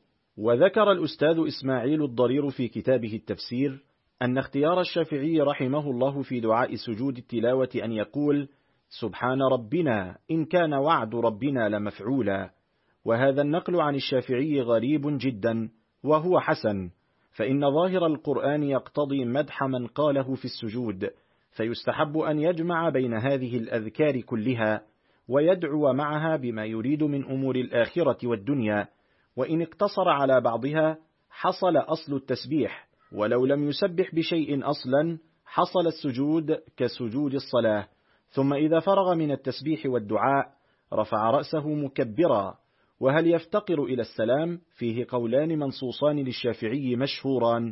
Speaker 2: وذكر الأستاذ إسماعيل الضرير في كتابه التفسير أن اختيار الشافعي رحمه الله في دعاء سجود التلاوة أن يقول: سبحان ربنا إن كان وعد ربنا لمفعولا. وهذا النقل عن الشافعي غريب جدا، وهو حسن، فإن ظاهر القرآن يقتضي مدح من قاله في السجود، فيستحب أن يجمع بين هذه الأذكار كلها، ويدعو معها بما يريد من أمور الآخرة والدنيا. وإن اقتصر على بعضها حصل أصل التسبيح، ولو لم يسبح بشيء أصلا حصل السجود كسجود الصلاة. ثم إذا فرغ من التسبيح والدعاء رفع رأسه مكبرا. وهل يفتقر إلى السلام؟ فيه قولان منصوصان للشافعي مشهوران،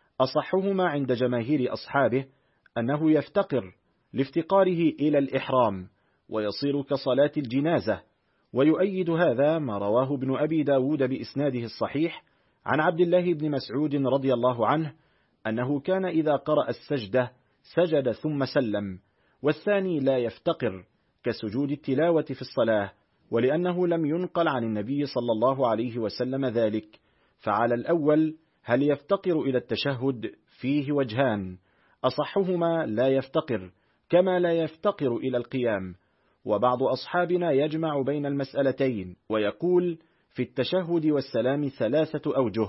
Speaker 2: أصحهما عند جماهير أصحابه أنه يفتقر لافتقاره إلى الإحرام، ويصير كصلاة الجنازة. ويؤيد هذا ما رواه ابن أبي داود بإسناده الصحيح عن عبد الله بن مسعود رضي الله عنه أنه كان إذا قرأ السجدة سجد ثم سلم، والثاني لا يفتقر كسجود التلاوة في الصلاة، ولأنه لم ينقل عن النبي صلى الله عليه وسلم ذلك. فعلى الأول هل يفتقر إلى التشهد فيه وجهان، أصحهما لا يفتقر، كما لا يفتقر إلى القيام. وبعض أصحابنا يجمع بين المسألتين ويقول في التشهد والسلام ثلاثة أوجه،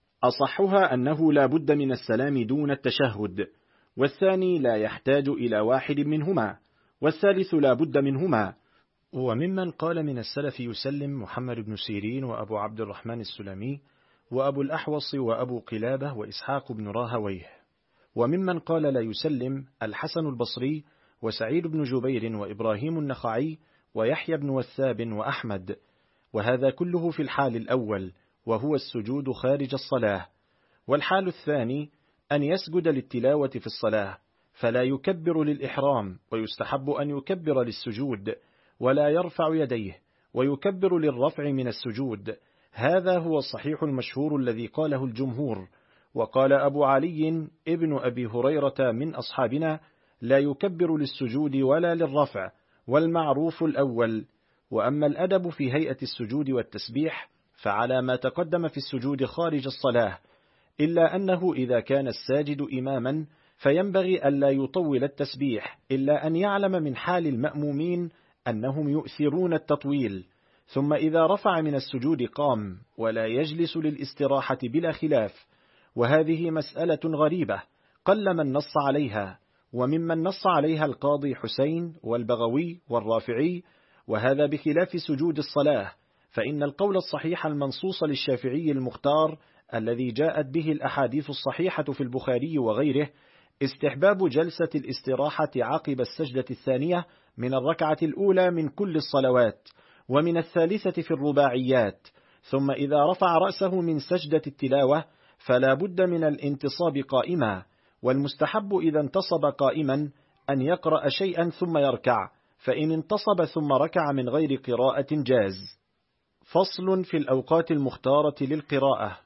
Speaker 2: أصحها أنه لا بد من السلام دون التشهد، والثاني لا يحتاج إلى واحد منهما، والثالث لا بد منهما. وممن قال من السلف يسلم محمد بن سيرين وأبو عبد الرحمن السلمي وأبو الأحوص وأبو قلابة وإسحاق بن راهويه. وممن قال لا يسلم الحسن البصري وسعيد بن جبير وإبراهيم النخعي ويحيى بن وثاب وأحمد. وهذا كله في الحال الأول، وهو السجود خارج الصلاة. والحال الثاني أن يسجد للتلاوة في الصلاة، فلا يكبر للإحرام، ويستحب أن يكبر للسجود ولا يرفع يديه، ويكبر للرفع من السجود. هذا هو الصحيح المشهور الذي قاله الجمهور. وقال أبو علي ابن أبي هريرة من أصحابنا:
Speaker 3: لا يكبر للسجود ولا للرفع، والمعروف الأول. وأما الأدب في هيئة السجود والتسبيح فعلى ما تقدم في السجود خارج الصلاة، إلا أنه إذا كان الساجد إماما فينبغي ألا يطول التسبيح، إلا أن يعلم من حال المأمومين أنهم يؤثرون التطويل. ثم إذا رفع من السجود قام ولا يجلس للاستراحة بلا خلاف، وهذه مسألة غريبة قل من نص عليها، وممن نص عليها القاضي حسين والبغوي والرافعي، وهذا بخلاف سجود الصلاة. فإن القول الصحيح المنصوص للشافعي المختار الذي جاءت به الأحاديث الصحيحة في البخاري وغيره استحباب جلسة الاستراحة عقب السجدة الثانية من الركعة الأولى من كل الصلوات، ومن الثالثة في الرباعيات. ثم إذا رفع رأسه من سجدة التلاوة فلا بد من الانتصاب قائما، والمستحب إذا انتصب قائما أن يقرأ شيئا ثم يركع، فإن انتصب ثم ركع من غير قراءة جاز. فصل في الأوقات المختارة للقراءة.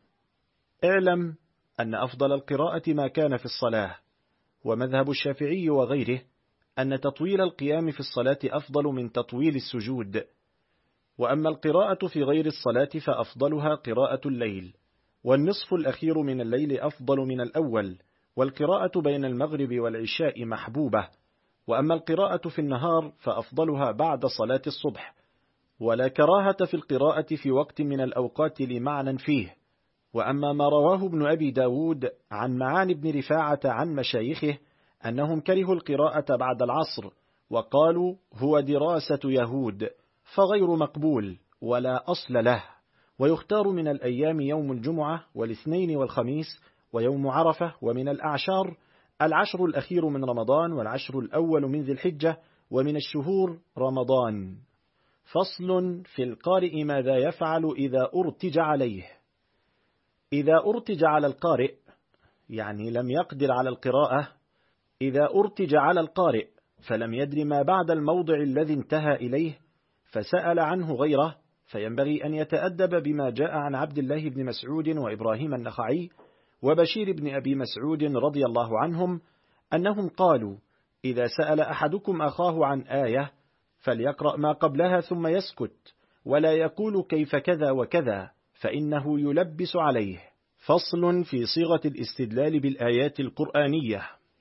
Speaker 3: اعلم أن أفضل القراءة ما كان في الصلاة، ومذهب الشافعي وغيره أن تطويل القيام في الصلاة أفضل من تطويل السجود. وأما القراءة في غير الصلاة فأفضلها قراءة الليل، والنصف الأخير من الليل أفضل من الأول، والقراءة بين المغرب والعشاء محبوبة. وأما القراءة في النهار فأفضلها بعد صلاة الصبح، ولا كراهة في القراءة في وقت من الأوقات لمعنى فيه. وأما ما رواه ابن أبي داود عن معان بن رفاعة عن مشايخه أنهم كرهوا القراءة بعد العصر، وقالوا هو دراسة يهود، فغير مقبول ولا أصل له. ويختار من الأيام يوم الجمعة والاثنين والخميس ويوم عرفة، ومن الأعشار العشر الأخير من رمضان والعشر الأول من ذي الحجة، ومن الشهور رمضان. فصل في القارئ ماذا يفعل إذا أرتج عليه. إذا أرتج على القارئ يعني لم يقدر على القراءة، إذا أرتج على القارئ فلم يدر ما بعد الموضع الذي انتهى إليه فسأل عنه غيره، فينبغي أن يتأدب بما جاء عن عبد الله بن مسعود وإبراهيم النخعي وبشير بن أبي مسعود رضي الله عنهم أنهم قالوا: إذا سأل أحدكم أخاه عن آية فليقرأ ما قبلها ثم يسكت، ولا يقول كيف كذا وكذا، فإنه يلبس عليه. فصل في صيغة الاستدلال بالآيات القرآنية.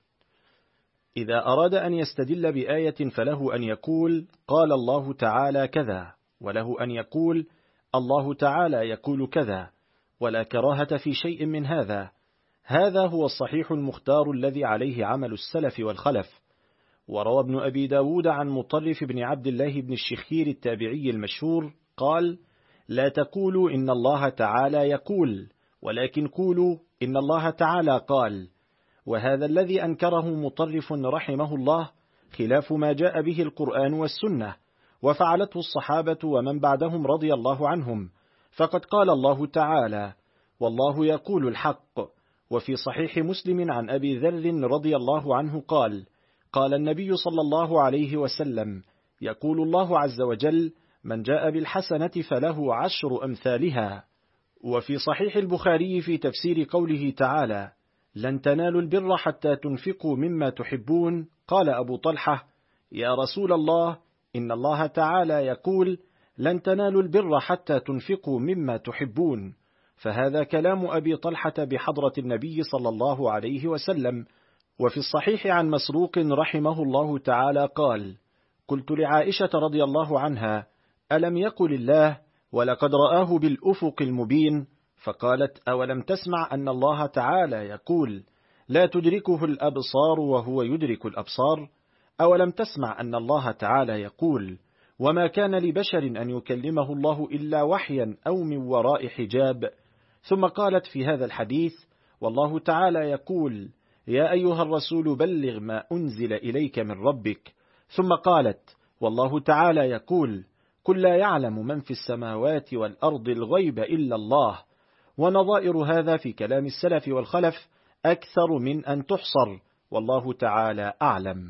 Speaker 3: إذا أراد أن يستدل بآية فله أن يقول قال الله تعالى كذا، وله أن يقول الله تعالى يقول كذا، ولا كراهة في شيء من هذا. هذا هو الصحيح المختار الذي عليه عمل السلف والخلف. وروى ابن أبي داود عن مطرف بن عبد الله بن الشخير التابعي المشهور قال: لا تقولوا إن الله تعالى يقول، ولكن قولوا إن الله تعالى قال. وهذا الذي أنكره مطرف رحمه الله خلاف ما جاء به القرآن والسنة، وفعلته الصحابة ومن بعدهم رضي الله عنهم. فقد قال الله تعالى: والله يقول الحق. وفي صحيح مسلم عن أبي ذر رضي الله عنه قال: قال النبي صلى الله عليه وسلم: يقول الله عز وجل: من جاء بالحسنة فله عشر أمثالها. وفي صحيح البخاري في تفسير قوله تعالى: لن تنالوا البر حتى تنفقوا مما تحبون، قال أبو طلحة: يا رسول الله، إن الله تعالى يقول: لن تنالوا البر حتى تنفقوا مما تحبون. فهذا كلام أبي طلحة بحضرة النبي صلى الله عليه وسلم. وفي الصحيح عن مسروق رحمه الله تعالى قال: قلت لعائشة رضي الله عنها: ألم يقل الله: ولقد رآه بالأفق المبين؟ فقالت: أولم تسمع أن الله تعالى يقول: لا تدركه الأبصار وهو يدرك الأبصار؟ أولم تسمع أن الله تعالى يقول: وما كان لبشر أن يكلمه الله إلا وحيا أو من وراء حجاب؟ ثم قالت في هذا الحديث: والله تعالى يقول: يا أيها الرسول بلغ ما أنزل إليك من ربك. ثم قالت: والله تعالى يقول: قل لا يعلم من في السماوات والأرض الغيب إلا الله. ونظائر هذا في كلام السلف والخلف أكثر من أن تحصر، والله تعالى أعلم.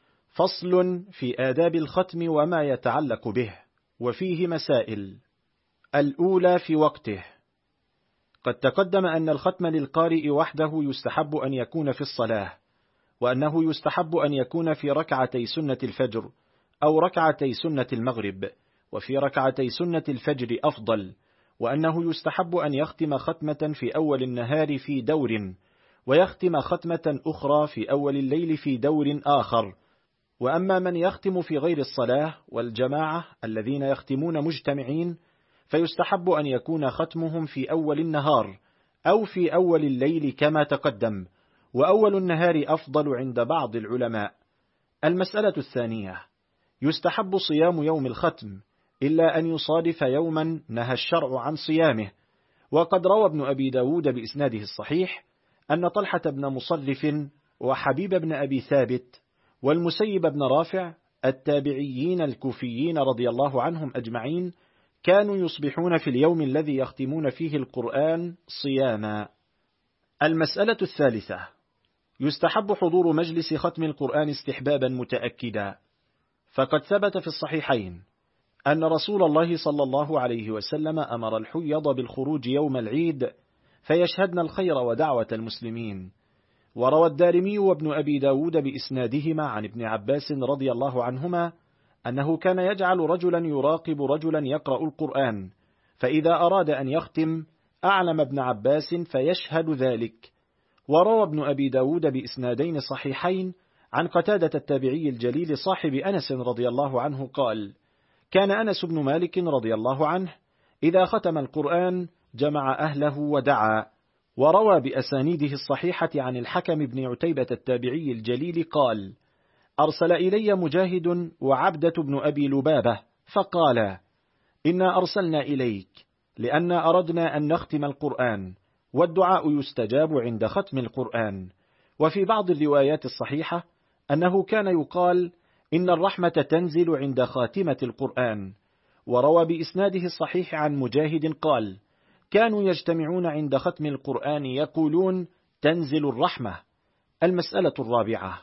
Speaker 3: فصل في آداب الختم وما يتعلق به، وفيه مسائل. الأولى في وقته. قد تقدم أن الختم للقارئ وحده يستحب أن يكون في الصلاة، وأنه يستحب أن يكون في ركعتي سنة الفجر أو ركعتي سنة المغرب، وفي ركعتي سنة الفجر أفضل، وأنه يستحب أن يختم ختمة في أول النهار في دور، ويختم ختمة أخرى في أول الليل في دور آخر. وأما من يختم في غير الصلاة والجماعة الذين يختمون مجتمعين، فيستحب أن يكون ختمهم في أول النهار أو في أول الليل كما تقدم، وأول النهار أفضل عند بعض العلماء. المسألة الثانية: يستحب صيام يوم الختم إلا أن يصادف يوما نهى الشرع عن صيامه. وقد روى ابن أبي داود بإسناده الصحيح أن طلحة بن مصرف وحبيب بن أبي ثابت والمسيب بن رافع التابعيين الكوفيين رضي الله عنهم أجمعين كانوا يصبحون في اليوم الذي يختمون فيه القرآن صياما. المسألة الثالثة: يستحب حضور مجلس ختم القرآن استحبابا متأكدا، فقد ثبت في الصحيحين أن رسول الله صلى الله عليه وسلم أمر الحيض بالخروج يوم العيد فيشهدن الخير ودعوة المسلمين. وروى الدارمي وابن أبي داود بإسنادهما عن ابن عباس رضي الله عنهما أنه كان يجعل رجلا يراقب رجلا يقرأ القرآن، فإذا أراد أن يختم أعلم ابن عباس فيشهد ذلك. وروى ابن أبي داود بإسنادين صحيحين عن قتادة التابعي الجليل صاحب أنس رضي الله عنه قال: كان أنس بن مالك رضي الله عنه إذا ختم القرآن جمع أهله ودعا. وروى بأسانيده الصحيحة عن الحكم بن عتيبة التابعي الجليل قال: أرسل إلي مجاهد وعبدة بن أبي لبابة فقال: إنا أرسلنا إليك لأن أردنا أن نختم القرآن، والدعاء يستجاب عند ختم القرآن. وفي بعض الروايات الصحيحة أنه كان يقال: إن الرحمة تنزل عند خاتمة القرآن. وروى بإسناده الصحيح عن مجاهد قال: كانوا يجتمعون عند ختم القرآن يقولون: تنزل الرحمة. المسألة الرابعة: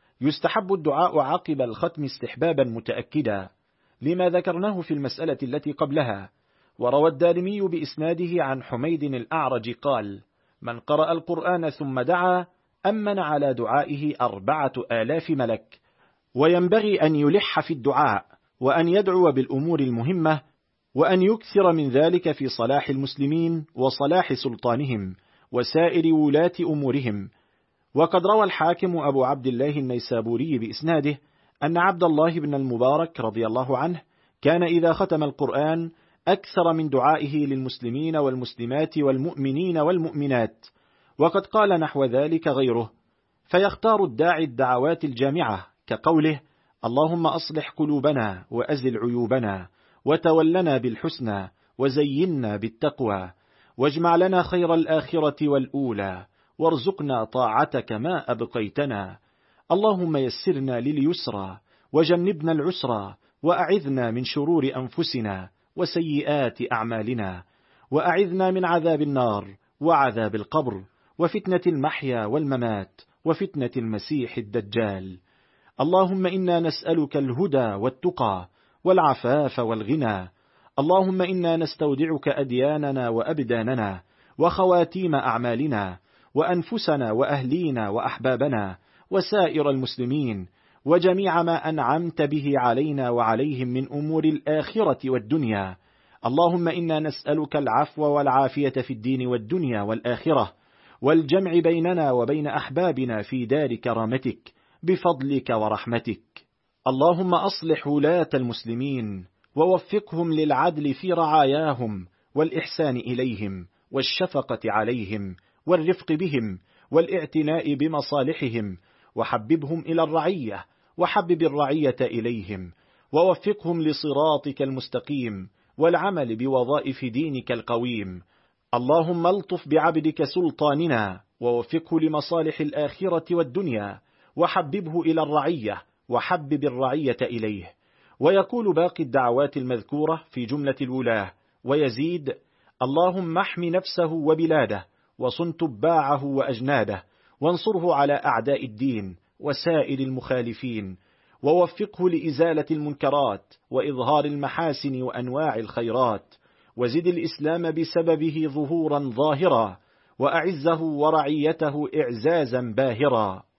Speaker 3: يستحب الدعاء عقب الختم استحبابا متأكدا، لما ذكرناه في المسألة التي قبلها. وروى الدارمي بإسناده عن حميد الأعرج قال: من قرأ القرآن ثم دعا أمن على دعائه أربعة آلاف ملك. وينبغي أن يلح في الدعاء، وأن يدعو بالأمور المهمة، وأن يكثر من ذلك في صلاح المسلمين وصلاح سلطانهم وسائر ولاة أمورهم. وقد روى الحاكم أبو عبد الله النيسابوري بإسناده أن عبد الله بن المبارك رضي الله عنه كان إذا ختم القرآن أكثر من دعائه للمسلمين والمسلمات والمؤمنين والمؤمنات. وقد قال نحو ذلك غيره، فيختار الداعي الدعوات الجامعة كقوله: اللهم أصلح قلوبنا وأزل عيوبنا وتولنا بالحسنى وزينا بالتقوى واجمع لنا خير الآخرة والأولى وارزقنا طاعتك ما أبقيتنا. اللهم يسرنا لليسرى وجنبنا العسرى وأعذنا من شرور أنفسنا وسيئات أعمالنا، وأعذنا من عذاب النار وعذاب القبر وفتنة المحيا والممات وفتنة المسيح الدجال. اللهم إنا نسألك الهدى والتقى والعفاف والغنى. اللهم إنا نستودعك أدياننا وأبداننا وخواتيم أعمالنا وأنفسنا وأهلينا وأحبابنا وسائر المسلمين وجميع ما أنعمت به علينا وعليهم من أمور الآخرة والدنيا. اللهم إنا نسألك العفو والعافية في الدين والدنيا والآخرة، والجمع بيننا وبين أحبابنا في دار كرامتك بفضلك ورحمتك. اللهم أصلح ولاة المسلمين ووفقهم للعدل في رعاياهم والإحسان إليهم والشفقة عليهم والرفق بهم والاعتناء بمصالحهم، وحببهم إلى الرعية وحبب الرعية إليهم، ووفقهم لصراطك المستقيم والعمل بوظائف دينك القويم. اللهم الطف بعبدك سلطاننا ووفقه لمصالح الآخرة والدنيا، وحببه إلى الرعية وحبب الرعية إليه. ويقول باقي الدعوات المذكورة في جملة الولاة ويزيد: اللهم احم نفسه وبلاده وصن تباعه وأجناده، وانصره على أعداء الدين وسائر المخالفين، ووفقه لإزالة المنكرات وإظهار المحاسن وأنواع الخيرات، وزد الإسلام بسببه ظهورا ظاهرا، وأعزه ورعيته إعزازا باهرا.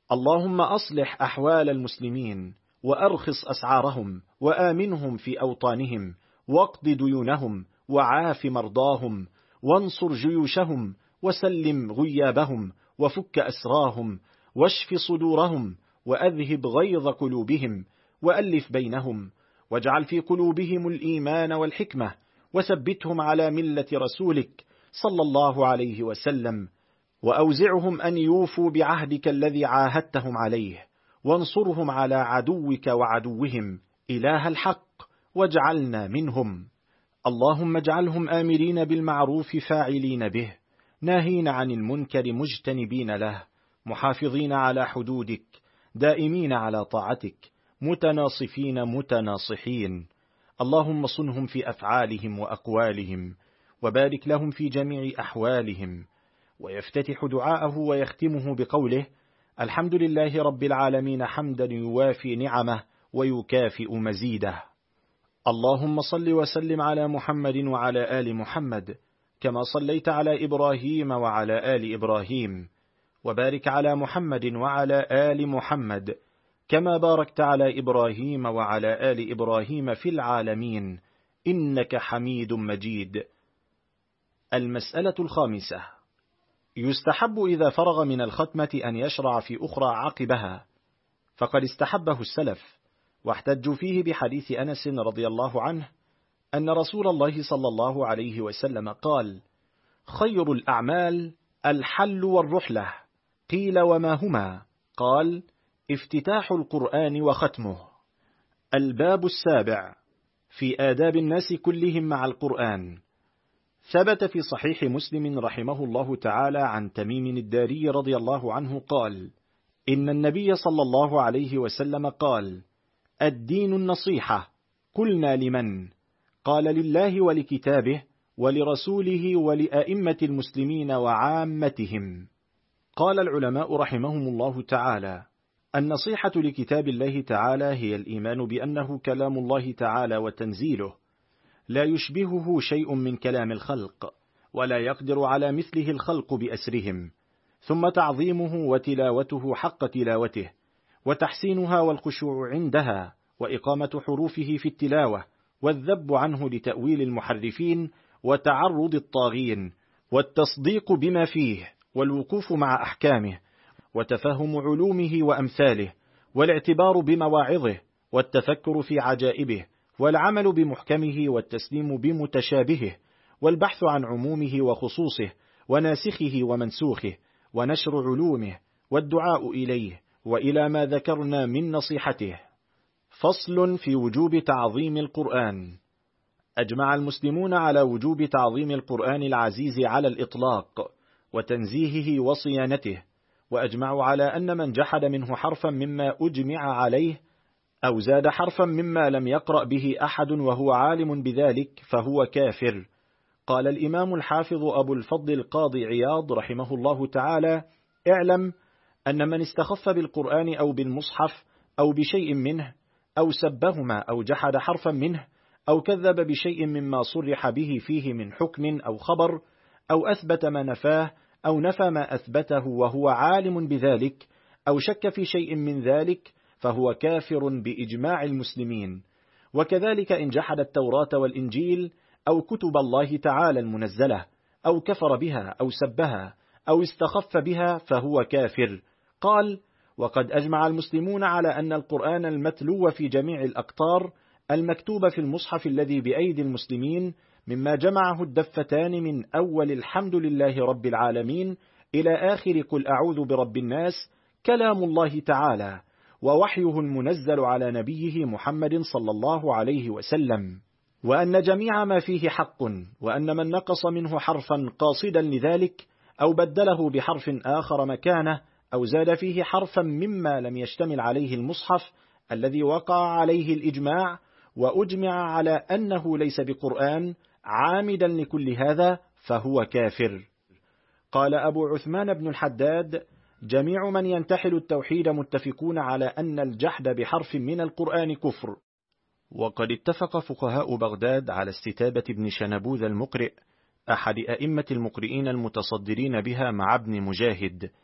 Speaker 3: اللهم أصلح أحوال المسلمين وأرخص أسعارهم وآمنهم في أوطانهم واقض ديونهم وعاف مرضاهم وانصر جيوشهم وسلم غيابهم وفك أسراهم واشف صدورهم وأذهب غيظ قلوبهم وألف بينهم واجعل في قلوبهم الإيمان والحكمة وثبتهم على ملة رسولك صلى الله عليه وسلم وأوزعهم أن يوفوا بعهدك الذي عاهدتهم عليه وانصرهم على عدوك وعدوهم إله الحق واجعلنا منهم. اللهم اجعلهم آمرين بالمعروف فاعلين به ناهين عن المنكر مجتنبين له محافظين على حدودك دائمين على طاعتك متناصفين متناصحين. اللهم صنهم في أفعالهم وأقوالهم وبارك لهم في جميع أحوالهم. ويفتتح دعاءه ويختمه بقوله: الحمد لله رب العالمين حمدا يوافي نعمه ويكافئ مزيده. اللهم صل وسلم على محمد وعلى آل محمد كما صليت على إبراهيم وعلى آل إبراهيم، وبارك على محمد وعلى آل محمد كما باركت على إبراهيم وعلى آل إبراهيم في العالمين إنك حميد مجيد. المسألة الخامسة: يستحب إذا فرغ من الختمة أن يشرع في أخرى عقبها، فقد استحبه السلف، واحتجوا فيه بحديث أنس رضي الله عنه أن رسول الله صلى الله عليه وسلم قال: خير الأعمال الحل والرحلة. قيل: وما هما؟ قال: افتتاح القرآن وختمه. الباب السابع في آداب الناس كلهم مع القرآن. ثبت في صحيح مسلم رحمه الله تعالى عن تميم الداري رضي الله عنه قال: إن النبي صلى الله عليه وسلم قال: الدين النصيحة. قلنا: لمن؟ قال: لله ولكتابه ولرسوله ولأئمة المسلمين وعامتهم. قال العلماء رحمهم الله تعالى: النصيحة لكتاب الله تعالى هي الإيمان بأنه كلام الله تعالى وتنزيله، لا يشبهه شيء من كلام الخلق، ولا يقدر على مثله الخلق بأسرهم، ثم تعظيمه وتلاوته حق تلاوته، وتحسينها والخشوع عندها، وإقامة حروفه في التلاوة، والذب عنه لتأويل المحرفين وتعرض الطاغين، والتصديق بما فيه، والوقوف مع أحكامه، وتفهم علومه وأمثاله، والاعتبار بمواعظه، والتفكر في عجائبه، والعمل بمحكمه، والتسليم بمتشابهه، والبحث عن عمومه وخصوصه، وناسخه ومنسوخه، ونشر علومه، والدعاء إليه وإلى ما ذكرنا من نصيحته. فصل في وجوب تعظيم القرآن. أجمع المسلمون على وجوب تعظيم القرآن العزيز على الإطلاق، وتنزيهه وصيانته، وأجمعوا على أن من جحد منه حرفا مما أجمع عليه أو زاد حرفا مما لم يقرأ به أحد وهو عالم بذلك فهو كافر. قال الإمام الحافظ أبو الفضل القاضي عياض رحمه الله تعالى: اعلم أن من استخف بالقرآن أو بالمصحف أو بشيء منه، أو سبهما أو جحد حرفا منه، أو كذب بشيء مما صرح به فيه من حكم أو خبر، أو أثبت ما نفاه أو نفى ما أثبته وهو عالم بذلك، أو شك في شيء من ذلك، فهو كافر بإجماع المسلمين. وكذلك إن جحد التوراة والإنجيل أو كتب الله تعالى المنزلة، أو كفر بها أو سبها أو استخف بها، فهو كافر. قال: وقد أجمع المسلمون على أن القرآن المتلو في جميع الأقطار المكتوب في المصحف الذي بأيدي المسلمين، مما جمعه الدفتان من أول الحمد لله رب العالمين إلى آخر قل أعوذ برب الناس، كلام الله تعالى ووحيه المنزل على نبيه محمد صلى الله عليه وسلم، وأن جميع ما فيه حق، وأن من نقص منه حرفا قاصدا لذلك أو بدله بحرف آخر مكانه أو زاد فيه حرفا مما لم يشتمل عليه المصحف الذي وقع عليه الإجماع وأجمع على أنه ليس بقرآن عامدا لكل هذا، فهو كافر. قال أبو عثمان بن الحداد: جميع من ينتحل التوحيد متفقون على أن الجحد بحرف من القرآن كفر. وقد اتفق فقهاء بغداد على استتابة ابن شنبوذ المقرئ، أحد أئمة المقرئين المتصدرين بها مع ابن مجاهد،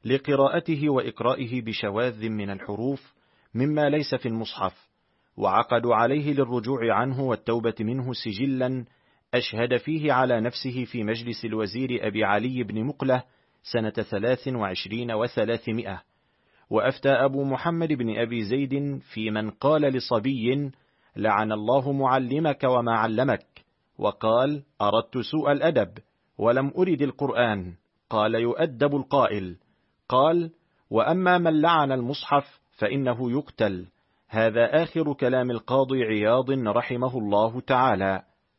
Speaker 3: لقراءته وإقرائه بشواذ من الحروف مما ليس في المصحف، وعقدوا عليه للرجوع عنه والتوبة منه سجلا أشهد فيه على نفسه في مجلس الوزير أبي علي بن مقلة سنة ثلاث وعشرين وثلاثمائة. وأفتى أبو محمد بن أبي زيد في من قال لصبي لعن الله معلمك وما علمك، وقال أردت سوء الأدب ولم أرد القرآن، قال يؤدب القائل. قال وأما من لعن المصحف فإنه يقتل. هذا آخر كلام القاضي عياض رحمه الله تعالى.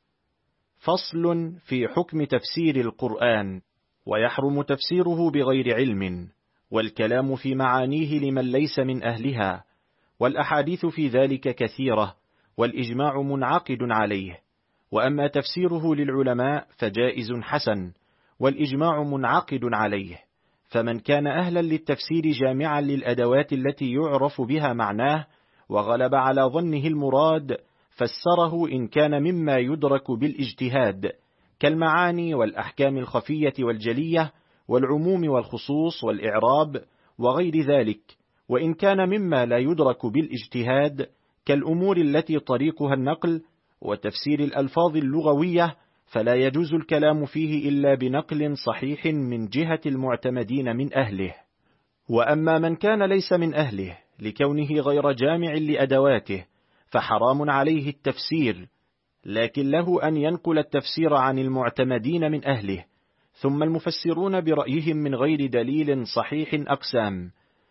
Speaker 3: فصل في حكم تفسير القرآن. ويحرم تفسيره بغير علم، والكلام في معانيه لمن ليس من أهلها، والأحاديث في ذلك كثيرة، والإجماع منعقد عليه. وأما تفسيره للعلماء فجائز حسن، والإجماع منعقد عليه. فمن كان أهلا للتفسير جامعا للأدوات التي يعرف بها معناه وغلب على ظنه المراد فسره إن كان مما يدرك بالاجتهاد كالمعاني والأحكام الخفية والجلية والعموم والخصوص والإعراب وغير ذلك، وإن كان مما لا يدرك بالاجتهاد كالأمور التي طريقها النقل وتفسير الألفاظ اللغوية، فلا يجوز الكلام فيه إلا بنقل صحيح من جهة المعتمدين من أهله. وأما من كان ليس من أهله لكونه غير جامع لأدواته فحرام عليه التفسير، لكن له أن ينقل التفسير عن المعتمدين من أهله. ثم المفسرون برأيهم من غير دليل صحيح أقسام،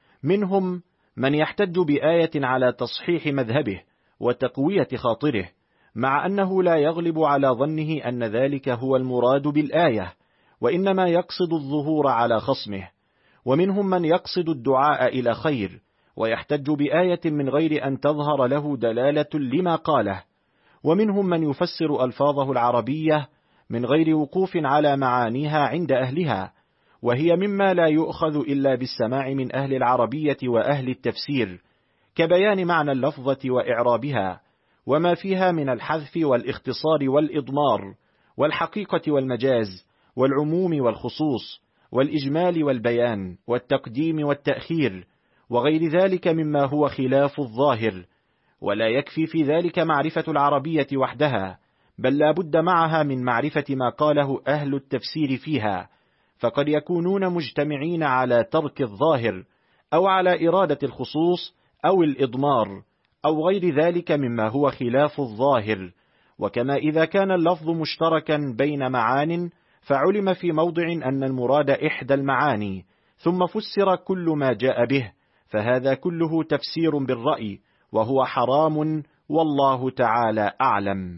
Speaker 3: منهم من يحتج بآية على تصحيح مذهبه وتقوية خاطره، مع أنه لا يغلب على ظنه أن ذلك هو المراد بالآية، وإنما يقصد الظهور على خصمه. ومنهم من يقصد الدعاء إلى خير ويحتج بآية من غير أن تظهر له دلالة لما قاله. ومنهم من يفسر ألفاظه العربية من غير وقوف على معانيها عند أهلها، وهي مما لا يؤخذ إلا بالسماع من أهل العربية وأهل التفسير، كبيان معنى اللفظة وإعرابها وما فيها من الحذف والاختصار والإضمار والحقيقة والمجاز والعموم والخصوص والإجمال والبيان والتقديم والتأخير وغير ذلك مما هو خلاف الظاهر. ولا يكفي في ذلك معرفة العربية وحدها، بل لا بد معها من معرفة ما قاله أهل التفسير فيها، فقد يكونون مجتمعين على ترك الظاهر أو على إرادة الخصوص أو الإضمار أو غير ذلك مما هو خلاف الظاهر. وكما إذا كان اللفظ مشتركا بين معان فعلم في موضع أن المراد إحدى المعاني ثم فسر كل ما جاء به، فهذا كله تفسير بالرأي وهو حرام، والله تعالى أعلم.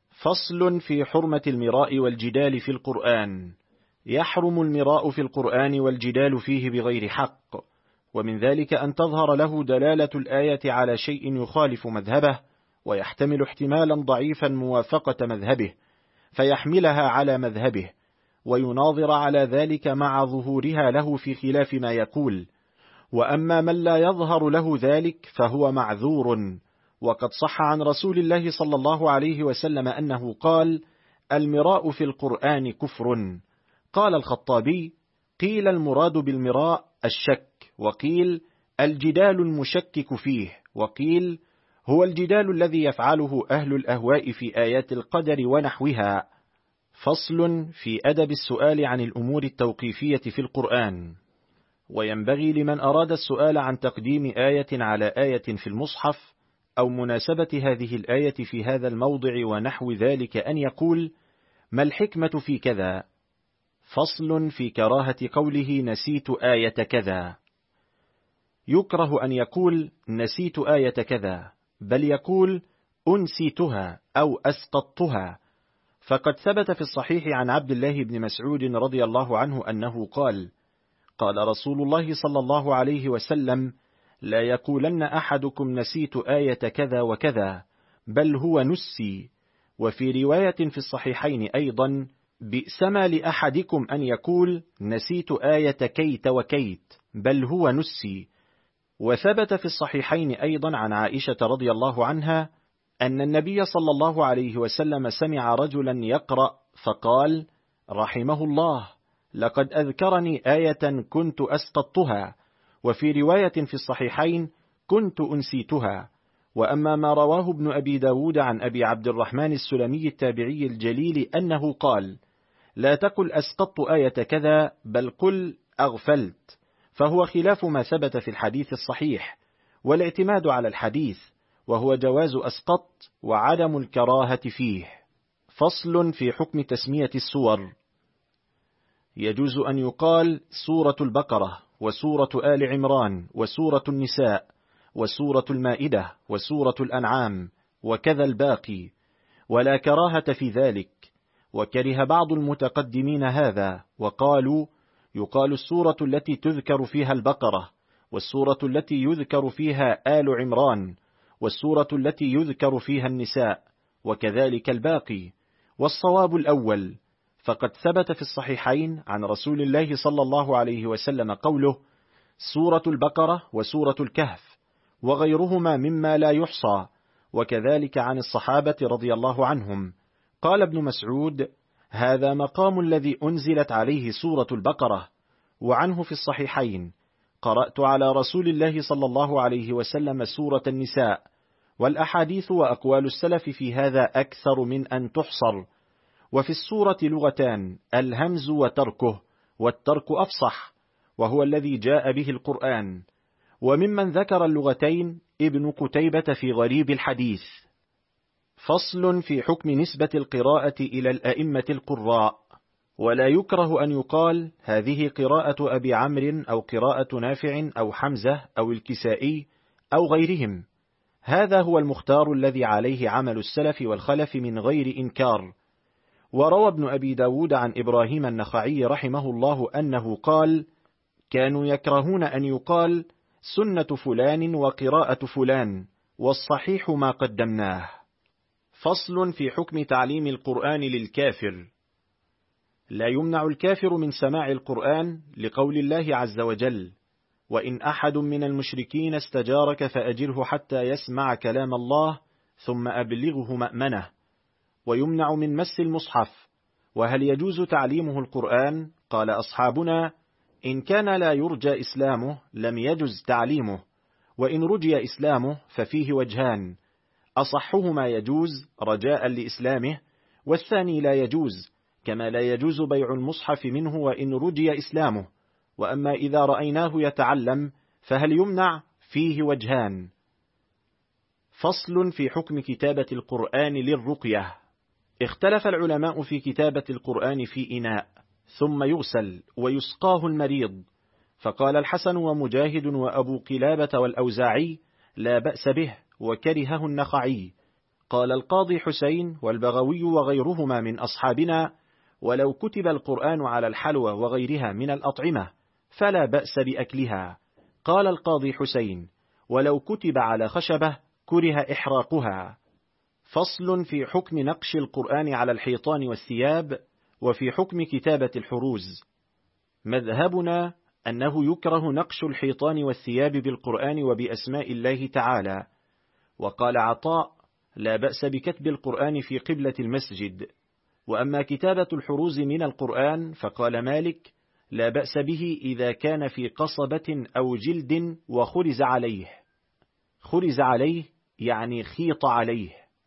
Speaker 3: فصل في حرمة المراء والجدال في القرآن. يحرم المراء في القرآن والجدال فيه بغير حق، ومن ذلك أن تظهر له دلالة الآية على شيء يخالف مذهبه ويحتمل احتمالا ضعيفا موافقة مذهبه فيحملها على مذهبه ويناظر على ذلك مع ظهورها له في خلاف ما يقول. وأما من لا يظهر له ذلك فهو معذور، وقد صح عن رسول الله صلى الله عليه وسلم أنه قال: المراء في القرآن كفر. قال الخطابي: قيل المراد بالمراء الشك، وقيل الجدال المشكك فيه، وقيل هو الجدال الذي يفعله أهل الأهواء في آيات القدر ونحوها. فصل في أدب السؤال عن الأمور التوقيفية في القرآن. وينبغي لمن أراد السؤال عن تقديم آية على آية في المصحف أو مناسبة هذه الآية في هذا الموضع ونحو ذلك أن يقول: ما الحكمة في كذا؟ فصل في كراهة قوله نسيت آية كذا. يكره أن يقول نسيت آية كذا، بل يقول أنسيتها أو أسقطتها. فقد ثبت في الصحيح عن عبد الله بن مسعود رضي الله عنه أنه قال: قال رسول الله صلى الله عليه وسلم: لا يقولن أحدكم نسيت آية كذا وكذا، بل هو نسي. وفي رواية في الصحيحين أيضا: بئسما لأحدكم أن يقول نسيت آية كيت وكيت، بل هو نسي. وثبت في الصحيحين أيضا عن عائشة رضي الله عنها أن النبي صلى الله عليه وسلم سمع رجلا يقرأ فقال: رحمه الله، لقد أذكرني آية كنت أسقطتها، وفي رواية في الصحيحين كنت أنسيتها. وأما ما رواه ابن أبي داود عن أبي عبد الرحمن السلمي التابعي الجليل أنه قال: لا تقل أسقطت آية كذا، بل قل أغفلت، فهو خلاف ما ثبت في الحديث الصحيح، والاعتماد على الحديث، وهو جواز أسقطت وعدم الكراهة فيه. فصل في حكم تسمية السور. يجوز أن يقال سورة البقرة، وسورة آل عمران، وسورة النساء، وسورة المائدة، وسورة الأنعام، وكذا الباقي، ولا كراهة في ذلك. وكره بعض المتقدمين هذا، وقالوا يقال السورة التي تذكر فيها البقرة، والسورة التي يذكر فيها آل عمران، والسورة التي يذكر فيها النساء، وكذلك الباقي. والصواب الأول، فقد ثبت في الصحيحين عن رسول الله صلى الله عليه وسلم قوله: سورة البقرة وسورة الكهف، وغيرهما مما لا يحصى، وكذلك عن الصحابة رضي الله عنهم. قال ابن مسعود: هذا مقام الذي أنزلت عليه سورة البقرة. وعنه في الصحيحين: قرأت على رسول الله صلى الله عليه وسلم سورة النساء. والأحاديث وأقوال السلف في هذا أكثر من أن تحصر. وفي السورة لغتان: الهمز وتركه، والترك أفصح، وهو الذي جاء به القرآن. وممن ذكر اللغتين ابن قتيبة في غريب الحديث. فصل في حكم نسبة القراءة إلى الأئمة القراء. ولا يكره أن يقال هذه قراءة أبي عمرو، أو قراءة نافع، أو حمزة، أو الكسائي، أو غيرهم. هذا هو المختار الذي عليه عمل السلف والخلف من غير إنكار. وروى ابن أبي داود عن إبراهيم النخعي رحمه الله أنه قال: كانوا يكرهون أن يقال سنة فلان وقراءة فلان، والصحيح ما قدمناه. فصل في حكم تعليم القرآن للكافر. لا يمنع الكافر من سماع القرآن، لقول الله عز وجل: وإن أحد من المشركين استجارك فأجره حتى يسمع كلام الله ثم أبلغه مأمنه. ويمنع من مس المصحف. وهل يجوز تعليمه القرآن؟ قال أصحابنا: إن كان لا يرجى إسلامه لم يجز تعليمه، وإن رجي إسلامه ففيه وجهان: أصحهما يجوز رجاء لإسلامه، والثاني لا يجوز، كما لا يجوز بيع المصحف منه وإن رجي إسلامه. وأما إذا رأيناه يتعلم فهل يمنع؟ فيه وجهان. فصل في حكم كتابة القرآن للرقية. اختلف العلماء في كتابة القرآن في إناء، ثم يغسل ويسقاه المريض. فقال الحسن ومجاهد وأبو قلابة والأوزاعي: لا بأس به، وكرهه النخعي. قال القاضي حسين والبغوي وغيرهما من أصحابنا: ولو كتب القرآن على الحلوى وغيرها من الأطعمة فلا بأس بأكلها. قال القاضي حسين: ولو كتب على خشبة كره إحراقها. فصل في حكم نقش القرآن على الحيطان والثياب، وفي حكم كتابة الحروز. مذهبنا أنه يكره نقش الحيطان والثياب بالقرآن وبأسماء الله تعالى. وقال عطاء: لا بأس بكتب القرآن في قبلة المسجد. وأما كتابة الحروز من القرآن فقال مالك: لا بأس به إذا كان في قصبة أو جلد وخرز عليه. خرز عليه يعني خيط عليه.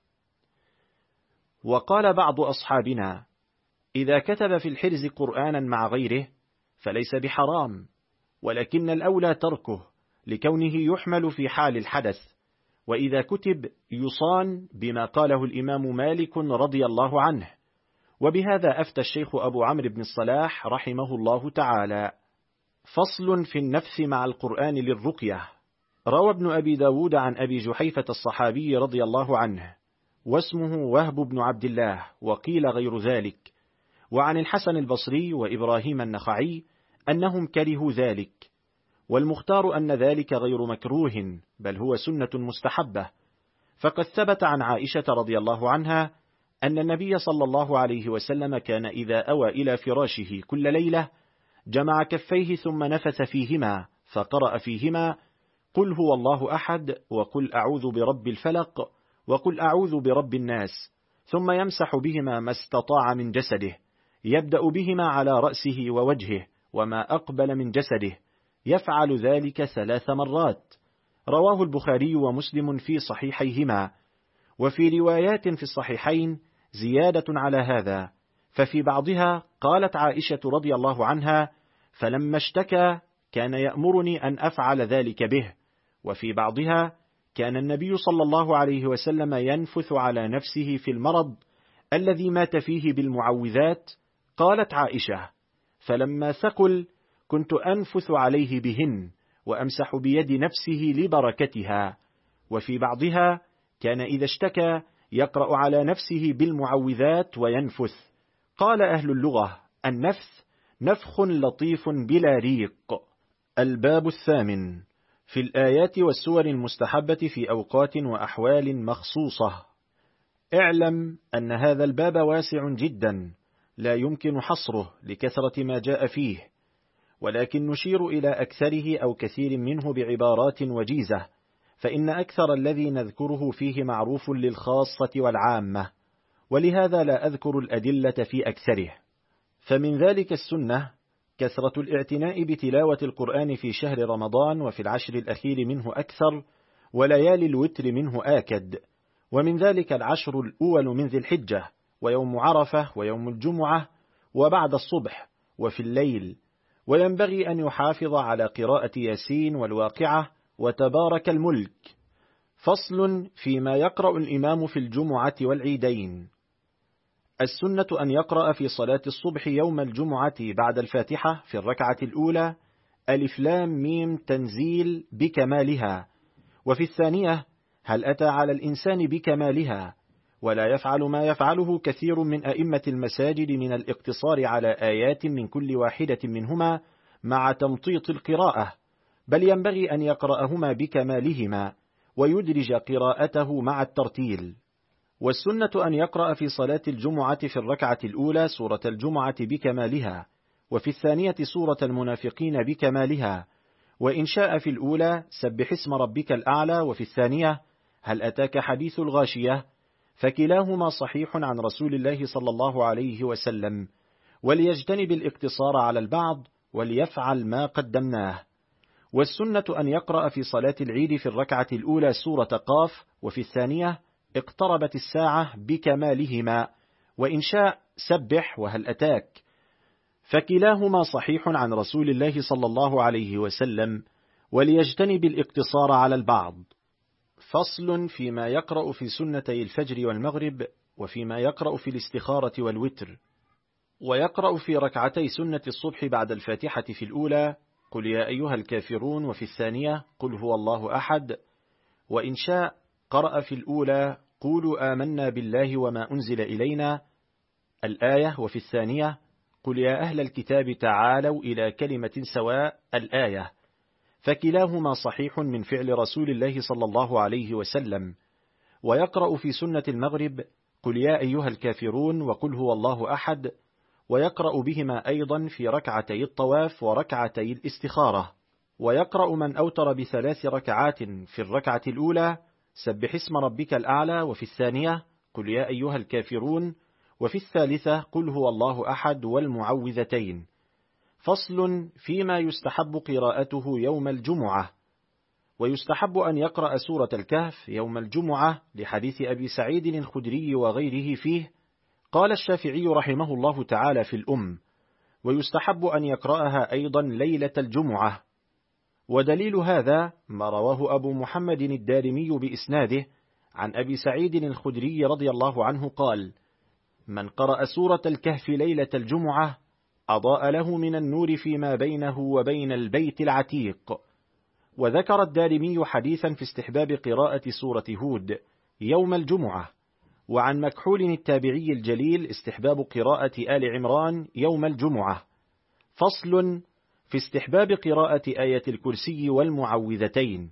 Speaker 3: وقال بعض أصحابنا: إذا كتب في الحرز قرآنا مع غيره فليس بحرام، ولكن الأولى تركه لكونه يحمل في حال الحدث، وإذا كتب يصان بما قاله الإمام مالك رضي الله عنه. وبهذا أفتى الشيخ أبو عمرو بن الصلاح رحمه الله تعالى. فصل في النفث مع القرآن للرقية. روى ابن أبي داود عن أبي جحيفة الصحابي رضي الله عنه، واسمه وهب بن عبد الله، وقيل غير ذلك. وعن الحسن البصري وإبراهيم النخعي أنهم كرهوا ذلك. والمختار أن ذلك غير مكروه، بل هو سنة مستحبة. فقد ثبت عن عائشة رضي الله عنها أن النبي صلى الله عليه وسلم كان إذا أوى إلى فراشه كل ليلة جمع كفيه ثم نفث فيهما فقرأ فيهما: قل هو الله أحد، وقل أعوذ برب الفلق، وقل أعوذ برب الناس، ثم يمسح بهما ما استطاع من جسده، يبدأ بهما على رأسه ووجهه وما أقبل من جسده، يفعل ذلك ثلاث مرات. رواه البخاري ومسلم في صحيحيهما. وفي روايات في الصحيحين زيادة على هذا، ففي بعضها قالت عائشة رضي الله عنها: فلما اشتكى كان يأمرني أن أفعل ذلك به. وفي بعضها كان النبي صلى الله عليه وسلم ينفث على نفسه في المرض الذي مات فيه بالمعوذات. قالت عائشة: فلما ثقل كنت أنفث عليه بهن وأمسح بيد نفسه لبركتها. وفي بعضها كان إذا اشتكى يقرأ على نفسه بالمعوذات وينفث. قال أهل اللغة: النفث نفخ لطيف بلا ريق. الباب الثامن في الآيات والسور المستحبة في أوقات وأحوال مخصوصة. اعلم أن هذا الباب واسع جدا لا يمكن حصره لكثرة ما جاء فيه، ولكن نشير إلى أكثره أو كثير منه بعبارات وجيزة، فإن أكثر الذي نذكره فيه معروف للخاصة والعامة، ولهذا لا أذكر الأدلة في أكثره. فمن ذلك السنة كثرة الاعتناء بتلاوة القرآن في شهر رمضان وفي العشر الأخير منه أكثر، وليالي الوتر منه آكد. ومن ذلك العشر الأول من ذي الحجة، ويوم عرفة، ويوم الجمعة، وبعد الصبح، وفي الليل. وينبغي أن يحافظ على قراءة ياسين والواقعة وتبارك الملك. فصل فيما يقرأ الإمام في الجمعة والعيدين. السنة أن يقرأ في صلاة الصبح يوم الجمعة بعد الفاتحة في الركعة الأولى ألف لام ميم تنزيل بكمالها، وفي الثانية هل أتى على الإنسان بكمالها، ولا يفعل ما يفعله كثير من أئمة المساجد من الاقتصار على آيات من كل واحدة منهما مع تمطيط القراءة، بل ينبغي أن يقرأهما بكمالهما ويدرج قراءته مع الترتيل. والسنة أن يقرأ في صلاة الجمعة في الركعة الأولى سورة الجمعة بكمالها، وفي الثانية سورة المنافقين بكمالها، وإن شاء في الأولى سبح اسم ربك الأعلى، وفي الثانية هل أتاك حديث الغاشية، فكلاهما صحيح عن رسول الله صلى الله عليه وسلم، وليجتنب الاقتصار على البعض وليفعل ما قدمناه. والسنة أن يقرأ في صلاة العيد في الركعة الأولى سورة قاف، وفي الثانية اقتربت الساعة بكمالهما، وإن شاء سبح وهل أتاك، فكلاهما صحيح عن رسول الله صلى الله عليه وسلم، وليجتنب الاقتصار على البعض. فصل فيما يقرأ في سنتي الفجر والمغرب، وفيما يقرأ في الاستخارة والوتر. ويقرأ في ركعتي سنة الصبح بعد الفاتحة في الأولى قل يا أيها الكافرون، وفي الثانية قل هو الله أحد، وإن شاء قرأ في الأولى قولوا آمنا بالله وما أنزل إلينا الآية، وفي الثانية قل يا أهل الكتاب تعالوا إلى كلمة سواء الآية، فكلاهما صحيح من فعل رسول الله صلى الله عليه وسلم. ويقرأ في سنة المغرب قل يا أيها الكافرون وقل هو الله أحد، ويقرأ بهما أيضا في ركعتي الطواف وركعتي الاستخارة. ويقرأ من أوتر بثلاث ركعات في الركعة الأولى سبح اسم ربك الأعلى، وفي الثانية قل يا أيها الكافرون، وفي الثالثة قل هو الله أحد والمعوذتين. فصل فيما يستحب قراءته يوم الجمعة. ويستحب أن يقرأ سورة الكهف يوم الجمعة لحديث أبي سعيد الخدري وغيره فيه. قال الشافعي رحمه الله تعالى في الأم: ويستحب أن يقرأها أيضا ليلة الجمعة. ودليل هذا ما رواه أبو محمد الدارمي بإسناده عن أبي سعيد الخدري رضي الله عنه قال: من قرأ سورة الكهف ليلة الجمعة أضاء له من النور فيما بينه وبين البيت العتيق. وذكر الدارمي حديثا في استحباب قراءة سورة هود يوم الجمعة. وعن مكحول التابعي الجليل استحباب قراءة آل عمران يوم الجمعة. فصل في استحباب قراءة آية الكرسي والمعوذتين.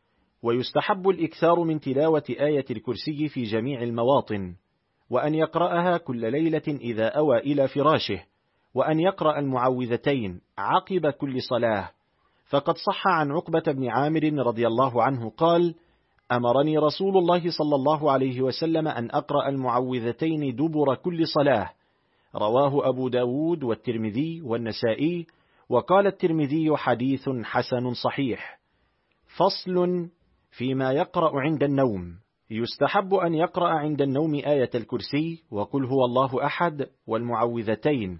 Speaker 3: ويستحب الإكثار من تلاوة آية الكرسي في جميع المواطن، وأن يقرأها كل ليلة إذا أوى إلى فراشه، وأن يقرأ المعوذتين عقب كل صلاة، فقد صح عن عقبة بن عامر رضي الله عنه قال: أمرني رسول الله صلى الله عليه وسلم أن أقرأ المعوذتين دبر كل صلاة، رواه أبو داود والترمذي والنسائي، وقال الترمذي حديث حسن صحيح. فصل فيما يقرأ عند النوم. يستحب أن يقرأ عند النوم آية الكرسي وقل هو الله أحد والمعوذتين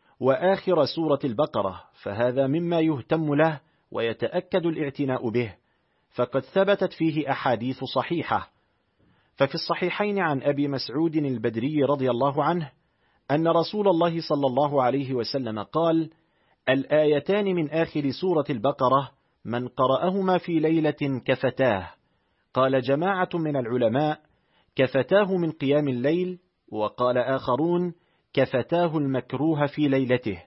Speaker 3: وآخر سورة البقرة، فهذا مما يهتم له ويتأكد الاعتناء به، فقد ثبتت فيه أحاديث صحيحة. ففي الصحيحين عن أبي مسعود البدري رضي الله عنه أن رسول الله صلى الله عليه وسلم قال: الآيتان من آخر سورة البقرة من قرأهما في ليلة كفتاه. قال جماعة من العلماء: كفتاه من قيام الليل، وقال آخرون: كفتاه المكروه في ليلته.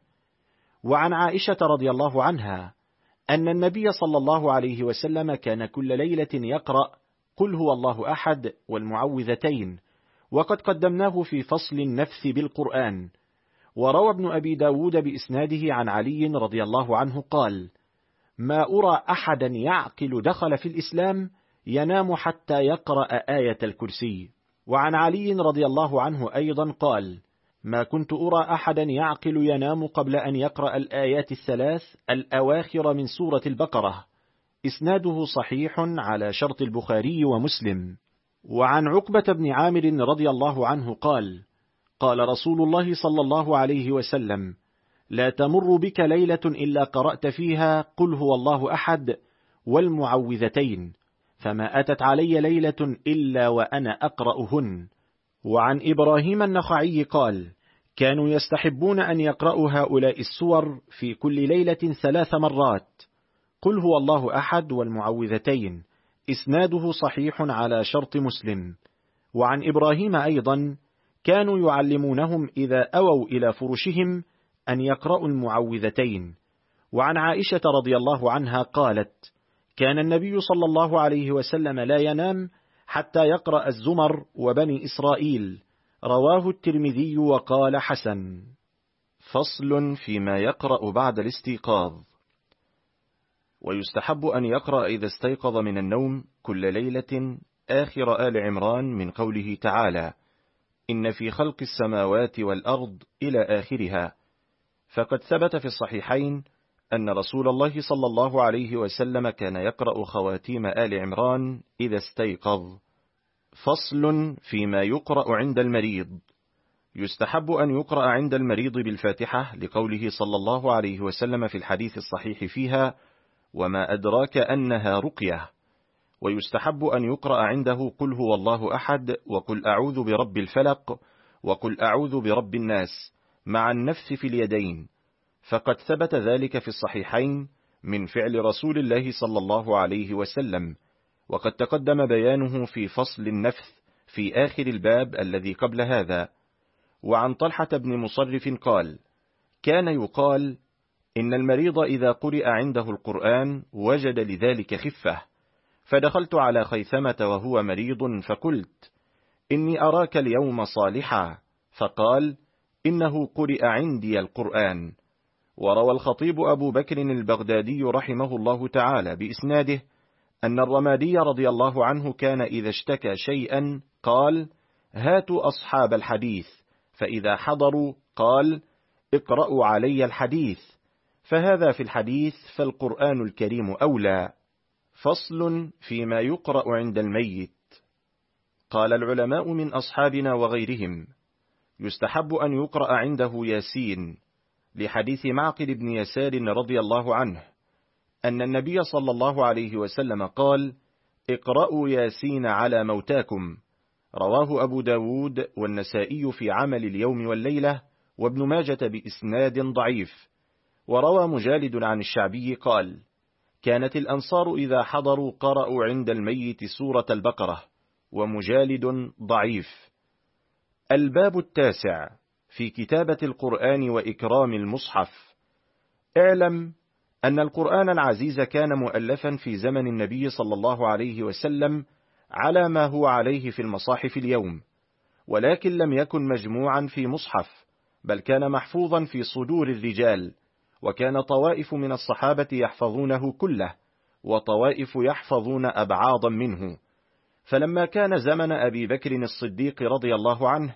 Speaker 3: وعن عائشة رضي الله عنها أن النبي صلى الله عليه وسلم كان كل ليلة يقرأ قل هو الله أحد والمعوذتين، وقد قدمناه في فصل النفث بالقرآن. وروى ابن أبي داود بإسناده عن علي رضي الله عنه قال: ما أرى أحدا يعقل دخل في الإسلام ينام حتى يقرأ آية الكرسي. وعن علي رضي الله عنه أيضا قال: ما كنت أرى أحدا يعقل ينام قبل أن يقرأ الآيات الثلاث الأواخر من سورة البقرة. إسناده صحيح على شرط البخاري ومسلم. وعن عقبة بن عامر رضي الله عنه قال: قال رسول الله صلى الله عليه وسلم: لا تمر بك ليلة إلا قرأت فيها قل هو الله أحد والمعوذتين، فما أتت علي ليلة إلا وأنا أقرأهن. وعن إبراهيم النخعي قال: كانوا يستحبون أن يقرأوا هؤلاء السور في كل ليلة ثلاث مرات، قل هو الله أحد والمعوذتين. إسناده صحيح على شرط مسلم. وعن إبراهيم أيضا كانوا يعلمونهم إذا أووا إلى فرشهم أن يقرأوا المعوذتين. وعن عائشة رضي الله عنها قالت: كان النبي صلى الله عليه وسلم لا ينام حتى يقرأ الزمر وبني إسرائيل. رواه الترمذي وقال حسن.
Speaker 2: فصل فيما يقرأ بعد الاستيقاظ. ويستحب أن يقرأ إذا استيقظ من النوم كل ليلة آخر آل عمران من قوله تعالى: إن في خلق السماوات والأرض إلى آخرها. فقد ثبت في الصحيحين أن رسول الله صلى الله عليه وسلم كان يقرأ خواتيم آل عمران إذا استيقظ. فصل فيما يقرأ عند المريض. يستحب أن يقرأ عند المريض بالفاتحة لقوله صلى الله عليه وسلم في الحديث الصحيح فيها: وما أدراك أنها رقية. ويستحب أن يقرأ عنده قل هو الله أحد وقل أعوذ برب الفلق وقل أعوذ برب الناس مع النفث في اليدين، فقد ثبت ذلك في الصحيحين من فعل رسول الله صلى الله عليه وسلم، وقد تقدم بيانه في فصل النفث في آخر الباب الذي قبل هذا. وعن طلحة بن مصرف قال: كان يقال إن المريض إذا قرئ عنده القرآن وجد لذلك خفة، فدخلت على خيثمة وهو مريض فقلت: إني أراك اليوم صالحا، فقال: إنه قرئ عندي القرآن. وروى الخطيب أبو بكر البغدادي رحمه الله تعالى بإسناده أن الرمادي رضي الله عنه كان إذا اشتكى شيئا قال: هاتوا أصحاب الحديث، فإذا حضروا قال: اقرأوا علي الحديث، فهذا في الحديث فالقرآن الكريم أولى. فصل فيما يقرأ عند الميت. قال العلماء من أصحابنا وغيرهم: يستحب أن يقرأ عنده ياسين، لحديث معقل بن يسار رضي الله عنه أن النبي صلى الله عليه وسلم قال: اقرأوا ياسين على موتاكم. رواه أبو داود والنسائي في عمل اليوم والليلة، وابن ماجة بإسناد ضعيف. وروى مجالد عن الشعبي قال: كانت الأنصار إذا حضروا قرأوا عند الميت سورة البقرة. ومجالد ضعيف. الباب التاسع في كتابة القرآن وإكرام المصحف. اعلم أن القرآن العزيز كان مؤلفا في زمن النبي صلى الله عليه وسلم على ما هو عليه في المصاحف اليوم، ولكن لم يكن مجموعا في مصحف، بل كان محفوظا في صدور الرجال، وكان طوائف من الصحابة يحفظونه كله، وطوائف يحفظون أبعاضا منه. فلما كان زمن أبي بكر الصديق رضي الله عنه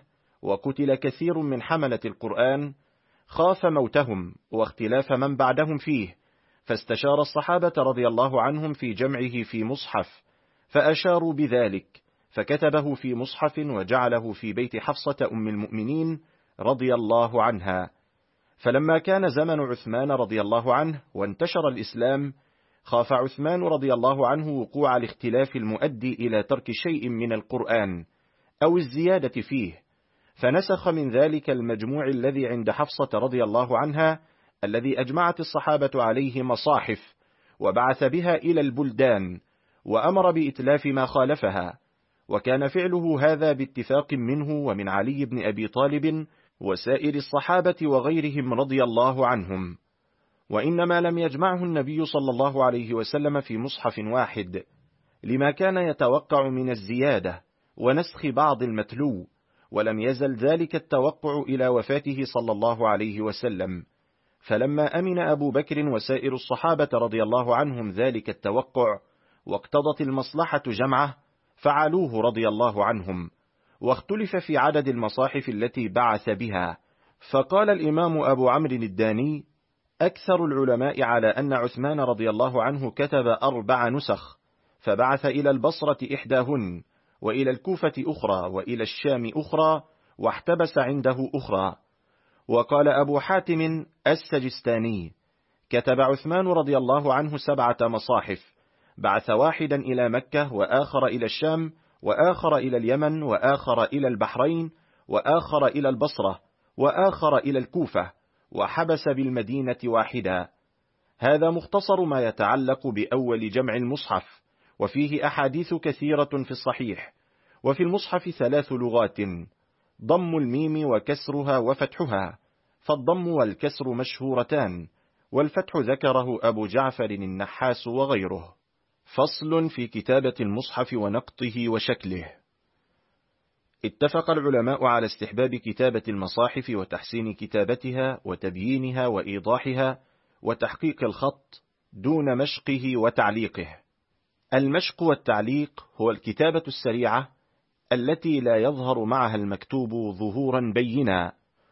Speaker 3: وقتل كثير من حملة القرآن، خاف موتهم واختلاف من بعدهم فيه، فاستشار الصحابة رضي الله عنهم في جمعه في مصحف، فأشاروا بذلك، فكتبه في مصحف وجعله في بيت حفصة أم المؤمنين رضي الله عنها. فلما كان زمن عثمان رضي الله عنه وانتشر الإسلام، خاف عثمان رضي الله عنه وقوع الاختلاف المؤدي إلى ترك شيء من القرآن أو الزيادة فيه، فنسخ من ذلك المجموع الذي عند حفصة رضي الله عنها الذي أجمعت الصحابة عليه مصاحف، وبعث بها إلى البلدان، وأمر بإتلاف ما خالفها، وكان فعله هذا باتفاق منه ومن علي بن أبي طالب وسائر الصحابة وغيرهم رضي الله عنهم. وإنما لم يجمعه النبي صلى الله عليه وسلم في مصحف واحد، لما كان يتوقع من الزيادة ونسخ بعض المتلو، ولم يزل ذلك التوقع إلى وفاته صلى الله عليه وسلم. فلما أمن أبو بكر وسائر الصحابة رضي الله عنهم ذلك التوقع، واقتضت المصلحة جمعه، فعلوه رضي الله عنهم. واختلف في عدد المصاحف التي بعث بها، فقال الإمام أبو عمرو الداني: أكثر العلماء على أن عثمان رضي الله عنه كتب أربع نسخ، فبعث إلى البصرة إحداهن، وإلى الكوفة أخرى، وإلى الشام أخرى، واحتبس عنده أخرى. وقال أبو حاتم السجستاني: كتب عثمان رضي الله عنه سبعة مصاحف، بعث واحدا إلى مكة، وآخر إلى الشام، وآخر إلى اليمن، وآخر إلى البحرين، وآخر إلى البصرة، وآخر إلى الكوفة، وحبس بالمدينة واحدا. هذا مختصر ما يتعلق بأول جمع المصحف، وفيه أحاديث كثيرة في الصحيح. وفي المصحف ثلاث لغات: ضم الميم وكسرها وفتحها، فالضم والكسر مشهورتان، والفتح ذكره أبو جعفر النحاس وغيره. فصل في كتابة المصحف ونقطه وشكله. اتفق العلماء على استحباب كتابة المصاحف وتحسين كتابتها وتبيينها وإيضاحها وتحقيق الخط دون مشقه وتعليقه. المشق والتعليق هو الكتابة السريعة التي لا يظهر معها المكتوب ظهورا بينا.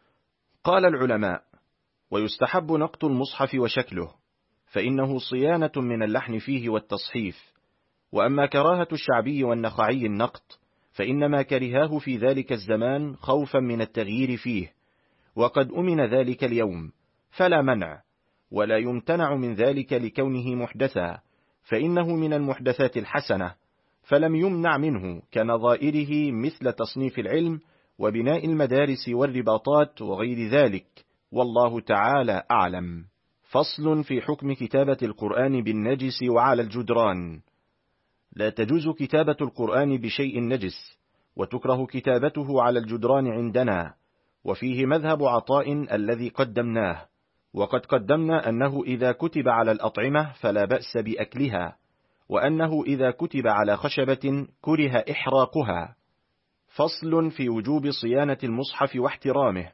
Speaker 3: قال العلماء: ويستحب نقط المصحف وشكله، فإنه صيانة من اللحن فيه والتصحيف. وأما كراهة الشعبي والنخعي النقط، فإنما كرهاه في ذلك الزمان خوفا من التغيير فيه، وقد أمن ذلك اليوم، فلا منع، ولا يمتنع من ذلك لكونه محدثا، فإنه من المحدثات الحسنة، فلم يمنع منه كنظائره مثل تصنيف العلم وبناء المدارس والرباطات وغير ذلك، والله تعالى أعلم. فصل في حكم كتابة القرآن بالنجس وعلى الجدران. لا تجوز كتابة القرآن بشيء نجس، وتكره كتابته على الجدران عندنا، وفيه مذهب عطاء الذي قدمناه، وقد قدمنا أنه إذا كتب على الأطعمة فلا بأس بأكلها، وأنه إذا كتب على خشبة كره إحراقها. فصل في وجوب صيانة المصحف واحترامه.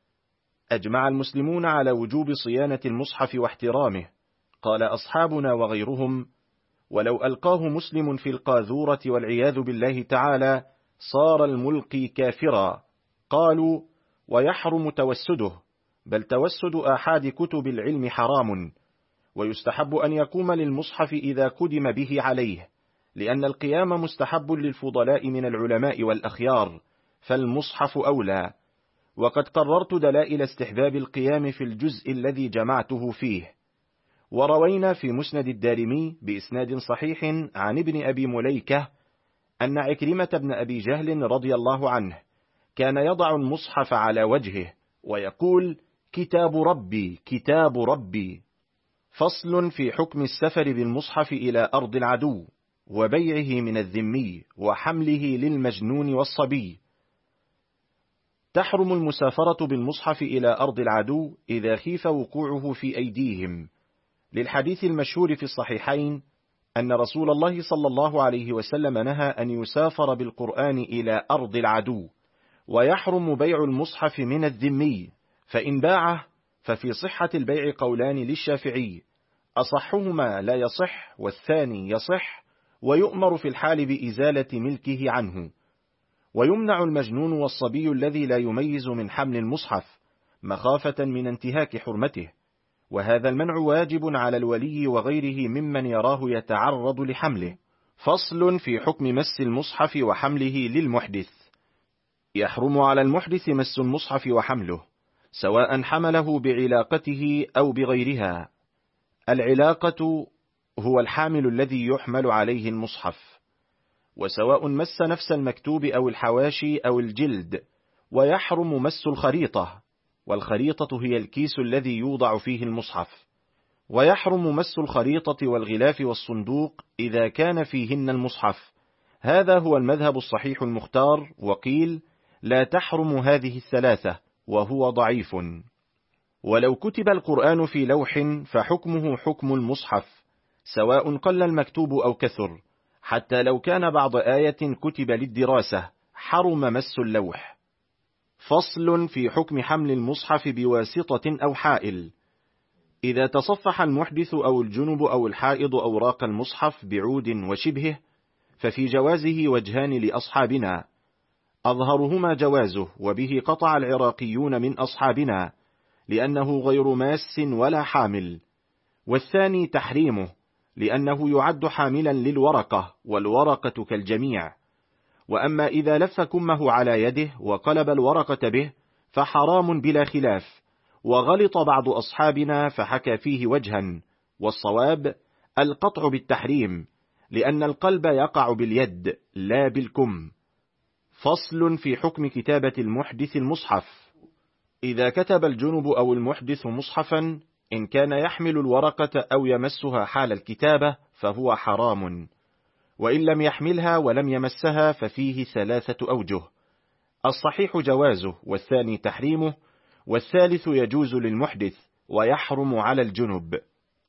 Speaker 3: أجمع المسلمون على وجوب صيانة المصحف واحترامه. قال أصحابنا وغيرهم: ولو ألقاه مسلم في القاذورة والعياذ بالله تعالى صار الملقي كافرا. قالوا: ويحرم توسده، بل توسد آحاد كتب العلم حرام، ويستحب أن يقوم للمصحف إذا قدم به عليه، لأن القيام مستحب للفضلاء من العلماء والأخيار، فالمصحف أولى. وقد قررت دلائل استحباب القيام في الجزء الذي جمعته فيه. وروينا في مسند الدارمي بإسناد صحيح عن ابن أبي مليكة أن عكرمة بن أبي جهل رضي الله عنه كان يضع المصحف على وجهه ويقول: كتاب ربي كتاب ربي. فصل في حكم السفر بالمصحف إلى أرض العدو، وبيعه من الذمي، وحمله للمجنون والصبي. تحرم المسافرة بالمصحف إلى أرض العدو إذا خيف وقوعه في أيديهم، للحديث المشهور في الصحيحين أن رسول الله صلى الله عليه وسلم نهى أن يسافر بالقرآن إلى أرض العدو. ويحرم بيع المصحف من الذمي، فإن باعه ففي صحة البيع قولان للشافعي، أصحهما لا يصح والثاني يصح، ويؤمر في الحال بإزالة ملكه عنه. ويمنع المجنون والصبي الذي لا يميز من حمل المصحف مخافة من انتهاك حرمته، وهذا المنع واجب على الولي وغيره ممن يراه يتعرض لحمله. فصل في حكم مس المصحف وحمله للمحدث. يحرم على المحدث مس المصحف وحمله، سواء حمله بعلاقته أو بغيرها. العلاقة هو الحامل الذي يحمل عليه المصحف، وسواء مس نفس المكتوب أو الحواشي أو الجلد. ويحرم مس الخريطة، والخريطة هي الكيس الذي يوضع فيه المصحف. ويحرم مس الخريطة والغلاف والصندوق إذا كان فيهن المصحف. هذا هو المذهب الصحيح المختار. وقيل لا تحرم هذه الثلاثة، وهو ضعيف. ولو كتب القرآن في لوح فحكمه حكم المصحف، سواء قل المكتوب أو كثر، حتى لو كان بعض آية كتب للدراسة حرم مس اللوح. فصل في حكم حمل المصحف بواسطة أو حائل. إذا تصفح المحدث أو الجنب أو الحائض أوراق المصحف بعود وشبهه ففي جوازه وجهان لأصحابنا، أظهرهما جوازه، وبه قطع العراقيون من أصحابنا لأنه غير ماس ولا حامل. والثاني تحريمه، لأنه يعد حاملا للورقة، والورقة كالجميع. وأما إذا لف كمه على يده وقلب الورقة به فحرام بلا خلاف. وغلط بعض أصحابنا فحكى فيه وجها، والصواب القطع بالتحريم، لأن القلب يقع باليد لا بالكم. فصل في حكم كتابة المحدث المصحف. إذا كتب الجنب أو المحدث مصحفا إن كان يحمل الورقة أو يمسها حال الكتابة فهو حرام، وإن لم يحملها ولم يمسها ففيه ثلاثة أوجه: الصحيح جوازه، والثاني تحريمه، والثالث يجوز للمحدث ويحرم على الجنب.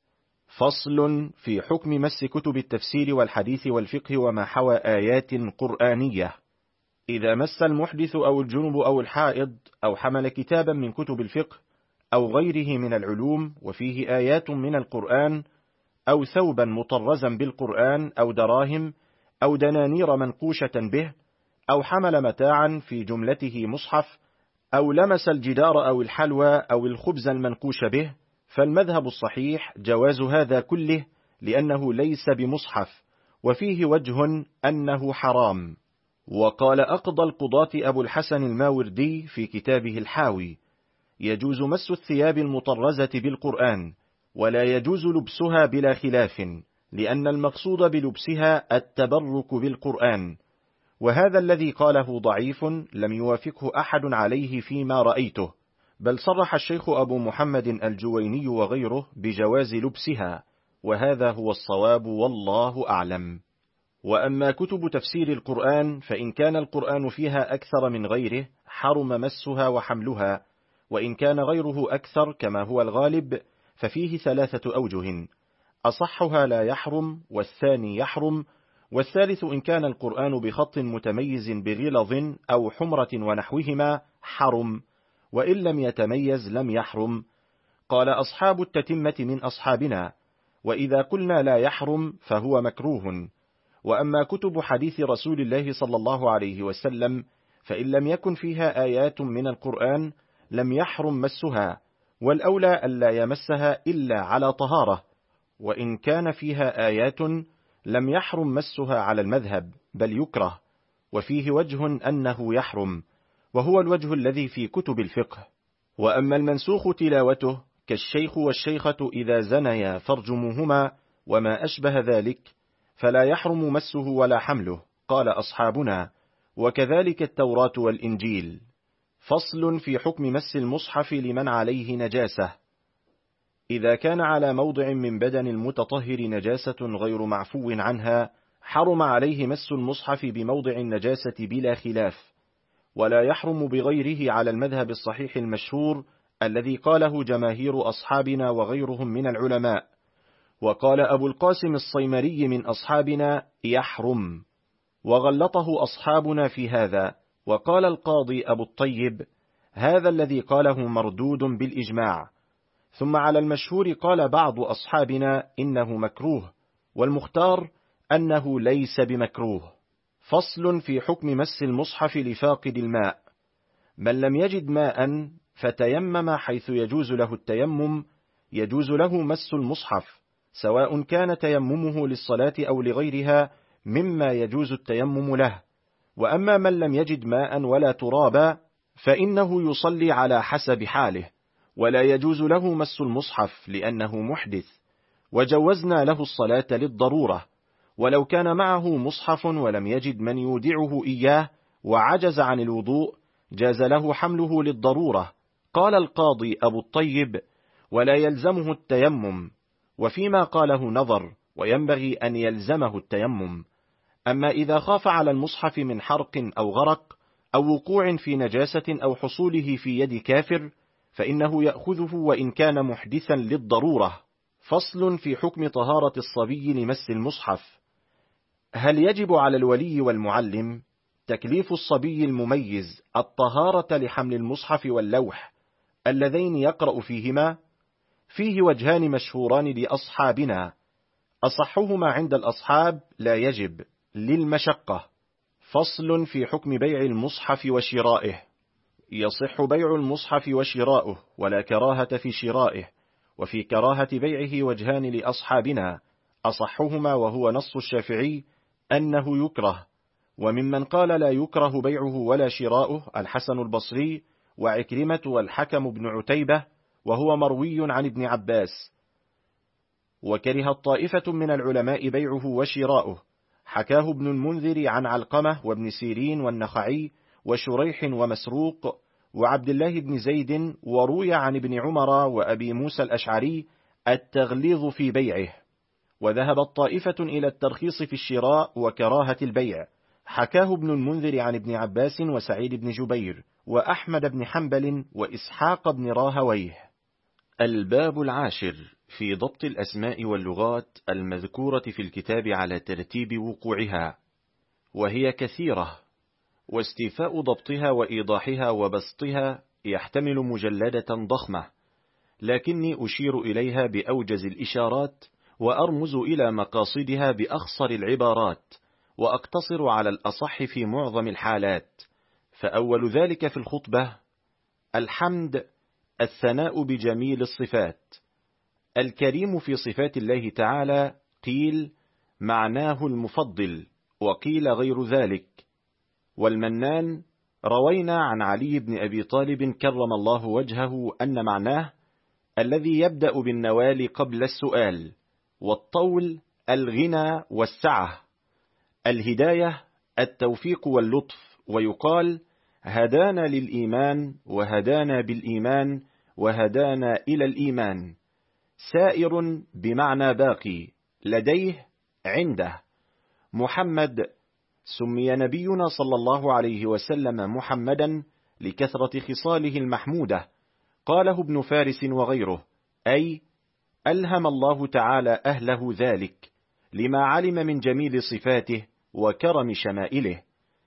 Speaker 3: فصل في حكم مس كتب التفسير والحديث والفقه وما حوى آيات قرآنية. إذا مس المحدث أو الجنب أو الحائض أو حمل كتابا من كتب الفقه أو غيره من العلوم وفيه آيات من القرآن، أو ثوبا مطرزا بالقرآن، أو دراهم أو دنانير منقوشة به، أو حمل متاعا في جملته مصحف، أو لمس الجدار أو الحلوى أو الخبز المنقوش به، فالمذهب الصحيح جواز هذا كله، لأنه ليس بمصحف، وفيه وجه أنه حرام. وقال أقضى القضاة أبو الحسن الماوردي في كتابه الحاوي: يجوز مس الثياب المطرزة بالقرآن، ولا يجوز لبسها بلا خلاف، لأن المقصود بلبسها التبرك بالقرآن. وهذا الذي قاله ضعيف لم يوافقه أحد عليه فيما رأيته، بل صرح الشيخ أبو محمد الجويني وغيره بجواز لبسها، وهذا هو الصواب والله أعلم. وأما كتب تفسير القرآن فإن كان القرآن فيها أكثر من غيره حرم مسها وحملها، وإن كان غيره أكثر كما هو الغالب ففيه ثلاثة أوجه: أصحها لا يحرم، والثاني يحرم، والثالث إن كان القرآن بخط متميز بغلظ أو حمرة ونحوهما حرم، وإن لم يتميز لم يحرم. قال أصحاب التتمة من أصحابنا: وإذا قلنا لا يحرم فهو مكروه. وأما كتب حديث رسول الله صلى الله عليه وسلم فإن لم يكن فيها آيات من القرآن لم يحرم مسها، والأولى ألا يمسها إلا على طهارة، وإن كان فيها آيات لم يحرم مسها على المذهب بل يكره، وفيه وجه أنه يحرم، وهو الوجه الذي في كتب الفقه. وأما المنسوخ تلاوته كالشيخ والشيخة إذا زنيا فارجموهما وما أشبه ذلك فلا يحرم مسه ولا حمله، قال أصحابنا، وكذلك التوراة والإنجيل. فصل في حكم مس المصحف لمن عليه نجاسة. إذا كان على موضع من بدن المتطهر نجاسة غير معفو عنها حرم عليه مس المصحف بموضع النجاسة بلا خلاف، ولا يحرم بغيره على المذهب الصحيح المشهور الذي قاله جماهير أصحابنا وغيرهم من العلماء. وقال أبو القاسم الصيمري من أصحابنا: يحرم، وغلطه أصحابنا في هذا. وقال القاضي أبو الطيب: هذا الذي قاله مردود بالإجماع. ثم على المشهور قال بعض أصحابنا إنه مكروه، والمختار أنه ليس بمكروه. فصل في حكم مس المصحف لفاقد الماء. من لم يجد ماء فتيمم حيث يجوز له التيمم، يجوز له مس المصحف، سواء كان تيممه للصلاة أو لغيرها مما يجوز التيمم له. وأما من لم يجد ماء ولا ترابا فإنه يصلي على حسب حاله، ولا يجوز له مس المصحف لأنه محدث، وجوزنا له الصلاة للضرورة. ولو كان معه مصحف ولم يجد من يودعه إياه وعجز عن الوضوء جاز له حمله للضرورة. قال القاضي أبو الطيب: ولا يلزمه التيمم، وفيما قاله نظر، وينبغي أن يلزمه التيمم. أما إذا خاف على المصحف من حرق أو غرق أو وقوع في نجاسة أو حصوله في يد كافر فإنه يأخذه وإن كان محدثا للضرورة. فصل في حكم طهارة الصبي لمس المصحف. هل يجب على الولي والمعلم تكليف الصبي المميز الطهارة لحمل المصحف واللوح اللذين يقرأ فيهما؟ فيه وجهان مشهوران لأصحابنا، أصحهما عند الأصحاب لا يجب للمشقة. فصل في حكم بيع المصحف وشرائه. يصح بيع المصحف وشراؤه ولا كراهة في شرائه، وفي كراهة بيعه وجهان لأصحابنا، أصحهما وهو نص الشافعي أنه يكره، وممن قال لا يكره بيعه ولا شراؤه الحسن البصري وعكرمة والحكم بن عتيبة، وهو مروي عن ابن عباس. وكره الطائفة من العلماء بيعه وشراؤه، حكاه ابن المنذر عن علقمة وابن سيرين والنخعي وشريح ومسروق وعبد الله بن زيد، وروي عن ابن عمر وأبي موسى الأشعري التغليظ في بيعه. وذهبت طائفة إلى الترخيص في الشراء وكراهة البيع، حكاه ابن المنذر عن ابن عباس وسعيد بن جبير وأحمد بن حنبل وإسحاق بن راهويه.
Speaker 1: الباب العاشر في ضبط الأسماء واللغات المذكورة في الكتاب على ترتيب وقوعها، وهي كثيرة، واستيفاء ضبطها وإيضاحها وبسطها يحتمل مجلدة ضخمة، لكني أشير إليها بأوجز الإشارات، وأرمز إلى مقاصدها بأخصر العبارات، وأقتصر على الأصح في معظم الحالات. فأول ذلك في الخطبة الحمد، الثناء بجميل الصفات. الكريم في صفات الله تعالى قيل معناه المفضل، وقيل غير ذلك. والمنان روينا عن علي بن أبي طالب كرم الله وجهه أن معناه الذي يبدأ بالنوال قبل السؤال. والطول الغنى والسعة. الهداية التوفيق واللطف، ويقال هدانا للإيمان وهدانا بالإيمان وهدانا إلى الإيمان. سائر بمعنى باقي، لديه عنده. محمد سمي نبينا صلى الله عليه وسلم محمدا لكثرة خصاله المحمودة، قاله ابن فارس وغيره، أي ألهم الله تعالى أهله ذلك لما علم من جميل صفاته وكرم شمائله.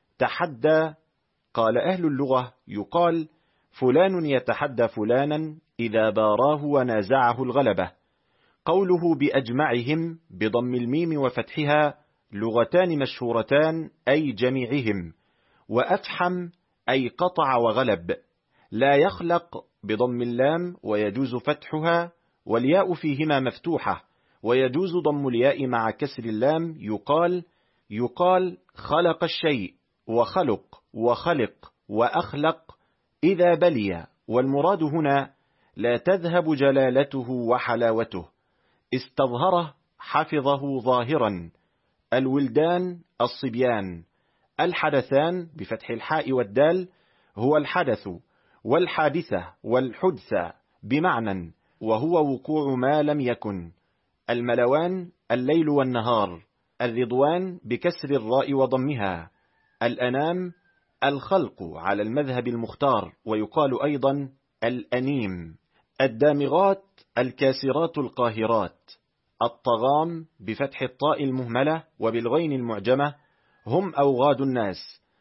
Speaker 1: تحدى، قال أهل اللغة يقال فلان يتحدى فلانا إذا باراه ونازعه الغلبة. قوله بأجمعهم بضم الميم وفتحها لغتان مشهورتان أي جميعهم. وأفحم أي قطع وغلب. لا يخلق بضم اللام ويجوز فتحها، والياء فيهما مفتوحة، ويجوز ضم الياء مع كسر اللام. يقال يقال خلق الشيء وخلق وخلق وأخلق إذا بلي. والمراد هنا لا تذهب جلالته وحلاوته، استظهره حفظه ظاهرا. الولدان الصبيان. الحدثان بفتح الحاء والدال هو الحدث والحادثة والحدثة بمعنى، وهو وقوع ما لم يكن. الملوان الليل والنهار. الرضوان بكسر الراء وضمها. الأنام الخلق على المذهب المختار، ويقال أيضا الأنيم. الدامغات الكاسرات القاهرات. الطغام بفتح الطاء المهملة وبالغين المعجمة هم أوغاد الناس.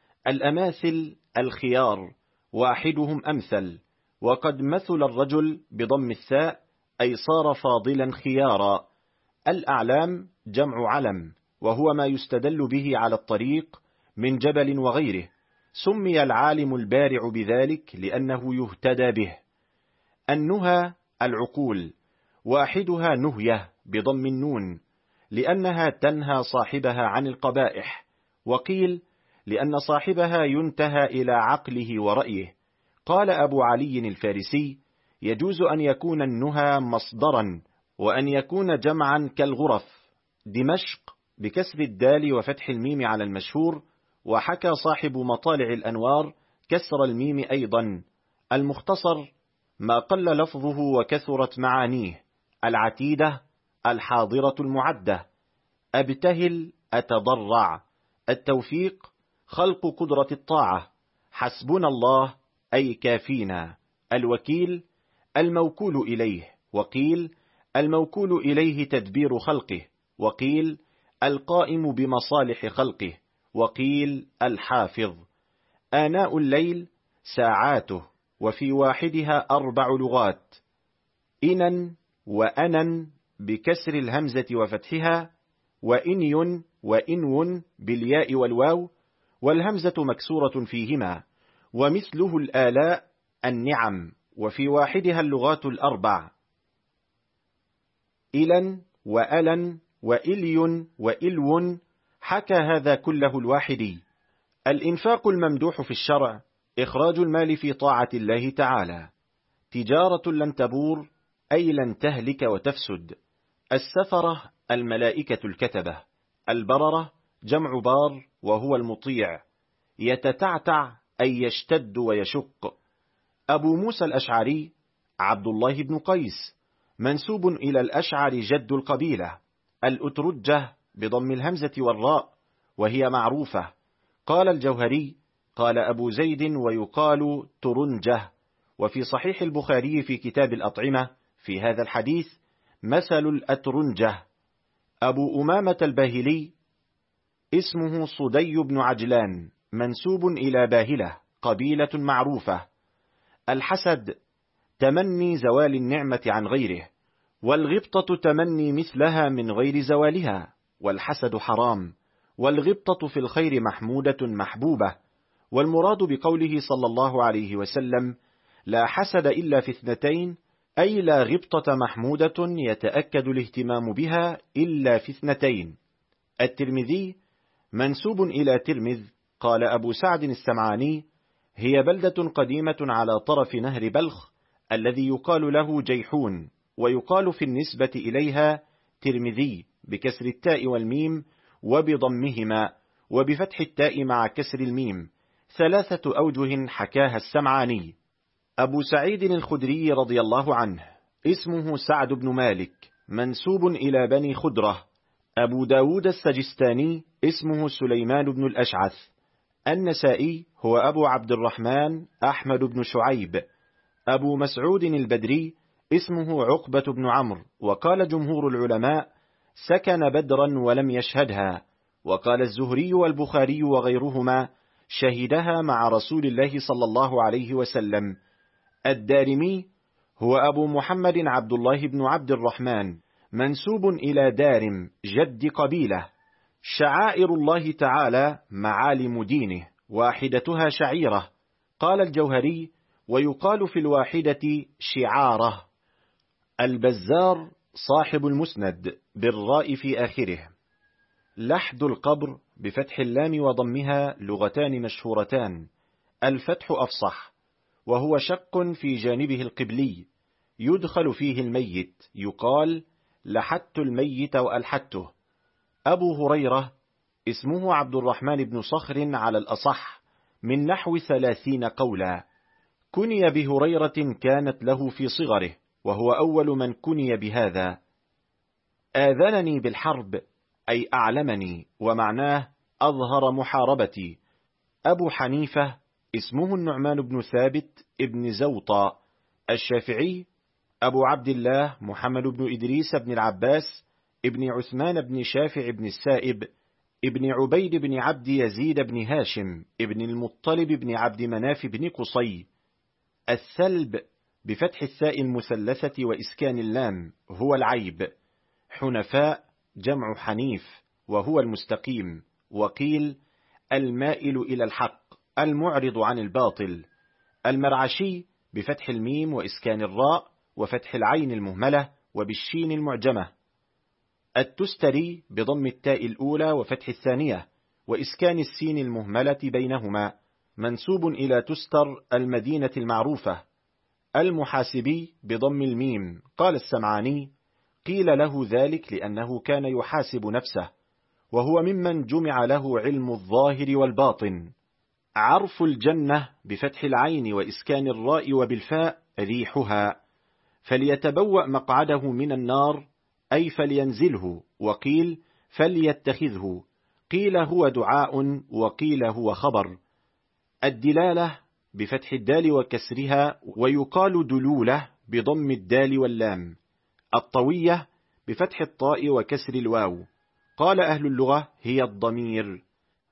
Speaker 1: الأماثل الخيار، واحدهم أمثل. وقد مثل الرجل بضم الثاء أي صار فاضلا خيارا. الأعلام جمع علم، وهو ما يستدل به على الطريق
Speaker 3: من جبل وغيره، سمي العالم البارع بذلك لأنه يهتدى به. النهى العقول، واحدها نهية بضم النون لأنها تنهى صاحبها عن القبائح، وقيل لأن صاحبها ينتهى إلى عقله ورأيه. قال أبو علي الفارسي: يجوز أن يكون النهى مصدرا وأن يكون جمعا كالغرف. دمشق بكسر الدال وفتح الميم على المشهور، وحكى صاحب مطالع الأنوار كسر الميم أيضا. المختصر ما قل لفظه وكثرت معانيه. العتيدة الحاضرة المعدة. أبتهل أتضرع. التوفيق خلق قدرة الطاعة. حسبنا الله أي كافينا. الوكيل الموكول إليه، وقيل الموكول إليه تدبير خلقه، وقيل القائم بمصالح خلقه، وقيل الحافظ. آناء الليل ساعاته، وفي واحدها أربع لغات: إنا وأنا بكسر الهمزة وفتحها، وإني وإنو بالياء والواو، والهمزة مكسورة فيهما. ومثله الآلاء النعم، وفي واحدها اللغات الأربع: إلا وألا وإلي وإلو. حكى هذا كله الواحدي. الإنفاق الممدوح في الشرع إخراج المال في طاعة الله تعالى. تجارة لن تبور أي لن تهلك وتفسد. السفرة الملائكة الكتبة. البررة جمع بار وهو المطيع. يتتعتع أي يشتد ويشق. أبو موسى الأشعري عبد الله بن قيس، منسوب إلى الأشعر جد القبيلة. الأترجة بضم الهمزة والراء، وهي معروفة. قال الجوهري: قال أبو زيد ويقال ترنجة. وفي صحيح البخاري في كتاب الأطعمة في هذا الحديث مثل الأترنجة. أبو أمامة الباهلي اسمه صدي بن عجلان، منسوب إلى باهلة قبيلة معروفة. الحسد تمني زوال النعمة عن غيره، والغبطة تمني مثلها من غير زوالها، والحسد حرام. والغبطة في الخير محمودة محبوبة. والمراد بقوله صلى الله عليه وسلم: لا حسد إلا في اثنتين، أي لا غبطة محمودة يتأكد الاهتمام بها إلا في اثنتين. الترمذي منسوب إلى ترمذ. قال أبو سعد السمعاني: هي بلدة قديمة على طرف نهر بلخ الذي يقال له جيحون، ويقال في النسبة إليها ترمذي بكسر التاء والميم وبضمهما، وبفتح التاء مع كسر الميم. ثلاثة أوجه حكاها السمعاني. أبو سعيد الخدري رضي الله عنه اسمه سعد بن مالك، منسوب إلى بني خدرة. أبو داود السجستاني اسمه سليمان بن الأشعث. النسائي هو أبو عبد الرحمن أحمد بن شعيب. أبو مسعود البدري اسمه عقبة بن عمرو، وقال جمهور العلماء: سكن بدرا ولم يشهدها. وقال الزهري والبخاري وغيرهما: شهدها مع رسول الله صلى الله عليه وسلم. الدارمي هو أبو محمد عبد الله بن عبد الرحمن، منسوب إلى دارم جد قبيلة. شعائر الله تعالى معالم دينه، واحدتها شعيرة. قال الجوهري: ويقال في الواحدة شعارة. البزار صاحب المسند بالراء في آخره. لحد القبر بفتح اللام وضمها لغتان مشهورتان. الفتح أفصح، وهو شق في جانبه القبلي يدخل فيه الميت، يقال لحدت الميت وألحدته. أبو هريرة اسمه عبد الرحمن بن صخر على الأصح، من نحو ثلاثين قولا. كني بهريرة كانت له في صغره، وهو أول من كني بهذا. آذنني بالحرب أي أعلمني، ومعناه أظهر محاربتي. أبو حنيفة اسمه النعمان بن ثابت ابن زوطة. الشافعي أبو عبد الله محمد بن إدريس بن العباس ابن عثمان بن شافع بن السائب ابن عبيد بن عبد يزيد بن هاشم ابن المطلب بن عبد مناف بن قصي. الثلب بفتح الثاء المثلثة وإسكان اللام هو العيب. حنفاء جمع حنيف وهو المستقيم. وقيل المائل إلى الحق المعرض عن الباطل. المرعشي بفتح الميم وإسكان الراء وفتح العين المهملة وبالشين المعجمة. التستري بضم التاء الأولى وفتح الثانية وإسكان السين المهملة بينهما، منسوب إلى تستر المدينة المعروفة. المحاسبي بضم الميم، قال السمعاني: قيل له ذلك لأنه كان يحاسب نفسه، وهو ممن جمع له علم الظاهر والباطن. عرف الجنة بفتح العين وإسكان الراء وبالفاء ريحها. فليتبوأ مقعده من النار، أي فلينزله، وقيل فليتخذه، قيل هو دعاء وقيل هو خبر. الدلالة بفتح الدال وكسرها، ويقال دلولة بضم الدال واللام. الطوية بفتح الطاء وكسر الواو، قال أهل اللغة هي الضمير.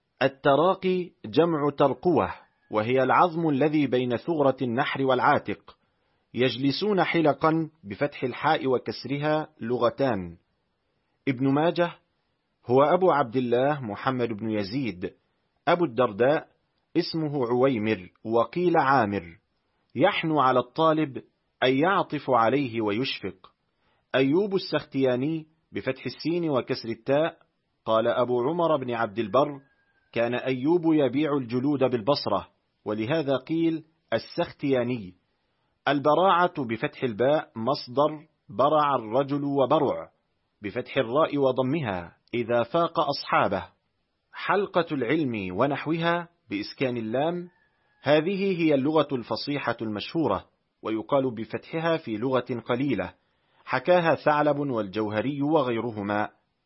Speaker 3: التراقي جمع ترقوة، وهي العظم الذي بين ثغرة النحر والعاتق. يجلسون حلقا بفتح الحاء وكسرها، لغتان. ابن ماجه هو أبو عبد الله محمد بن يزيد. أبو الدرداء اسمه عويمر وقيل عامر. يحنو على الطالب أي يعطف عليه ويشفق. أيوب السختياني بفتح السين وكسر التاء، قال أبو عمر بن عبد البر: كان أيوب يبيع الجلود بالبصرة، ولهذا قيل السختياني. البراعة بفتح الباء مصدر برع الرجل وبرع، بفتح الراء وضمها إذا فاق أصحابه. حلقة العلم ونحوها بإسكان اللام. هذه هي اللغة الفصيحة المشهورة، ويقال بفتحها في لغة قليلة، حكاها ثعلب والجوهري وغيرهما.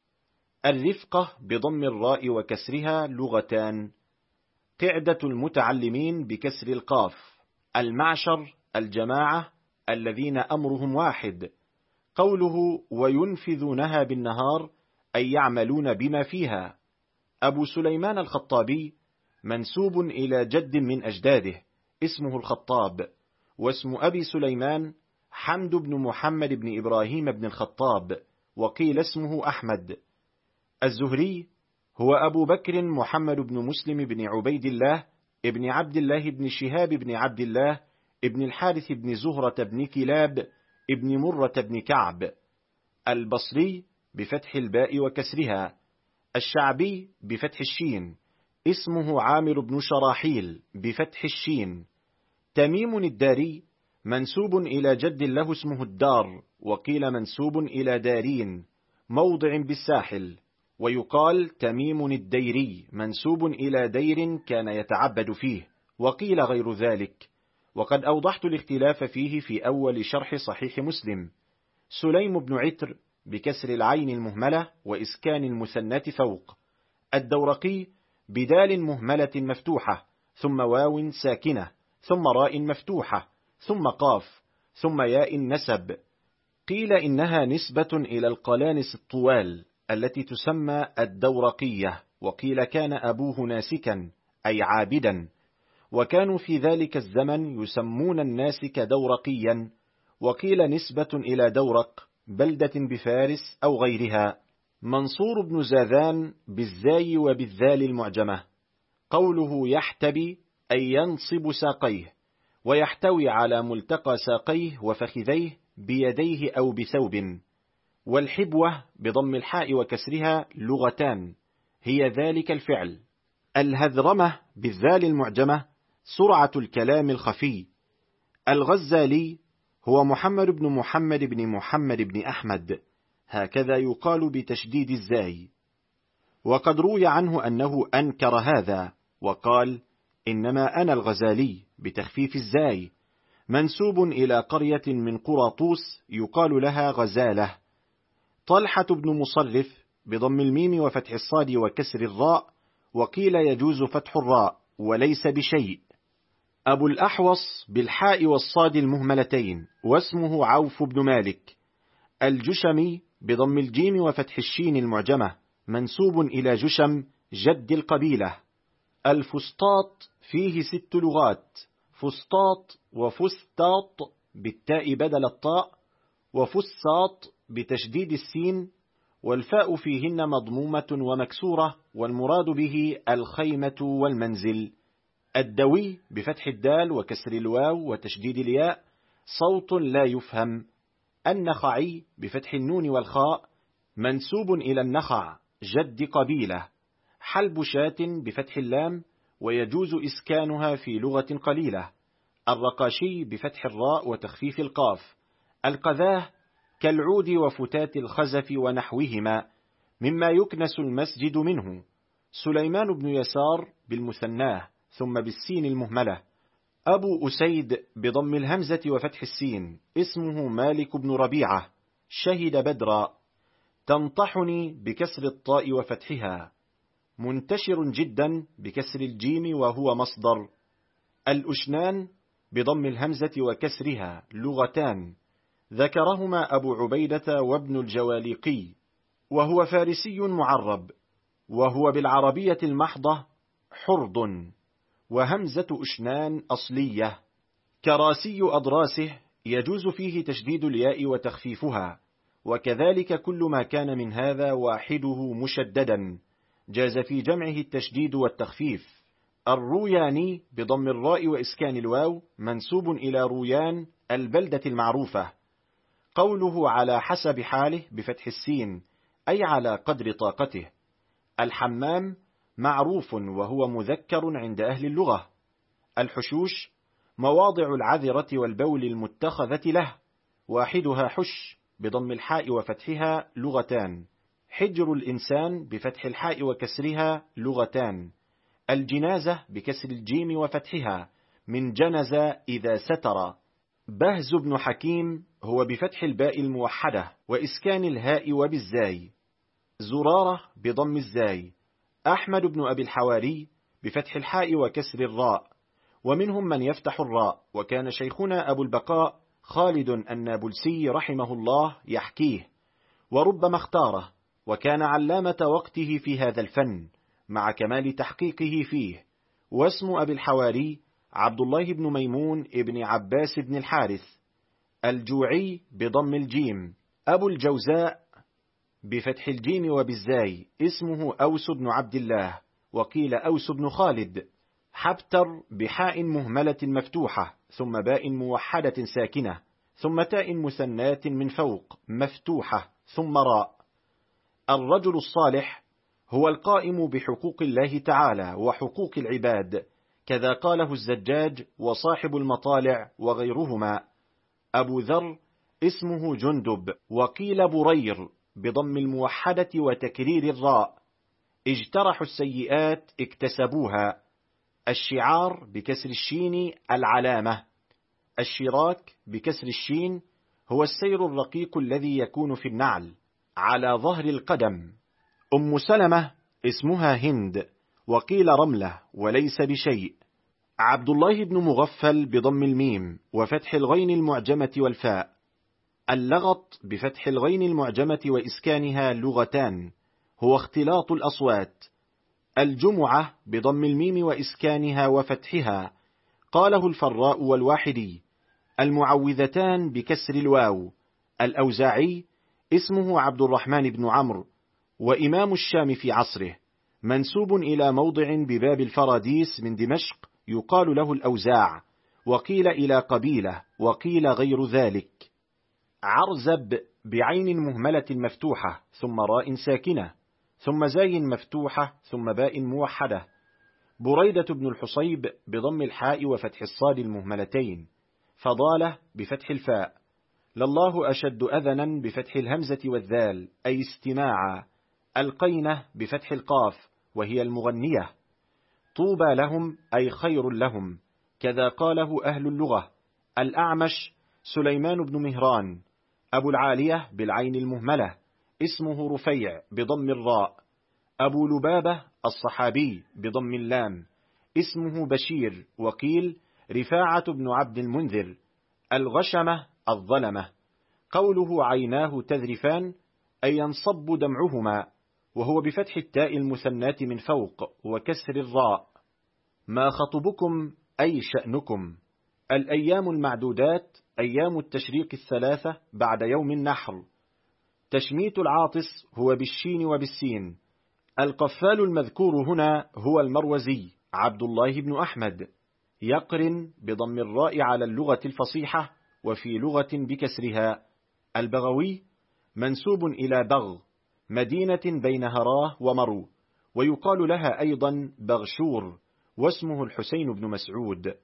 Speaker 3: الرفقة بضم الراء وكسرها، لغتان. قعدة المتعلمين بكسر القاف. المعشر الجماعة الذين أمرهم واحد. قوله وينفذونها بالنهار أي يعملون بما فيها. أبو سليمان الخطابي منسوب إلى جد من أجداده، اسمه الخطاب، واسم أبي سليمان حمد بن محمد بن إبراهيم بن الخطاب، وقيل اسمه أحمد. الزهري هو أبو بكر محمد بن مسلم بن عبيد الله ابن عبد الله بن شهاب بن عبد الله ابن الحارث بن زهرة بن كلاب ابن مرة بن كعب. البصري بفتح الباء وكسرها. الشعبي بفتح الشين، اسمه عامر بن شراحيل بفتح الشين. تميم الداري منسوب إلى جد له اسمه الدار، وقيل منسوب إلى دارين موضع بالساحل، ويقال تميم الديري منسوب إلى دير كان يتعبد فيه، وقيل غير ذلك، وقد أوضحت الاختلاف فيه في أول شرح صحيح مسلم. سليم بن عتر بكسر العين المهملة وإسكان المثنى فوق. الدورقي بدال مهملة مفتوحة، ثم واو ساكنة، ثم راء مفتوحة، ثم قاف، ثم ياء نسب. قيل إنها نسبة إلى القلانس الطوال التي تسمى الدورقية، وقيل كان أبوه ناسكا أي عابدا، وكانوا في ذلك الزمن يسمون الناسك دورقيا، وقيل نسبة إلى دورق بلدة بفارس أو غيرها. منصور بن زاذان بالزاي وبالذال المعجمة. قوله يحتبي أي ينصب ساقيه، ويحتوي على ملتقى ساقيه وفخذيه بيديه أو بثوب. والحبوة بضم الحاء وكسرها، لغتان، هي ذلك الفعل. الهذرمة بالذال المعجمة سرعة الكلام الخفي. الغزالي هو محمد بن محمد بن محمد بن أحمد، هكذا يقال بتشديد الزاي. وقد روي عنه أنه أنكر هذا وقال إنما أنا الغزالي بتخفيف الزاي، منسوب إلى قرية من قرى طوس يقال لها غزالة. طلحة بن مصرف بضم الميم وفتح الصاد وكسر الراء، وقيل يجوز فتح الراء وليس بشيء. أبو الأحوص بالحاء والصاد المهملتين، واسمه عوف بن مالك. الجشمي بضم الجيم وفتح الشين المعجمة، منسوب إلى جشم جد القبيلة. الفسطاط فيه ست لغات: فسطاط وفستاط بالتاء بدل الطاء، وفساط بتشديد السين، والفاء فيهن مضمومة ومكسورة، والمراد به الخيمة والمنزل. الدوي بفتح الدال وكسر الواو وتشديد الياء، صوت لا يفهم. النخعي بفتح النون والخاء، منسوب إلى النخع جد قبيلة. حلب شاة بفتح اللام، ويجوز إسكانها في لغة قليلة. الرقاشي بفتح الراء وتخفيف القاف. القذاه كالعود وفتات الخزف ونحوهما، مما يكنس المسجد منه. سليمان بن يسار بالمثناه ثم بالسين المهملة. أبو أسيد بضم الهمزة وفتح السين، اسمه مالك بن ربيعة، شهد بدرا. تنطحني بكسر الطاء وفتحها. منتشر جدا بكسر الجيم وهو مصدر. الأشنان بضم الهمزة وكسرها، لغتان، ذكرهما أبو عبيدة وابن الجواليقي، وهو فارسي معرب، وهو بالعربية المحضة حرض، وهمزة أشنان أصلية. كراسي أضراسه يجوز فيه تشديد الياء وتخفيفها، وكذلك كل ما كان من هذا واحده مشددا جاز في جمعه التشديد والتخفيف. الروياني بضم الراء وإسكان الواو، منسوب إلى رويان البلدة المعروفة. قوله على حسب حاله بفتح السين، أي على قدر طاقته. الحمام معروف وهو مذكر عند أهل اللغة. الحشوش مواضع العذرة والبول المتخذة له، واحدها حش بضم الحاء وفتحها، لغتان. حجر الإنسان بفتح الحاء وكسرها، لغتان. الجنازة بكسر الجيم وفتحها، من جنز إذا ستر. بهز بن حكيم هو بفتح الباء الموحدة وإسكان الهاء وبالزاي. زرارة بضم الزاي. أحمد بن أبي الحواري بفتح الحاء وكسر الراء، ومنهم من يفتح الراء، وكان شيخنا أبو البقاء خالد النابلسي رحمه الله يحكيه، وربما اختاره، وكان علامة وقته في هذا الفن مع كمال تحقيقه فيه. واسم أبي الحواري عبد الله بن ميمون ابن عباس بن الحارث. الجوعي بضم الجيم. أبو الجوزاء بفتح الجيم وبالزاي، اسمه أوس بن عبد الله، وقيل أوس بن خالد. حبتر بحاء مهملة مفتوحة، ثم باء موحدة ساكنة، ثم تاء مثنات من فوق مفتوحة، ثم راء. الرجل الصالح هو القائم بحقوق الله تعالى وحقوق العباد، كذا قاله الزجاج وصاحب المطالع وغيرهما. أبو ذر اسمه جندب، وقيل برير بضم الموحدة وتكرير الراء. اجترحوا السيئات اكتسبوها. الشعار بكسر الشين، العلامة. الشراك بكسر الشين هو السير الرقيق الذي يكون في النعل على ظهر القدم. أم سلمة اسمها هند، وقيل رملة وليس بشيء. عبد الله بن مغفل بضم الميم وفتح الغين المعجمة والفاء. اللغط بفتح الغين المعجمة وإسكانها، لغتان، هو اختلاط الأصوات. الجمعة بضم الميم وإسكانها وفتحها، قاله الفراء والواحدي. المعوذتان بكسر الواو. الأوزاعي اسمه عبد الرحمن بن عمرو، وإمام الشام في عصره، منسوب إلى موضع بباب الفراديس من دمشق يقال له الأوزاع، وقيل إلى قبيلة، وقيل غير ذلك. عرزب بعين مهملة مفتوحة ثم راء ساكنة ثم زاي مفتوحة ثم باء موحدة. بريدة بن الحصيب بضم الحاء وفتح الصاد المهملتين. فضالة بفتح الفاء. لله أشد أذنا بفتح الهمزة والذال، أي استماعا. القينة بفتح القاف وهي المغنية. طوبى لهم أي خير لهم، كذا قاله أهل اللغة. الأعمش سليمان بن مهران. أبو العالية بالعين المهملة، اسمه رفيع بضم الراء. أبو لبابة الصحابي بضم اللام، اسمه بشير، وقيل رفاعة بن عبد المنذر. الغشمة الظلمة. قوله عيناه تذرفان أي ينصب دمعهما، وهو بفتح التاء المثنات من فوق وكسر الراء. ما خطبكم أي شأنكم. الأيام المعدودات أيام التشريق الثلاثة بعد يوم النحر. تشميت العاطس هو بالشين وبالسين. القفال المذكور هنا هو المروزي عبد الله بن أحمد، يقرن بضم الراء على اللغة الفصيحة وفي لغة بكسرها. البغوي منسوب إلى بغ، مدينة بين هراه ومرو، ويقال لها أيضا بغشور، واسمه الحسين بن مسعود.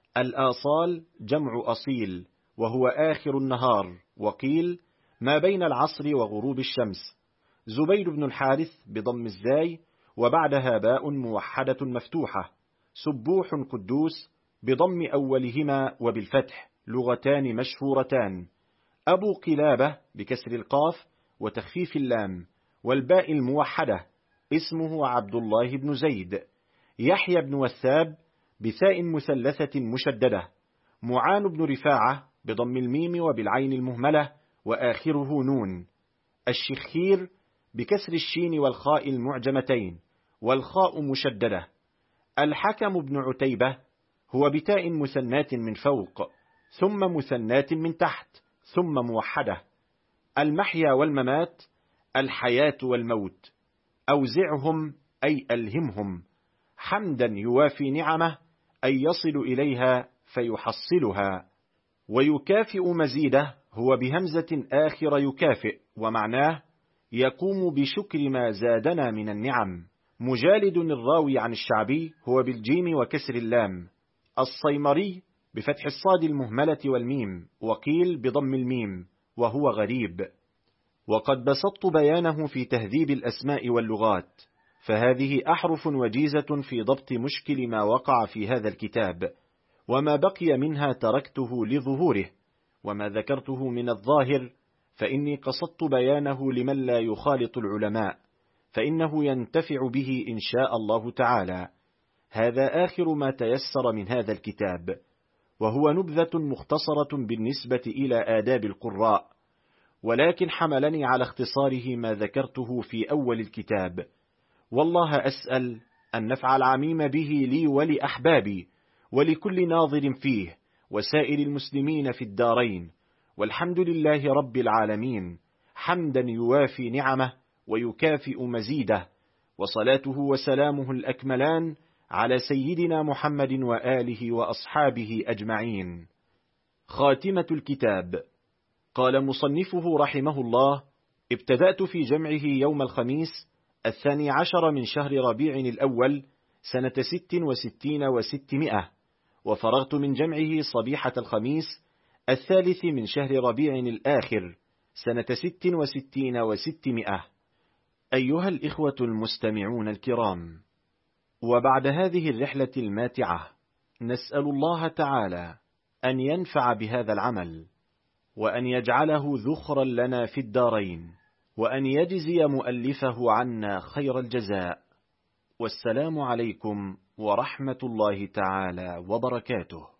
Speaker 3: الآصال جمع أصيل، وهو آخر النهار، وقيل ما بين العصر وغروب الشمس. زبير بن الحارث بضم الزاي وبعدها باء موحدة مفتوحة. سبوح قدوس بضم أولهما وبالفتح، لغتان مشهورتان. أبو قلابة بكسر القاف وتخفيف اللام والباء الموحدة، اسمه عبد الله بن زيد. يحيى بن وثاب بثاء مثلثة مشددة. معان بن رفاعة بضم الميم وبالعين المهملة وآخره نون. الشخير بكسر الشين والخاء المعجمتين والخاء مشددة. الحكم بن عتيبة هو بتاء مثنات من فوق ثم مثنات من تحت ثم موحدة. المحيا والممات الحياة والموت. أوزعهم أي ألهمهم، حمدا يوافي نعمه أي يصل إليها فيحصلها. ويكافئ مزيده هو بهمزة آخر يكافئ، ومعناه يقوم بشكر ما زادنا من النعم. مجالد الراوي عن الشعبي هو بالجيم وكسر اللام. الصيمري بفتح الصاد المهملة والميم، وقيل بضم الميم، وهو غريب. وقد بسطت بيانه في تهذيب الأسماء واللغات، فهذه أحرف وجيزة في ضبط مشكل ما وقع في هذا الكتاب، وما بقي منها تركته لظهوره، وما ذكرته من الظاهر فإني قصدت بيانه لمن لا يخالط العلماء، فإنه ينتفع به إن شاء الله تعالى. هذا آخر ما تيسر من هذا الكتاب، وهو نبذة مختصرة بالنسبة إلى آداب القراء، ولكن حملني على اختصاره ما ذكرته في أول الكتاب. والله أسأل أن نفع العميم به لي ولأحبابي ولكل ناظر فيه وسائر المسلمين في الدارين، والحمد لله رب العالمين، حمدا يوافي نعمه ويكافئ مزيده، وصلاته وسلامه الأكملان على سيدنا محمد وآله وأصحابه أجمعين. خاتمة الكتاب. قال مصنفه رحمه الله: ابتدأت في جمعه يوم الخميس الثاني عشر من شهر ربيع الأول سنة ست وستين وستمائة، وفرغت من جمعه صبيحة الخميس الثالث من شهر ربيع الآخر سنة ست وستين وستمائة. أيها الإخوة المستمعون الكرام، وبعد هذه الرحلة الماتعة نسأل الله تعالى أن ينفع بهذا العمل، وأن يجعله ذخرا لنا في الدارين، وأن يجزي مؤلفه عنا خير الجزاء. والسلام عليكم ورحمة الله تعالى وبركاته.